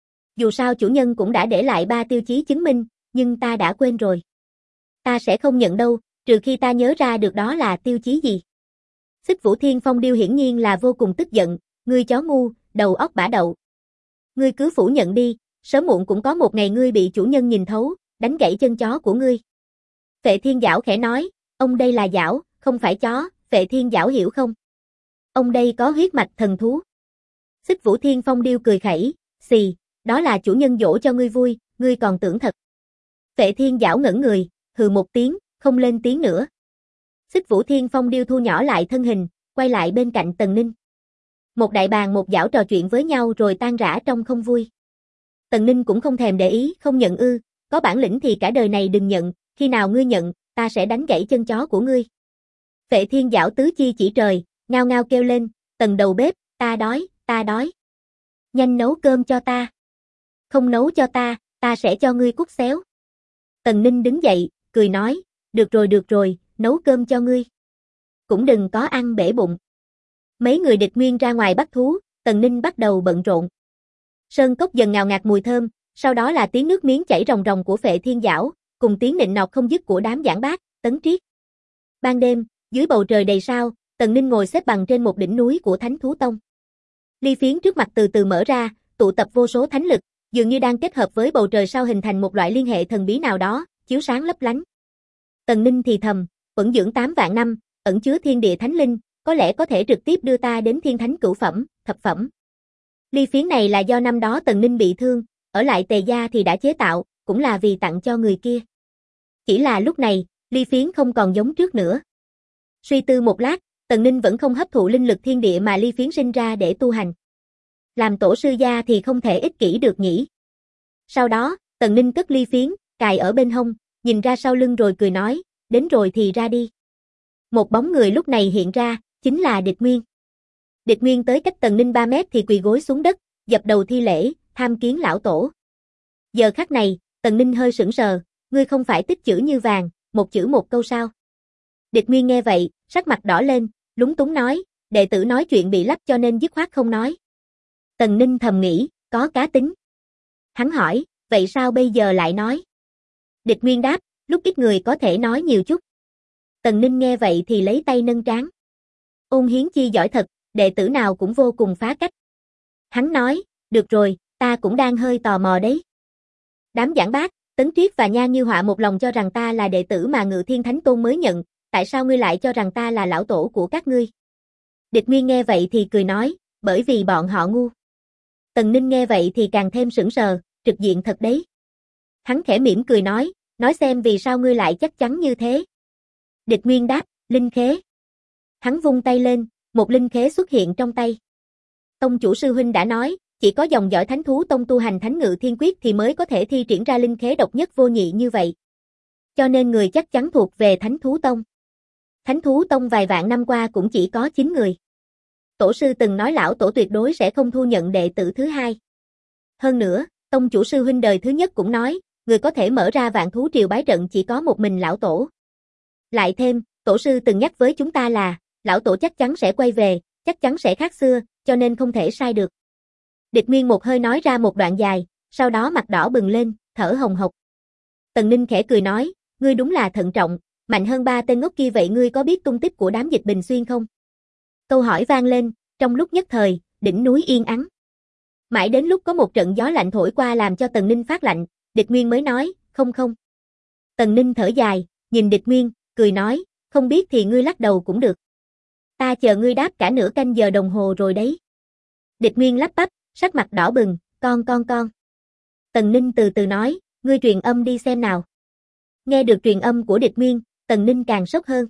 Dù sao chủ nhân cũng đã để lại 3 tiêu chí chứng minh, nhưng ta đã quên rồi. Ta sẽ không nhận đâu, trừ khi ta nhớ ra được đó là tiêu chí gì. Xích Vũ Thiên Phong điêu hiển nhiên là vô cùng tức giận, ngươi chó ngu, đầu óc bã đậu. Ngươi cứ phủ nhận đi, sớm muộn cũng có một ngày ngươi bị chủ nhân nhìn thấu, đánh gãy chân chó của ngươi. Phệ Thiên Giảo khẽ nói, ông đây là giảo, không phải chó, Phệ Thiên Giảo hiểu không? Ông đây có huyết mạch thần thú. Xích Vũ Thiên Phong điêu cười khẩy, xì, đó là chủ nhân dỗ cho ngươi vui, ngươi còn tưởng thật. Phệ Thiên Giảo ngẩn người, hừ một tiếng, không lên tiếng nữa. Xích Vũ Thiên Phong điêu thu nhỏ lại thân hình, quay lại bên cạnh Tần Ninh. Một đại bàng một giảo trò chuyện với nhau rồi tan rã trong không vui. Tần Ninh cũng không thèm để ý, không nhận ư, có bản lĩnh thì cả đời này đừng nhận, khi nào ngươi nhận, ta sẽ đánh gãy chân chó của ngươi. Phệ Thiên Giảo tứ chi chỉ trời, ngao ngao kêu lên, Tần đầu bếp, ta đói, ta đói. Nhanh nấu cơm cho ta. Không nấu cho ta sẽ cho ngươi cút xéo. Tần Ninh đứng dậy, cười nói, được rồi, nấu cơm cho ngươi. Cũng đừng có ăn bể bụng. Mấy người địch nguyên ra ngoài bắt thú, Tần Ninh bắt đầu bận rộn. Sơn cốc dần ngào ngạt mùi thơm, sau đó là tiếng nước miếng chảy ròng ròng của Phệ Thiên Giảo, cùng tiếng nịnh nọt không dứt của đám giảng bác, Tấn Triết. Ban đêm, dưới bầu trời đầy sao, Tần Ninh ngồi xếp bằng trên một đỉnh núi của Thánh Thú Tông. Ly phiến trước mặt từ từ mở ra, tụ tập vô số thánh lực, dường như đang kết hợp với bầu trời sao hình thành một loại liên hệ thần bí nào đó, chiếu sáng lấp lánh. Tần Ninh thì thầm, vẫn dưỡng 8 vạn năm, ẩn chứa thiên địa thánh linh, có lẽ có thể trực tiếp đưa ta đến thiên thánh cửu phẩm, thập phẩm. Ly phiến này là do năm đó Tần Ninh bị thương, ở lại Tề gia thì đã chế tạo, cũng là vì tặng cho người kia. Chỉ là lúc này, ly phiến không còn giống trước nữa. Suy tư một lát, Tần Ninh vẫn không hấp thụ linh lực thiên địa mà ly phiến sinh ra để tu hành. Làm tổ sư gia thì không thể ích kỷ được nhỉ. Sau đó, Tần Ninh cất ly phiến, cài ở bên hông, nhìn ra sau lưng rồi cười nói, đến rồi thì ra đi. Một bóng người lúc này hiện ra, chính là Địch Nguyên. Địch Nguyên tới cách Tần Ninh 3 mét thì quỳ gối xuống đất, dập đầu thi lễ, tham kiến lão tổ. Giờ khắc này, Tần Ninh hơi sững sờ, ngươi không phải tích chữ như vàng, một chữ một câu sao? Địch Nguyên nghe vậy, sắc mặt đỏ lên, lúng túng nói, đệ tử nói chuyện bị lắp cho nên dứt khoát không nói. Tần Ninh thầm nghĩ, có cá tính. Hắn hỏi, vậy sao bây giờ lại nói? Địch Nguyên đáp, lúc ít người có thể nói nhiều chút. Tần Ninh nghe vậy thì lấy tay nâng trán. Ôn Hiến Chi giỏi thật, đệ tử nào cũng vô cùng phá cách. Hắn nói, được rồi, ta cũng đang hơi tò mò đấy. Đám giảng bác, Tấn Triết và Nha Như Họa một lòng cho rằng ta là đệ tử mà Ngự Thiên Thánh Tôn mới nhận, tại sao ngươi lại cho rằng ta là lão tổ của các ngươi? Địch Nguyên nghe vậy thì cười nói, bởi vì bọn họ ngu. Tần Ninh nghe vậy thì càng thêm sững sờ, trực diện thật đấy. Hắn khẽ mỉm cười nói xem vì sao ngươi lại chắc chắn như thế. Địch Nguyên đáp, linh khế. Hắn vung tay lên, một linh khế xuất hiện trong tay. Tông chủ sư huynh đã nói, chỉ có dòng dõi Thánh Thú Tông tu hành Thánh Ngự Thiên Quyết thì mới có thể thi triển ra linh khế độc nhất vô nhị như vậy. Cho nên người chắc chắn thuộc về Thánh Thú Tông. Thánh Thú Tông vài vạn năm qua cũng chỉ có 9 người. Tổ sư từng nói lão tổ tuyệt đối sẽ không thu nhận đệ tử thứ hai. Hơn nữa, tông chủ sư huynh đời thứ nhất cũng nói, người có thể mở ra vạn thú triều bái trận chỉ có một mình lão tổ. Lại thêm, tổ sư từng nhắc với chúng ta là, lão tổ chắc chắn sẽ quay về, chắc chắn sẽ khác xưa, cho nên không thể sai được. Địch Nguyên một hơi nói ra một đoạn dài, sau đó mặt đỏ bừng lên, thở hồng hộc. Tần Ninh khẽ cười nói, ngươi đúng là thận trọng, mạnh hơn 3 tên ngốc kia vậy ngươi có biết tung tích của đám Dịch Bình Xuyên không? Câu hỏi vang lên, trong lúc nhất thời, đỉnh núi yên ắng. Mãi đến lúc có một trận gió lạnh thổi qua làm cho Tần Ninh phát lạnh, Địch Nguyên mới nói, không. Tần Ninh thở dài, nhìn Địch Nguyên, cười nói, không biết thì ngươi lắc đầu cũng được. Ta chờ ngươi đáp cả nửa canh giờ đồng hồ rồi đấy. Địch Nguyên lắp bắp, sắc mặt đỏ bừng, con. Tần Ninh từ từ nói, ngươi truyền âm đi xem nào. Nghe được truyền âm của địch nguyên, Tần Ninh càng sốc hơn.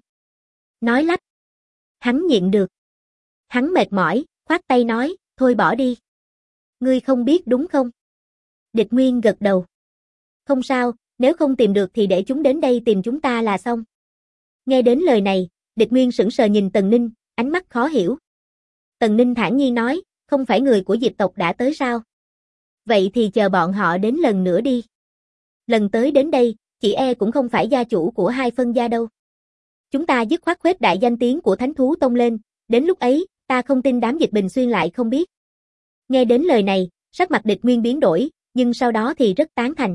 Nói lắp. Hắn nhịn được. Hắn mệt mỏi, khoát tay nói, thôi bỏ đi. Ngươi không biết đúng không? Địch nguyên gật đầu. Không sao, nếu không tìm được thì để chúng đến đây tìm chúng ta là xong. Nghe đến lời này, địch nguyên sững sờ nhìn Tần Ninh, ánh mắt khó hiểu. Tần Ninh thản nhiên nói, không phải người của Diệp tộc đã tới sao? Vậy thì chờ bọn họ đến lần nữa đi. Lần tới đến đây, chỉ e cũng không phải gia chủ của hai phân gia đâu. Chúng ta dứt khoát khuếch đại danh tiếng của Thánh Thú Tông lên, đến lúc ấy, ta không tin đám Dịch Bình Xuyên lại không biết. Nghe đến lời này, sắc mặt địch nguyên biến đổi, nhưng sau đó thì rất tán thành.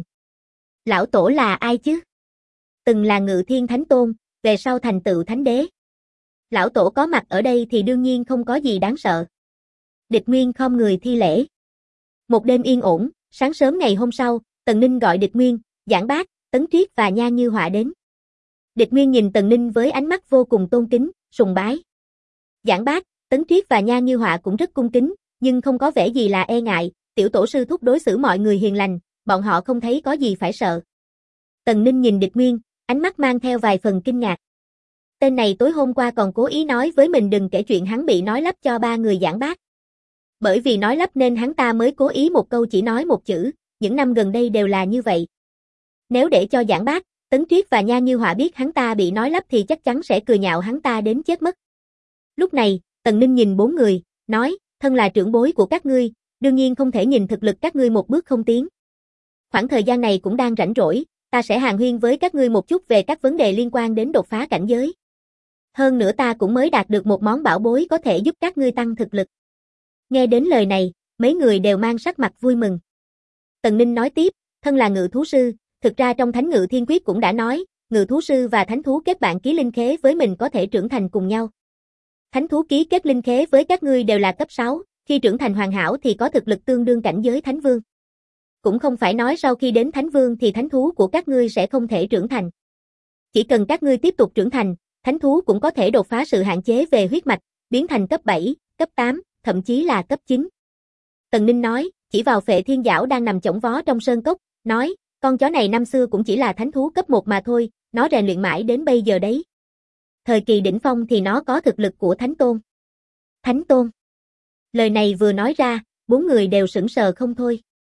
Lão tổ là ai chứ? Từng là Ngự Thiên Thánh Tôn, về sau thành tựu Thánh Đế. Lão tổ có mặt ở đây thì đương nhiên không có gì đáng sợ. Địch nguyên khom người thi lễ. Một đêm yên ổn, sáng sớm ngày hôm sau, Tần Ninh gọi địch nguyên, Giảng Bác, Tấn Triết và Nha Như Họa đến. Địch nguyên nhìn Tần Ninh với ánh mắt vô cùng tôn kính, sùng bái. Giảng Bác, Tấn Triết và Nha Như Họa cũng rất cung kính, nhưng không có vẻ gì là e ngại, tiểu tổ sư thúc đối xử mọi người hiền lành, bọn họ không thấy có gì phải sợ. Tần Ninh nhìn địch nguyên, ánh mắt mang theo vài phần kinh ngạc. Tên này tối hôm qua còn cố ý nói với mình đừng kể chuyện hắn bị nói lắp cho ba người Giảng Bác. Bởi vì nói lắp nên hắn ta mới cố ý một câu chỉ nói một chữ, những năm gần đây đều là như vậy. Nếu để cho Giảng Bác, Tấn Triết và Nha Như Họa biết hắn ta bị nói lắp thì chắc chắn sẽ cười nhạo hắn ta đến chết mất. Lúc này, Tần Ninh nhìn bốn người, nói, thân là trưởng bối của các ngươi, đương nhiên không thể nhìn thực lực các ngươi một bước không tiến. Khoảng thời gian này cũng đang rảnh rỗi, ta sẽ hàn huyên với các ngươi một chút về các vấn đề liên quan đến đột phá cảnh giới. Hơn nữa ta cũng mới đạt được một món bảo bối có thể giúp các ngươi tăng thực lực. Nghe đến lời này, mấy người đều mang sắc mặt vui mừng. Tần Ninh nói tiếp, thân là ngự thú sư, thực ra trong Thánh Ngự Thiên Quyết cũng đã nói, ngự thú sư và thánh thú kết bạn ký linh khế với mình có thể trưởng thành cùng nhau. Thánh thú ký kết linh khế với các ngươi đều là cấp 6, khi trưởng thành hoàn hảo thì có thực lực tương đương cảnh giới Thánh Vương. Cũng không phải nói sau khi đến Thánh Vương thì thánh thú của các ngươi sẽ không thể trưởng thành. Chỉ cần các ngươi tiếp tục trưởng thành, thánh thú cũng có thể đột phá sự hạn chế về huyết mạch, biến thành cấp 7, cấp 8, thậm chí là cấp 9. Tần Ninh nói, chỉ vào Phệ Thiên Giảo đang nằm chõng vó trong sơn cốc, nói, con chó này năm xưa cũng chỉ là thánh thú cấp 1 mà thôi, nó rèn luyện mãi đến bây giờ đấy. Thời kỳ đỉnh phong thì nó có thực lực của Thánh Tôn. Thánh Tôn. Lời này vừa nói ra, bốn người đều sững sờ không thôi.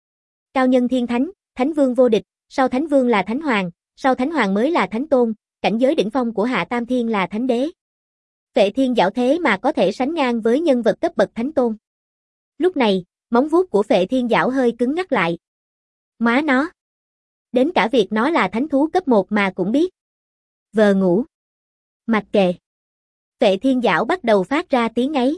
Cao nhân thiên thánh, Thánh Vương vô địch, sau Thánh Vương là Thánh Hoàng, sau Thánh Hoàng mới là Thánh Tôn, cảnh giới đỉnh phong của Hạ Tam Thiên là Thánh Đế. Phệ Thiên Giảo thế mà có thể sánh ngang với nhân vật cấp bậc Thánh Tôn. Lúc này, móng vuốt của Phệ Thiên Giảo hơi cứng ngắc lại. Má nó. Đến cả việc nó là thánh thú cấp 1 mà cũng biết. Vờ ngủ. Mặc kệ. Phệ Thiên Giảo bắt đầu phát ra tiếng ngáy.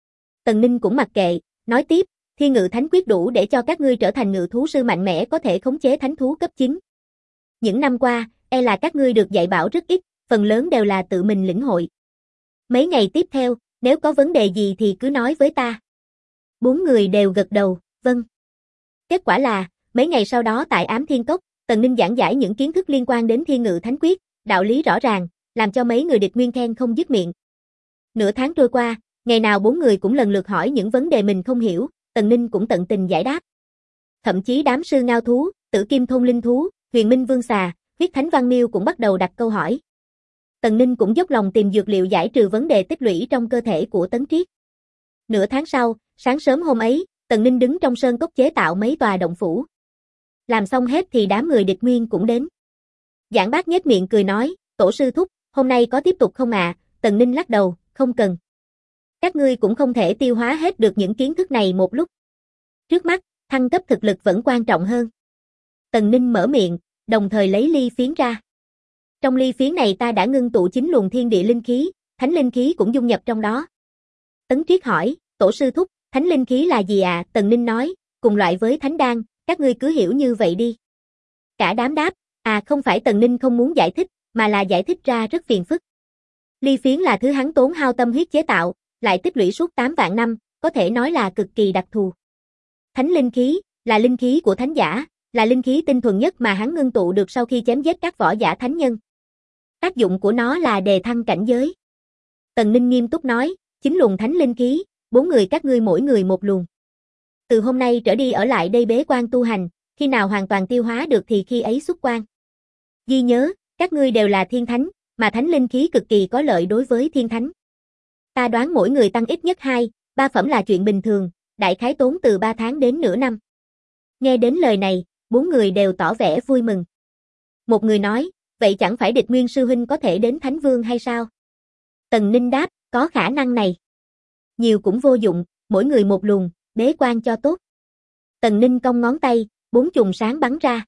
Tần Ninh cũng mặc kệ, nói tiếp, Thiên Ngự Thánh Quyết đủ để cho các ngươi trở thành ngự thú sư mạnh mẽ có thể khống chế thánh thú cấp 9. Những năm qua, e là các ngươi được dạy bảo rất ít, phần lớn đều là tự mình lĩnh hội. Mấy ngày tiếp theo, nếu có vấn đề gì thì cứ nói với ta. Bốn người đều gật đầu, vâng. Kết quả là, mấy ngày sau đó tại Ám Thiên Cốc, Tần Ninh giảng giải những kiến thức liên quan đến Thiên Ngự Thánh Quyết, đạo lý rõ ràng, làm cho mấy người địch nguyên khen không dứt miệng. Nửa tháng trôi qua, ngày nào bốn người cũng lần lượt hỏi những vấn đề mình không hiểu, Tần Ninh cũng tận tình giải đáp. Thậm chí đám sư ngao thú, Tử Kim Thôn Linh Thú, Huyền Minh Vương Xà, Huyết Thánh Văn Miêu cũng bắt đầu đặt câu hỏi. Tần Ninh cũng dốc lòng tìm dược liệu giải trừ vấn đề tích lũy trong cơ thể của Tấn Triết. Nửa tháng sau, sáng sớm hôm ấy, Tần Ninh đứng trong sơn cốc chế tạo mấy tòa động phủ. Làm xong hết thì đám người địch nguyên cũng đến. Giảng Bác nhếch miệng cười nói, tổ sư thúc, hôm nay có tiếp tục không ạ? Tần Ninh lắc đầu, không cần. Các ngươi cũng không thể tiêu hóa hết được những kiến thức này một lúc. Trước mắt, thăng cấp thực lực vẫn quan trọng hơn. Tần Ninh mở miệng, đồng thời lấy ly phiến ra. Trong ly phiến này ta đã ngưng tụ 9 luồng thiên địa linh khí, thánh linh khí cũng dung nhập trong đó. Tấn Triết hỏi, tổ sư thúc, thánh linh khí là gì ạ? Tần Ninh nói, cùng loại với thánh đan, các ngươi cứ hiểu như vậy đi. Cả đám đáp, không phải. Tần Ninh không muốn giải thích, mà là giải thích ra rất phiền phức. Ly phiến là thứ hắn tốn hao tâm huyết chế tạo, lại tích lũy suốt 8 vạn năm, có thể nói là cực kỳ đặc thù. Thánh linh khí, là linh khí của thánh giả, là linh khí tinh thuần nhất mà hắn ngưng tụ được sau khi chém giết các võ giả thánh nhân. Tác dụng của nó là đề thăng cảnh giới. Tần Ninh nghiêm túc nói, 9 luồng thánh linh khí, 4 người các ngươi mỗi người một luồng. Từ hôm nay trở đi ở lại đây bế quan tu hành, khi nào hoàn toàn tiêu hóa được thì khi ấy xuất quan. Ghi nhớ, các ngươi đều là thiên thánh, mà thánh linh khí cực kỳ có lợi đối với thiên thánh. Ta đoán mỗi người tăng ít nhất 2-3 phẩm là chuyện bình thường, đại khái tốn từ 3 tháng đến nửa năm. Nghe đến lời này, 4 người đều tỏ vẻ vui mừng. Một người nói, vậy chẳng phải địch nguyên sư huynh có thể đến Thánh Vương hay sao? Tần Ninh đáp, có khả năng này. Nhiều cũng vô dụng, mỗi người một luồng, bế quan cho tốt. Tần Ninh cong ngón tay, 4 chùm sáng bắn ra.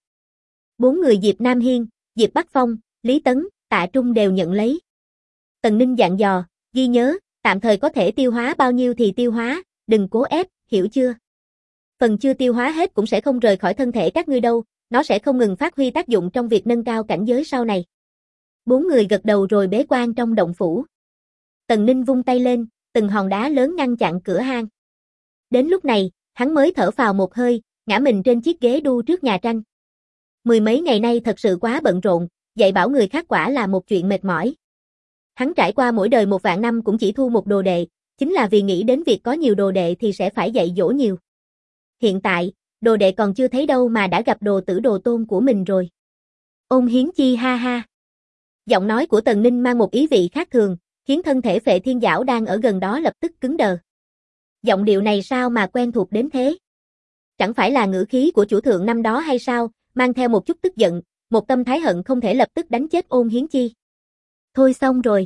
4 người Diệp Nam Hiên, Diệp Bắc Phong, Lý Tấn, Tạ Trung đều nhận lấy. Tần Ninh dặn dò, ghi nhớ, tạm thời có thể tiêu hóa bao nhiêu thì tiêu hóa, đừng cố ép, hiểu chưa? Phần chưa tiêu hóa hết cũng sẽ không rời khỏi thân thể các ngươi đâu, nó sẽ không ngừng phát huy tác dụng trong việc nâng cao cảnh giới sau này. 4 người gật đầu rồi bế quan trong động phủ. Tần Ninh vung tay lên, từng hòn đá lớn ngăn chặn cửa hang. Đến lúc này, hắn mới thở phào một hơi, ngã mình trên chiếc ghế đu trước nhà tranh. Mười mấy ngày nay thật sự quá bận rộn, dạy bảo người khác quả là một chuyện mệt mỏi. Hắn trải qua mỗi đời 1 vạn năm cũng chỉ thu một đồ đệ, chính là vì nghĩ đến việc có nhiều đồ đệ thì sẽ phải dạy dỗ nhiều. Hiện tại, đồ đệ còn chưa thấy đâu mà đã gặp đồ tử đồ tôn của mình rồi. Ôn Hiến Chi ha ha. Giọng nói của Tần Ninh mang một ý vị khác thường, khiến thân thể Phệ Thiên Giảo đang ở gần đó lập tức cứng đờ. Giọng điệu này sao mà quen thuộc đến thế? Chẳng phải là ngữ khí của chủ thượng năm đó hay sao, mang theo một chút tức giận, một tâm thái hận không thể lập tức đánh chết Ôn Hiến Chi. Thôi xong rồi.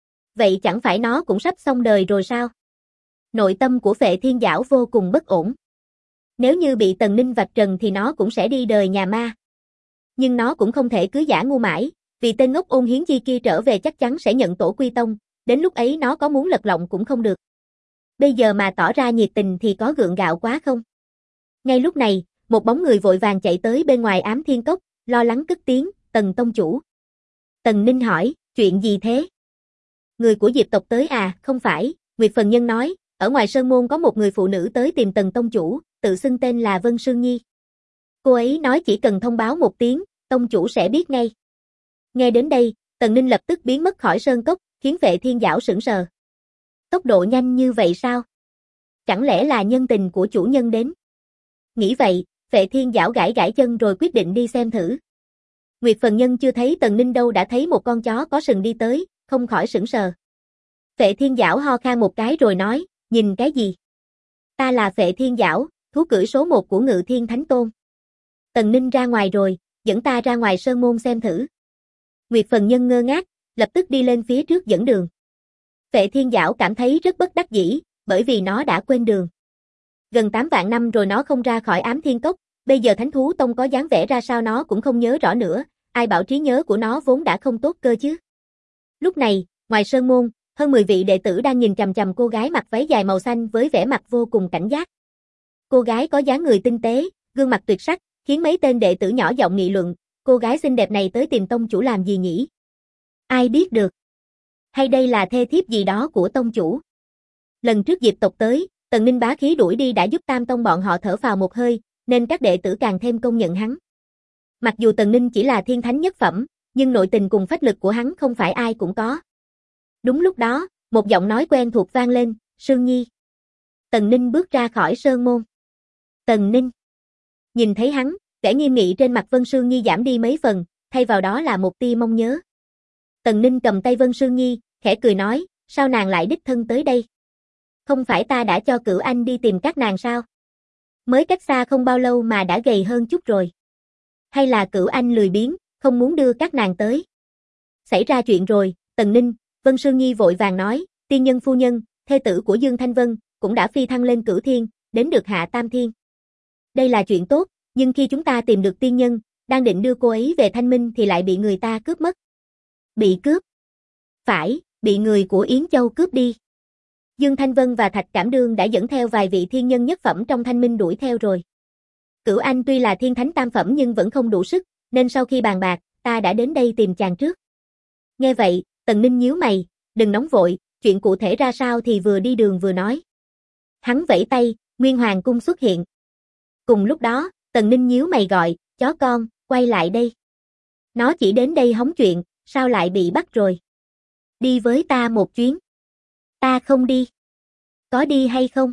Vậy chẳng phải nó cũng sắp xong đời rồi sao? Nội tâm của Phệ Thiên Giảo vô cùng bất ổn. Nếu như bị Tần Ninh vạch trần thì nó cũng sẽ đi đời nhà ma. Nhưng nó cũng không thể cứ giả ngu mãi, vì tên ngốc Ôn Hiến Chi kia trở về chắc chắn sẽ nhận tổ quy tông, đến lúc ấy nó có muốn lật lọng cũng không được. Bây giờ mà tỏ ra nhiệt tình thì có gượng gạo quá không? Ngay lúc này, một bóng người vội vàng chạy tới bên ngoài Ám Thiên Cốc, lo lắng cất tiếng, Tần tông chủ. Tần Ninh hỏi, chuyện gì thế? Người của Diệp tộc tới à, không phải, Nguyệt Phần Nhân nói, ở ngoài Sơn Môn có một người phụ nữ tới tìm Tần tông chủ, tự xưng tên là Vân Sương Nhi. Cô ấy nói chỉ cần thông báo một tiếng, tông chủ sẽ biết ngay. Nghe đến đây, Tần Ninh lập tức biến mất khỏi sơn cốc, khiến Phệ Thiên Giảo sững sờ. Tốc độ nhanh như vậy sao? Chẳng lẽ là nhân tình của chủ nhân đến? Nghĩ vậy, Phệ Thiên Giảo gãi gãi chân rồi quyết định đi xem thử. Nguyệt Phần Nhân chưa thấy Tần Ninh đâu đã thấy một con chó có sừng đi tới, không khỏi sững sờ. Phệ Thiên Giảo ho khan một cái rồi nói, nhìn cái gì? Ta là Phệ Thiên Giảo, thú cưỡi số 1 của Ngự Thiên Thánh Tôn. Tần Ninh ra ngoài rồi, dẫn ta ra ngoài sơn môn xem thử. Nguyệt Phần Nhân ngơ ngác, lập tức đi lên phía trước dẫn đường. Phệ Thiên Giảo cảm thấy rất bất đắc dĩ, bởi vì nó đã quên đường. Gần 8 vạn năm rồi nó không ra khỏi Ám Thiên Cốc, bây giờ Thánh Thú Tông có dáng vẻ ra sao nó cũng không nhớ rõ nữa, ai bảo trí nhớ của nó vốn đã không tốt cơ chứ. Lúc này, ngoài sơn môn, hơn 10 vị đệ tử đang nhìn chằm chằm cô gái mặc váy dài màu xanh với vẻ mặt vô cùng cảnh giác. Cô gái có dáng người tinh tế, gương mặt tuyệt sắc, khiến mấy tên đệ tử nhỏ giọng nghị luận, cô gái xinh đẹp này tới tìm tông chủ làm gì nhỉ? Ai biết được? Hay đây là thê thiếp gì đó của tông chủ? Lần trước Diệp tộc tới, Tần Ninh bá khí đuổi đi đã giúp Tam Tông bọn họ thở phào một hơi, nên các đệ tử càng thêm công nhận hắn. Mặc dù Tần Ninh chỉ là thiên thánh nhất phẩm, nhưng nội tình cùng phách lực của hắn không phải ai cũng có. Đúng lúc đó, một giọng nói quen thuộc vang lên, Sương Nhi. Tần Ninh bước ra khỏi sơn môn. Tần Ninh. Nhìn thấy hắn, vẻ nghiêm nghị trên mặt Vân Sương Nhi giảm đi mấy phần, thay vào đó là một tia mong nhớ. Tần Ninh cầm tay Vân Sương Nhi, khẽ cười nói, sao nàng lại đích thân tới đây? Không phải ta đã cho Cửu Anh đi tìm các nàng sao? Mới cách xa không bao lâu mà đã gầy hơn chút rồi. Hay là Cửu Anh lười biếng, không muốn đưa các nàng tới? Xảy ra chuyện rồi, Tần Ninh, Vân Sương Nhi vội vàng nói, tiên nhân phu nhân, thê tử của Dương Thanh Vân, cũng đã phi thăng lên Cửu Thiên, đến được Hạ Tam Thiên. Đây là chuyện tốt, nhưng khi chúng ta tìm được tiên nhân, đang định đưa cô ấy về Thanh Minh thì lại bị người ta cướp mất. Bị cướp? Phải, bị người của Yến Châu cướp đi. Dương Thanh Vân và Thạch Cảm Đương đã dẫn theo vài vị thiên nhân nhất phẩm trong Thanh Minh đuổi theo rồi. Cửu Anh tuy là thiên thánh tam phẩm nhưng vẫn không đủ sức, nên sau khi bàn bạc, ta đã đến đây tìm chàng trước. Nghe vậy, Tần Ninh nhíu mày, đừng nóng vội, chuyện cụ thể ra sao thì vừa đi đường vừa nói. Hắn vẫy tay, Nguyên Hoàng cung xuất hiện. Cùng lúc đó, Tần Ninh nhíu mày gọi, chó con, quay lại đây. Nó chỉ đến đây hóng chuyện, sao lại bị bắt rồi? Đi với ta một chuyến. Ta không đi. Có đi hay không?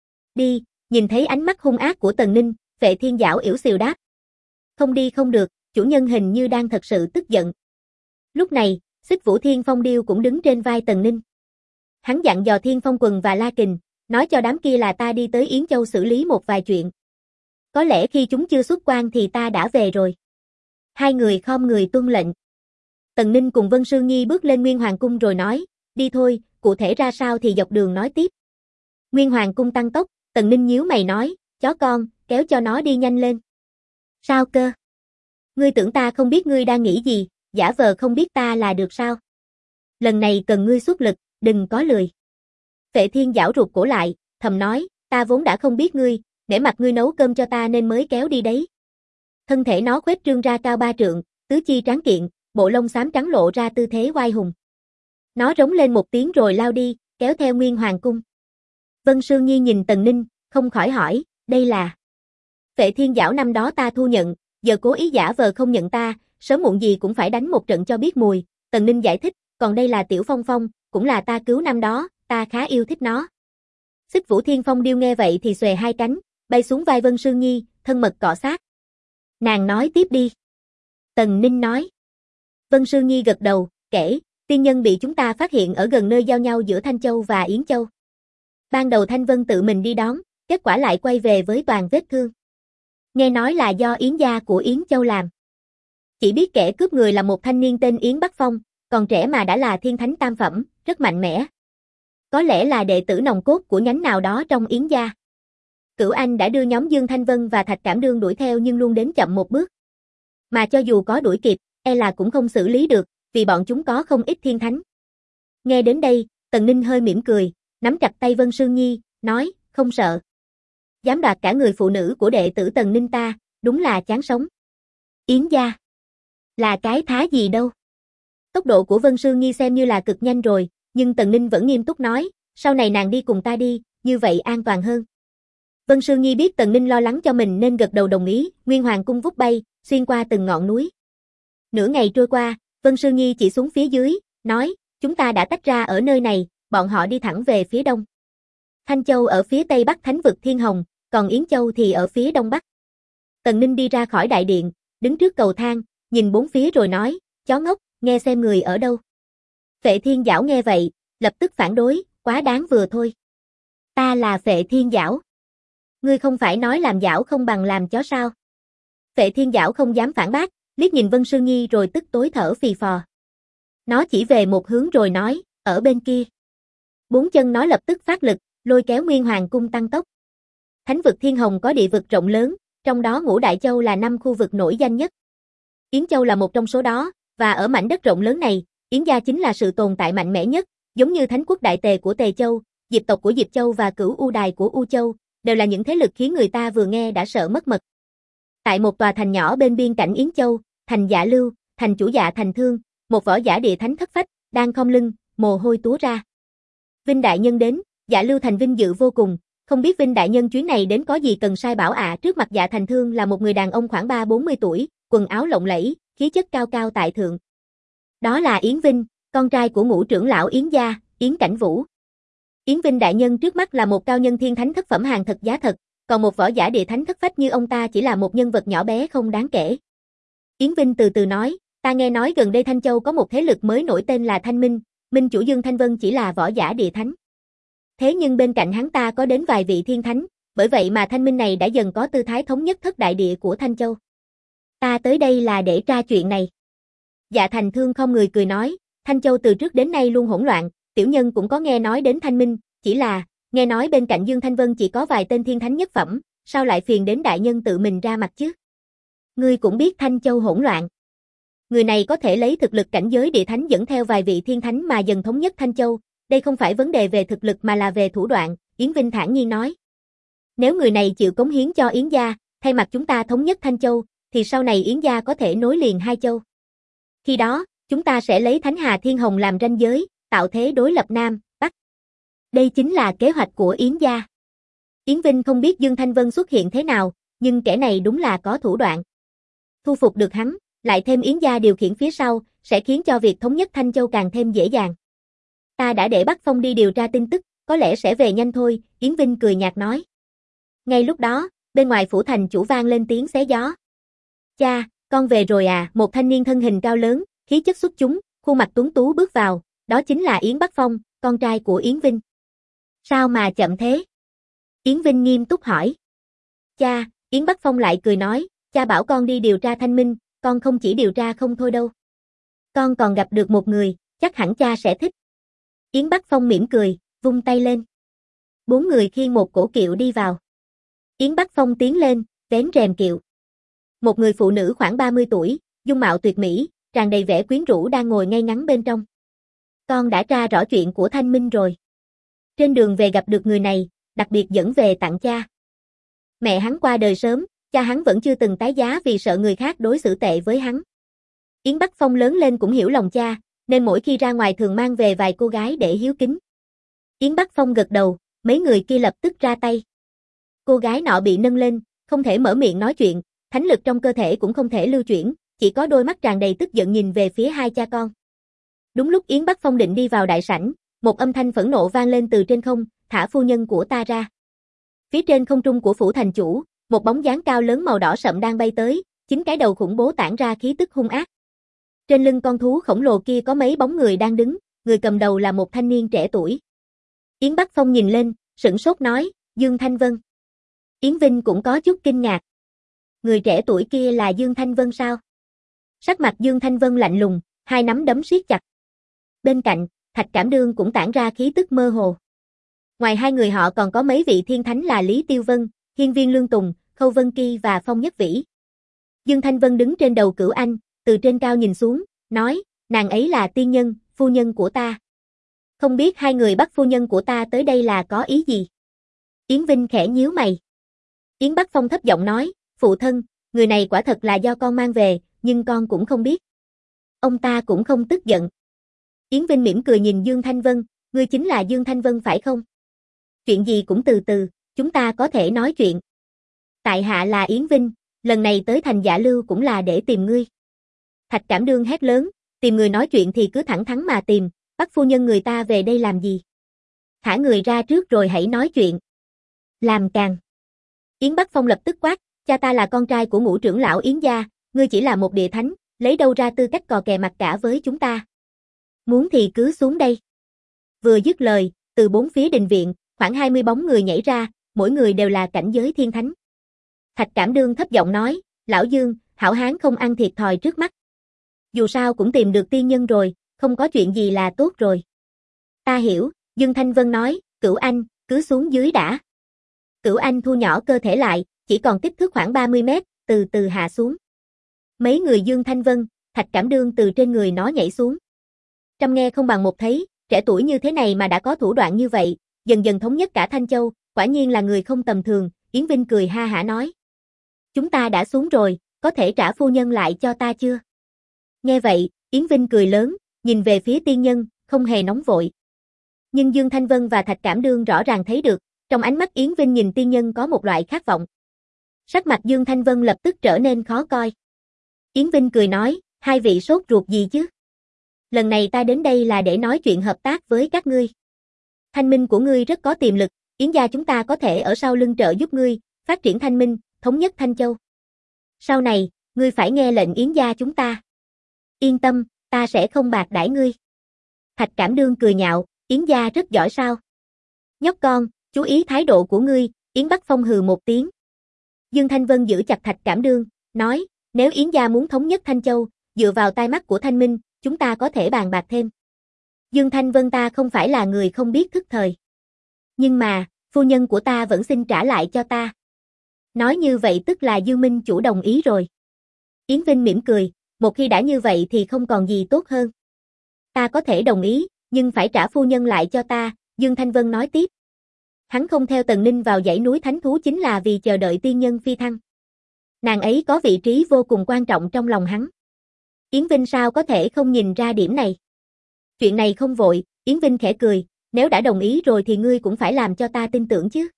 Đi, nhìn thấy ánh mắt hung ác của Tần Ninh, Phệ Thiên Giảo yểu xìu đáp. Không đi không được, chủ nhân hình như đang thật sự tức giận. Lúc này, Xích Vũ Thiên Phong Điêu cũng đứng trên vai Tần Ninh. Hắn dặn dò Thiên Phong Quần và La Kình, nói cho đám kia là ta đi tới Yến Châu xử lý một vài chuyện. Có lẽ khi chúng chưa xuất quan thì ta đã về rồi. Hai người khom người tuân lệnh. Tần Ninh cùng Vân Sương Nhi bước lên Nguyên Hoàng Cung rồi nói, đi thôi, cụ thể ra sao thì dọc đường nói tiếp. Nguyên Hoàng Cung tăng tốc, Tần Ninh nhíu mày nói, chó con, kéo cho nó đi nhanh lên. Sao cơ? Ngươi tưởng ta không biết ngươi đang nghĩ gì, giả vờ không biết ta là được sao? Lần này cần ngươi xuất lực, đừng có lười. Phệ Thiên giảo rụt cổ lại, thầm nói, ta vốn đã không biết ngươi, nể mặt ngươi nấu cơm cho ta nên mới kéo đi đấy. Thân thể nó khuếch trương ra cao 3 trượng, tứ chi tráng kiện, bộ lông xám trắng lộ ra tư thế oai hùng. Nó rống lên một tiếng rồi lao đi, kéo theo Nguyên Hoàng Cung. Vân Sương Nhi nhìn Tần Ninh, không khỏi hỏi, đây là... Phệ Thiên giảo năm đó ta thu nhận, giờ cố ý giả vờ không nhận ta, sớm muộn gì cũng phải đánh một trận cho biết mùi. Tần Ninh giải thích, còn đây là Tiểu Phong Phong, cũng là ta cứu năm đó, ta khá yêu thích nó. Xích Vũ Thiên Phong Điêu nghe vậy thì xòe hai cánh, bay xuống vai Vân Sương Nhi, thân mật cọ sát. Nàng nói tiếp đi. Tần Ninh nói. Vân Sương Nhi gật đầu, kể, tiên nhân bị chúng ta phát hiện ở gần nơi giao nhau giữa Thanh Châu và Yến Châu. Ban đầu Thanh Vân tự mình đi đón, kết quả lại quay về với toàn vết thương. Nghe nói là do Yến gia của Yến Châu làm. Chỉ biết kẻ cướp người là một thanh niên tên Yến Bắc Phong, còn trẻ mà đã là thiên thánh tam phẩm, rất mạnh mẽ. Có lẽ là đệ tử nòng cốt của nhánh nào đó trong Yến gia. Cửu Anh đã đưa nhóm Dương Thanh Vân và Thạch Cảm Đương đuổi theo nhưng luôn đến chậm một bước. Mà cho dù có đuổi kịp, e là cũng không xử lý được, vì bọn chúng có không ít thiên thánh. Nghe đến đây, Tần Ninh hơi mỉm cười, nắm chặt tay Vân Sương Nhi, nói, không sợ. Dám đoạt cả người phụ nữ của đệ tử Tần Ninh ta, đúng là chán sống. Yến gia. Là cái thá gì đâu. Tốc độ của Vân Sương Nhi xem như là cực nhanh rồi, nhưng Tần Ninh vẫn nghiêm túc nói, sau này nàng đi cùng ta đi, như vậy an toàn hơn. Vân Sương Nhi biết Tần Ninh lo lắng cho mình nên gật đầu đồng ý, Nguyên Hoàng Cung vút bay, xuyên qua từng ngọn núi. Nửa ngày trôi qua, Vân Sương Nhi chỉ xuống phía dưới, nói, chúng ta đã tách ra ở nơi này, bọn họ đi thẳng về phía đông. Thanh Châu ở phía tây bắc thánh vực Thiên Hồng, còn Yến Châu thì ở phía đông bắc. Tần Ninh đi ra khỏi đại điện, đứng trước cầu thang, nhìn bốn phía rồi nói, chó ngốc, nghe xem người ở đâu. Phệ Thiên giảo nghe vậy, lập tức phản đối, quá đáng vừa thôi. Ta là Phệ Thiên giảo. Ngươi không phải nói làm giảo không bằng làm chó sao? Phệ Thiên giảo không dám phản bác, liếc nhìn Vân Sương Nhi rồi tức tối thở phì phò. Nó chỉ về một hướng rồi nói, ở bên kia. Bốn chân nó lập tức phát lực, lôi kéo Nguyên Hoàng Cung tăng tốc. Thánh vực Thiên Hồng có địa vực rộng lớn, trong đó Ngũ Đại Châu là 5 khu vực nổi danh nhất. Yến Châu là một trong số đó, và ở mảnh đất rộng lớn này, Yến gia chính là sự tồn tại mạnh mẽ nhất, giống như Thánh quốc Đại Tề của Tề Châu, Diệp tộc của Diệp Châu và Cửu U Đài của U Châu, đều là những thế lực khiến người ta vừa nghe đã sợ mất mật. Tại một tòa thành nhỏ bên biên cảnh Yến Châu, thành Dạ Lưu, thành chủ Dạ Thành Thương, một võ giả địa thánh thất phách, đang khom lưng, mồ hôi túa ra. Vinh đại nhân đến, Dạ Lưu thành vinh dự vô cùng, không biết Vinh đại nhân chuyến này đến có gì cần sai bảo ạ. Trước mặt Dạ Thành Thương là một người đàn ông khoảng 30-40 tuổi, quần áo lộng lẫy, khí chất cao cao tại thượng. Đó là Yến Vinh, con trai của ngũ trưởng lão Yến gia, Yến Cảnh Vũ. Yến Vinh đại nhân trước mắt là một cao nhân thiên thánh thất phẩm hàng thật giá thật, còn một võ giả địa thánh thất phách như ông ta chỉ là một nhân vật nhỏ bé không đáng kể. Yến Vinh từ từ nói, ta nghe nói gần đây Thanh Châu có một thế lực mới nổi tên là Thanh Minh, Minh chủ Dương Thanh Vân chỉ là võ giả địa thánh. Thế nhưng bên cạnh hắn ta có đến vài vị thiên thánh, bởi vậy mà Thanh Minh này đã dần có tư thái thống nhất thất đại địa của Thanh Châu. Ta tới đây là để tra chuyện này. Dạ Thành Thương không người cười nói, Thanh Châu từ trước đến nay luôn hỗn loạn, tiểu nhân cũng có nghe nói đến Thanh Minh, chỉ là, nghe nói bên cạnh Dương Thanh Vân chỉ có vài tên thiên thánh nhất phẩm, sao lại phiền đến đại nhân tự mình ra mặt chứ? Ngươi cũng biết Thanh Châu hỗn loạn. Người này có thể lấy thực lực cảnh giới địa thánh dẫn theo vài vị thiên thánh mà dần thống nhất Thanh Châu, đây không phải vấn đề về thực lực mà là về thủ đoạn, Yến Vinh thản nhiên nói. Nếu người này chịu cống hiến cho Yến gia, thay mặt chúng ta thống nhất Thanh Châu, thì sau này Yến gia có thể nối liền hai châu. Khi đó, chúng ta sẽ lấy Thánh Hà Thiên Hồng làm ranh giới, tạo thế đối lập Nam, Bắc. Đây chính là kế hoạch của Yến gia. Yến Vinh không biết Dương Thanh Vân xuất hiện thế nào, nhưng kẻ này đúng là có thủ đoạn. Thu phục được hắn, lại thêm Yến gia điều khiển phía sau, sẽ khiến cho việc thống nhất Thanh Châu càng thêm dễ dàng. Ta đã để Bắc Phong đi điều tra tin tức, có lẽ sẽ về nhanh thôi, Yến Vinh cười nhạt nói. Ngay lúc đó, bên ngoài phủ thành chủ vang lên tiếng xé gió. Cha, Con về rồi à? Một thanh niên thân hình cao lớn, khí chất xuất chúng, khuôn mặt tuấn tú bước vào, đó chính là Yến Bắc Phong, con trai của Yến Vinh. Sao mà chậm thế? Yến Vinh nghiêm túc hỏi. Cha, Yến Bắc Phong lại cười nói, cha bảo con đi điều tra Thanh Minh, con không chỉ điều tra không thôi đâu. Con còn gặp được một người, chắc hẳn cha sẽ thích. Yến Bắc Phong mỉm cười, vung tay lên. 4 người khiêng một cỗ kiệu đi vào. Yến Bắc Phong tiến lên, vén rèm kiệu. Một người phụ nữ khoảng 30 tuổi, dung mạo tuyệt mỹ, tràn đầy vẻ quyến rũ đang ngồi ngay ngắn bên trong. Con đã tra rõ chuyện của Thanh Minh rồi. Trên đường về gặp được người này, đặc biệt dẫn về tặng cha. Mẹ hắn qua đời sớm, cha hắn vẫn chưa từng tái giá vì sợ người khác đối xử tệ với hắn. Yến Bắc Phong lớn lên cũng hiểu lòng cha, nên mỗi khi ra ngoài thường mang về vài cô gái để hiếu kính. Yến Bắc Phong gật đầu, mấy người kia lập tức ra tay. Cô gái nọ bị nâng lên, không thể mở miệng nói chuyện, thánh lực trong cơ thể cũng không thể lưu chuyển, chỉ có đôi mắt tràn đầy tức giận nhìn về phía hai cha con. Đúng lúc Yến Bắc Phong định đi vào đại sảnh, một âm thanh phẫn nộ vang lên từ trên không, thả phu nhân của ta ra. Phía trên không trung của phủ thành chủ, một bóng dáng cao lớn màu đỏ sậm đang bay tới, chính cái đầu khủng bố tản ra khí tức hung ác. Trên lưng con thú khổng lồ kia có mấy bóng người đang đứng, người cầm đầu là một thanh niên trẻ tuổi. Yến Bắc Phong nhìn lên, sửng sốt nói, Dương Thanh Vân. Yến Vinh cũng có chút kinh ngạc. Người trẻ tuổi kia là Dương Thanh Vân sao? Sắc mặt Dương Thanh Vân lạnh lùng, hai nắm đấm siết chặt. Bên cạnh, Thạch Cảm Đương cũng tản ra khí tức mơ hồ. Ngoài hai người họ còn có mấy vị thiên thánh là Lý Tiêu Vân, Hiên Viên Lương Tùng, Khâu Vân Kỳ và Phong Nhất Vĩ. Dương Thanh Vân đứng trên đầu Cửu Anh, từ trên cao nhìn xuống, nói, nàng ấy là tiên nhân, phu nhân của ta. Không biết hai người bắt phu nhân của ta tới đây là có ý gì? Yến Vinh khẽ nhíu mày. Yến Bắc Phong thấp giọng nói, phụ thân, người này quả thật là do con mang về, nhưng con cũng không biết. Ông ta cũng không tức giận. Yến Vinh mỉm cười nhìn Dương Thanh Vân, ngươi chính là Dương Thanh Vân phải không? Chuyện gì cũng từ từ, chúng ta có thể nói chuyện. Tại hạ là Yến Vinh, lần này tới thành Dạ Lưu cũng là để tìm ngươi. Thạch Cảm Đương hét lớn, tìm người nói chuyện thì cứ thẳng thắn mà tìm, bắt phu nhân người ta về đây làm gì? Thả người ra trước rồi hãy nói chuyện. Làm càng. Yến Bắc Phong lập tức quát, cha ta là con trai của ngũ trưởng lão Yến gia, ngươi chỉ là một địa thánh, lấy đâu ra tư cách cò kè mặt cả với chúng ta? Muốn thì cứ xuống đây. Vừa dứt lời, từ bốn phía đình viện, khoảng 20 bóng người nhảy ra, mỗi người đều là cảnh giới thiên thánh. Thạch Cảm Đương thấp giọng nói, lão Dương, hảo hán không ăn thiệt thòi trước mắt. Dù sao cũng tìm được tiên nhân rồi, không có chuyện gì là tốt rồi. Ta hiểu, Dương Thanh Vân nói, Cửu Anh, cứ xuống dưới đã. Cửu Anh thu nhỏ cơ thể lại, chỉ còn kích thước khoảng 30 mét, từ từ hạ xuống. Mấy người Dương Thanh Vân, Thạch Cảm Đương từ trên người nó nhảy xuống. Trăm nghe không bằng một thấy, trẻ tuổi như thế này mà đã có thủ đoạn như vậy, dần dần thống nhất cả Thanh Châu, quả nhiên là người không tầm thường, Yến Vinh cười ha hả nói. Chúng ta đã xuống rồi, có thể trả phu nhân lại cho ta chưa? Nghe vậy, Yến Vinh cười lớn, nhìn về phía tiên nhân, không hề nóng vội. Nhưng Dương Thanh Vân và Thạch Cảm Đương rõ ràng thấy được, trong ánh mắt Yến Vinh nhìn tiên nhân có một loại khát vọng. Sắc mặt Dương Thanh Vân lập tức trở nên khó coi. Yến Vinh cười nói, hai vị sốt ruột gì chứ? Lần này ta đến đây là để nói chuyện hợp tác với các ngươi. Thanh minh của ngươi rất có tiềm lực, Yến gia chúng ta có thể ở sau lưng trợ giúp ngươi, phát triển thanh minh, thống nhất Thanh Châu. Sau này, ngươi phải nghe lệnh Yến gia chúng ta. Yên tâm, ta sẽ không bạc đãi ngươi. Thạch Cảm Đương cười nhạo, Yến gia rất giỏi sao? Nhóc con, chú ý thái độ của ngươi, Yến Bắc Phong hừ một tiếng. Dương Thanh Vân giữ chặt Thạch Cảm Đương, nói, nếu Yến gia muốn thống nhất Thanh Châu, dựa vào tai mắt của Thanh Minh, chúng ta có thể bàn bạc thêm. Dương Thanh Vân ta không phải là người không biết thức thời. Nhưng mà, phu nhân của ta vẫn xin trả lại cho ta. Nói như vậy tức là Dương Minh chủ đồng ý rồi. Yến Vinh mỉm cười, một khi đã như vậy thì không còn gì tốt hơn. Ta có thể đồng ý, nhưng phải trả phu nhân lại cho ta, Dương Thanh Vân nói tiếp. Hắn không theo Tần Ninh vào dãy núi Thánh Thú chính là vì chờ đợi tiên nhân phi thăng. Nàng ấy có vị trí vô cùng quan trọng trong lòng hắn. Yến Vinh sao có thể không nhìn ra điểm này? Chuyện này không vội, Yến Vinh khẽ cười, nếu đã đồng ý rồi thì ngươi cũng phải làm cho ta tin tưởng chứ.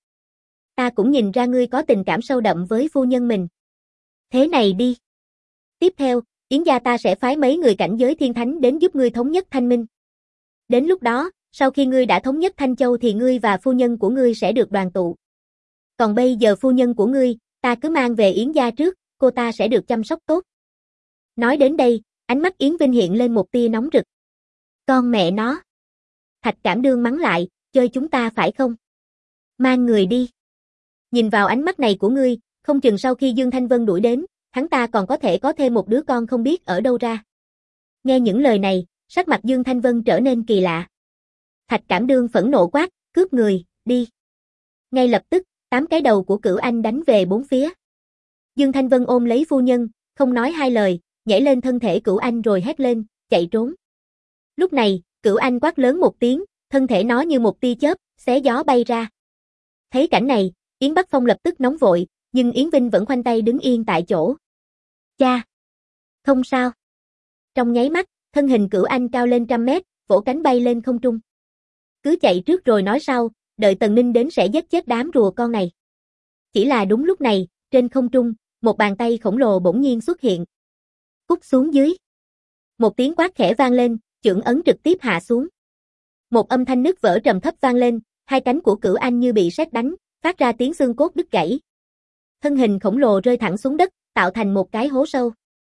Ta cũng nhìn ra ngươi có tình cảm sâu đậm với phu nhân mình. Thế này đi. Tiếp theo, Yến gia ta sẽ phái mấy người cảnh giới thiên thánh đến giúp ngươi thống nhất Thanh Minh. Đến lúc đó, sau khi ngươi đã thống nhất Thanh Châu thì ngươi và phu nhân của ngươi sẽ được đoàn tụ. Còn bây giờ phu nhân của ngươi, ta cứ mang về Yến gia trước, cô ta sẽ được chăm sóc tốt. Nói đến đây, ánh mắt Yến Vinh hiện lên một tia nóng rực. Con mẹ nó. Thạch Cảm Đương mắng lại, chơi chúng ta phải không? Mang người đi. Nhìn vào ánh mắt này của ngươi, không chừng sau khi Dương Thanh Vân đuổi đến, hắn ta còn có thể có thêm một đứa con không biết ở đâu ra. Nghe những lời này, sắc mặt Dương Thanh Vân trở nên kỳ lạ. Thạch Cảm Đương phẫn nộ quát, cướp người, đi. Ngay lập tức, 8 cái đầu của Cửu Anh đánh về bốn phía. Dương Thanh Vân ôm lấy phu nhân, không nói hai lời, nhảy lên thân thể Cửu Anh rồi hét lên, chạy trốn. Lúc này, Cửu Anh quát lớn một tiếng, thân thể nó như một tia chớp, xé gió bay ra. Thấy cảnh này, Yến Bắc Phong lập tức nóng vội, nhưng Yến Vinh vẫn khoanh tay đứng yên tại chỗ. Cha! Không sao. Trong nháy mắt, thân hình Cửu Anh cao lên 100 mét, vỗ cánh bay lên không trung. Cứ chạy trước rồi nói sau, đợi Tần Ninh đến sẽ giết chết đám rùa con này. Chỉ là đúng lúc này, trên không trung, một bàn tay khổng lồ bỗng nhiên xuất hiện. Cút xuống dưới. Một tiếng quát khẽ vang lên, chưởng ấn trực tiếp hạ xuống. Một âm thanh nứt vỡ trầm thấp vang lên, hai cánh của Cửu Anh như bị sét đánh, phát ra tiếng xương cốt đứt gãy. Thân hình khổng lồ rơi thẳng xuống đất, tạo thành một cái hố sâu.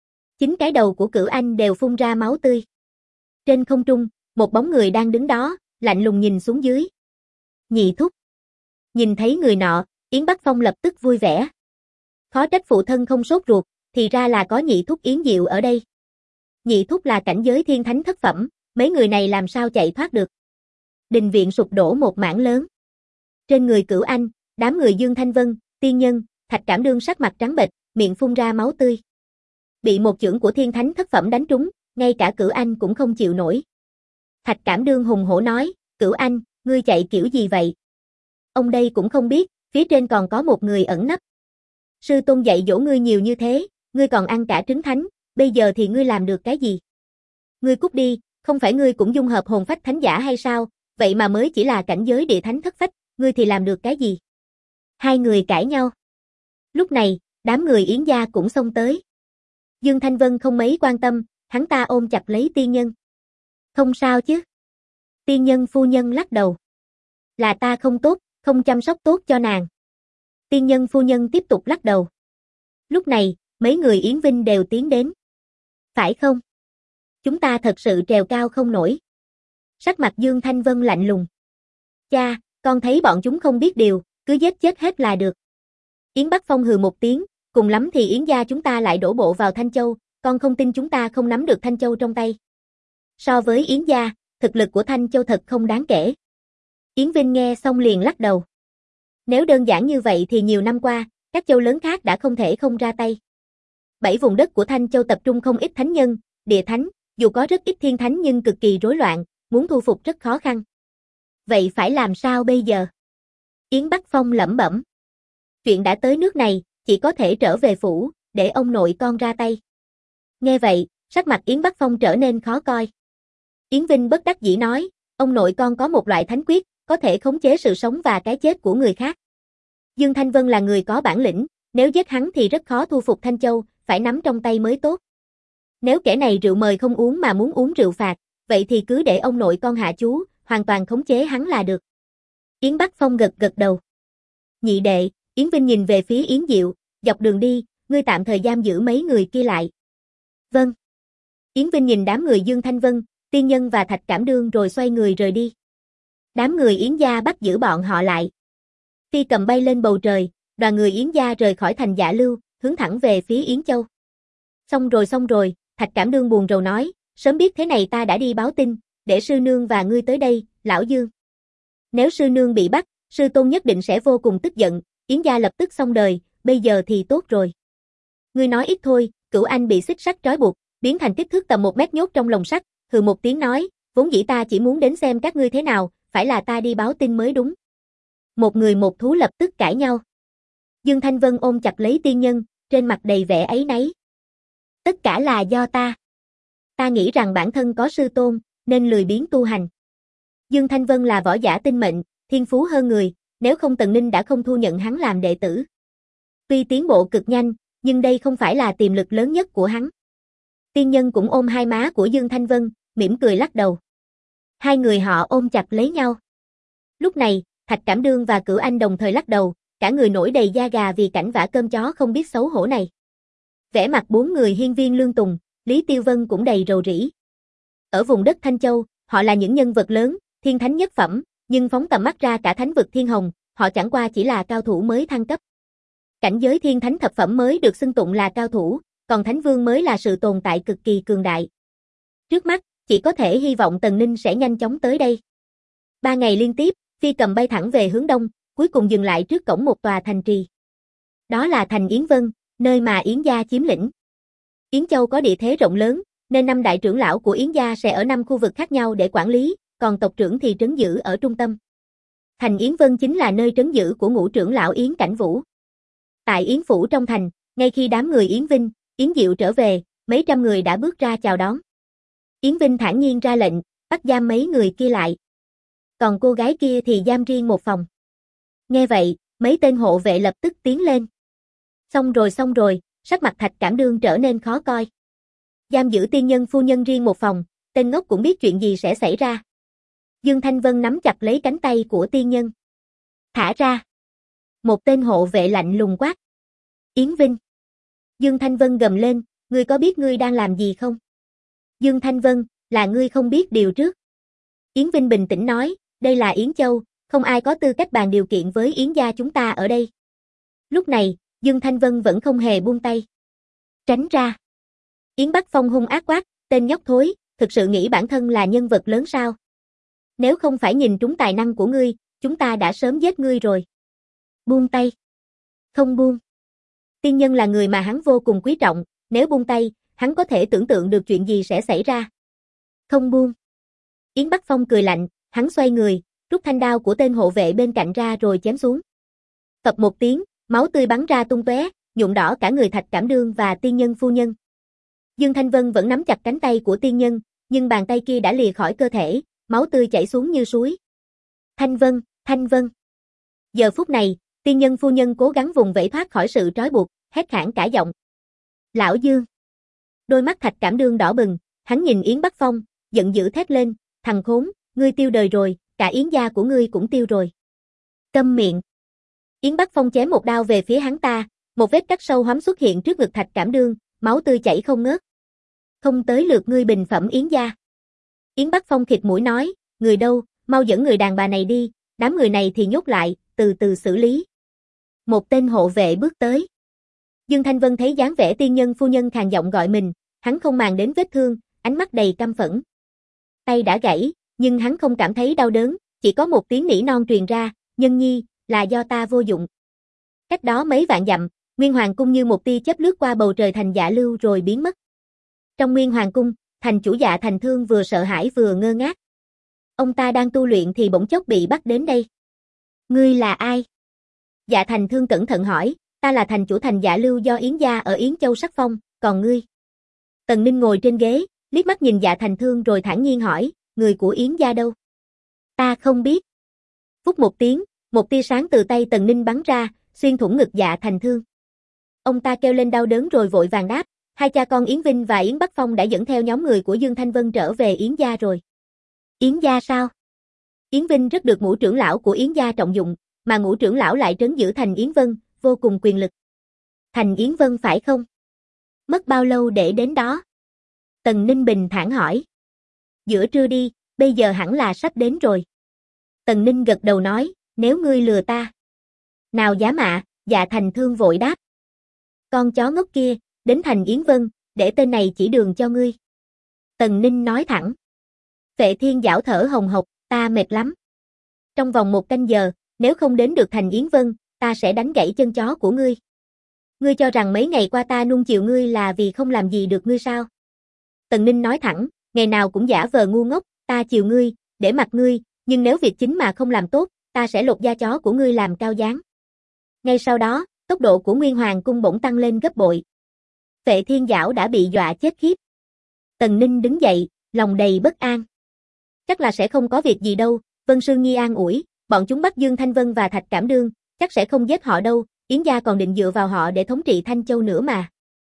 9 cái đầu của Cửu Anh đều phun ra máu tươi. Trên không trung, một bóng người đang đứng đó, lạnh lùng nhìn xuống dưới. Nhị thúc. Nhìn thấy người nọ, Yến Bắc Phong lập tức vui vẻ. Khó trách phụ thân không sốt ruột, thì ra là có nhị thúc Yến Diệu ở đây. Nhị thúc là cảnh giới thiên thánh thất phẩm, mấy người này làm sao chạy thoát được. Đình viện sụp đổ một mảng lớn. Trên người Cửu Anh, đám người Dương Thanh Vân, Tiên Nhân, Thạch Cảm Đương sắc mặt trắng bệch, miệng phun ra máu tươi. Bị một chưởng của thiên thánh thất phẩm đánh trúng, ngay cả Cửu Anh cũng không chịu nổi. Thạch Cảm Đương hùng hổ nói, Cửu Anh, ngươi chạy kiểu gì vậy? Ông đây cũng không biết, phía trên còn có một người ẩn nấp. Sư tôn dạy dỗ ngươi nhiều như thế, ngươi còn ăn cả trứng thánh, bây giờ thì ngươi làm được cái gì? Ngươi cút đi, không phải ngươi cũng dung hợp hồn phách thánh giả hay sao, vậy mà mới chỉ là cảnh giới địa thánh thất phách, ngươi thì làm được cái gì? Hai người cãi nhau. Lúc này, đám người Yến gia cũng xông tới. Dương Thanh Vân không mấy quan tâm, hắn ta ôm chặt lấy Tiên Nhân. Không sao chứ? Tiên Nhân phu nhân lắc đầu. Là ta không tốt, không chăm sóc tốt cho nàng. Tiên Nhân phu nhân tiếp tục lắc đầu. Lúc này, mấy người Yến Vinh đều tiến đến. Phải không? Chúng ta thật sự trèo cao không nổi. Sắc mặt Dương Thanh Vân lạnh lùng. Cha, con thấy bọn chúng không biết điều, cứ giết chết hết là được. Yến Bắc Phong hừ một tiếng, cùng lắm thì Yến gia chúng ta lại đổ bộ vào Thanh Châu, con không tin chúng ta không nắm được Thanh Châu trong tay. So với Yến gia, thực lực của Thanh Châu thật không đáng kể. Yến Vinh nghe xong liền lắc đầu. Nếu đơn giản như vậy thì nhiều năm qua, các châu lớn khác đã không thể không ra tay. 7 vùng đất của Thanh Châu tập trung không ít thánh nhân, địa thánh, dù có rất ít thiên thánh nhưng cực kỳ rối loạn, muốn thu phục rất khó khăn. Vậy phải làm sao bây giờ? Yến Bắc Phong lẩm bẩm. Chuyện đã tới nước này, chỉ có thể trở về phủ, để ông nội con ra tay. Nghe vậy, sắc mặt Yến Bắc Phong trở nên khó coi. Yến Vinh bất đắc dĩ nói, ông nội con có một loại thánh quyết, có thể khống chế sự sống và cái chết của người khác. Dương Thanh Vân là người có bản lĩnh, nếu giết hắn thì rất khó thu phục Thanh Châu, phải nắm trong tay mới tốt. Nếu kẻ này rượu mời không uống mà muốn uống rượu phạt, vậy thì cứ để ông nội con hạ chú, hoàn toàn khống chế hắn là được. Yến Bắc Phong gật gật đầu. Nhị đệ, Yến Vinh nhìn về phía Yến Diệu, dọc đường đi, ngươi tạm thời giam giữ mấy người kia lại. Vâng. Yến Vinh nhìn đám người Dương Thanh Vân, Tiên Nhân và Thạch Cảm Đương rồi xoay người rời đi. Đám người Yến gia bắt giữ bọn họ lại. Phi cầm bay lên bầu trời, đoàn người Yến gia rời khỏi thành Dạ Lưu, hướng thẳng về phía Yến Châu. Xong rồi, Thạch Cảm Đương buồn rầu nói, sớm biết thế này ta đã đi báo tin, để sư nương và ngươi tới đây, lão Dương. Nếu sư nương bị bắt, sư tôn nhất định sẽ vô cùng tức giận, Yến gia lập tức xong đời, bây giờ thì tốt rồi. Ngươi nói ít thôi, Cửu Anh bị xích sắt trói buộc, biến thành kích thước tầm 1 mét nhốt trong lồng sắt, hừ một tiếng nói, vốn dĩ ta chỉ muốn đến xem các ngươi thế nào, phải là ta đi báo tin mới đúng. Một người một thú lập tức cãi nhau. Dương Thanh Vân ôm chặt lấy Tiên Nhân, trên mặt đầy vẻ áy náy. Tất cả là do ta. Ta nghĩ rằng bản thân có sư tôn, nên lười biếng tu hành. Dương Thanh Vân là võ giả tinh mệnh, thiên phú hơn người, nếu không Tần Ninh đã không thu nhận hắn làm đệ tử. Tuy tiến bộ cực nhanh, nhưng đây không phải là tiềm lực lớn nhất của hắn. Tiên Nhân cũng ôm hai má của Dương Thanh Vân, mỉm cười lắc đầu. Hai người họ ôm chặt lấy nhau. Lúc này, Thạch Cảm Đương và Cửu Anh đồng thời lắc đầu, cả người nổi đầy da gà vì cảnh vả cơm chó không biết xấu hổ này. Vẻ mặt bốn người hiên viên lương tùng, Lý Tiêu Vân cũng đầy rầu rĩ. Ở vùng đất Thanh Châu, họ là những nhân vật lớn, thiên thánh nhất phẩm, nhưng phóng tầm mắt ra cả thánh vực Thiên Hồng, họ chẳng qua chỉ là cao thủ mới thăng cấp. Cảnh giới thiên thánh thập phẩm mới được xưng tụng là cao thủ, còn thánh vương mới là sự tồn tại cực kỳ cường đại. Trước mắt, chỉ có thể hy vọng Tần Ninh sẽ nhanh chóng tới đây. 3 ngày liên tiếp, phi cầm bay thẳng về hướng đông, cuối cùng dừng lại trước cổng một tòa thành trì. Đó là thành Yến Vân, nơi mà Yến gia chiếm lĩnh. Yến Châu có địa thế rộng lớn, nên 5 đại trưởng lão của Yến gia sẽ ở 5 khu vực khác nhau để quản lý, còn tộc trưởng thì trấn giữ ở trung tâm. Thành Yến Vân chính là nơi trấn giữ của ngũ trưởng lão Yến Cảnh Vũ. Tại Yến phủ trong thành, ngay khi đám người Yến Vinh, Yến Diệu trở về, mấy trăm người đã bước ra chào đón. Yến Vinh thản nhiên ra lệnh, bắt giam mấy người kia lại. Còn cô gái kia thì giam riêng một phòng. Nghe vậy, mấy tên hộ vệ lập tức tiến lên. Xong rồi, sắc mặt Thạch Cảm Đương trở nên khó coi. Giam giữ tiên nhân phu nhân riêng một phòng, tên ngốc cũng biết chuyện gì sẽ xảy ra. Dương Thanh Vân nắm chặt lấy cánh tay của tiên nhân. Thả ra. Một tên hộ vệ lạnh lùng quát. Yến Vinh. Dương Thanh Vân gầm lên, ngươi có biết ngươi đang làm gì không? Dương Thanh Vân, là ngươi không biết điều trước. Yến Vinh bình tĩnh nói, đây là Yến Châu, không ai có tư cách bàn điều kiện với Yến gia chúng ta ở đây. Lúc này, Dương Thanh Vân vẫn không hề buông tay. Tránh ra. Yến Bắc Phong hung ác quát, tên nhóc thối, thực sự nghĩ bản thân là nhân vật lớn sao? Nếu không phải nhìn trúng tài năng của ngươi, chúng ta đã sớm giết ngươi rồi. Buông tay. Không buông. Tiên nhân là người mà hắn vô cùng quý trọng, nếu buông tay, hắn có thể tưởng tượng được chuyện gì sẽ xảy ra. Không buông. Yến Bắc Phong cười lạnh, hắn xoay người, rút thanh đao của tên hộ vệ bên cạnh ra rồi chém xuống. Phập một tiếng, máu tươi bắn ra tung tóe, nhuộm đỏ cả người Thạch Cảm Đương và tiên nhân phu nhân. Dương Thanh Vân vẫn nắm chặt cánh tay của tiên nhân, nhưng bàn tay kia đã lìa khỏi cơ thể, máu tươi chảy xuống như suối. Thanh Vân, Thanh Vân. Giờ phút này, tiên nhân phu nhân cố gắng vùng vẫy thoát khỏi sự trói buộc, hét khản cả giọng. Lão Dương. Đôi mắt Thạch Cảm Đương đỏ bừng, hắn nhìn Yến Bắc Phong, giận dữ thét lên, thằng khốn, ngươi tiêu đời rồi, cả Yến gia của ngươi cũng tiêu rồi. Câm miệng. Yến Bắc Phong chém một đao về phía hắn ta, một vết cắt sâu hoắm xuất hiện trước ngực Thạch Cảm Đương, máu tươi chảy không ngớt. Không tới lượt ngươi bình phẩm Yến gia. Yến Bắc Phong khịt mũi nói, người đâu, mau dẫn người đàn bà này đi, đám người này thì nhốt lại, từ từ xử lý. Một tên hộ vệ bước tới. Dương Thanh Vân thấy dáng vẻ tiên nhân phu nhân khàn giọng gọi mình, hắn không màng đến vết thương, ánh mắt đầy căm phẫn. Tay đã gãy, nhưng hắn không cảm thấy đau đớn, chỉ có một tiếng nỉ non truyền ra, nhân nhi, là do ta vô dụng. Cách đó mấy vạn dặm, Nguyên Hoàng cung như một tia chớp lướt qua bầu trời thành Dạ Lưu rồi biến mất. Trong Nguyên Hoàng cung, thành chủ Dạ Thành Thương vừa sợ hãi vừa ngơ ngác. Ông ta đang tu luyện thì bỗng chốc bị bắt đến đây. Ngươi là ai? Dạ Thành Thương cẩn thận hỏi, ta là thành chủ thành Dạ Lưu do Yến gia ở Yến Châu sắc phong, còn ngươi? Tần Ninh ngồi trên ghế, liếc mắt nhìn Dạ Thành Thương rồi thản nhiên hỏi, người của Yến gia đâu? Ta không biết. Phút một tiếng, một tia sáng từ tay Tần Ninh bắn ra, xuyên thủng ngực Dạ Thành Thương. Ông ta kêu lên đau đớn rồi vội vàng đáp, hai cha con Yến Vinh và Yến Bắc Phong đã dẫn theo nhóm người của Dương Thanh Vân trở về Yến gia rồi. Yến gia sao? Yến Vinh rất được ngũ trưởng lão của Yến gia trọng dụng, mà ngũ trưởng lão lại trấn giữ thành Yến Vân, vô cùng quyền lực. Thành Yến Vân phải không? Mất bao lâu để đến đó? Tần Ninh bình thản hỏi. Giữa trưa đi, bây giờ hẳn là sắp đến rồi. Tần Ninh gật đầu nói, nếu ngươi lừa ta. Nào dám ạ, Dạ Thành Thương vội đáp. Con chó ngốc kia, đến thành Yến Vân, để tên này chỉ đường cho ngươi. Tần Ninh nói thẳng. Vệ Thiên giảo thở hồng hộc, ta mệt lắm. Trong vòng 1 canh giờ, nếu không đến được thành Yến Vân, ta sẽ đánh gãy chân chó của ngươi. Ngươi cho rằng mấy ngày qua ta nuông chiều ngươi là vì không làm gì được ngươi sao? Tần Ninh nói thẳng, ngày nào cũng giả vờ ngu ngốc, ta chiều ngươi, để mặc ngươi, nhưng nếu việc chính mà không làm tốt, ta sẽ lột da chó của ngươi làm cao dáng. Ngay sau đó, tốc độ của Nguyên Hoàng cung bỗng tăng lên gấp bội. Vệ Thiên giảo đã bị dọa chết khiếp. Tần Ninh đứng dậy, lòng đầy bất an. Chắc là sẽ không có việc gì đâu, Vân Sương Nhi an ủi, bọn chúng bắt Dương Thanh Vân và Thạch Cảm Đương, chắc sẽ không giết họ đâu, Yến gia còn định dựa vào họ để thống trị Thanh Châu nữa mà.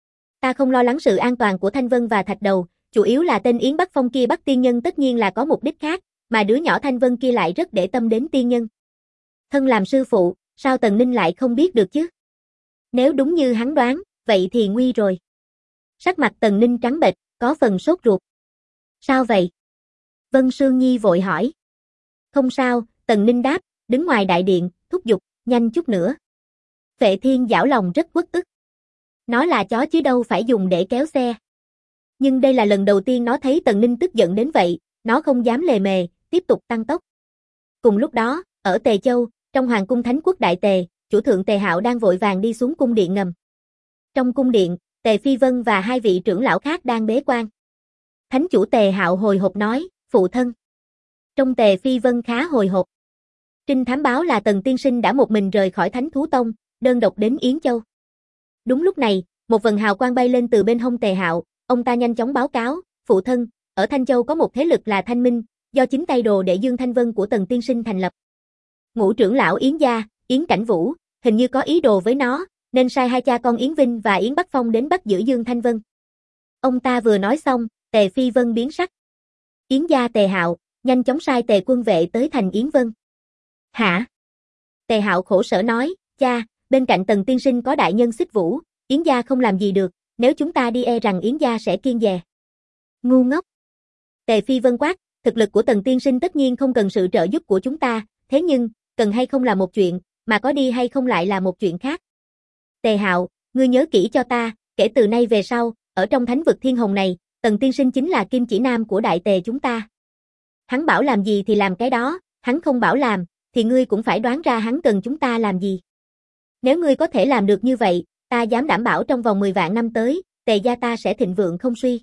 Ta không lo lắng sự an toàn của Thanh Vân và Thạch Đầu, chủ yếu là tên Yến Bắc Phong kia bắt tiên nhân tất nhiên là có mục đích khác, mà đứa nhỏ Thanh Vân kia lại rất để tâm đến tiên nhân. Thân làm sư phụ, sao Tần Ninh lại không biết được chứ? Nếu đúng như hắn đoán, vậy thì nguy rồi. Sắc mặt Tần Ninh trắng bệch, có phần sốt ruột. Sao vậy? Vân Sương Nhi vội hỏi. Không sao, Tần Ninh đáp, đứng ngoài đại điện, thúc giục, nhanh chút nữa. Vệ Thiên giảo lòng rất uất ức. Nó là chó chứ đâu phải dùng để kéo xe. Nhưng đây là lần đầu tiên nó thấy Tần Ninh tức giận đến vậy, nó không dám lề mề, tiếp tục tăng tốc. Cùng lúc đó, ở Tề Châu, trong Hoàng cung Thánh quốc Đại Tề, chủ thượng Tề Hạo đang vội vàng đi xuống cung điện ngầm. Trong cung điện, Tề Phi Vân và hai vị trưởng lão khác đang bế quan. Thánh chủ Tề Hạo hồi hộp nói, phụ thân. Trong Tề Phi Vân khá hồi hộp. Trinh thám báo là Tần tiên sinh đã một mình rời khỏi Thánh thú tông, đơn độc đến Yến Châu. Đúng lúc này, một vần hào quang bay lên từ bên hông Tề Hạo, ông ta nhanh chóng báo cáo, phụ thân, ở Thanh Châu có một thế lực là Thanh Minh, do chính tay đồ đệ Dương Thanh Vân của Tần tiên sinh thành lập. Ngũ trưởng lão Yến gia, Yến Cảnh Vũ, hình như có ý đồ với nó, nên sai hai cha con Yến Vinh và Yến Bắc Phong đến bắt giữ Dương Thanh Vân. Ông ta vừa nói xong, Tề Phi Vân biến sắc. Yến gia Tề Hạo, nhanh chóng sai Tề quân vệ tới thành Yến Vân. Hả? Tề Hạo khổ sở nói, cha, bên cạnh Tần tiên sinh có đại nhân Xích Vũ, Yến gia không làm gì được, nếu chúng ta đi e rằng Yến gia sẽ kiêng dè. Ngu ngốc. Tề Phi Vân quát, thực lực của Tần tiên sinh tất nhiên không cần sự trợ giúp của chúng ta, thế nhưng, cần hay không là một chuyện, mà có đi hay không lại là một chuyện khác. Tề Hạo, ngươi nhớ kỹ cho ta, kể từ nay về sau, ở trong thánh vực thiên hồng này, Tần tiên sinh chính là kim chỉ nam của Đại Tề chúng ta. Hắn bảo làm gì thì làm cái đó, hắn không bảo làm, thì ngươi cũng phải đoán ra hắn cần chúng ta làm gì. Nếu ngươi có thể làm được như vậy, ta dám đảm bảo trong vòng 10 vạn năm tới, Tề gia ta sẽ thịnh vượng không suy.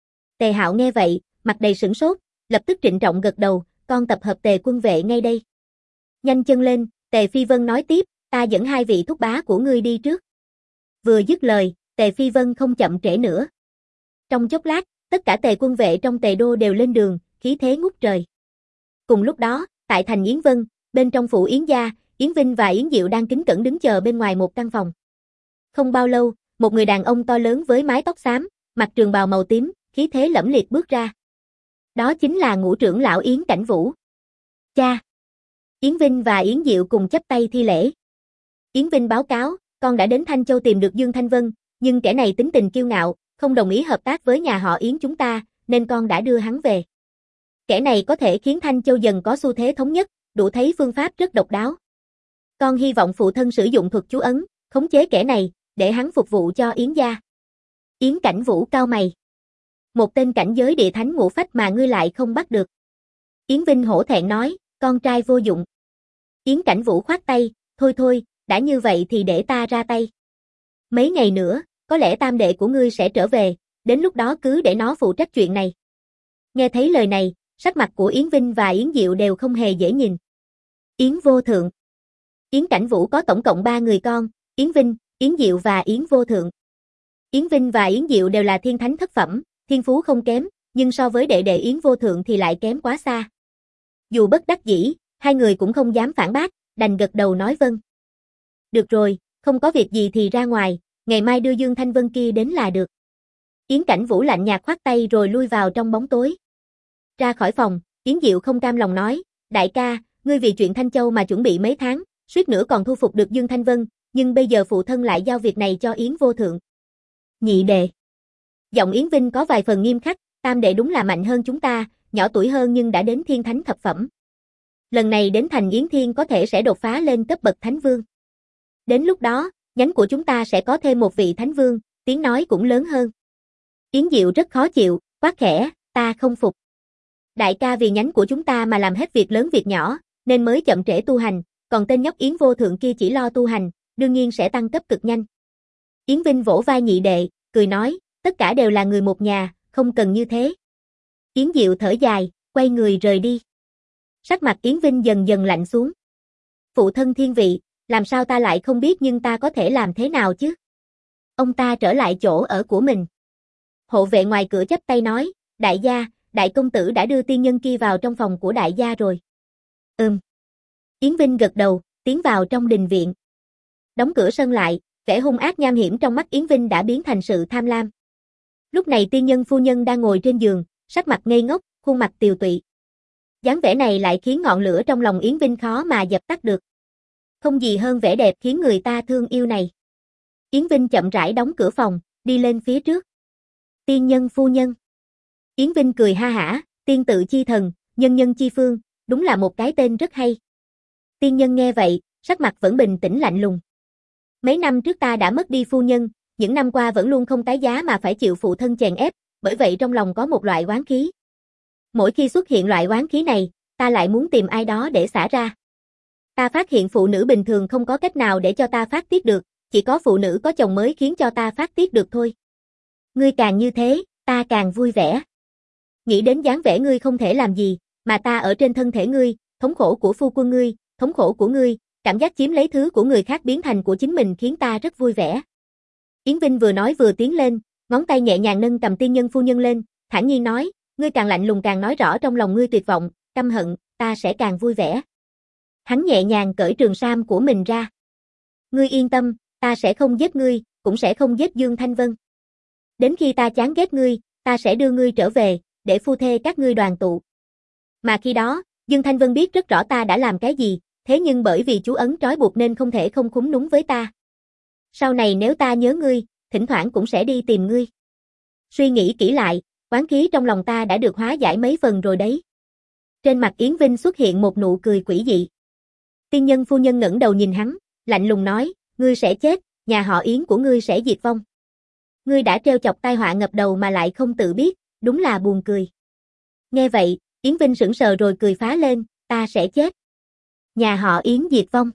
Tề Hạo nghe vậy, mặt đầy sửng sốt, lập tức trịnh trọng gật đầu, con tập hợp Tề quân vệ ngay đây. Nhanh chân lên, Tề Phi Vân nói tiếp, ta dẫn hai vị thúc bá của ngươi đi trước. Vừa dứt lời, Tề Phi Vân không chậm trễ nữa. Trong chốc lát, tất cả Tề quân vệ trong Tề đô đều lên đường, khí thế ngút trời. Cùng lúc đó, tại thành Yến Vân, bên trong phủ Yến gia, Yến Vinh và Yến Diệu đang kính cẩn đứng chờ bên ngoài một căn phòng. Không bao lâu, một người đàn ông to lớn với mái tóc xám, mặc trường bào màu tím, khí thế lẫm liệt bước ra. Đó chính là ngũ trưởng lão Yến Cảnh Vũ. Cha! Yến Vinh và Yến Diệu cùng chắp tay thi lễ. Yến Vinh báo cáo, con đã đến Thanh Châu tìm được Dương Thanh Vân, nhưng kẻ này tính tình kiêu ngạo, không đồng ý hợp tác với nhà họ Yến chúng ta, nên con đã đưa hắn về. Kẻ này có thể khiến Thanh Châu dần có xu thế thống nhất, đủ thấy phương pháp rất độc đáo. Con hy vọng phụ thân sử dụng thuật chú ấn, khống chế kẻ này, để hắn phục vụ cho Yến gia. Yến Cảnh Vũ cau mày. Một tên cảnh giới địa thánh ngũ phách mà ngươi lại không bắt được. Yến Vinh hổ thẹn nói, con trai vô dụng. Yến Cảnh Vũ khoát tay, thôi thôi, đã như vậy thì để ta ra tay. Mấy ngày nữa, có lẽ tam đệ của ngươi sẽ trở về, đến lúc đó cứ để nó phụ trách chuyện này. Nghe thấy lời này, sắc mặt của Yến Vinh và Yến Diệu đều không hề dễ nhìn. Yến Vô Thượng. Yến Cảnh Vũ có tổng cộng 3 người con, Yến Vinh, Yến Diệu và Yến Vô Thượng. Yến Vinh và Yến Diệu đều là thiên thánh thất phẩm, thiên phú không kém, nhưng so với đệ đệ Yến Vô Thượng thì lại kém quá xa. Dù bất đắc dĩ, hai người cũng không dám phản bác, đành gật đầu nói vâng. Được rồi, không có việc gì thì ra ngoài, ngày mai đưa Dương Thanh Vân kia đến là được. Yến Cảnh Vũ lạnh nhạt khoát tay rồi lui vào trong bóng tối. Ra khỏi phòng, Yến Diệu không cam lòng nói, đại ca, ngươi vì chuyện Thanh Châu mà chuẩn bị mấy tháng, suýt nữa còn thu phục được Dương Thanh Vân, nhưng bây giờ phụ thân lại giao việc này cho Yến Vô Thượng. Nhị đệ. Giọng Yến Vinh có vài phần nghiêm khắc, tam đệ đúng là mạnh hơn chúng ta, nhỏ tuổi hơn nhưng đã đến thiên thánh thập phẩm. Lần này đến thành Yến Thiên có thể sẽ đột phá lên cấp bậc thánh vương. Đến lúc đó, nhánh của chúng ta sẽ có thêm một vị thánh vương, tiếng nói cũng lớn hơn. Yến Diệu rất khó chịu, quát khẽ, ta không phục. Đại ca vì nhánh của chúng ta mà làm hết việc lớn việc nhỏ, nên mới chậm trễ tu hành, còn tên nhóc Yến Vô Thượng kia chỉ lo tu hành, đương nhiên sẽ tăng cấp cực nhanh. Yến Vinh vỗ vai nhị đệ, cười nói, tất cả đều là người một nhà, không cần như thế. Yến Diệu thở dài, quay người rời đi. Sắc mặt Yến Vinh dần dần lạnh xuống. Phụ thân thiên vị, làm sao ta lại không biết nhưng ta có thể làm thế nào chứ? Ông ta trở lại chỗ ở của mình. Hộ vệ ngoài cửa chắp tay nói, đại gia, đại công tử đã đưa tiên nhân kia vào trong phòng của đại gia rồi. Yến Vinh gật đầu, tiến vào trong đình viện. Đóng cửa sân lại, vẻ hung ác nham hiểm trong mắt Yến Vinh đã biến thành sự tham lam. Lúc này tiên nhân phu nhân đang ngồi trên giường, sắc mặt ngây ngốc, khuôn mặt tiều tụy. Dáng vẻ này lại khiến ngọn lửa trong lòng Yến Vinh khó mà dập tắt được. Không gì hơn vẻ đẹp khiến người ta thương yêu này. Yến Vinh chậm rãi đóng cửa phòng, đi lên phía trước. Tiên nhân phu nhân. Yến Vinh cười ha hả, tiên tự chi thần, nhân nhân chi phương, đúng là một cái tên rất hay. Tiên nhân nghe vậy, sắc mặt vẫn bình tĩnh lạnh lùng. Mấy năm trước ta đã mất đi phu nhân, những năm qua vẫn luôn không tái giá mà phải chịu phụ thân chèn ép, bởi vậy trong lòng có một loại oán khí. Mỗi khi xuất hiện loại oán khí này, ta lại muốn tìm ai đó để xả ra. Ta phát hiện phụ nữ bình thường không có cách nào để cho ta phát tiết được, chỉ có phụ nữ có chồng mới khiến cho ta phát tiết được thôi. Ngươi càng như thế, ta càng vui vẻ. Nghĩ đến dáng vẻ ngươi không thể làm gì, mà ta ở trên thân thể ngươi, thống khổ của phu quân ngươi, thống khổ của ngươi, cảm giác chiếm lấy thứ của người khác biến thành của chính mình khiến ta rất vui vẻ. Yến Vinh vừa nói vừa tiến lên, ngón tay nhẹ nhàng nâng cầm tiên nhân phu nhân lên, thản nhiên nói, ngươi càng lạnh lùng càng nói rõ trong lòng ngươi tuyệt vọng, căm hận, ta sẽ càng vui vẻ. Hắn nhẹ nhàng cởi trường sam của mình ra. Ngươi yên tâm, ta sẽ không giết ngươi, cũng sẽ không giết Dương Thanh Vân. Đến khi ta chán ghét ngươi, ta sẽ đưa ngươi trở về, để phu thê các ngươi đoàn tụ. Mà khi đó, Dương Thanh Vân biết rất rõ ta đã làm cái gì, thế nhưng bởi vì chú ấn trói buộc nên không thể không khúm núm với ta. Sau này nếu ta nhớ ngươi, thỉnh thoảng cũng sẽ đi tìm ngươi. Suy nghĩ kỹ lại, oán khí trong lòng ta đã được hóa giải mấy phần rồi đấy. Trên mặt Yến Vinh xuất hiện một nụ cười quỷ dị. Tiên nhân phu nhân ngẩng đầu nhìn hắn, lạnh lùng nói, ngươi sẽ chết, nhà họ Yến của ngươi sẽ diệt vong. Ngươi đã trêu chọc tai họa ngập đầu mà lại không tự biết, đúng là buồn cười. Nghe vậy, Yến Vinh sững sờ rồi cười phá lên, ta sẽ chết. Nhà họ Yến diệt vong.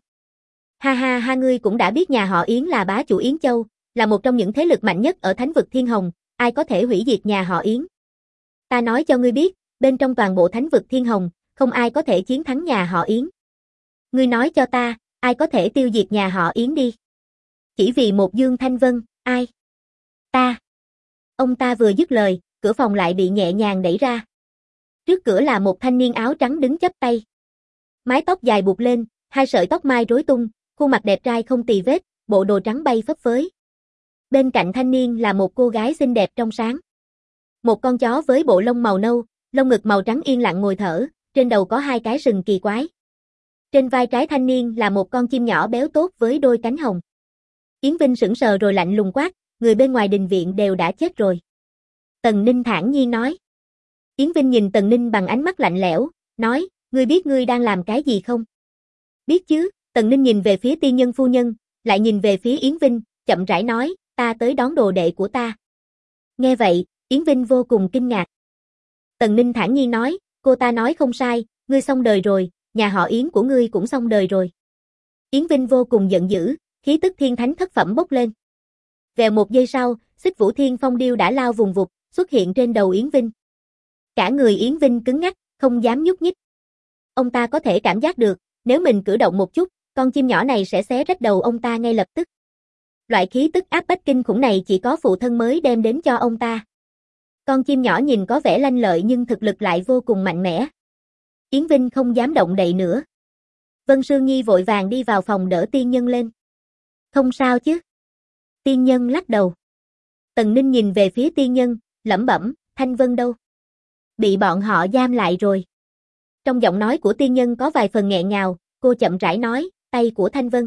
Ha ha ha, ngươi cũng đã biết nhà họ Yến là bá chủ Yến Châu, là một trong những thế lực mạnh nhất ở Thánh vực Thiên Hồng, ai có thể hủy diệt nhà họ Yến. Ta nói cho ngươi biết, bên trong toàn bộ Thánh vực Thiên Hồng, không ai có thể chiến thắng nhà họ Yến. Ngươi nói cho ta, ai có thể tiêu diệt nhà họ Yến đi? Chỉ vì một Dương Thanh Vân, ai? Ta. Ông ta vừa dứt lời, cửa phòng lại bị nhẹ nhàng đẩy ra. Trước cửa là một thanh niên áo trắng đứng chắp tay. Mái tóc dài buộc lên, hai sợi tóc mai rối tung, khuôn mặt đẹp trai không tì vết, bộ đồ trắng bay phấp phới. Bên cạnh thanh niên là một cô gái xinh đẹp trong sáng. Một con chó với bộ lông màu nâu, lông ngực màu trắng yên lặng ngồi thở, trên đầu có hai cái sừng kỳ quái. Trên vai trái thanh niên là một con chim nhỏ béo tốt với đôi cánh hồng. Yến Vinh sững sờ rồi lạnh lùng quát, người bên ngoài đình viện đều đã chết rồi. Tần Ninh thản nhiên nói. Yến Vinh nhìn Tần Ninh bằng ánh mắt lạnh lẽo, nói, ngươi biết ngươi đang làm cái gì không? Biết chứ, Tần Ninh nhìn về phía tiên nhân phu nhân, lại nhìn về phía Yến Vinh, chậm rãi nói, ta tới đón đồ đệ của ta. Nghe vậy, Yến Vinh vô cùng kinh ngạc. Tần Ninh thản nhiên nói, cô ta nói không sai, ngươi xong đời rồi, nhà họ Yến của ngươi cũng xong đời rồi. Yến Vinh vô cùng giận dữ, khí tức thiên thánh thất phẩm bốc lên. Vèo một giây sau, Xích Vũ Thiên Phong Điêu đã lao vùng vụt, xuất hiện trên đầu Yến Vinh. Cả người Yến Vinh cứng ngắc, không dám nhúc nhích. Ông ta có thể cảm giác được, nếu mình cử động một chút, con chim nhỏ này sẽ xé rách đầu ông ta ngay lập tức. Loại khí tức áp bách kinh khủng này chỉ có phụ thân mới đem đến cho ông ta. Con chim nhỏ nhìn có vẻ lanh lợi nhưng thực lực lại vô cùng mạnh mẽ. Yến Vinh không dám động đậy nữa. Vân Sương Nhi vội vàng đi vào phòng đỡ tiên nhân lên. Không sao chứ? Tiên nhân lắc đầu. Tần Ninh nhìn về phía tiên nhân, lẩm bẩm, Thanh Vân đâu? Bị bọn họ giam lại rồi. Trong giọng nói của tiên nhân có vài phần nghẹn ngào, cô chậm rãi nói, tay của Thanh Vân.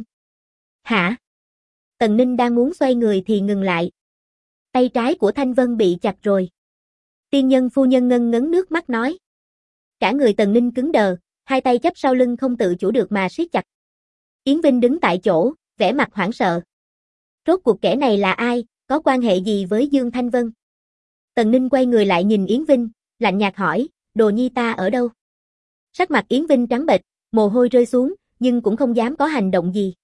Hả? Tần Ninh đang muốn xoay người thì ngừng lại. Tay trái của Thanh Vân bị chặt rồi. Tiên nhân phu nhân ngân ngấn nước mắt nói. Cả người Tần Ninh cứng đờ, hai tay chắp sau lưng không tự chủ được mà siết chặt. Yến Vinh đứng tại chỗ, vẻ mặt hoảng sợ. Rốt cuộc kẻ này là ai, có quan hệ gì với Dương Thanh Vân? Tần Ninh quay người lại nhìn Yến Vinh, lạnh nhạt hỏi, đồ nhi ta ở đâu? Sắc mặt Yến Vinh trắng bệch, mồ hôi rơi xuống, nhưng cũng không dám có hành động gì.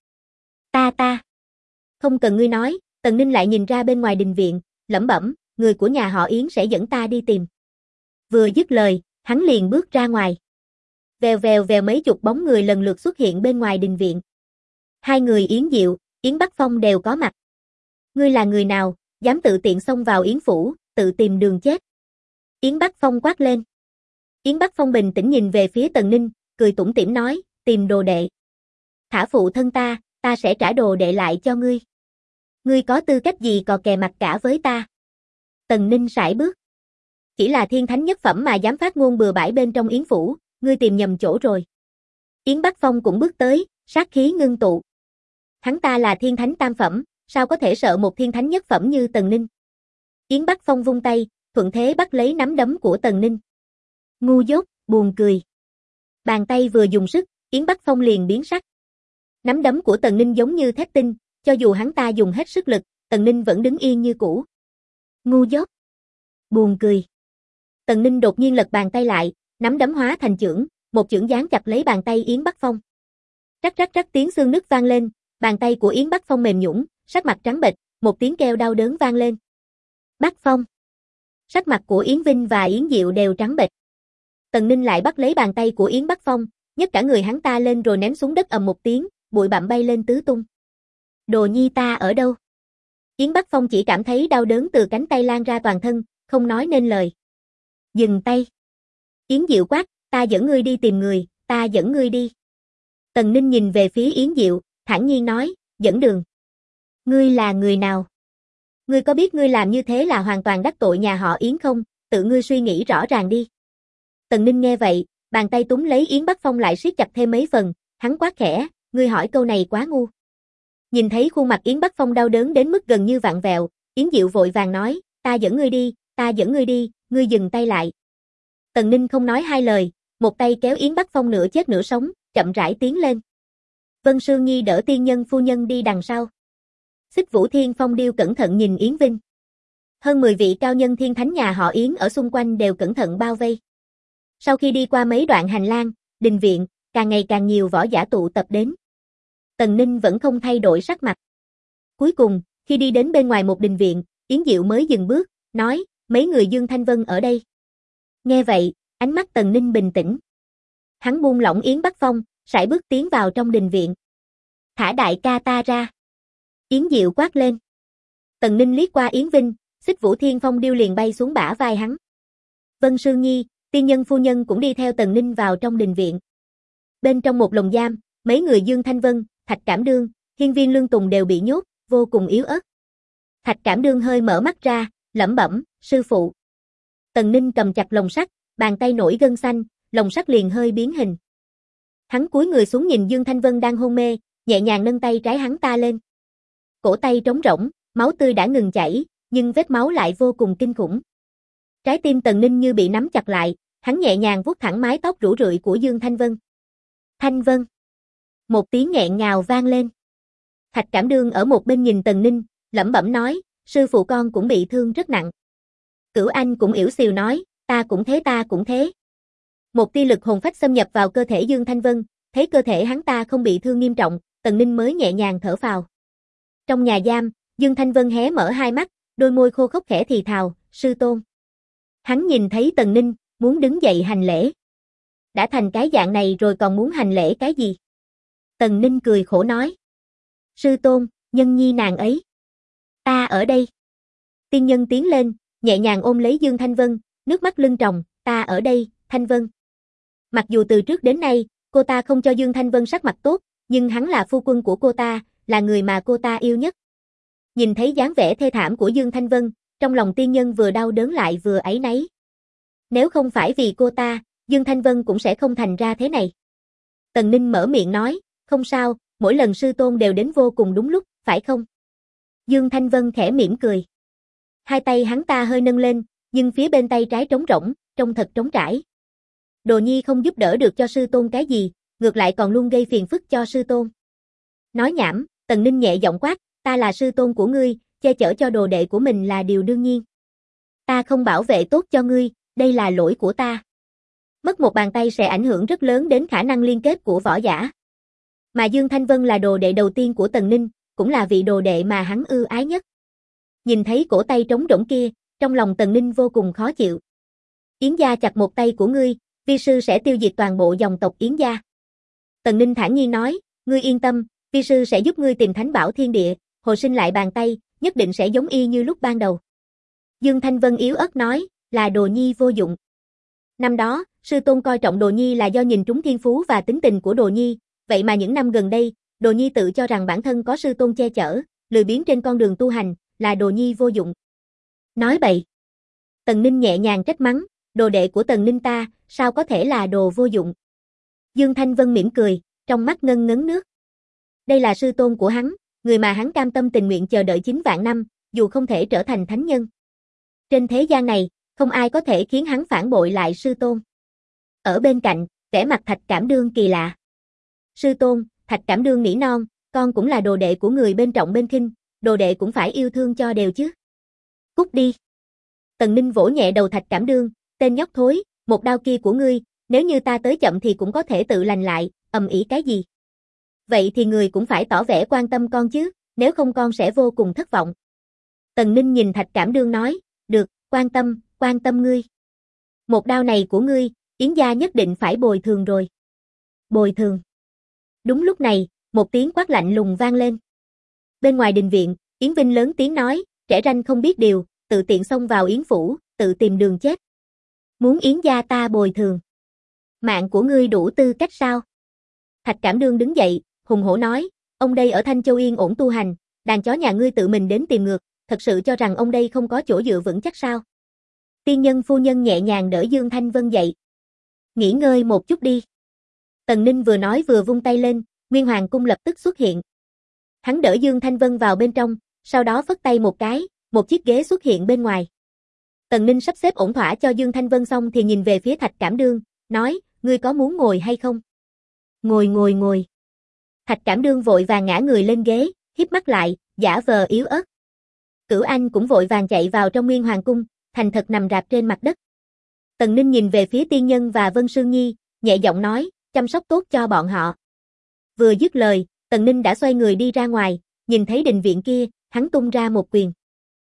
Ta. Không cần ngươi nói, Tần Ninh lại nhìn ra bên ngoài đình viện, lẩm bẩm, người của nhà họ Yến sẽ dẫn ta đi tìm. Vừa dứt lời, hắn liền bước ra ngoài. Vèo vèo vèo mấy chục bóng người lần lượt xuất hiện bên ngoài đình viện. Hai người Yến Diệu, Yến Bắc Phong đều có mặt. Ngươi là người nào, dám tự tiện xông vào Yến phủ, tự tìm đường chết. Yến Bắc Phong quát lên. Yến Bắc Phong bình tĩnh nhìn về phía Tần Ninh, cười tủm tỉm nói, tìm đồ đệ. Thả phụ thân ta sẽ trả đồ đệ lại cho ngươi. Ngươi có tư cách gì cò kè mặt cả với ta? Tần Ninh sải bước. Chỉ là thiên thánh nhất phẩm mà dám phát ngôn bừa bãi bên trong Yến phủ, ngươi tìm nhầm chỗ rồi. Yến Bắc Phong cũng bước tới, sát khí ngưng tụ. Hắn ta là thiên thánh tam phẩm, sao có thể sợ một thiên thánh nhất phẩm như Tần Ninh? Yến Bắc Phong vung tay, thuận thế bắt lấy nắm đấm của Tần Ninh. Ngu dốt, buồn cười. Bàn tay vừa dùng sức, Yến Bắc Phong liền biến sắc. Nắm đấm của Tần Ninh giống như thép tinh, cho dù hắn ta dùng hết sức lực, Tần Ninh vẫn đứng yên như cũ. Ngu dốt. Buồn cười. Tần Ninh đột nhiên lật bàn tay lại, nắm đấm hóa thành chưởng, một chưởng giáng chặt lấy bàn tay Yến Bắc Phong. Rắc rắc rắc tiếng xương nứt vang lên, bàn tay của Yến Bắc Phong mềm nhũn, sắc mặt trắng bệch, một tiếng kêu đau đớn vang lên. Bắc Phong. Sắc mặt của Yến Vinh và Yến Diệu đều trắng bệch. Tần Ninh lại bắt lấy bàn tay của Yến Bắc Phong, nhấc cả người hắn ta lên rồi ném xuống đất ầm một tiếng, bụi bặm bay lên tứ tung. Đồ nhi ta ở đâu? Yến Bắc Phong chỉ cảm thấy đau đớn từ cánh tay lan ra toàn thân, không nói nên lời. Dừng tay. Yến Diệu quát, ta dẫn ngươi đi tìm người, ta dẫn ngươi đi. Tần Ninh nhìn về phía Yến Diệu, thản nhiên nói, dẫn đường. Ngươi là người nào? Ngươi có biết ngươi làm như thế là hoàn toàn đắc tội nhà họ Yến không? Tự ngươi suy nghĩ rõ ràng đi. Tần Ninh nghe vậy, bàn tay túm lấy Yến Bắc Phong lại siết chặt thêm mấy phần, hắn quát khẽ, ngươi hỏi câu này quá ngu. Nhìn thấy khuôn mặt Yến Bắc Phong đau đớn đến mức gần như vặn vẹo, Yến Diệu vội vàng nói, ta dẫn ngươi đi, ta dẫn ngươi đi, ngươi dừng tay lại. Tần Ninh không nói hai lời, một tay kéo Yến Bắc Phong nửa chết nửa sống, chậm rãi tiến lên. Vân Sương Nhi đỡ tiên nhân phu nhân đi đằng sau. Xích Vũ Thiên Phong Điêu cẩn thận nhìn Yến Vinh. Hơn 10 vị cao nhân thiên thánh nhà họ Yến ở xung quanh đều cẩn thận bao vây. Sau khi đi qua mấy đoạn hành lang, đình viện, càng ngày càng nhiều võ giả tụ tập đến. Tần Ninh vẫn không thay đổi sắc mặt. Cuối cùng, khi đi đến bên ngoài một đình viện, Yến Diệu mới dừng bước, nói, mấy người Dương Thanh Vân ở đây. Nghe vậy, ánh mắt Tần Ninh bình tĩnh. Hắn buông lỏng Yến Bắc Phong, sải bước tiến vào trong đình viện. Thả đại ca ta ra. Yến Diệu quát lên. Tần Ninh liếc qua Yến Vinh, Xích Vũ Thiên Phong Điêu liền bay xuống bả vai hắn. Vân Sương Nhi, tiên nhân phu nhân cũng đi theo Tần Ninh vào trong đình viện. Bên trong một lồng giam, mấy người Dương Thanh Vân, Thạch Cảm Đương, Hiên Viên Lương Tùng đều bị nhốt, vô cùng yếu ớt. Thạch Cảm Đương hơi mở mắt ra, lẩm bẩm, sư phụ. Tần Ninh cầm chặt lồng sắt, bàn tay nổi gân xanh, lồng sắt liền hơi biến hình. Hắn cúi người xuống nhìn Dương Thanh Vân đang hôn mê, nhẹ nhàng nâng tay trái hắn ta lên. Cổ tay trống rỗng, máu tươi đã ngừng chảy, nhưng vết máu lại vô cùng kinh khủng. Trái tim Tần Ninh như bị nắm chặt lại, hắn nhẹ nhàng vuốt thẳng mái tóc rủ rượi của Dương Thanh Vân. Thanh Vân. Một tiếng nghẹn ngào vang lên. Thạch Cảm Đương ở một bên nhìn Tần Ninh, lẩm bẩm nói, sư phụ con cũng bị thương rất nặng. Cửu Anh cũng ỉu xìu nói, ta cũng thế ta cũng thế. Một tia lực hồn phách xâm nhập vào cơ thể Dương Thanh Vân, thấy cơ thể hắn ta không bị thương nghiêm trọng, Tần Ninh mới nhẹ nhàng thở phào. Trong nhà giam, Dương Thanh Vân hé mở hai mắt, đôi môi khô khốc khẽ thì thào, sư tôn. Hắn nhìn thấy Tần Ninh, muốn đứng dậy hành lễ. Đã thành cái dạng này rồi còn muốn hành lễ cái gì? Tần Ninh cười khổ nói. Sư tôn, nhân nhi nàng ấy. Ta ở đây. Tiên nhân tiến lên, nhẹ nhàng ôm lấy Dương Thanh Vân, nước mắt lưng tròng, ta ở đây, Thanh Vân. Mặc dù từ trước đến nay, cô ta không cho Dương Thanh Vân sắc mặt tốt, nhưng hắn là phu quân của cô ta, là người mà cô ta yêu nhất. Nhìn thấy dáng vẻ thê thảm của Dương Thanh Vân, trong lòng tiên nhân vừa đau đớn lại vừa áy náy. Nếu không phải vì cô ta, Dương Thanh Vân cũng sẽ không thành ra thế này. Tần Ninh mở miệng nói, không sao, mỗi lần sư tôn đều đến vô cùng đúng lúc, phải không? Dương Thanh Vân khẽ mỉm cười. Hai tay hắn ta hơi nâng lên, nhưng phía bên tay trái trống rỗng, trông thật trống trải. Đồ nhi không giúp đỡ được cho sư tôn cái gì, ngược lại còn luôn gây phiền phức cho sư tôn. Nói nhảm, Tần Ninh nhẹ giọng quát, ta là sư tôn của ngươi, che chở cho đồ đệ của mình là điều đương nhiên. Ta không bảo vệ tốt cho ngươi, đây là lỗi của ta. Mất một bàn tay sẽ ảnh hưởng rất lớn đến khả năng liên kết của võ giả. Mà Dương Thanh Vân là đồ đệ đầu tiên của Tần Ninh, cũng là vị đồ đệ mà hắn ưa ái nhất. Nhìn thấy cổ tay trống rỗng kia, trong lòng Tần Ninh vô cùng khó chịu. Yến gia chặt một tay của ngươi, vi sư sẽ tiêu diệt toàn bộ dòng tộc Yến gia. Tần Ninh thản nhiên nói, ngươi yên tâm, vi sư sẽ giúp ngươi tìm thánh bảo thiên địa, hồi sinh lại bàn tay, nhất định sẽ giống y như lúc ban đầu. Dương Thanh Vân yếu ớt nói, là đồ nhi vô dụng. Năm đó, sư tôn coi trọng đồ nhi là do nhìn trúng thiên phú và tính tình của đồ nhi, vậy mà những năm gần đây, đồ nhi tự cho rằng bản thân có sư tôn che chở, lười biếng trên con đường tu hành, là đồ nhi vô dụng. Nói bậy. Tần Ninh nhẹ nhàng trách mắng, đồ đệ của Tần Ninh ta, sao có thể là đồ vô dụng. Dương Thanh Vân mỉm cười, trong mắt ngân ngấn nước. Đây là sư tôn của hắn, người mà hắn cam tâm tình nguyện chờ đợi 9 vạn năm, dù không thể trở thành thánh nhân. Trên thế gian này, không ai có thể khiến hắn phản bội lại sư tôn. Ở bên cạnh, vẻ mặt Thạch Cảm Đương kỳ lạ. Sư tôn, Thạch Cảm Đương nỉ non, con cũng là đồ đệ của người bên trọng bên khinh, đồ đệ cũng phải yêu thương cho đều chứ. Cút đi. Tần Ninh vỗ nhẹ đầu Thạch Cảm Đương, tên nhóc thối, một đao kia của ngươi, nếu như ta tới chậm thì cũng có thể tự lành lại, ầm ĩ cái gì. Vậy thì người cũng phải tỏ vẻ quan tâm con chứ, nếu không con sẽ vô cùng thất vọng. Tần Ninh nhìn Thạch Cảm Đương nói, được, quan tâm ngươi. Một đao này của ngươi, Yến gia nhất định phải bồi thường rồi. Bồi thường. Đúng lúc này, một tiếng quát lạnh lùng vang lên. Bên ngoài đình viện, Yến Vinh lớn tiếng nói, trẻ ranh không biết điều, tự tiện xông vào Yến phủ, tự tìm đường chết. Muốn Yến gia ta bồi thường. Mạng của ngươi đủ tư cách sao? Thạch Cảm Đương đứng dậy, hùng hổ nói, ông đây ở Thanh Châu yên ổn tu hành, đàn chó nhà ngươi tự mình đến tìm ngược, thật sự cho rằng ông đây không có chỗ dựa vững chắc sao? Tiên nhân phu nhân nhẹ nhàng đỡ Dương Thanh Vân dậy. Nghỉ ngơi một chút đi. Tần Ninh vừa nói vừa vung tay lên, Nguyên Hoàng cung lập tức xuất hiện. Hắn đỡ Dương Thanh Vân vào bên trong, sau đó phất tay một cái, một chiếc ghế xuất hiện bên ngoài. Tần Ninh sắp xếp ổn thỏa cho Dương Thanh Vân xong thì nhìn về phía Thạch Cảm Đương, nói, ngươi có muốn ngồi hay không? Ngồi. Thạch Cảm Đương vội vàng ngã người lên ghế, híp mắt lại, giả vờ yếu ớt. Cửu Anh cũng vội vàng chạy vào trong Nguyên Hoàng cung, thành thật nằm rạp trên mặt đất. Tần Ninh nhìn về phía Tiên Nhân và Vân Sương Nhi, nhẹ giọng nói, chăm sóc tốt cho bọn họ. Vừa dứt lời, Tần Ninh đã xoay người đi ra ngoài, nhìn thấy đình viện kia, hắn tung ra một quyền.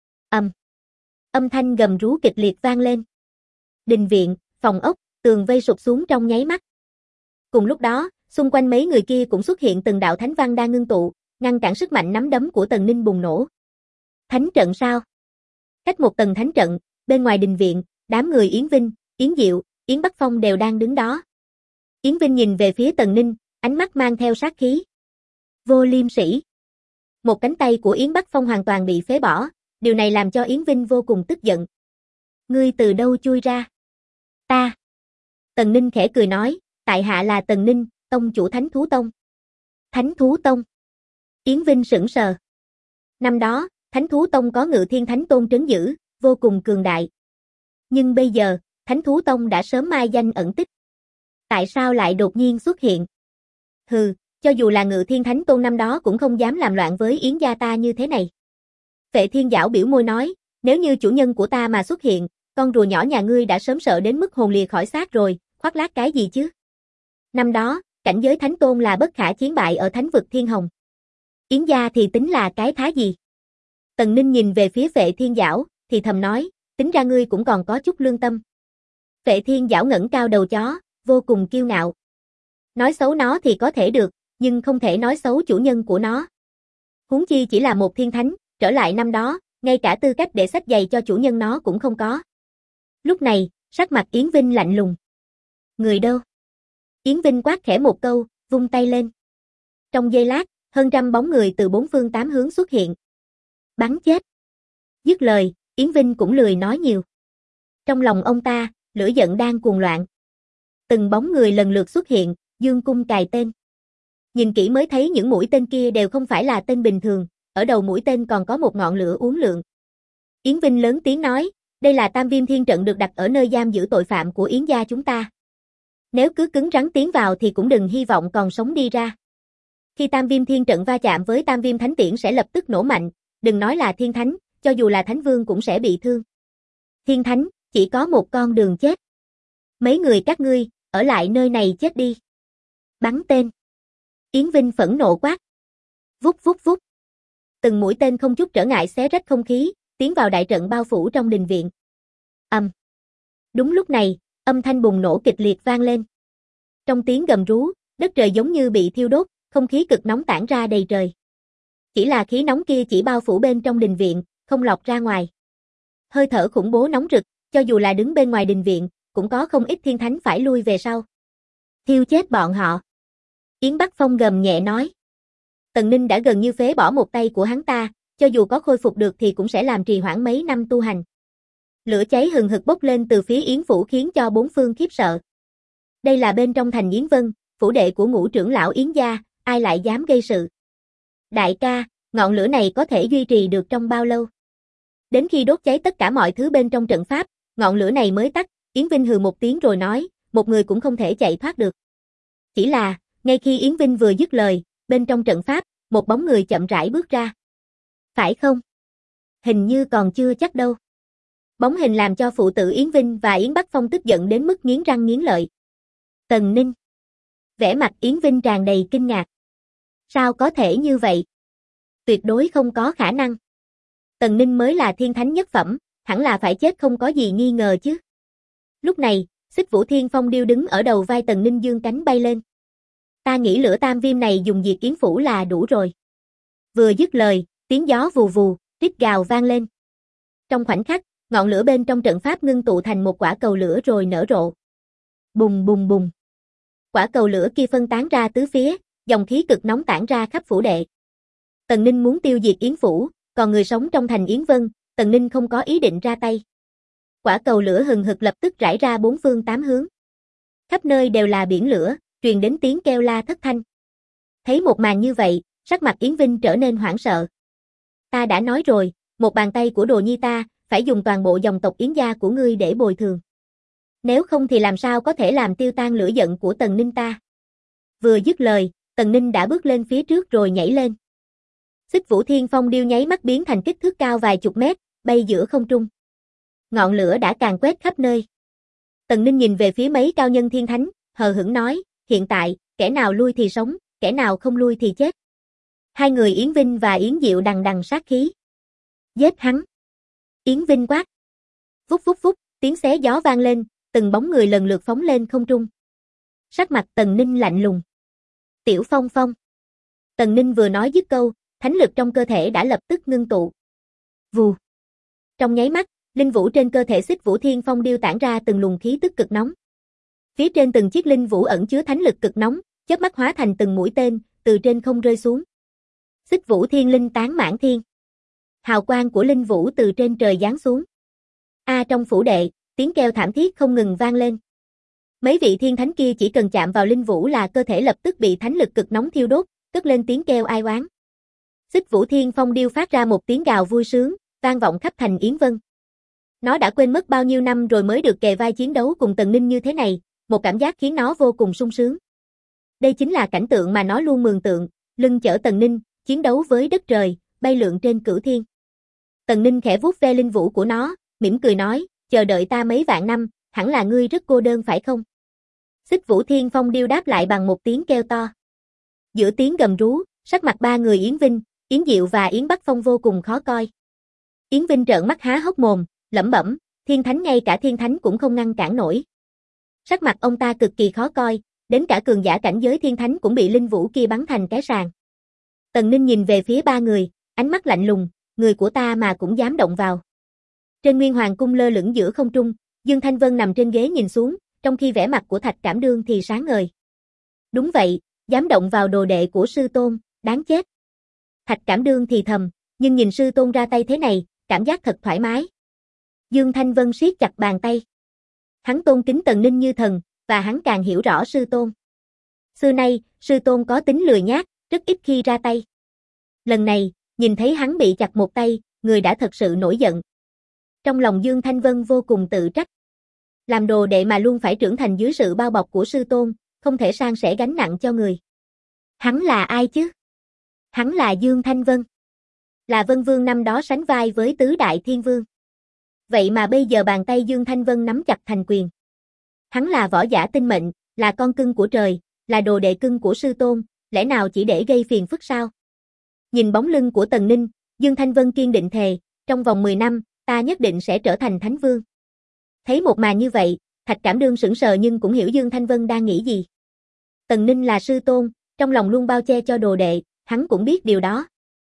Âm thanh gầm rú kịch liệt vang lên. Đình viện, phòng ốc, tường vây sụp xuống trong nháy mắt. Cùng lúc đó, xung quanh mấy người kia cũng xuất hiện từng đạo thánh văn đang ngưng tụ, ngăn cản sức mạnh nắm đấm của Tần Ninh bùng nổ. Thánh trận sao? Cách một tầng thánh trận, bên ngoài đình viện, đám người Yến Vinh, Yến Diệu, Yến Bắc Phong đều đang đứng đó. Yến Vinh nhìn về phía Tần Ninh, ánh mắt mang theo sát khí. Vô liêm sỉ. Một cánh tay của Yến Bắc Phong hoàn toàn bị phế bỏ, điều này làm cho Yến Vinh vô cùng tức giận. Ngươi từ đâu chui ra? Ta. Tần Ninh khẽ cười nói, tại hạ là Tần Ninh, tông chủ Thánh Thú Tông. Thánh Thú Tông. Yến Vinh sững sờ. Năm đó, Thánh Thú Tông có Ngự Thiên Thánh Tôn trấn giữ, vô cùng cường đại. Nhưng bây giờ, Thánh Thú Tông đã sớm mai danh ẩn tích. Tại sao lại đột nhiên xuất hiện? Hừ, cho dù là Ngự Thiên Thánh Tôn năm đó cũng không dám làm loạn với Yến gia ta như thế này. Vệ Thiên Giảo biểu môi nói, nếu như chủ nhân của ta mà xuất hiện, con rùa nhỏ nhà ngươi đã sớm sợ đến mức hồn lìa khỏi xác rồi, khoác lác cái gì chứ? Năm đó, cảnh giới Thánh Tôn là bất khả chiến bại ở Thánh vực Thiên Hồng. Yến gia thì tính là cái thá gì? Tần Ninh nhìn về phía Vệ Thiên Giảo, thì thầm nói, tính ra ngươi cũng còn có chút lương tâm. Vệ Thiên Giảo ngẩng cao đầu chó, vô cùng kiêu ngạo. Nói xấu nó thì có thể được, nhưng không thể nói xấu chủ nhân của nó. Huống chi chỉ là một thiên thánh, trở lại năm đó, ngay cả tư cách để xách giày cho chủ nhân nó cũng không có. Lúc này, sắc mặt Yến Vinh lạnh lùng. Người đâu? Yến Vinh quát khẽ một câu, vung tay lên. Trong giây lát, hơn trăm bóng người từ bốn phương tám hướng xuất hiện. Bắn chết. Dứt lời, Yến Vinh cũng lười nói nhiều. Trong lòng ông ta, lửa giận đang cuồng loạn. Từng bóng người lần lượt xuất hiện, dương cung cài tên. Nhìn kỹ mới thấy những mũi tên kia đều không phải là tên bình thường, ở đầu mũi tên còn có một ngọn lửa uốn lượn. Yến Vinh lớn tiếng nói, đây là Tam Viêm Thiên Trận được đặt ở nơi giam giữ tội phạm của Yến gia chúng ta. Nếu cứ cứng rắn tiến vào thì cũng đừng hy vọng còn sống đi ra. Khi Tam Viêm Thiên Trận va chạm với Tam Viêm Thánh Tiễn sẽ lập tức nổ mạnh, đừng nói là Thiên Thánh, cho dù là Thánh Vương cũng sẽ bị thương. Thiên Thánh, chỉ có một con đường chết. Mấy người các ngươi, ở lại nơi này chết đi. Bắn tên. Yến Vinh phẫn nộ quát. Vút. Từng mũi tên không chút trở ngại xé rách không khí, tiến vào đại trận bao phủ trong đình viện. Đúng lúc này, âm thanh bùng nổ kịch liệt vang lên. Trong tiếng gầm rú, đất trời giống như bị thiêu đốt, không khí cực nóng tản ra đầy trời. Chỉ là khí nóng kia chỉ bao phủ bên trong đình viện, không lọt ra ngoài. Hơi thở khủng bố nóng rực, cho dù là đứng bên ngoài đình viện, cũng có không ít thiên thánh phải lui về sau. Thiêu chết bọn họ. Yến Bắc Phong gầm nhẹ nói. Tần Ninh đã gần như phế bỏ một tay của hắn ta, cho dù có khôi phục được thì cũng sẽ làm trì hoãn mấy năm tu hành. Lửa cháy hừng hực bốc lên từ phía Yến phủ khiến cho bốn phương khiếp sợ. Đây là bên trong thành Yến Vân, phủ đệ của Ngũ trưởng lão Yến gia, ai lại dám gây sự? Đại ca, ngọn lửa này có thể duy trì được trong bao lâu? Đến khi đốt cháy tất cả mọi thứ bên trong trận pháp, ngọn lửa này mới tắt, Yến Vinh hừ một tiếng rồi nói, một người cũng không thể chạy thoát được. Chỉ là, ngay khi Yến Vinh vừa dứt lời, bên trong trận pháp, một bóng người chậm rãi bước ra. Phải không? Hình như còn chưa chắc đâu. Bóng hình làm cho phụ tử Yến Vinh và Yến Bắc Phong tức giận đến mức nghiến răng nghiến lợi. Tần Ninh. Vẻ mặt Yến Vinh tràn đầy kinh ngạc. Sao có thể như vậy? Tuyệt đối không có khả năng. Tần Ninh mới là thiên thánh nhất phẩm, hẳn là phải chết không có gì nghi ngờ chứ. Lúc này, Xích Vũ Thiên Phong điêu đứng ở đầu vai Tần Ninh dương cánh bay lên. Ta nghĩ lửa tam viêm này dùng diệt Yến phủ là đủ rồi. Vừa dứt lời, tiếng gió vù vù, rít gào vang lên. Trong khoảnh khắc, ngọn lửa bên trong trận pháp ngưng tụ thành một quả cầu lửa rồi nở rộ. Bùng bùng bùng. Quả cầu lửa kia phân tán ra tứ phía, dòng khí cực nóng tản ra khắp phủ đệ. Tần Ninh muốn tiêu diệt Yến phủ, còn người sống trong thành Yến Vân, Tần Ninh không có ý định ra tay. Quả cầu lửa hừng hực lập tức rải ra bốn phương tám hướng. Khắp nơi đều là biển lửa, truyền đến tiếng kêu la thất thanh. Thấy một màn như vậy, sắc mặt Yến Vinh trở nên hoảng sợ. Ta đã nói rồi, một bàn tay của đồ nhi ta, phải dùng toàn bộ dòng tộc Yến gia của ngươi để bồi thường. Nếu không thì làm sao có thể làm tiêu tan lửa giận của Tần Ninh ta. Vừa dứt lời, Tần Ninh đã bước lên phía trước rồi nhảy lên. Xích Vũ Thiên Phong điêu nháy mắt biến thành kích thước cao vài chục mét, bay giữa không trung. Ngọn lửa đã càn quét khắp nơi. Tần Ninh nhìn về phía mấy cao nhân thiên thánh, hờ hững nói, hiện tại, kẻ nào lui thì sống, kẻ nào không lui thì chết. Hai người Yến Vinh và Yến Diệu đằng đằng sát khí. Giết hắn. Yến Vinh quát. Vút vút vút, tiếng xé gió vang lên, từng bóng người lần lượt phóng lên không trung. Sắc mặt Tần Ninh lạnh lùng. Tiểu Phong Phong. Tần Ninh vừa nói dứt câu, thánh lực trong cơ thể đã lập tức ngưng tụ. Vù. Trong nháy mắt, linh vũ trên cơ thể Xích Vũ Thiên Phong điêu tản ra từng luồng khí tức cực nóng. Phía trên từng chiếc linh vũ ẩn chứa thánh lực cực nóng, chớp mắt hóa thành từng mũi tên, từ trên không rơi xuống. Xích Vũ Thiên Linh tán mãn thiên. Hào quang của linh vũ từ trên trời giáng xuống. Trong phủ đệ, tiếng kêu thảm thiết không ngừng vang lên. Mấy vị thiên thánh kia chỉ cần chạm vào linh vũ là cơ thể lập tức bị thánh lực cực nóng thiêu đốt, cất lên tiếng kêu ai oán. Xích Vũ Thiên Phong điêu phát ra một tiếng gào vui sướng, vang vọng khắp thành Yến Vân. Nó đã quên mất bao nhiêu năm rồi mới được kề vai chiến đấu cùng Tần Ninh như thế này, một cảm giác khiến nó vô cùng sung sướng. Đây chính là cảnh tượng mà nó luôn mường tượng, lưng chở Tần Ninh, chiến đấu với đất trời, bay lượn trên cửu thiên. Tần Ninh khẽ vuốt ve linh vũ của nó, mỉm cười nói, chờ đợi ta mấy vạn năm, hẳn là ngươi rất cô đơn phải không? Xích Vũ Thiên Phong điêu đáp lại bằng một tiếng kêu to. Giữa tiếng gầm rú, sắc mặt ba người Yến Vinh, Yến Diệu và Yến Bắc Phong vô cùng khó coi. Yến Vinh trợn mắt há hốc mồm, lẩm bẩm, thiên thánh ngay cả thiên thánh cũng không ngăn cản nổi. Sắc mặt ông ta cực kỳ khó coi, đến cả cường giả cảnh giới thiên thánh cũng bị linh vũ kia bắn thành cái sàng. Tần Ninh nhìn về phía ba người, ánh mắt lạnh lùng, người của ta mà cũng dám động vào. Trên Nguyên Hoàng cung lơ lửng giữa không trung, Dương Thanh Vân nằm trên ghế nhìn xuống, trong khi vẻ mặt của Thạch Cảm Đương thì sáng ngời. Đúng vậy, dám động vào đồ đệ của sư tôn, đáng chết. Thạch Cảm Đương thì thầm, nhưng nhìn sư tôn ra tay thế này, cảm giác thật thoải mái. Dương Thanh Vân siết chặt bàn tay. Hắn tôn kính Tần Ninh như thần, và hắn càng hiểu rõ sư tôn. Xưa nay, sư tôn có tính lười nhác, rất ít khi ra tay. Lần này, nhìn thấy hắn bị chặt một tay, người đã thật sự nổi giận. Trong lòng Dương Thanh Vân vô cùng tự trách. Làm đồ đệ mà luôn phải trưởng thành dưới sự bao bọc của sư tôn, không thể san sẻ gánh nặng cho người. Hắn là ai chứ? Hắn là Dương Thanh Vân. Là Vân Vương năm đó sánh vai với tứ đại thiên vương. Vậy mà bây giờ bàn tay Dương Thanh Vân nắm chặt thành quyền. Hắn là võ giả tinh mệnh, là con cưng của trời, là đồ đệ cưng của sư tôn, lẽ nào chỉ để gây phiền phức sao? Nhìn bóng lưng của Tần Ninh, Dương Thanh Vân kiên định thề, trong vòng 10 năm, ta nhất định sẽ trở thành thánh vương. Thấy một màn như vậy, Thạch Cảm Đương sững sờ nhưng cũng hiểu Dương Thanh Vân đang nghĩ gì. Tần Ninh là sư tôn, trong lòng luôn bao che cho đồ đệ, hắn cũng biết điều đó.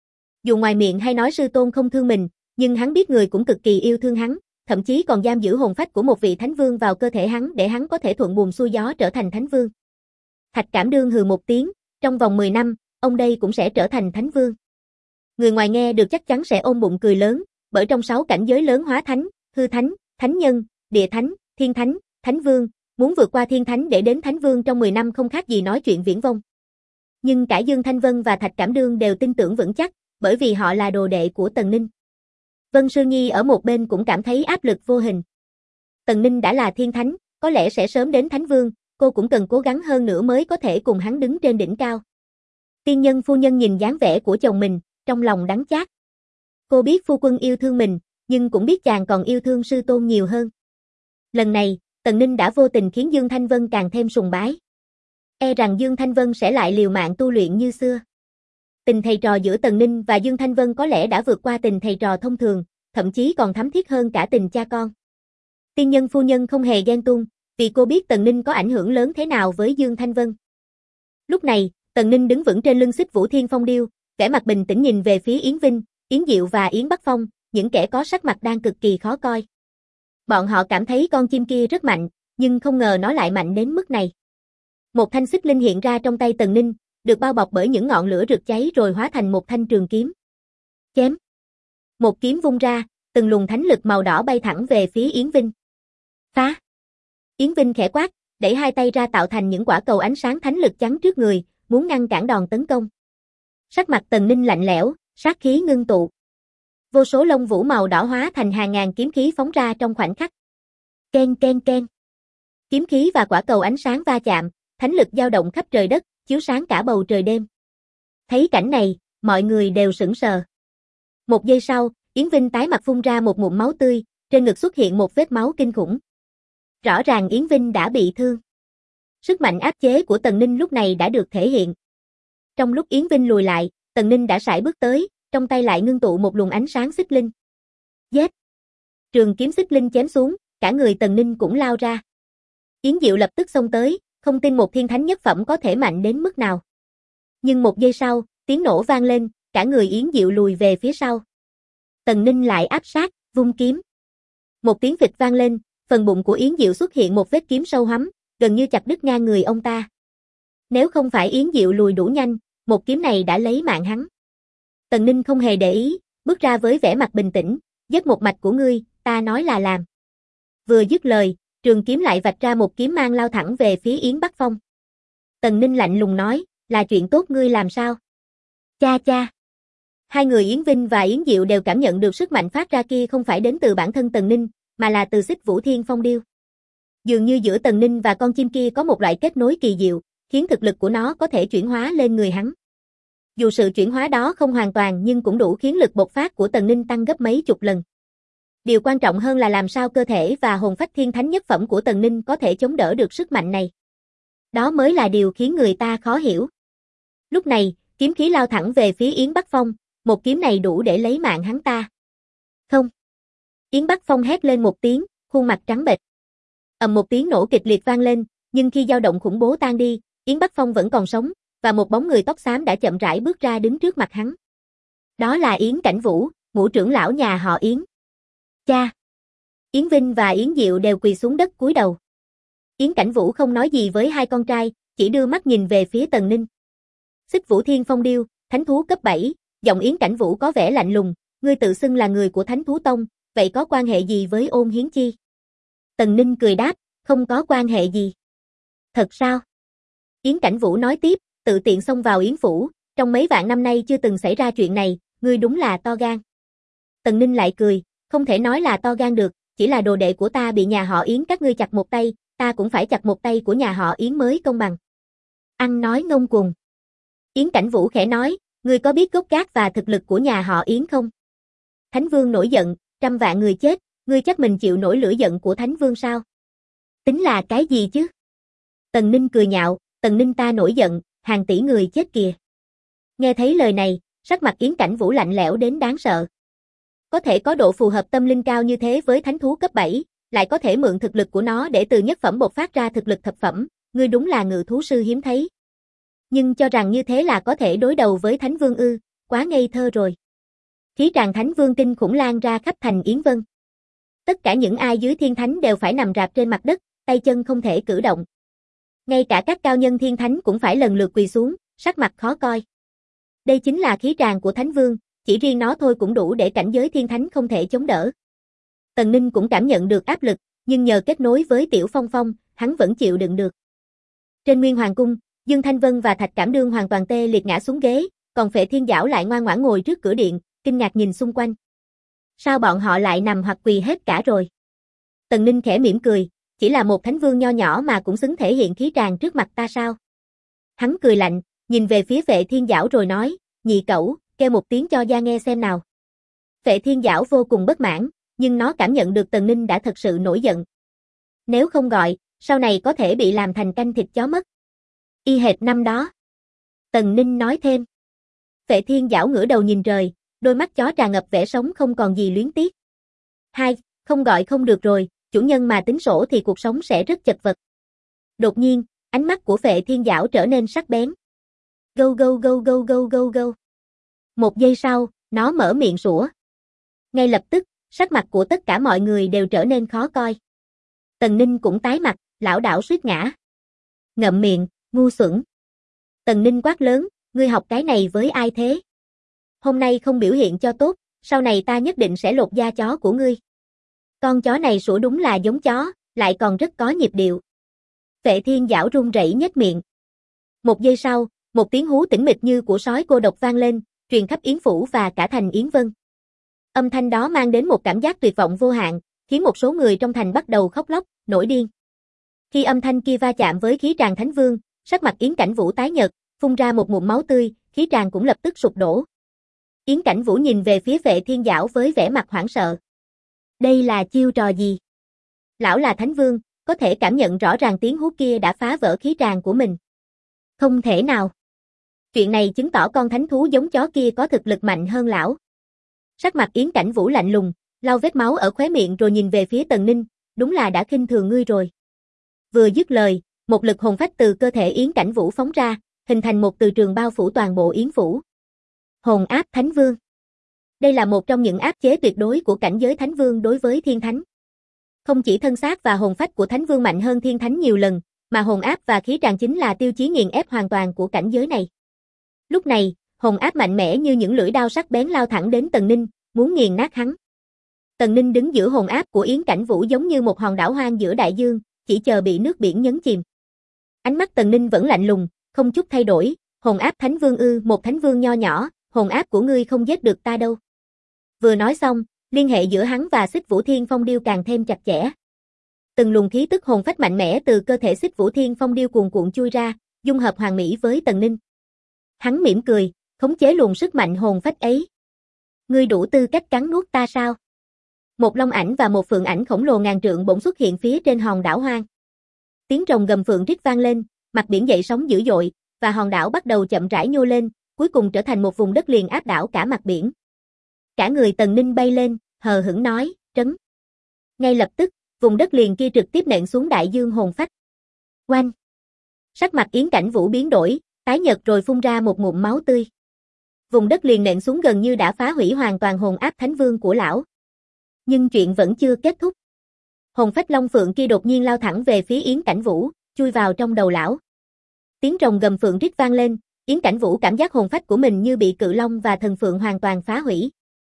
Dù ngoài miệng hay nói sư tôn không thương mình, nhưng hắn biết người cũng cực kỳ yêu thương hắn, thậm chí còn giam giữ hồn phách của một vị thánh vương vào cơ thể hắn để hắn có thể thuận buồm xuôi gió trở thành thánh vương. Thạch Cảm Đương hừ một tiếng, trong vòng 10 năm, ông đây cũng sẽ trở thành thánh vương. Người ngoài nghe được chắc chắn sẽ ôm bụng cười lớn, bởi trong 6 cảnh giới lớn hóa thánh, hư thánh, thánh nhân, địa thánh, thiên thánh, thánh vương, muốn vượt qua thiên thánh để đến thánh vương trong 10 năm không khác gì nói chuyện viển vông. Nhưng cả Dương Thanh Vân và Thạch Cảm Đương đều tin tưởng vững chắc, bởi vì họ là đồ đệ của Tần Ninh. Vân Sư Nhi ở một bên cũng cảm thấy áp lực vô hình. Tần Ninh đã là thiên thánh, có lẽ sẽ sớm đến thánh vương, cô cũng cần cố gắng hơn nữa mới có thể cùng hắn đứng trên đỉnh cao. Tiên nhân phu nhân nhìn dáng vẻ của chồng mình, trong lòng đắng chát. Cô biết phu quân yêu thương mình, nhưng cũng biết chàng còn yêu thương sư tôn nhiều hơn. Lần này, Tần Ninh đã vô tình khiến Dương Thanh Vân càng thêm sùng bái. E rằng Dương Thanh Vân sẽ lại liều mạng tu luyện như xưa. Tình thầy trò giữa Tần Ninh và Dương Thanh Vân có lẽ đã vượt qua tình thầy trò thông thường, thậm chí còn thắm thiết hơn cả tình cha con. Tiên nhân phu nhân không hề ghen tuông, vì cô biết Tần Ninh có ảnh hưởng lớn thế nào với Dương Thanh Vân. Lúc này, Tần Ninh đứng vững trên lưng Xích Vũ Thiên Phong Điêu, vẻ mặt bình tĩnh nhìn về phía Yến Vinh, Yến Diệu và Yến Bắc Phong, những kẻ có sắc mặt đang cực kỳ khó coi. Bọn họ cảm thấy con chim kia rất mạnh, nhưng không ngờ nó lại mạnh đến mức này. Một thanh xích linh hiện ra trong tay Tần Ninh, được bao bọc bởi những ngọn lửa rực cháy rồi hóa thành một thanh trường kiếm. Chém. Một kiếm vung ra, từng luồng thánh lực màu đỏ bay thẳng về phía Yến Vinh. Phá. Yến Vinh khẽ quát, đẩy hai tay ra tạo thành những quả cầu ánh sáng thánh lực chắn trước người, muốn ngăn cản đòn tấn công. Sắc mặt Tần Ninh lạnh lẽo, sát khí ngưng tụ. Vô số lông vũ màu đỏ hóa thành hàng ngàn kiếm khí phóng ra trong khoảnh khắc. Ken ken ken. Kiếm khí và quả cầu ánh sáng va chạm, thánh lực dao động khắp trời đất, chiếu sáng cả bầu trời đêm. Thấy cảnh này, mọi người đều sững sờ. Một giây sau, Yến Vinh tái mặt phun ra một ngụm máu tươi, trên ngực xuất hiện một vết máu kinh khủng. Rõ ràng Yến Vinh đã bị thương. Sức mạnh áp chế của Tần Ninh lúc này đã được thể hiện. Trong lúc Yến Vinh lùi lại, Tần Ninh đã sải bước tới, trong tay lại ngưng tụ một luồng ánh sáng xích linh. Giết! Trường kiếm xích linh chém xuống, cả người Tần Ninh cũng lao ra. Yến Diệu lập tức xông tới, không tin một thiên thánh nhất phẩm có thể mạnh đến mức nào. Nhưng một giây sau, tiếng nổ vang lên, cả người Yến Diệu lùi về phía sau. Tần Ninh lại áp sát, vung kiếm. Một tiếng phịch vang lên, phần bụng của Yến Diệu xuất hiện một vết kiếm sâu hắm, gần như chặt đứt ngang người ông ta. Nếu không phải Yến Diệu lùi đủ nhanh, một kiếm này đã lấy mạng hắn. Tần Ninh không hề để ý, bước ra với vẻ mặt bình tĩnh, giết một mạch của ngươi, ta nói là làm. Vừa dứt lời, trường kiếm lại vạch ra một kiếm mang lao thẳng về phía Yến Bắc Phong. Tần Ninh lạnh lùng nói, là chuyện tốt ngươi làm sao? Cha cha. Hai người Yến Vinh và Yến Diệu đều cảm nhận được sức mạnh phát ra kia không phải đến từ bản thân Tần Ninh, mà là từ Xích Vũ Thiên Phong Điêu. Dường như giữa Tần Ninh và con chim kia có một loại kết nối kỳ diệu, khiến thực lực của nó có thể chuyển hóa lên người hắn. Dù sự chuyển hóa đó không hoàn toàn nhưng cũng đủ khiến lực bộc phát của Tần Ninh tăng gấp mấy chục lần. Điều quan trọng hơn là làm sao cơ thể và hồn phách thiên thánh nhất phẩm của Tần Ninh có thể chống đỡ được sức mạnh này. Đó mới là điều khiến người ta khó hiểu. Lúc này, kiếm khí lao thẳng về phía Yến Bắc Phong, một kiếm này đủ để lấy mạng hắn ta. Không. Yến Bắc Phong hét lên một tiếng, khuôn mặt trắng bệch. Ầm một tiếng nổ kịch liệt vang lên, nhưng khi dao động khủng bố tan đi, Yến Bắc Phong vẫn còn sống, và một bóng người tóc xám đã chậm rãi bước ra đứng trước mặt hắn. Đó là Yến Cảnh Vũ, ngũ trưởng lão nhà họ Yến. Cha! Yến Vinh và Yến Diệu đều quỳ xuống đất cúi đầu. Yến Cảnh Vũ không nói gì với hai con trai, chỉ đưa mắt nhìn về phía Tần Ninh. Xích Vũ Thiên Phong Điêu, thánh thú cấp 7, giọng Yến Cảnh Vũ có vẻ lạnh lùng, ngươi tự xưng là người của Thánh Thú Tông, vậy có quan hệ gì với Ôn Hiến Chi? Tần Ninh cười đáp, không có quan hệ gì. Thật sao? Yến Cảnh Vũ nói tiếp, tự tiện xông vào Yến Phủ, trong mấy vạn năm nay chưa từng xảy ra chuyện này, ngươi đúng là to gan. Tần Ninh lại cười, không thể nói là to gan được, chỉ là đồ đệ của ta bị nhà họ Yến các ngươi chặt một tay, ta cũng phải chặt một tay của nhà họ Yến mới công bằng. Ăn nói ngông cuồng. Yến Cảnh Vũ khẽ nói, ngươi có biết gốc gác và thực lực của nhà họ Yến không? Thánh Vương nổi giận, trăm vạn người chết, ngươi chắc mình chịu nổi lửa giận của Thánh Vương sao? Tính là cái gì chứ? Tần Ninh cười nhạo, Tần Ninh ta nổi giận, hàng tỷ người chết kìa. Nghe thấy lời này, sắc mặt Yến Cảnh Vũ lạnh lẽo đến đáng sợ. Có thể có độ phù hợp tâm linh cao như thế với thánh thú cấp 7, lại có thể mượn thực lực của nó để từ nhất phẩm bộc phát ra thực lực thập phẩm, ngươi đúng là ngự thú sư hiếm thấy. Nhưng cho rằng như thế là có thể đối đầu với Thánh Vương ư, quá ngây thơ rồi. Khí tràng Thánh Vương kinh khủng lan ra khắp thành Yến Vân. Tất cả những ai dưới thiên thánh đều phải nằm rạp trên mặt đất, tay chân không thể cử động. Ngay cả các cao nhân thiên thánh cũng phải lần lượt quỳ xuống, sắc mặt khó coi. Đây chính là khí tràng của Thánh Vương, chỉ riêng nó thôi cũng đủ để cảnh giới thiên thánh không thể chống đỡ. Tần Ninh cũng cảm nhận được áp lực, nhưng nhờ kết nối với Tiểu Phong Phong, hắn vẫn chịu đựng được. Trên Nguyên Hoàng Cung, Dương Thanh Vân và Thạch Cảm Đương hoàn toàn tê liệt ngã xuống ghế, còn Phệ Thiên Giảo lại ngoan ngoãn ngồi trước cửa điện, kinh ngạc nhìn xung quanh. Sao bọn họ lại nằm hoặc quỳ hết cả rồi? Tần Ninh khẽ mỉm cười, chỉ là một thánh vương nho nhỏ mà cũng xứng thể hiện khí tràng trước mặt ta sao? Hắn cười lạnh, nhìn về phía Vệ Thiên Giảo rồi nói, nhị cẩu, kêu một tiếng cho gia nghe xem nào. Vệ Thiên Giảo vô cùng bất mãn, nhưng nó cảm nhận được Tần Ninh đã thật sự nổi giận. Nếu không gọi, sau này có thể bị làm thành canh thịt chó mất. Y hệt năm đó. Tần Ninh nói thêm. Vệ Thiên Giảo ngửa đầu nhìn trời, đôi mắt chó tràn ngập vẻ sống không còn gì luyến tiếc. Hai, không gọi không được rồi, chủ nhân mà tính sổ thì cuộc sống sẽ rất chật vật. Đột nhiên, ánh mắt của Vệ Thiên Giảo trở nên sắc bén. Gâu gâu gâu gâu gâu gâu gâu. Một giây sau, nó mở miệng sủa. Ngay lập tức, sắc mặt của tất cả mọi người đều trở nên khó coi. Tần Ninh cũng tái mặt, lảo đảo suýt ngã. Ngậm miệng, ngu xuẩn. Tần Ninh quát lớn, ngươi học cái này với ai thế? Hôm nay không biểu hiện cho tốt, sau này ta nhất định sẽ lột da chó của ngươi. Con chó này sủa đúng là giống chó, lại còn rất có nhịp điệu. Vệ Thiên Giảo run rẩy nhếch miệng. Một giây sau, một tiếng hú tĩnh mịch như của sói cô độc vang lên, truyền khắp Yến Phủ và cả thành Yến Vân. Âm thanh đó mang đến một cảm giác tuyệt vọng vô hạn, khiến một số người trong thành bắt đầu khóc lóc, nổi điên. Khi âm thanh kia va chạm với khí tràng Thánh Vương, sắc mặt Yến Cảnh Vũ tái nhợt, phun ra một ngụm máu tươi, khí tràng cũng lập tức sụp đổ. Yến Cảnh Vũ nhìn về phía Vệ Thiên Giảo với vẻ mặt hoảng sợ. Đây là chiêu trò gì? Lão là Thánh Vương, có thể cảm nhận rõ ràng tiếng hú kia đã phá vỡ khí tràng của mình. Không thể nào. Chuyện này chứng tỏ con thánh thú giống chó kia có thực lực mạnh hơn lão. Sắc mặt Yến Cảnh Vũ lạnh lùng, lau vết máu ở khóe miệng rồi nhìn về phía Tần Ninh, đúng là đã khinh thường ngươi rồi. Vừa dứt lời, một lực hồn phách từ cơ thể Yến Cảnh Vũ phóng ra, hình thành một từ trường bao phủ toàn bộ Yến Phủ. Hồn áp Thánh Vương. Đây là một trong những áp chế tuyệt đối của cảnh giới Thánh Vương đối với Thiên Thánh. Không chỉ thân xác và hồn phách của Thánh Vương mạnh hơn Thiên Thánh nhiều lần, mà hồn áp và khí tràng chính là tiêu chí nghiền ép hoàn toàn của cảnh giới này. Lúc này, hồn áp mạnh mẽ như những lưỡi đao sắc bén lao thẳng đến Tần Ninh, muốn nghiền nát hắn. Tần Ninh đứng giữa hồn áp của Yến Cảnh Vũ giống như một hòn đảo hoang giữa đại dương, chỉ chờ bị nước biển nhấn chìm. Ánh mắt Tần Ninh vẫn lạnh lùng, không chút thay đổi, hồn áp Thánh Vương ư, một Thánh Vương nho nhỏ, hồn áp của ngươi không giết được ta đâu. Vừa nói xong, liên hệ giữa hắn và Xích Vũ Thiên Phong Điêu càng thêm chặt chẽ. Từng luồng khí tức hồn phách mạnh mẽ từ cơ thể Xích Vũ Thiên Phong Điêu cuồn cuộn chui ra, dung hợp hoàn mỹ với Tần Ninh. Hắn mỉm cười, khống chế luồng sức mạnh hồn phách ấy. Ngươi đủ tư cách cắn nuốt ta sao? Một long ảnh và một phượng ảnh khổng lồ ngàn trượng bỗng xuất hiện phía trên hòn đảo hoang. Tiếng rồng gầm phượng rít vang lên, mặt biển dậy sóng dữ dội, và hòn đảo bắt đầu chậm rãi nhô lên, cuối cùng trở thành một vùng đất liền áp đảo cả mặt biển. Cả người Tần Ninh bay lên, hờ hững nói, trấn. Ngay lập tức, vùng đất liền kia trực tiếp nện xuống đại dương hồn phách. Oanh! Sắc mặt Yến Cảnh Vũ biến đổi, tái nhợt rồi phun ra một ngụm máu tươi. Vùng đất liền nện xuống gần như đã phá hủy hoàn toàn hồn áp Thánh Vương của lão. Nhưng chuyện vẫn chưa kết thúc. Hồn phách Long Phượng kia đột nhiên lao thẳng về phía Yến Cảnh Vũ, chui vào trong đầu lão. Tiếng rồng gầm phượng rít vang lên, Yến Cảnh Vũ cảm giác hồn phách của mình như bị cự long và thần phượng hoàn toàn phá hủy.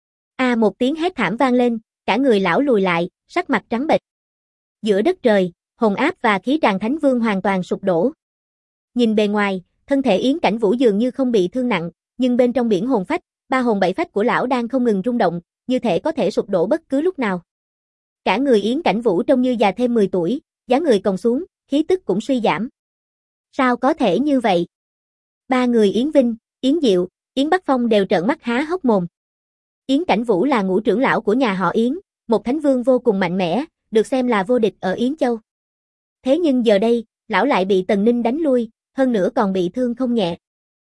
Một tiếng hét thảm vang lên, cả người lão lùi lại, sắc mặt trắng bệch. Giữa đất trời, hồn áp và khí tràng Thánh Vương hoàn toàn sụp đổ. Nhìn bề ngoài, thân thể Yến Cảnh Vũ dường như không bị thương nặng, nhưng bên trong biển hồn phách, ba hồn bảy phách của lão đang không ngừng rung động, như thể có thể sụp đổ bất cứ lúc nào. Cả người Yến Cảnh Vũ trông như già thêm 10 tuổi, dáng người còng xuống, khí tức cũng suy giảm. Sao có thể như vậy? Ba người Yến Vinh, Yến Diệu, Yến Bắc Phong đều trợn mắt há hốc mồm. Yến Cảnh Vũ là ngũ trưởng lão của nhà họ Yến, một thánh vương vô cùng mạnh mẽ, được xem là vô địch ở Yến Châu. Thế nhưng giờ đây, lão lại bị Tần Ninh đánh lui, hơn nữa còn bị thương không nhẹ.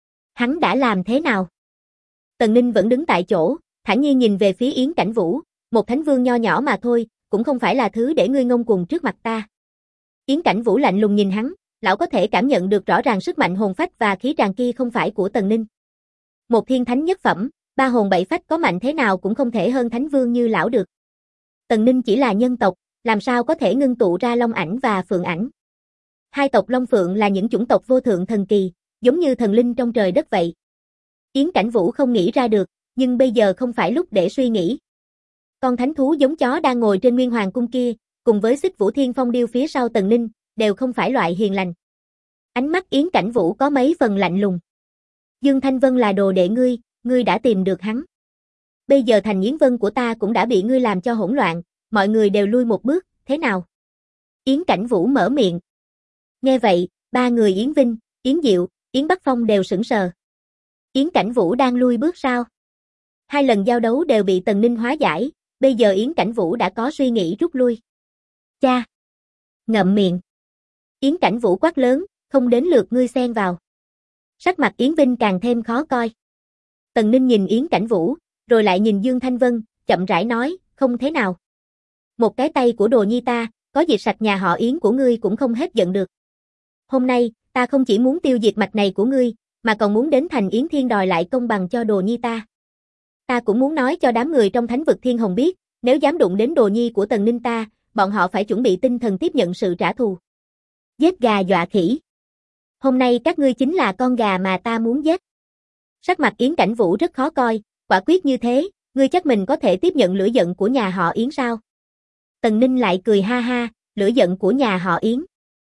Hắn đã làm thế nào? Tần Ninh vẫn đứng tại chỗ, thản nhiên nhìn về phía Yến Cảnh Vũ, một thánh vương nho nhỏ mà thôi, cũng không phải là thứ để ngươi ngông cuồng trước mặt ta. Yến Cảnh Vũ lạnh lùng nhìn hắn, lão có thể cảm nhận được rõ ràng sức mạnh hồn phách và khí tràng kia không phải của Tần Ninh. Một thiên thánh nhất phẩm, ba hồn bảy phách có mạnh thế nào cũng không thể hơn thánh vương như lão được. Tần Ninh chỉ là nhân tộc, làm sao có thể ngưng tụ ra long ảnh và phượng ảnh. Hai tộc Long Phượng là những chủng tộc vô thượng thần kỳ, giống như thần linh trong trời đất vậy. Yến Cảnh Vũ không nghĩ ra được, nhưng bây giờ không phải lúc để suy nghĩ. Con thánh thú giống chó đang ngồi trên Nguyên Hoàng cung kia, cùng với Xích Vũ Thiên Phong Điêu phía sau Tần Ninh, đều không phải loại hiền lành. Ánh mắt Yến Cảnh Vũ có mấy phần lạnh lùng. Dương Thanh Vân là đồ đệ ngươi đã tìm được hắn. Bây giờ thành Yến Vân của ta cũng đã bị ngươi làm cho hỗn loạn, mọi người đều lui một bước, thế nào? Yến Cảnh Vũ mở miệng. Nghe vậy, ba người Yến Vinh, Yến Diệu, Yến Bắc Phong đều sững sờ. Yến Cảnh Vũ đang lui bước sao? Hai lần giao đấu đều bị Tần Ninh hóa giải, bây giờ Yến Cảnh Vũ đã có suy nghĩ rút lui. Cha! Ngậm miệng! Yến Cảnh Vũ quát lớn, không đến lượt ngươi xen vào. Sắc mặt Yến Vinh càng thêm khó coi. Tần Ninh nhìn Yến Cảnh Vũ, rồi lại nhìn Dương Thanh Vân, chậm rãi nói, không thế nào. Một cái tay của đồ nhi ta, có diệt sạch nhà họ Yến của ngươi cũng không hết giận được. Hôm nay, ta không chỉ muốn tiêu diệt mạch này của ngươi, mà còn muốn đến thành Yến Thiên đòi lại công bằng cho đồ nhi ta. Ta cũng muốn nói cho đám người trong thánh vực Thiên Hồng biết, nếu dám đụng đến đồ nhi của Tần Ninh ta, bọn họ phải chuẩn bị tinh thần tiếp nhận sự trả thù. Giết gà dọa khỉ. Hôm nay các ngươi chính là con gà mà ta muốn giết. Sắc mặt Yến Cảnh Vũ rất khó coi, quả quyết như thế, ngươi chắc mình có thể tiếp nhận lửa giận của nhà họ Yến sao? Tần Ninh lại cười ha ha, lửa giận của nhà họ Yến.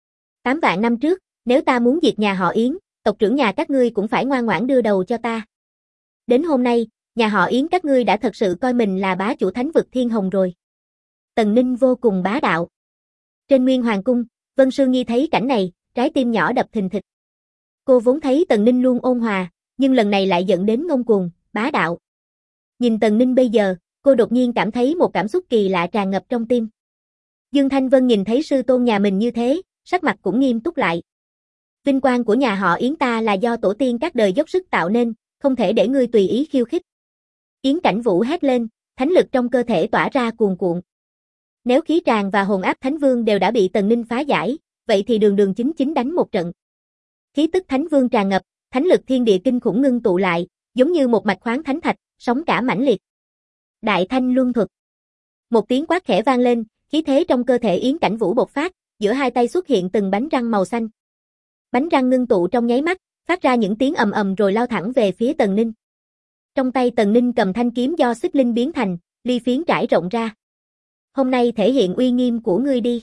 8 vạn năm trước, nếu ta muốn diệt nhà họ Yến, tộc trưởng nhà các ngươi cũng phải ngoan ngoãn đưa đầu cho ta. Đến hôm nay, nhà họ Yến các ngươi đã thật sự coi mình là bá chủ thánh vực Thiên Hồng rồi. Tần Ninh vô cùng bá đạo. Trên Nguyên Hoàng Cung, Vân Sương Nhi thấy cảnh này, trái tim nhỏ đập thình thịch. Cô vốn thấy Tần Ninh luôn ôn hòa, nhưng lần này lại giận đến ngông cuồng, bá đạo. Nhìn Tần Ninh bây giờ, cô đột nhiên cảm thấy một cảm xúc kỳ lạ tràn ngập trong tim. Dương Thanh Vân nhìn thấy sư tôn nhà mình như thế, sắc mặt cũng nghiêm túc lại. Vinh quang của nhà họ Yến ta là do tổ tiên các đời dốc sức tạo nên, không thể để ngươi tùy ý khiêu khích. Yến Cảnh Vũ hét lên, thánh lực trong cơ thể tỏa ra cuồn cuộn. Nếu khí tràng và hồn áp Thánh Vương đều đã bị Tần Ninh phá giải, vậy thì đường đường chính chính đánh một trận. Khí tức Thánh Vương tràn ngập, thánh lực thiên địa kinh khủng ngưng tụ lại, giống như một mạch khoáng thánh thạch, sóng cả mãnh liệt. Đại Thanh Luân Thuật. Một tiếng quát khẽ vang lên, khí thế trong cơ thể Yến Cảnh Vũ bộc phát, giữa hai tay xuất hiện từng bánh răng màu xanh. Bánh răng ngưng tụ trong nháy mắt, phát ra những tiếng ầm ầm rồi lao thẳng về phía Tần Ninh. Trong tay Tần Ninh cầm thanh kiếm do xích linh biến thành, ly phiến trải rộng ra. Hôm nay thể hiện uy nghiêm của ngươi đi.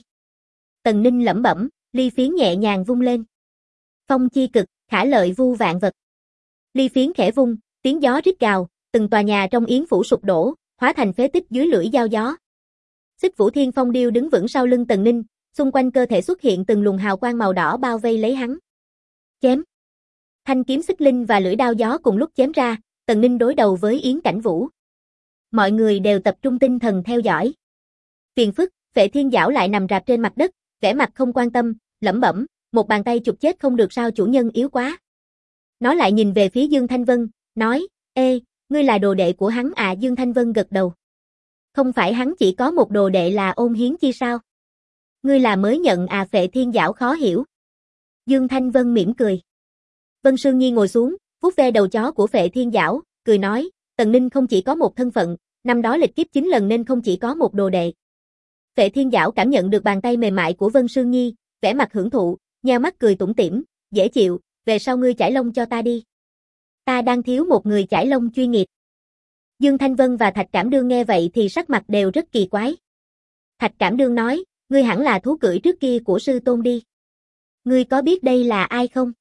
Tần Ninh lẩm bẩm, ly phiến nhẹ nhàng vung lên. Phong chi cực, khả lợi vu vạn vật. Ly phiến khẽ vung, tiếng gió rít gào, từng tòa nhà trong Yến phủ sụp đổ, hóa thành phế tích dưới lưỡi dao gió. Xích Vũ Thiên Phong điêu đứng vững sau lưng Tần Ninh, xung quanh cơ thể xuất hiện từng luồng hào quang màu đỏ bao vây lấy hắn. Chém. Thanh kiếm xích linh và lưỡi đao gió cùng lúc chém ra, Tần Ninh đối đầu với Yến Cảnh Vũ. Mọi người đều tập trung tinh thần theo dõi. Phiền phức, Phệ Thiên Giảo lại nằm rạp trên mặt đất, vẻ mặt không quan tâm, lẩm bẩm, một bàn tay chụp chết không được sao chủ nhân yếu quá. Nó lại nhìn về phía Dương Thanh Vân, nói, ê, ngươi là đồ đệ của hắn à? Dương Thanh Vân gật đầu. Không phải hắn chỉ có một đồ đệ là Ôn Hiến Chi sao? Ngươi là mới nhận à? Phệ Thiên Giảo khó hiểu. Dương Thanh Vân mỉm cười. Vân Sương Nhi ngồi xuống, vuốt ve đầu chó của Phệ Thiên Giảo, cười nói, Tần Ninh không chỉ có một thân phận, năm đó lịch kiếp 9 lần nên không chỉ có một đồ đệ. Phệ Thiên Giảo cảm nhận được bàn tay mềm mại của Vân Sương Nhi, vẻ mặt hưởng thụ, nheo mắt cười tủm tỉm, dễ chịu, về sau ngươi chải lông cho ta đi. Ta đang thiếu một người chải lông chuyên nghiệp. Dương Thanh Vân và Thạch Cảm Đương nghe vậy thì sắc mặt đều rất kỳ quái. Thạch Cảm Đương nói, ngươi hẳn là thú cưỡi trước kia của sư tôn đi. Ngươi có biết đây là ai không?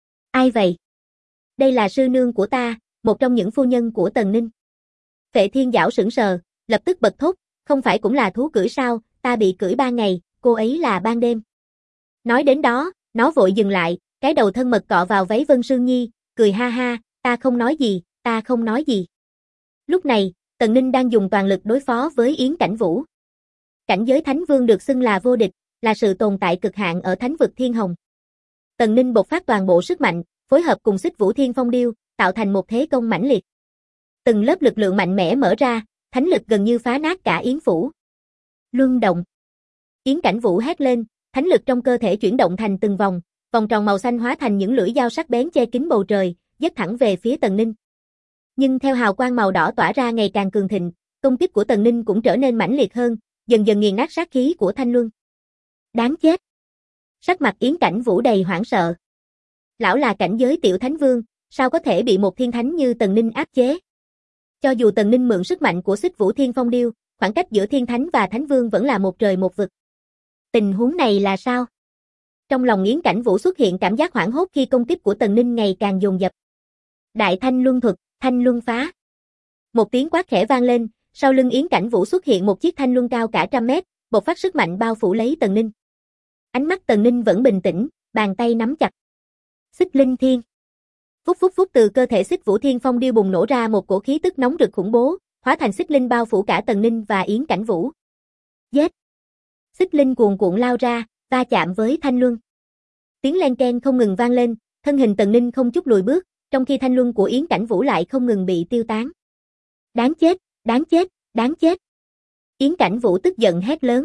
Ai vậy? Đây là sư nương của ta, một trong những phu nhân của Tần Ninh. Phệ Thiên Giảo sững sờ, lập tức bật thốt, không phải cũng là thú cưỡi sao, ta bị cưỡi 3 ngày, cô ấy là ban đêm. Nói đến đó, nó vội dừng lại, cái đầu thân mật cọ vào váy Vân Sương Nhi, cười ha ha, ta không nói gì, ta không nói gì. Lúc này, Tần Ninh đang dùng toàn lực đối phó với Yến Cảnh Vũ. Cảnh giới Thánh Vương được xưng là vô địch, là sự tồn tại cực hạn ở thánh vực Thiên Hồng. Tần Ninh bộc phát toàn bộ sức mạnh, phối hợp cùng Xích Vũ Thiên Phong điêu, tạo thành một thế công mãnh liệt. Từng lớp lực lượng mạnh mẽ mở ra, thánh lực gần như phá nát cả Yến phủ. Luân động. Yến Cảnh Vũ hét lên, thánh lực trong cơ thể chuyển động thành từng vòng, vòng tròn màu xanh hóa thành những lưỡi dao sắc bén che kín bầu trời, giết thẳng về phía Tần Ninh. Nhưng theo hào quang màu đỏ tỏa ra ngày càng cường thịnh, công kích của Tần Ninh cũng trở nên mãnh liệt hơn, dần dần nghiền nát sát khí của Thanh Luân. Đáng chết. Sắc mặt Yến Cảnh Vũ đầy hoảng sợ. Lão là cảnh giới tiểu thánh vương, sao có thể bị một thiên thánh như Tần Ninh áp chế? Cho dù Tần Ninh mượn sức mạnh của Xích Vũ Thiên Phong điêu, khoảng cách giữa thiên thánh và thánh vương vẫn là một trời một vực. Tình huống này là sao? Trong lòng Yến Cảnh Vũ xuất hiện cảm giác hoảng hốt khi công kích của Tần Ninh ngày càng dồn dập. Đại Thanh Luân Thuật, Thanh Luân phá. Một tiếng quát khẽ vang lên, sau lưng Yến Cảnh Vũ xuất hiện một chiếc thanh luân cao cả trăm mét, bộc phát sức mạnh bao phủ lấy Tần Ninh. Ánh mắt Tần Ninh vẫn bình tĩnh, bàn tay nắm chặt. Xích Linh Thiên. Phút phút phút, từ cơ thể Xích Vũ Thiên Phong điêu bùng nổ ra một cổ khí tức nóng rực khủng bố, hóa thành xích linh bao phủ cả Tần Ninh và Yến Cảnh Vũ. Giết! Xích linh cuồn cuộn lao ra, va chạm với thanh luân. Tiếng len keng không ngừng vang lên, thân hình Tần Ninh không chút lùi bước, trong khi thanh luân của Yến Cảnh Vũ lại không ngừng bị tiêu tán. Đáng chết, đáng chết, đáng chết! Yến Cảnh Vũ tức giận hét lớn.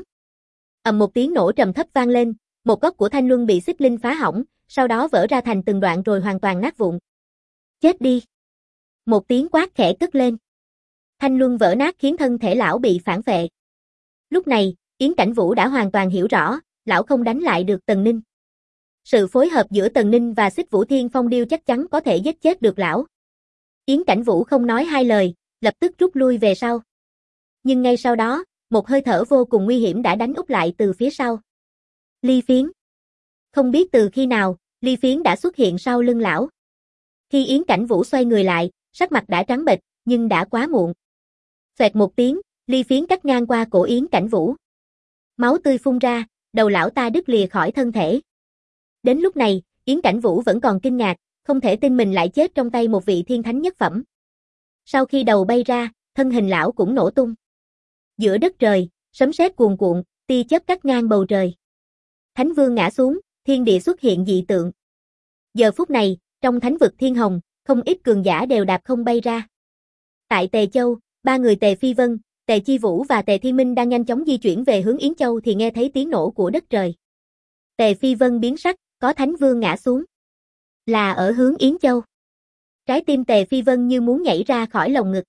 Ầm một tiếng nổ trầm thấp vang lên, một góc của thanh luân bị xích linh phá hỏng, sau đó vỡ ra thành từng đoạn rồi hoàn toàn nát vụn. Chết đi! Một tiếng quát khẽ cất lên. Thanh luân vỡ nát khiến thân thể lão bị phản phệ. Lúc này, Yến Cảnh Vũ đã hoàn toàn hiểu rõ, lão không đánh lại được Tần Ninh. Sự phối hợp giữa Tần Ninh và Xích Vũ Thiên Phong điêu chắc chắn có thể giết chết được lão. Yến Cảnh Vũ không nói hai lời, lập tức rút lui về sau. Nhưng ngay sau đó, một hơi thở vô cùng nguy hiểm đã đánh úp lại từ phía sau. Ly Phiến. Không biết từ khi nào, Ly Phiến đã xuất hiện sau lưng lão. Khi Yến Cảnh Vũ xoay người lại, sắc mặt đã trắng bệch, nhưng đã quá muộn. Xoẹt một tiếng, Ly Phiến cắt ngang qua cổ Yến Cảnh Vũ. Máu tươi phun ra, đầu lão ta đứt lìa khỏi thân thể. Đến lúc này, Yến Cảnh Vũ vẫn còn kinh ngạc, không thể tin mình lại chết trong tay một vị thiên thánh nhất phẩm. Sau khi đầu bay ra, thân hình lão cũng nổ tung. Giữa đất trời, sấm sét cuồn cuộn, tia chớp cắt ngang bầu trời. Thánh vương ngã xuống, thiên địa xuất hiện dị tượng. Giờ phút này, trong thánh vực Thiên Hồng, không ít cường giả đều đạp không bay ra. Tại Tề Châu, ba người Tề Phi Vân, Tề Chi Vũ và Tề Thiên Minh đang nhanh chóng di chuyển về hướng Yến Châu thì nghe thấy tiếng nổ của đất trời. Tề Phi Vân biến sắc, có thánh vương ngã xuống. Là ở hướng Yến Châu. Trái tim Tề Phi Vân như muốn nhảy ra khỏi lồng ngực.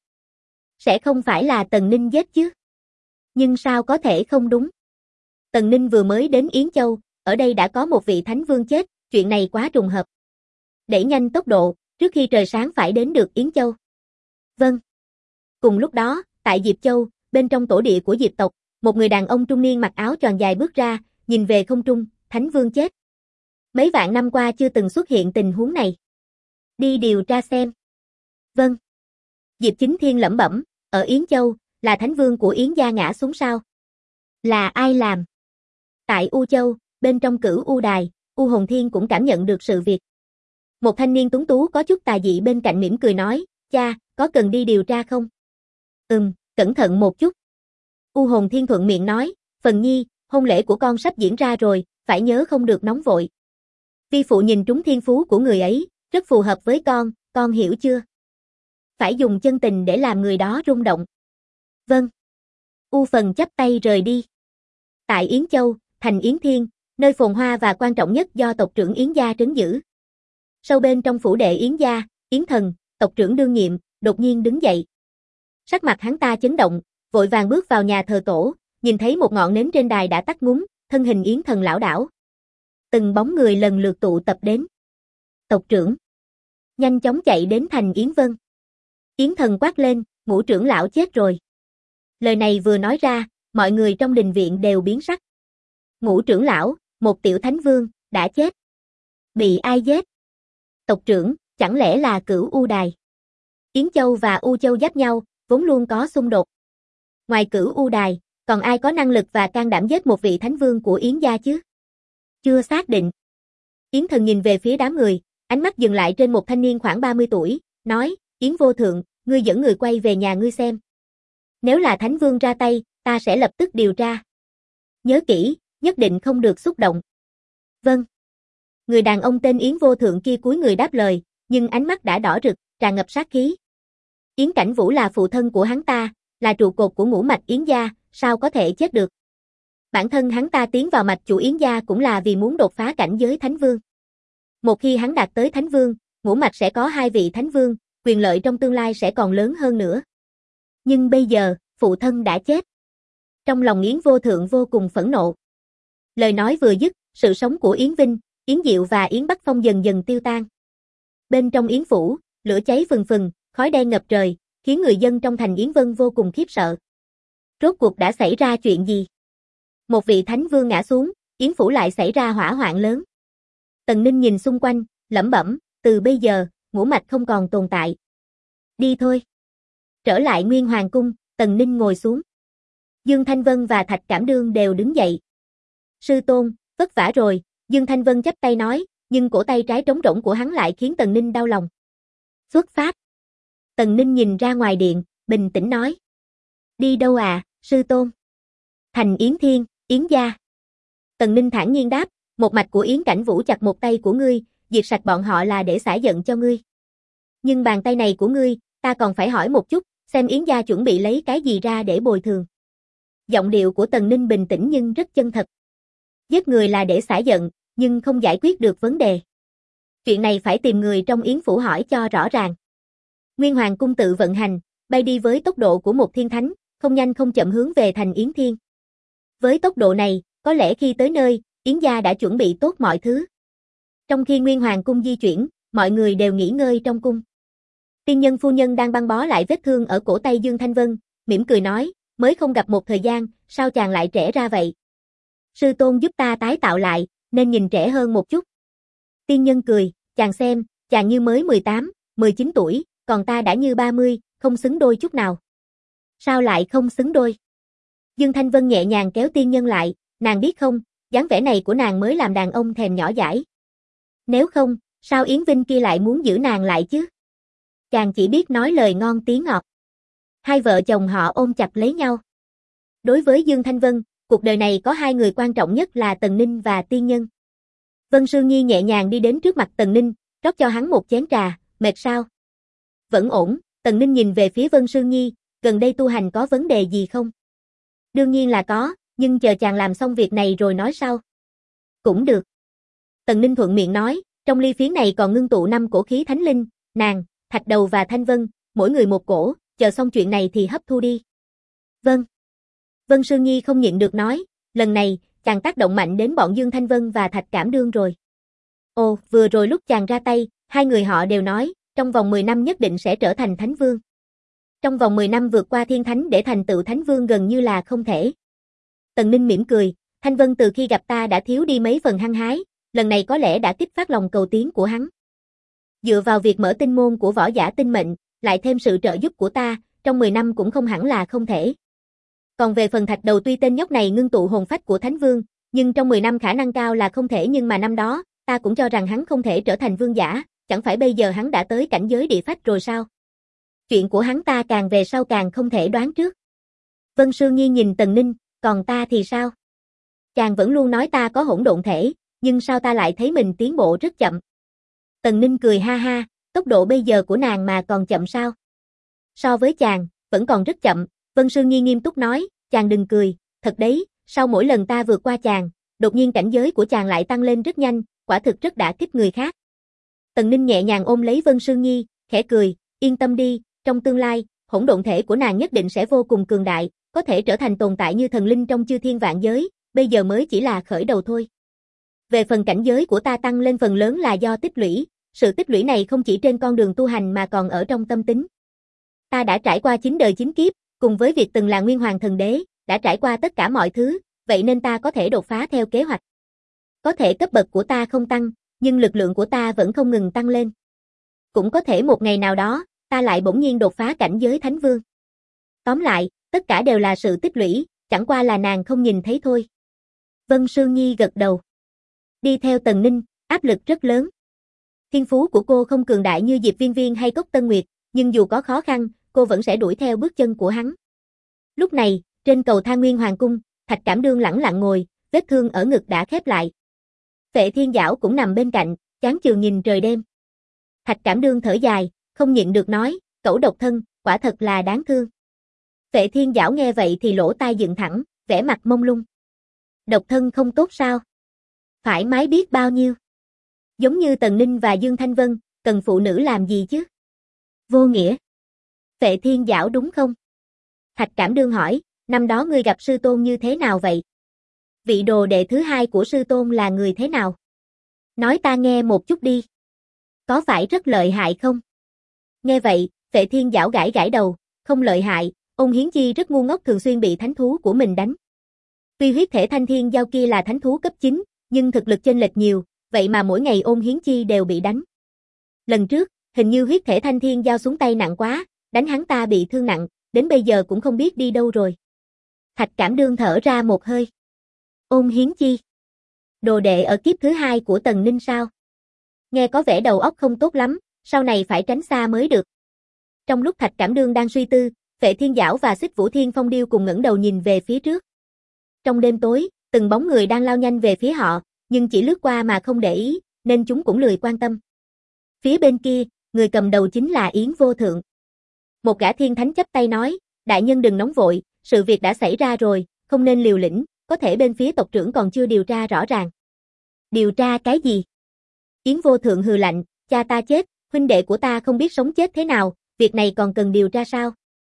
Sẽ không phải là Tần Ninh giết chứ? Nhưng sao có thể không đúng? Tần Ninh vừa mới đến Yến Châu, ở đây đã có một vị thánh vương chết, chuyện này quá trùng hợp. Đẩy nhanh tốc độ, trước khi trời sáng phải đến được Yến Châu. Vâng. Cùng lúc đó, tại Diệp Châu, bên trong tổ địa của Diệp tộc, một người đàn ông trung niên mặc áo choàng dài bước ra, nhìn về không trung, thánh vương chết. Mấy vạn năm qua chưa từng xuất hiện tình huống này. Đi điều tra xem. Vâng. Diệp Chính Thiên lẩm bẩm, ở Yến Châu, là thánh vương của Yến gia ngã xuống sao? Là ai làm? Tại U Châu, bên trong Cửu U Đài, U Hồn Thiên cũng cảm nhận được sự việc. Một thanh niên tuấn tú có chút tà dị bên cạnh mỉm cười nói, cha, có cần đi điều tra không? Cẩn thận một chút. U Hồn Thiên thuận miệng nói, Phần Nhi, hôn lễ của con sắp diễn ra rồi, phải nhớ không được nóng vội. Vi phụ nhìn trúng thiên phú của người ấy, rất phù hợp với con hiểu chưa? Phải dùng chân tình để làm người đó rung động. Vâng. U Phần chắp tay rời đi. Tại Yến Châu, thành Yến Thiên, nơi phồn hoa và quan trọng nhất do tộc trưởng Yến gia trấn giữ. Sâu bên trong phủ đệ Yến gia, Yến Thần, tộc trưởng đương nhiệm, đột nhiên đứng dậy. Sắc mặt hắn ta chấn động, vội vàng bước vào nhà thờ tổ, nhìn thấy một ngọn nến trên đài đã tắt ngúm, thân hình Yến Thần lảo đảo. Từng bóng người lần lượt tụ tập đến. Tộc trưởng. Nhanh chóng chạy đến thành Yến Vân. Yến Thần quát lên, Ngũ trưởng lão chết rồi. Lời này vừa nói ra, mọi người trong đình viện đều biến sắc. Ngũ trưởng lão, một tiểu thánh vương, đã chết. Bị ai giết? Tộc trưởng, chẳng lẽ là Cửu U Đài? Yến Châu và U Châu giáp nhau, vốn luôn có xung đột. Ngoài Cửu U Đài, còn ai có năng lực và can đảm giết một vị thánh vương của Yến gia chứ? Chưa xác định. Yến Thần nhìn về phía đám người, ánh mắt dừng lại trên một thanh niên khoảng 30 tuổi, nói, Yến Vô Thượng, ngươi dẫn người quay về nhà ngươi xem. Nếu là thánh vương ra tay, ta sẽ lập tức điều tra. Nhớ kỹ, nhất định không được xúc động. Vâng. Người đàn ông tên Yến Vô Thượng kia cúi người đáp lời, nhưng ánh mắt đã đỏ rực, tràn ngập sát khí. Yến Cảnh Vũ là phụ thân của hắn ta, là trụ cột của ngũ mạch Yến gia, sao có thể chết được. Bản thân hắn ta tiến vào mạch chủ Yến gia cũng là vì muốn đột phá cảnh giới thánh vương. Một khi hắn đạt tới thánh vương, ngũ mạch sẽ có 2 vị thánh vương, quyền lợi trong tương lai sẽ còn lớn hơn nữa. Nhưng bây giờ, phụ thân đã chết. Trong lòng Yến Vô Thượng vô cùng phẫn nộ. Lời nói vừa dứt, sự sống của Yến Vinh, Yến Diệu và Yến Bắc Phong dần dần tiêu tan. Bên trong Yến phủ, lửa cháy phừng phừng, khói đen ngập trời, khiến người dân trong thành Yến Vân vô cùng khiếp sợ. Rốt cuộc đã xảy ra chuyện gì? Một vị thánh vương ngã xuống, Yến phủ lại xảy ra hỏa hoạn lớn. Tần Ninh nhìn xung quanh, lẩm bẩm, từ bây giờ, ngũ mạch không còn tồn tại. Đi thôi. Trở lại Nguyên Hoàng cung, Tần Ninh ngồi xuống. Dương Thanh Vân và Thạch Cảm Đương đều đứng dậy. Sư tôn, vất vả rồi, Dương Thanh Vân chắp tay nói, nhưng cổ tay trái trống rỗng của hắn lại khiến Tần Ninh đau lòng. Xuất phát. Tần Ninh nhìn ra ngoài điện, bình tĩnh nói. Đi đâu à, sư tôn? Thành Yến Thiên, Yến gia. Tần Ninh thản nhiên đáp, một mạch của Yến Cảnh Vũ chặt một tay của ngươi, diệt sạch bọn họ là để xả giận cho ngươi. Nhưng bàn tay này của ngươi, ta còn phải hỏi một chút, xem Yến gia chuẩn bị lấy cái gì ra để bồi thường. Giọng điệu của Tần Ninh bình tĩnh nhưng rất chân thật. Giết người là để xả giận, nhưng không giải quyết được vấn đề. Chuyện này phải tìm người trong Yến phủ hỏi cho rõ ràng. Nguyên Hoàng cung tự vận hành, bay đi với tốc độ của một thiên thánh, không nhanh không chậm hướng về thành Yến Thiên. Với tốc độ này, có lẽ khi tới nơi, Yến gia đã chuẩn bị tốt mọi thứ. Trong khi Nguyên Hoàng cung di chuyển, mọi người đều nghỉ ngơi trong cung. Tiên nhân phu nhân đang băng bó lại vết thương ở cổ tay Dương Thanh Vân, mỉm cười nói, mới không gặp một thời gian, sao chàng lại trẻ ra vậy? Sư tôn giúp ta tái tạo lại, nên nhìn trẻ hơn một chút. Tiên nhân cười, chàng xem, chàng như mới 18, 19 tuổi, còn ta đã như 30, không xứng đôi chút nào. Sao lại không xứng đôi? Dương Thanh Vân nhẹ nhàng kéo tiên nhân lại, nàng biết không, dáng vẻ này của nàng mới làm đàn ông thèm nhỏ dãi. Nếu không, sao Yến Vinh kia lại muốn giữ nàng lại chứ? Chàng chỉ biết nói lời ngon tiếng ngọt. Hai vợ chồng họ ôm chặt lấy nhau. Đối với Dương Thanh Vân, cuộc đời này có hai người quan trọng nhất là Tần Ninh và tiên nhân. Vân Sương Nhi nhẹ nhàng đi đến trước mặt Tần Ninh, rót cho hắn một chén trà, mệt sao? Vẫn ổn, Tần Ninh nhìn về phía Vân Sương Nhi, gần đây tu hành có vấn đề gì không? Đương nhiên là có, nhưng chờ chàng làm xong việc này rồi nói sau. Cũng được. Tần Ninh thuận miệng nói, trong ly phiến này còn ngưng tụ 5 cổ khí thánh linh, nàng, Thạch Đầu và Thanh Vân, mỗi người một cổ, chờ xong chuyện này thì hấp thu đi. Vâng. Vân Sương Nhi không nhịn được nói, lần này, chàng tác động mạnh đến bọn Dương Thanh Vân và Thạch Cảm Đương rồi. Ồ, vừa rồi lúc chàng ra tay, hai người họ đều nói, trong vòng 10 năm nhất định sẽ trở thành Thánh Vương. Trong vòng 10 năm vượt qua Thiên Thánh để thành tựu Thánh Vương gần như là không thể. Tần Ninh mỉm cười, Thanh Vân từ khi gặp ta đã thiếu đi mấy phần hăng hái, lần này có lẽ đã kích phát lòng cầu tiến của hắn. Dựa vào việc mở tinh môn của võ giả tinh mệnh, lại thêm sự trợ giúp của ta, trong 10 năm cũng không hẳn là không thể. Còn về phần Thạch Đầu tuy tên nhóc này ngưng tụ hồn phách của Thánh Vương, nhưng trong 10 năm khả năng cao là không thể, nhưng mà năm đó, ta cũng cho rằng hắn không thể trở thành vương giả, chẳng phải bây giờ hắn đã tới cảnh giới địa phách rồi sao? Chuyện của hắn ta càng về sau càng không thể đoán trước. Vân Sương Nhi nhìn Tần Ninh, còn ta thì sao? Chàng vẫn luôn nói ta có hỗn độn thể, nhưng sao ta lại thấy mình tiến bộ rất chậm? Tần Ninh cười ha ha, tốc độ bây giờ của nàng mà còn chậm sao? So với chàng, vẫn còn rất chậm, Vân Sương Nhi nghiêm túc nói, chàng đừng cười, thật đấy, sau mỗi lần ta vượt qua chàng, đột nhiên cảnh giới của chàng lại tăng lên rất nhanh, quả thực rất đả kích người khác. Tần Ninh nhẹ nhàng ôm lấy Vân Sương Nhi, khẽ cười, yên tâm đi, trong tương lai, hỗn độn thể của nàng nhất định sẽ vô cùng cường đại, có thể trở thành tồn tại như thần linh trong chư thiên vạn giới, bây giờ mới chỉ là khởi đầu thôi. Về phần cảnh giới của ta tăng lên phần lớn là do tích lũy, sự tích lũy này không chỉ trên con đường tu hành mà còn ở trong tâm tính. Ta đã trải qua 9 đời 9 kiếp, cùng với việc từng là Nguyên Hoàng Thần Đế, đã trải qua tất cả mọi thứ, vậy nên ta có thể đột phá theo kế hoạch. Có thể cấp bậc của ta không tăng, nhưng lực lượng của ta vẫn không ngừng tăng lên. Cũng có thể một ngày nào đó, ta lại bỗng nhiên đột phá cảnh giới Thánh Vương. Tóm lại, tất cả đều là sự tích lũy, chẳng qua là nàng không nhìn thấy thôi. Vân Sương Nhi gật đầu. Đi theo Tần Ninh, áp lực rất lớn. Thiên phú của cô không cường đại như Diệp Viên Viên hay Cốc Tân Nguyệt, nhưng dù có khó khăn, cô vẫn sẽ đuổi theo bước chân của hắn. Lúc này, trên cầu thang Nguyên Hoàng cung, Thạch Cảm Đương lẳng lặng ngồi, vết thương ở ngực đã khép lại. Phệ Thiên Giảo cũng nằm bên cạnh, chán chường nhìn trời đêm. Thạch Cảm Đương thở dài, không nhịn được nói, cẩu độc thân, quả thật là đáng thương. Phệ Thiên Giảo nghe vậy thì lỗ tai dựng thẳng, vẻ mặt mông lung. Độc thân không tốt sao? Thoải mái biết bao nhiêu. Giống như Tần Ninh và Dương Thanh Vân, cần phụ nữ làm gì chứ? Vô nghĩa. Phệ Thiên Giảo đúng không? Thạch Cảm Đương hỏi, năm đó ngươi gặp sư tôn như thế nào vậy? Vị đồ đệ thứ hai của sư tôn là người thế nào? Nói ta nghe một chút đi. Có phải rất lợi hại không? Nghe vậy, Phệ Thiên Giảo gãi gãi đầu, không lợi hại, Ôn Hiến Chi rất ngu ngốc, thường xuyên bị thánh thú của mình đánh. Tuy huyết thể Thanh Thiên Giao kia là thánh thú cấp 9, nhưng thực lực chênh lệch nhiều, vậy mà mỗi ngày Ôn Hiến Chi đều bị đánh. Lần trước, hình như huyết thể Thanh Thiên Giao xuống tay nặng quá, đánh hắn ta bị thương nặng, đến bây giờ cũng không biết đi đâu rồi. Thạch Cảm Đương thở ra một hơi. Ôn Hiến Chi. Đồ đệ ở kiếp thứ hai của Tần Ninh sao? Nghe có vẻ đầu óc không tốt lắm, sau này phải tránh xa mới được. Trong lúc Thạch Cảm Đương đang suy tư, Vệ Thiên Giảo và Xích Vũ Thiên Phong Điêu cùng ngẩng đầu nhìn về phía trước. Trong đêm tối, từng bóng người đang lao nhanh về phía họ, nhưng chỉ lướt qua mà không để ý, nên chúng cũng lười quan tâm. Phía bên kia, người cầm đầu chính là Yến Vô Thượng. Một gã thiên thánh chắp tay nói, đại nhân đừng nóng vội, sự việc đã xảy ra rồi, không nên liều lĩnh, có thể bên phía tộc trưởng còn chưa điều tra rõ ràng. Điều tra cái gì? Yến Vô Thượng hừ lạnh, cha ta chết, huynh đệ của ta không biết sống chết thế nào, việc này còn cần điều tra sao?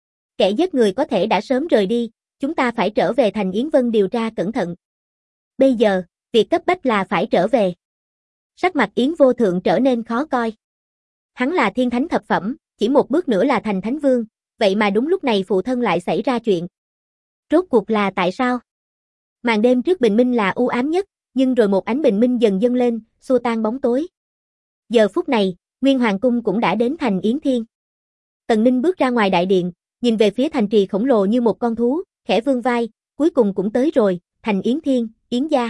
Kẻ giết người có thể đã sớm rời đi, chúng ta phải trở về thành Yến Vân điều tra cẩn thận. Bây giờ, việc cấp bách là phải trở về. Sắc mặt Yến Vô Thượng trở nên khó coi. Hắn là thiên thánh thập phẩm, chỉ một bước nữa là thành thánh vương, vậy mà đúng lúc này phụ thân lại xảy ra chuyện. Rốt cuộc là tại sao? Màn đêm trước bình minh là u ám nhất, nhưng rồi một ánh bình minh dần dâng lên, xua tan bóng tối. Giờ phút này, Nguyên Hoàng Cung cũng đã đến thành Yến Thiên. Tần Ninh bước ra ngoài đại điện, nhìn về phía thành trì khổng lồ như một con thú, khẽ vươn vai, cuối cùng cũng tới rồi, thành Yến Thiên, Yến gia.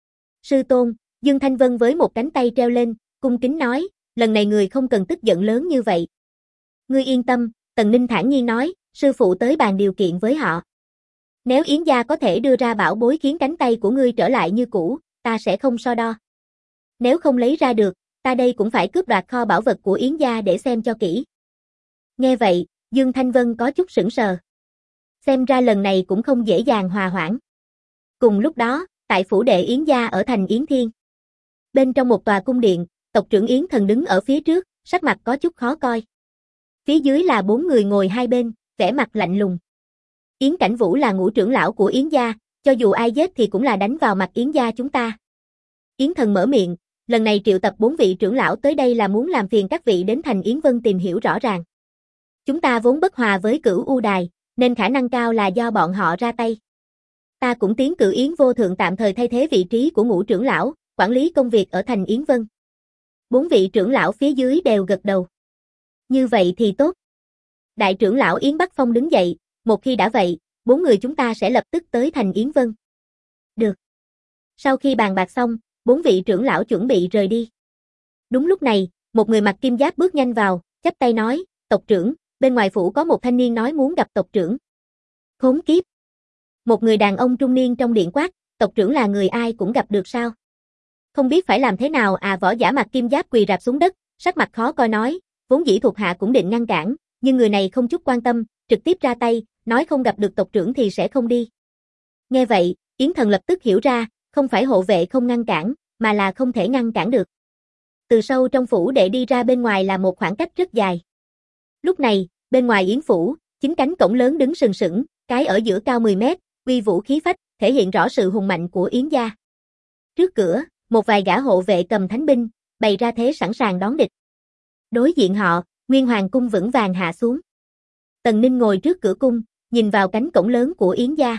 Sư tôn, Dương Thanh Vân với một cánh tay treo lên, cung kính nói, lần này người không cần tức giận lớn như vậy. Ngươi yên tâm, Tần Ninh thản nhiên nói, sư phụ tới bàn điều kiện với họ. Nếu Yến gia có thể đưa ra bảo bối khiến cánh tay của ngươi trở lại như cũ, ta sẽ không so đo. Nếu không lấy ra được, ta đây cũng phải cướp đoạt kho bảo vật của Yến gia để xem cho kỹ. Nghe vậy, Dương Thanh Vân có chút sững sờ. Xem ra lần này cũng không dễ dàng hòa hoãn. Cùng lúc đó, tại phủ đệ Yến gia ở thành Yến Thiên. Bên trong một tòa cung điện, tộc trưởng Yến Thần đứng ở phía trước, sắc mặt có chút khó coi. Phía dưới là 4 người ngồi hai bên, vẻ mặt lạnh lùng. Yến Cảnh Vũ là ngũ trưởng lão của Yến gia, cho dù ai giết thì cũng là đánh vào mặt Yến gia chúng ta. Yến Thần mở miệng, lần này triệu tập 4 vị trưởng lão tới đây là muốn làm phiền các vị đến thành Yến Vân tìm hiểu rõ ràng. Chúng ta vốn bất hòa với Cửu U Đài, nên khả năng cao là do bọn họ ra tay. Ta cũng tiến cử Yến Vô Thượng tạm thời thay thế vị trí của ngũ trưởng lão, quản lý công việc ở thành Yến Vân. 4 vị trưởng lão phía dưới đều gật đầu. Như vậy thì tốt. Đại trưởng lão Yến Bắc Phong đứng dậy, một khi đã vậy, 4 người chúng ta sẽ lập tức tới thành Yến Vân. Được. Sau khi bàn bạc xong, 4 vị trưởng lão chuẩn bị rời đi. Đúng lúc này, một người mặc kim giáp bước nhanh vào, chắp tay nói, tộc trưởng, bên ngoài phủ có một thanh niên nói muốn gặp tộc trưởng. Khốn kiếp. Một người đàn ông trung niên trong điện quát, tộc trưởng là người ai cũng gặp được sao? Không biết phải làm thế nào à? Võ giả mặc kim giáp quỳ rạp xuống đất, sắc mặt khó coi nói, vốn dĩ thuộc hạ cũng định ngăn cản, nhưng người này không chút quan tâm, trực tiếp ra tay, nói không gặp được tộc trưởng thì sẽ không đi. Nghe vậy, Yến Thần lập tức hiểu ra, không phải hộ vệ không ngăn cản, mà là không thể ngăn cản được. Từ sâu trong phủ để đi ra bên ngoài là một khoảng cách rất dài. Lúc này, bên ngoài Yến phủ, 9 cánh cổng lớn đứng sừng sững, cái ở giữa cao 10 mét, uy vũ khí phách, thể hiện rõ sự hùng mạnh của Yến gia. Trước cửa, một vài gã hộ vệ cầm thánh binh, bày ra thế sẵn sàng đón địch. Đối diện họ, Nguyên Hoàng cung vững vàng hạ xuống. Tần Ninh ngồi trước cửa cung, nhìn vào cánh cổng lớn của Yến gia.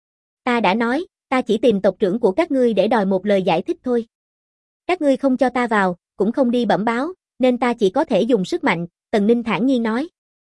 Ta đã nói, ta chỉ tìm tộc trưởng của các ngươi để đòi một lời giải thích thôi. Các ngươi không cho ta vào, cũng không đi bẩm báo, nên ta chỉ có thể dùng sức mạnh, Tần Ninh thản nhiên nói.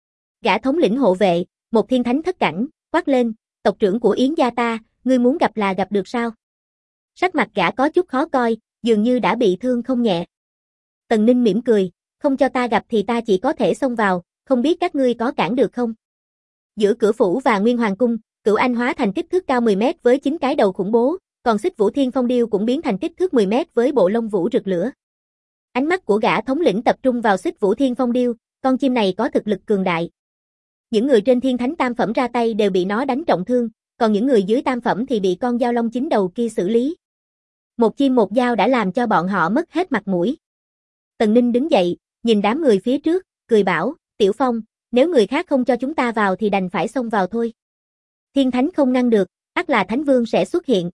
Gã thống lĩnh hộ vệ, một thiên thánh thất cảnh, quát lên, tộc trưởng của Yến gia ta, ngươi muốn gặp là gặp được sao? Sắc mặt gã có chút khó coi, dường như đã bị thương không nhẹ. Tần Ninh mỉm cười, không cho ta gặp thì ta chỉ có thể xông vào, không biết các ngươi có cản được không? Giữa cửa phủ và Nguyên Hoàng cung, Cửu Anh hóa thành kích thước cao 10 mét với 9 cái đầu khủng bố, còn Xích Vũ Thiên Phong Điêu cũng biến thành kích thước 10 mét với bộ lông vũ rực lửa. Ánh mắt của gã thống lĩnh tập trung vào Xích Vũ Thiên Phong Điêu, con chim này có thực lực cường đại. Những người trên thiên thánh tam phẩm ra tay đều bị nó đánh trọng thương, còn những người dưới tam phẩm thì bị con dao long 9 đầu kia xử lý. Một chim một dao đã làm cho bọn họ mất hết mặt mũi. Tần Ninh đứng dậy, nhìn đám người phía trước, cười bảo, Tiểu Phong, nếu người khác không cho chúng ta vào thì đành phải xông vào thôi. Thiên thánh không ngăn được, ắt là thánh vương sẽ xuất hiện.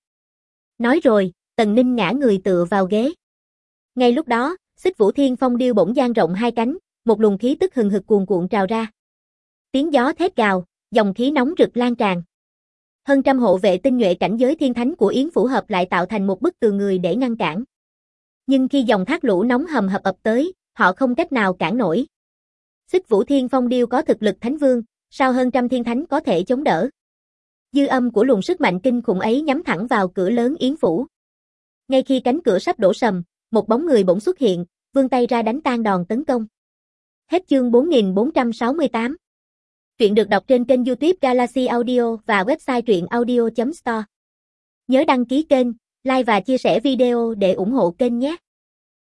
Nói rồi, Tần Ninh ngã người tựa vào ghế. Ngay lúc đó, Xích Vũ Thiên Phong Điêu bỗng dang rộng hai cánh, một luồng khí tức hừng hực cuồn cuộn trào ra. Tiếng gió thét gào, dòng khí nóng rực lan tràn. Hơn trăm hộ vệ tinh nhuệ cảnh giới thiên thánh của Yến phủ hợp lại tạo thành một bức tường người để ngăn cản. Nhưng khi dòng thác lũ nóng hầm hập ập tới, họ không cách nào cản nổi. Xích Vũ Thiên Phong Điêu có thực lực thánh vương, sao hơn trăm thiên thánh có thể chống đỡ? Dư âm của luồng sức mạnh kinh khủng ấy nhắm thẳng vào cửa lớn yến phủ. Ngay khi cánh cửa sắp đổ sầm, một bóng người bỗng xuất hiện, vươn tay ra đánh tan đòn tấn công. Hết chương 4468. Truyện được đọc trên kênh YouTube Galaxy Audio và website truyệnaudio.store. Nhớ đăng ký kênh, like và chia sẻ video để ủng hộ kênh nhé.